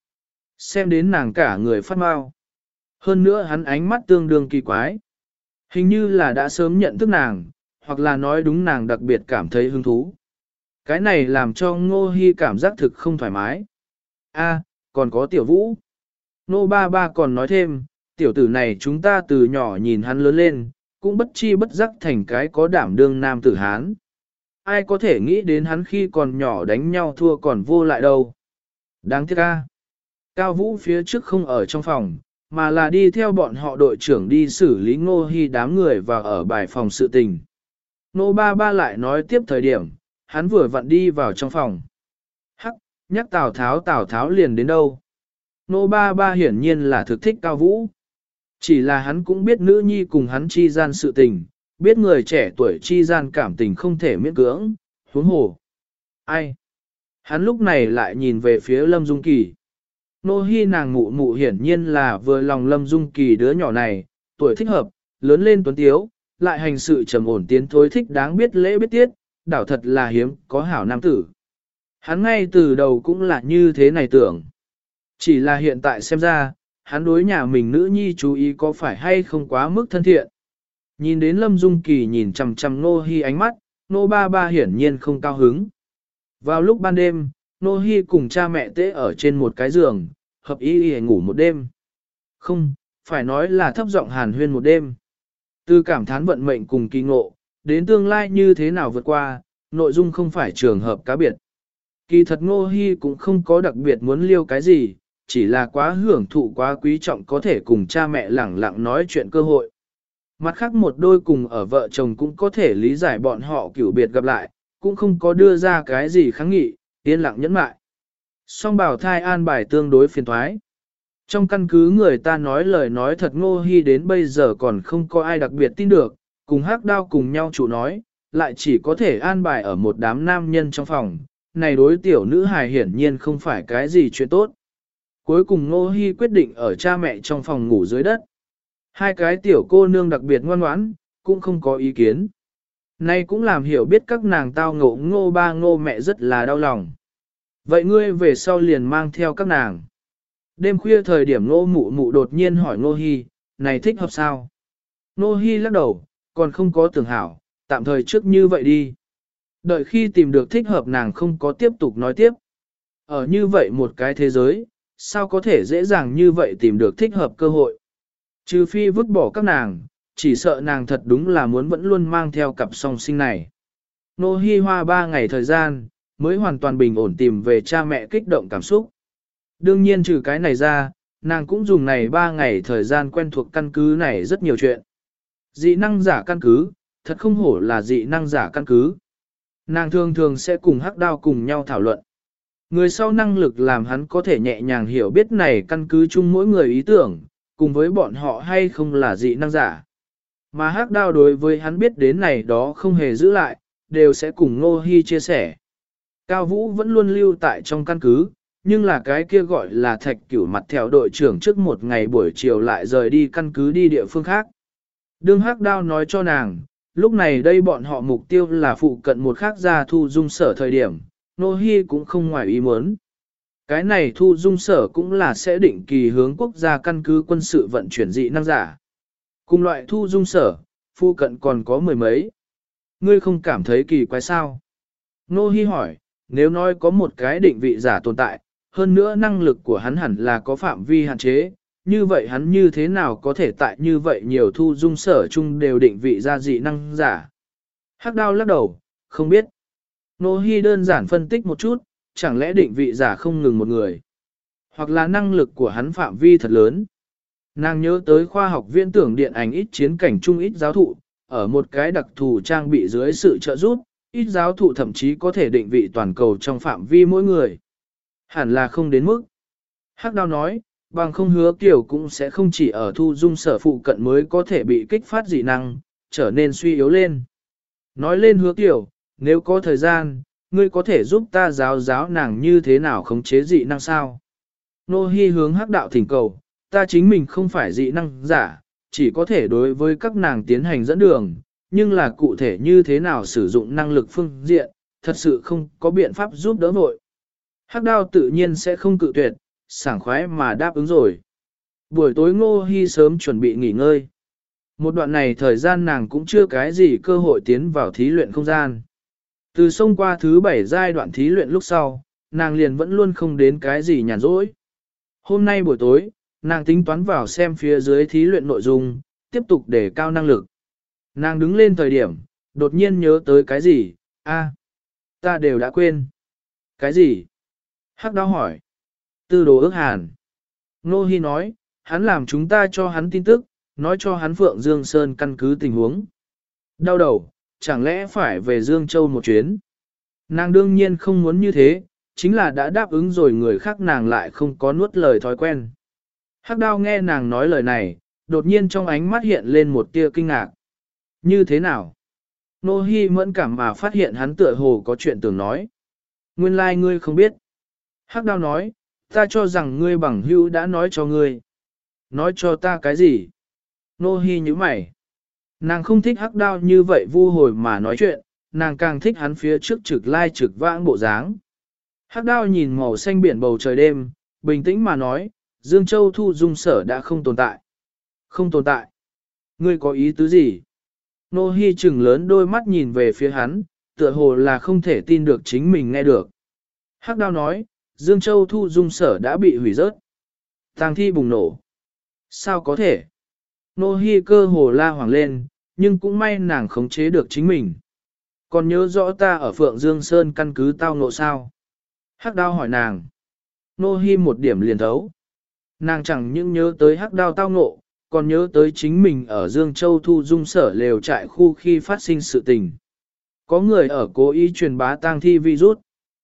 xem đến nàng cả người phát mau. Hơn nữa hắn ánh mắt tương đương kỳ quái. Hình như là đã sớm nhận thức nàng, hoặc là nói đúng nàng đặc biệt cảm thấy hứng thú. Cái này làm cho Ngô Hi cảm giác thực không thoải mái. A, còn có tiểu vũ. Nô ba ba còn nói thêm, tiểu tử này chúng ta từ nhỏ nhìn hắn lớn lên, cũng bất chi bất giác thành cái có đảm đương nam tử Hán. Ai có thể nghĩ đến hắn khi còn nhỏ đánh nhau thua còn vô lại đâu. Đáng tiếc a. Cao Vũ phía trước không ở trong phòng, mà là đi theo bọn họ đội trưởng đi xử lý Ngô Hi đám người và ở bài phòng sự tình. Nô ba ba lại nói tiếp thời điểm, hắn vừa vặn đi vào trong phòng. Hắc, nhắc Tào Tháo liền đến đâu. Nô ba ba hiển nhiên là thực thích Cao Vũ. Chỉ là hắn cũng biết nữ nhi cùng hắn chi gian sự tình, biết người trẻ tuổi chi gian cảm tình không thể miễn cưỡng, huống hồ. Ai? Hắn lúc này lại nhìn về phía Lâm Dung Kỳ. Nô Hi nàng mụ mụ hiển nhiên là vừa lòng Lâm Dung Kỳ đứa nhỏ này, tuổi thích hợp, lớn lên tuấn tiếu, lại hành sự trầm ổn tiến thối thích đáng biết lễ biết tiết, đảo thật là hiếm có hảo nam tử. Hắn ngay từ đầu cũng là như thế này tưởng. Chỉ là hiện tại xem ra, hắn đối nhà mình nữ nhi chú ý có phải hay không quá mức thân thiện. Nhìn đến Lâm Dung Kỳ nhìn chằm chằm Nô Hi ánh mắt, Nô ba ba hiển nhiên không cao hứng. Vào lúc ban đêm, Nô Hi cùng cha mẹ tễ ở trên một cái giường, hợp ý ngủ một đêm. Không, phải nói là thấp giọng hàn huyên một đêm. Từ cảm thán vận mệnh cùng kỳ ngộ, đến tương lai như thế nào vượt qua, nội dung không phải trường hợp cá biệt. Kỳ thật Ngô Hi cũng không có đặc biệt muốn liêu cái gì, chỉ là quá hưởng thụ quá quý trọng có thể cùng cha mẹ lẳng lặng nói chuyện cơ hội. Mặt khác một đôi cùng ở vợ chồng cũng có thể lý giải bọn họ cửu biệt gặp lại, cũng không có đưa ra cái gì kháng nghị, yên lặng nhẫn mại. Song bảo thai an bài tương đối phiền toái. Trong căn cứ người ta nói lời nói thật Ngô Hi đến bây giờ còn không có ai đặc biệt tin được, cùng Hắc Đao cùng nhau chủ nói, lại chỉ có thể an bài ở một đám nam nhân trong phòng, này đối tiểu nữ hài hiển nhiên không phải cái gì chuyện tốt. Cuối cùng Ngô Hi quyết định ở cha mẹ trong phòng ngủ dưới đất. Hai cái tiểu cô nương đặc biệt ngoan ngoãn, cũng không có ý kiến. Nay cũng làm hiểu biết các nàng tao ngộ Ngô ba Ngô mẹ rất là đau lòng. Vậy ngươi về sau liền mang theo các nàng. Đêm khuya thời điểm Ngô mụ mụ đột nhiên hỏi Ngô Hi, này thích hợp sao? Ngô Hi lắc đầu, còn không có tưởng hảo, tạm thời trước như vậy đi. Đợi khi tìm được thích hợp nàng không có tiếp tục nói tiếp. Ở như vậy một cái thế giới, sao có thể dễ dàng như vậy tìm được thích hợp cơ hội? Trừ phi vứt bỏ các nàng, chỉ sợ nàng thật đúng là muốn vẫn luôn mang theo cặp song sinh này. Nô Hi hoa 3 ngày thời gian, mới hoàn toàn bình ổn tìm về cha mẹ kích động cảm xúc. Đương nhiên trừ cái này ra, nàng cũng dùng này 3 ngày thời gian quen thuộc căn cứ này rất nhiều chuyện. Dị năng giả căn cứ, thật không hổ là dị năng giả căn cứ. Nàng thường thường sẽ cùng Hắc Đao cùng nhau thảo luận. Người sau năng lực làm hắn có thể nhẹ nhàng hiểu biết này căn cứ chung mỗi người ý tưởng, cùng với bọn họ hay không là dị năng giả. Mà Hắc Đao đối với hắn biết đến này đó không hề giữ lại, đều sẽ cùng Ngô Hi chia sẻ. Cao Vũ vẫn luôn lưu tại trong căn cứ, nhưng là cái kia gọi là Thạch Cửu mặt theo đội trưởng trước một ngày buổi chiều lại rời đi căn cứ đi địa phương khác. Đương Hắc Đao nói cho nàng, lúc này đây bọn họ mục tiêu là phụ cận một khác gia thu dung sở thời điểm, Ngô Hi cũng không ngoài ý muốn. Cái này thu dung sở cũng là sẽ định kỳ hướng quốc gia căn cứ quân sự vận chuyển dị năng giả. Cùng loại thu dung sở, phụ cận còn có mười mấy. Ngươi không cảm thấy kỳ quái sao? Ngô Hi hỏi, nếu nói có một cái định vị giả tồn tại, hơn nữa năng lực của hắn hẳn là có phạm vi hạn chế, như vậy hắn như thế nào có thể tại như vậy nhiều thu dung sở chung đều định vị ra dị năng giả? Hắc Đao lắc đầu, không biết. Ngô Hi đơn giản phân tích một chút, chẳng lẽ định vị giả không ngừng một người, hoặc là năng lực của hắn phạm vi thật lớn. Nàng nhớ tới khoa học viễn tưởng điện ảnh ít chiến cảnh chung ít giáo thụ, ở một cái đặc thù trang bị dưới sự trợ giúp, ít giáo thụ thậm chí có thể định vị toàn cầu trong phạm vi mỗi người. Hẳn là không đến mức. Hắc Đao nói, bằng không Hứa Kiều cũng sẽ không chỉ ở thu dung sở phụ cận mới có thể bị kích phát dị năng, trở nên suy yếu lên. Nói lên Hứa Kiều, nếu có thời gian, ngươi có thể giúp ta giáo nàng như thế nào khống chế dị năng sao? Nô Hi hướng Hắc Đạo thỉnh cầu, ta chính mình không phải dị năng giả, chỉ có thể đối với các nàng tiến hành dẫn đường, nhưng là cụ thể như thế nào sử dụng năng lực phương diện, thật sự không có biện pháp giúp đỡ vội. Hắc đao tự nhiên sẽ không cự tuyệt, sảng khoái mà đáp ứng rồi. Buổi tối Ngô Hi sớm chuẩn bị nghỉ ngơi. Một đoạn này thời gian nàng cũng chưa cái gì cơ hội tiến vào thí luyện không gian. Từ xông qua thứ 7 giai đoạn thí luyện lúc sau, nàng liền vẫn luôn không đến cái gì nhàn rỗi. Hôm nay buổi tối, nàng tính toán vào xem phía dưới thí luyện nội dung, tiếp tục để cao năng lực. Nàng đứng lên thời điểm, đột nhiên nhớ tới cái gì, ta đều đã quên. Cái gì? Hắc đao hỏi. Tư đồ ước hàn. Nô Hi nói, hắn làm chúng ta cho hắn tin tức, nói cho hắn Phượng Dương Sơn căn cứ tình huống. Đau đầu, chẳng lẽ phải về Dương Châu một chuyến? Nàng đương nhiên không muốn như thế, chính là đã đáp ứng rồi người khác nàng lại không có nuốt lời thói quen. Hắc đao nghe nàng nói lời này, đột nhiên trong ánh mắt hiện lên một tia kinh ngạc. Như thế nào? Nô Hi mẫn cảm mà phát hiện hắn tựa hồ có chuyện tưởng nói. Nguyên lai ngươi không biết. Hắc đao nói, ta cho rằng ngươi bằng hữu đã nói cho ngươi. Nói cho ta cái gì? Nô Hi nhíu mày. Nàng không thích Hắc đao như vậy vu hồi mà nói chuyện, nàng càng thích hắn phía trước trực lai trực vãng bộ dáng. Hắc đao nhìn màu xanh biển bầu trời đêm, bình tĩnh mà nói, Dương Châu Thu Dung Sở đã không tồn tại. Không tồn tại. Ngươi có ý tứ gì? Nô Hi trừng lớn đôi mắt nhìn về phía hắn, tựa hồ là không thể tin được chính mình nghe được. Hắc đao nói, Dương Châu Thu Dung Sở đã bị hủy rớt. Tang thi bùng nổ. Sao có thể? Nô Hi cơ hồ la hoảng lên, nhưng cũng may nàng khống chế được chính mình. Còn nhớ rõ ta ở Phượng Dương Sơn căn cứ tao ngộ sao? Hắc đao hỏi nàng. Nô Hi một điểm liền thấu. Nàng chẳng những nhớ tới Hắc đao tao ngộ, còn nhớ tới chính mình ở Dương Châu Thu Dung Sở lều trại khu khi phát sinh sự tình. Có người ở cố ý truyền bá tang thi virus.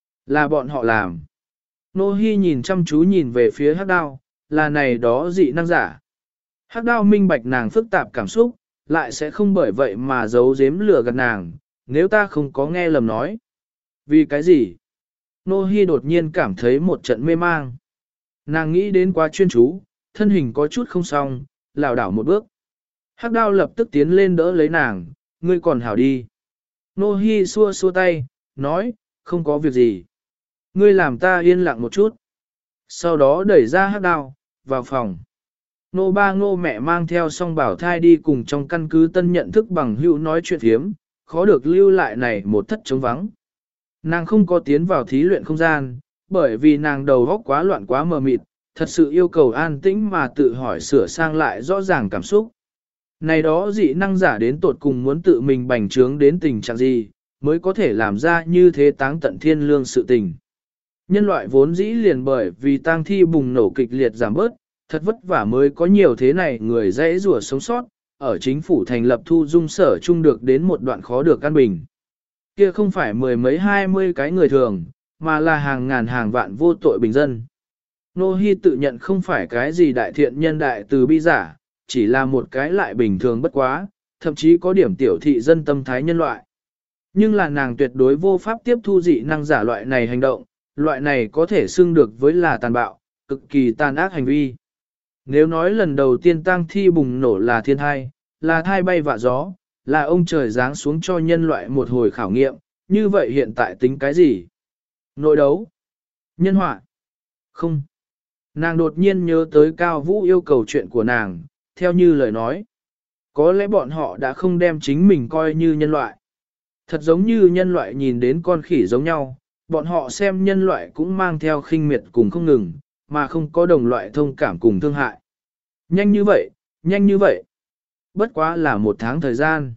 Là bọn họ làm. Nô Hi nhìn chăm chú nhìn về phía Hắc đao, là này đó dị năng giả. Hắc đao minh bạch nàng phức tạp cảm xúc, lại sẽ không bởi vậy mà giấu giếm lừa gạt nàng, nếu ta không có nghe lầm nói. Vì cái gì? Nô Hi đột nhiên cảm thấy một trận mê mang. Nàng nghĩ đến quá chuyên chú, thân hình có chút không xong, lảo đảo một bước. Hắc đao lập tức tiến lên đỡ lấy nàng, ngươi còn hảo đi. Nô Hi xua xua tay, nói, không có việc gì. Ngươi làm ta yên lặng một chút. Sau đó đẩy ra Hắc đao, vào phòng. Nô ba ngô mẹ mang theo song bảo thai đi cùng trong căn cứ tân nhận thức bằng hữu nói chuyện thiếm, khó được lưu lại này một thất trống vắng. Nàng không có tiến vào thí luyện không gian, bởi vì nàng đầu óc quá loạn quá mờ mịt, thật sự yêu cầu an tĩnh mà tự hỏi sửa sang lại rõ ràng cảm xúc. Này đó dị năng giả đến tột cùng muốn tự mình bành trướng đến tình trạng gì, mới có thể làm ra như thế táng tận thiên lương sự tình. Nhân loại vốn dĩ liền bởi vì tang thi bùng nổ kịch liệt giảm bớt, thật vất vả mới có nhiều thế này người dễ rùa sống sót, ở chính phủ thành lập Thu Dung Sở chung được đến một đoạn khó được căn bình. Kia không phải mười mấy 20 cái người thường, mà là hàng ngàn hàng vạn vô tội bình dân. Nô Hi tự nhận không phải cái gì đại thiện nhân đại từ bi giả, chỉ là một cái lại bình thường bất quá, thậm chí có điểm tiểu thị dân tâm thái nhân loại. Nhưng là nàng tuyệt đối vô pháp tiếp thu dị năng giả loại này hành động, loại này có thể xưng được với là tàn bạo, cực kỳ tàn ác hành vi. Nếu nói lần đầu tiên tang thi bùng nổ là thiên thai, là thai bay vạ gió, là ông trời giáng xuống cho nhân loại một hồi khảo nghiệm, như vậy hiện tại tính cái gì? Nội đấu? Nhân họa? Không. Nàng đột nhiên nhớ tới Cao Vũ yêu cầu chuyện của nàng, theo như lời nói. Có lẽ bọn họ đã không đem chính mình coi như nhân loại. Thật giống như nhân loại nhìn đến con khỉ giống nhau, bọn họ xem nhân loại cũng mang theo khinh miệt cùng không ngừng, mà không có đồng loại thông cảm cùng thương hại. Nhanh như vậy, nhanh như vậy. Bất quá là một tháng thời gian.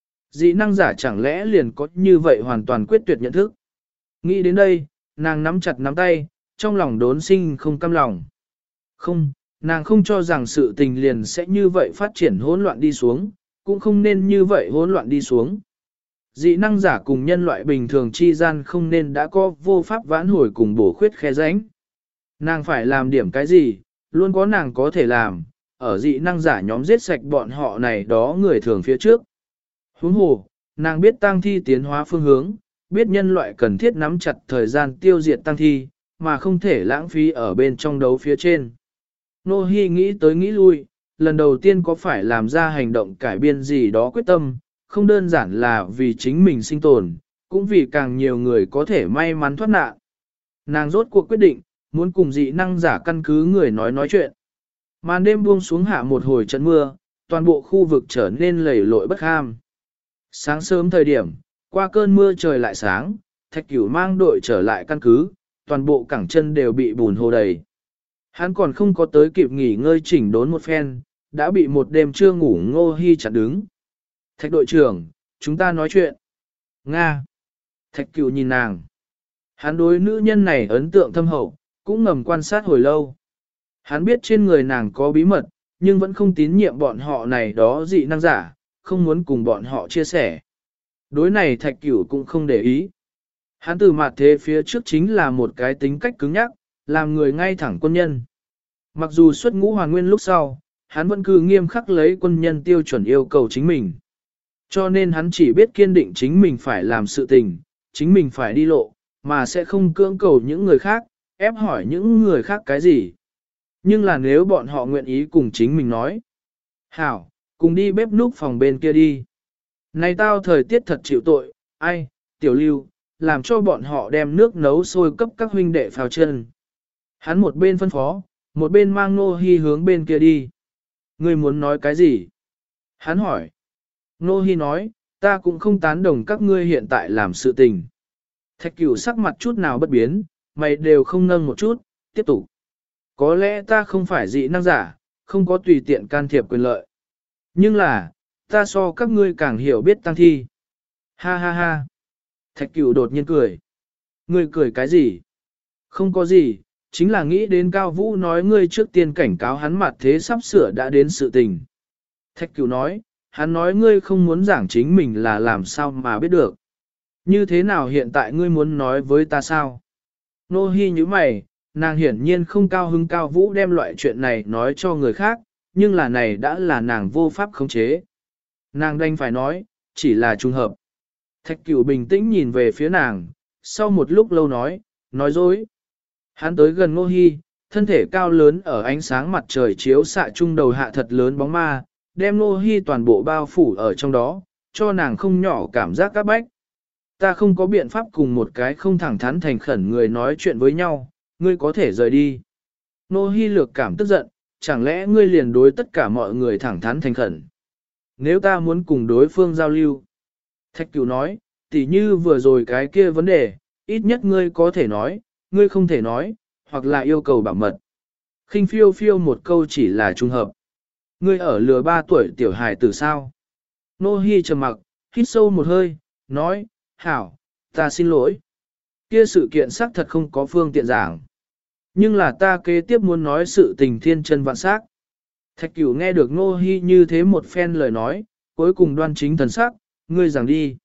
Dị năng giả chẳng lẽ liền có như vậy hoàn toàn quyết tuyệt nhận thức. Nghĩ đến đây, nàng nắm chặt nắm tay, trong lòng đốn sinh không cam lòng. Không, nàng không cho rằng sự tình liền sẽ như vậy phát triển hỗn loạn đi xuống, cũng không nên như vậy hỗn loạn đi xuống. Dị năng giả cùng nhân loại bình thường chi gian không nên đã có vô pháp vãn hồi cùng bổ khuyết khe rãnh. Nàng phải làm điểm cái gì, luôn có nàng có thể làm, ở dị năng giả nhóm giết sạch bọn họ này đó người thường phía trước. Huống hồ, nàng biết tang thi tiến hóa phương hướng, biết nhân loại cần thiết nắm chặt thời gian tiêu diệt tang thi, mà không thể lãng phí ở bên trong đấu phía trên. Nô Hi nghĩ tới nghĩ lui, lần đầu tiên có phải làm ra hành động cải biên gì đó quyết tâm, không đơn giản là vì chính mình sinh tồn, cũng vì càng nhiều người có thể may mắn thoát nạn. Nàng rốt cuộc quyết định, muốn cùng dị năng giả căn cứ người nói chuyện. Màn đêm buông xuống hạ một hồi trận mưa, toàn bộ khu vực trở nên lầy lội bất ham. Sáng sớm thời điểm, qua cơn mưa trời lại sáng, Thạch Cửu mang đội trở lại căn cứ, toàn bộ cẳng chân đều bị bùn hồ đầy. Hắn còn không có tới kịp nghỉ ngơi chỉnh đốn một phen, đã bị một đêm chưa ngủ Ngô Hi chặn đứng. Thạch đội trưởng, chúng ta nói chuyện. Nga. Thạch Cửu nhìn nàng. Hắn đối nữ nhân này ấn tượng thâm hậu, cũng ngầm quan sát hồi lâu. Hắn biết trên người nàng có bí mật, nhưng vẫn không tín nhiệm bọn họ này đó dị năng giả, không muốn cùng bọn họ chia sẻ. Đối này Thạch Cửu cũng không để ý. Hắn từ mặt thế phía trước chính là một cái tính cách cứng nhắc, làm người ngay thẳng quân nhân. Mặc dù xuất ngũ hoàn nguyên lúc sau, hắn vẫn cứ nghiêm khắc lấy quân nhân tiêu chuẩn yêu cầu chính mình. Cho nên hắn chỉ biết kiên định chính mình phải làm sự tình, chính mình phải đi lộ, mà sẽ không cưỡng cầu những người khác, ép hỏi những người khác cái gì. Nhưng là nếu bọn họ nguyện ý cùng chính mình nói, hảo, cùng đi bếp núc phòng bên kia đi. Này tao thời tiết thật chịu tội, ai, tiểu lưu, làm cho bọn họ đem nước nấu sôi cấp các huynh đệ phao chân. Hắn một bên phân phó, một bên mang Nô Hi hướng bên kia đi. Ngươi muốn nói cái gì? Hắn hỏi. Nô Hi nói, ta cũng không tán đồng các ngươi hiện tại làm sự tình. Thạch Cửu sắc mặt chút nào bất biến, mày đều không nâng một chút, tiếp tục. Có lẽ ta không phải dị năng giả, không có tùy tiện can thiệp quyền lợi. Nhưng là, ta so các ngươi càng hiểu biết tăng thi. Ha ha ha. Thạch Cửu đột nhiên cười. Ngươi cười cái gì? Không có gì, chính là nghĩ đến Cao Vũ nói ngươi trước tiên cảnh cáo hắn mặt thế sắp sửa đã đến sự tình. Thạch Cửu nói, hắn nói ngươi không muốn giảng chính mình là làm sao mà biết được. Như thế nào hiện tại ngươi muốn nói với ta sao? Nô Hi như mày, nàng hiển nhiên không cao hứng Cao Vũ đem loại chuyện này nói cho người khác, nhưng là này đã là nàng vô pháp khống chế. Nàng đành phải nói, chỉ là trùng hợp. Thạch Cửu bình tĩnh nhìn về phía nàng, sau một lúc lâu nói dối. Hắn tới gần Ngô Hi, thân thể cao lớn ở ánh sáng mặt trời chiếu xạ trung đầu hạ thật lớn bóng ma, đem Ngô Hi toàn bộ bao phủ ở trong đó, cho nàng không nhỏ cảm giác các bách. Ta không có biện pháp cùng một cái không thẳng thắn thành khẩn người nói chuyện với nhau, ngươi có thể rời đi. Ngô Hi lược cảm tức giận, chẳng lẽ ngươi liền đối tất cả mọi người thẳng thắn thành khẩn? Nếu ta muốn cùng đối phương giao lưu, Thạch Cửu nói, tỉ như vừa rồi cái kia vấn đề, ít nhất ngươi có thể nói, ngươi không thể nói, hoặc là yêu cầu bảo mật. Khinh phiêu phiêu một câu chỉ là trùng hợp. Ngươi ở lừa 3 tuổi tiểu hài tử sao? Nô Hi trầm mặc, hít sâu một hơi, nói, hảo, ta xin lỗi. Kia sự kiện xác thật không có phương tiện giảng. Nhưng là ta kế tiếp muốn nói sự tình thiên chân vạn sắc. Thạch Cửu nghe được Nô Hi như thế một phen lời nói, cuối cùng đoan chính thần sắc, ngươi giảng đi.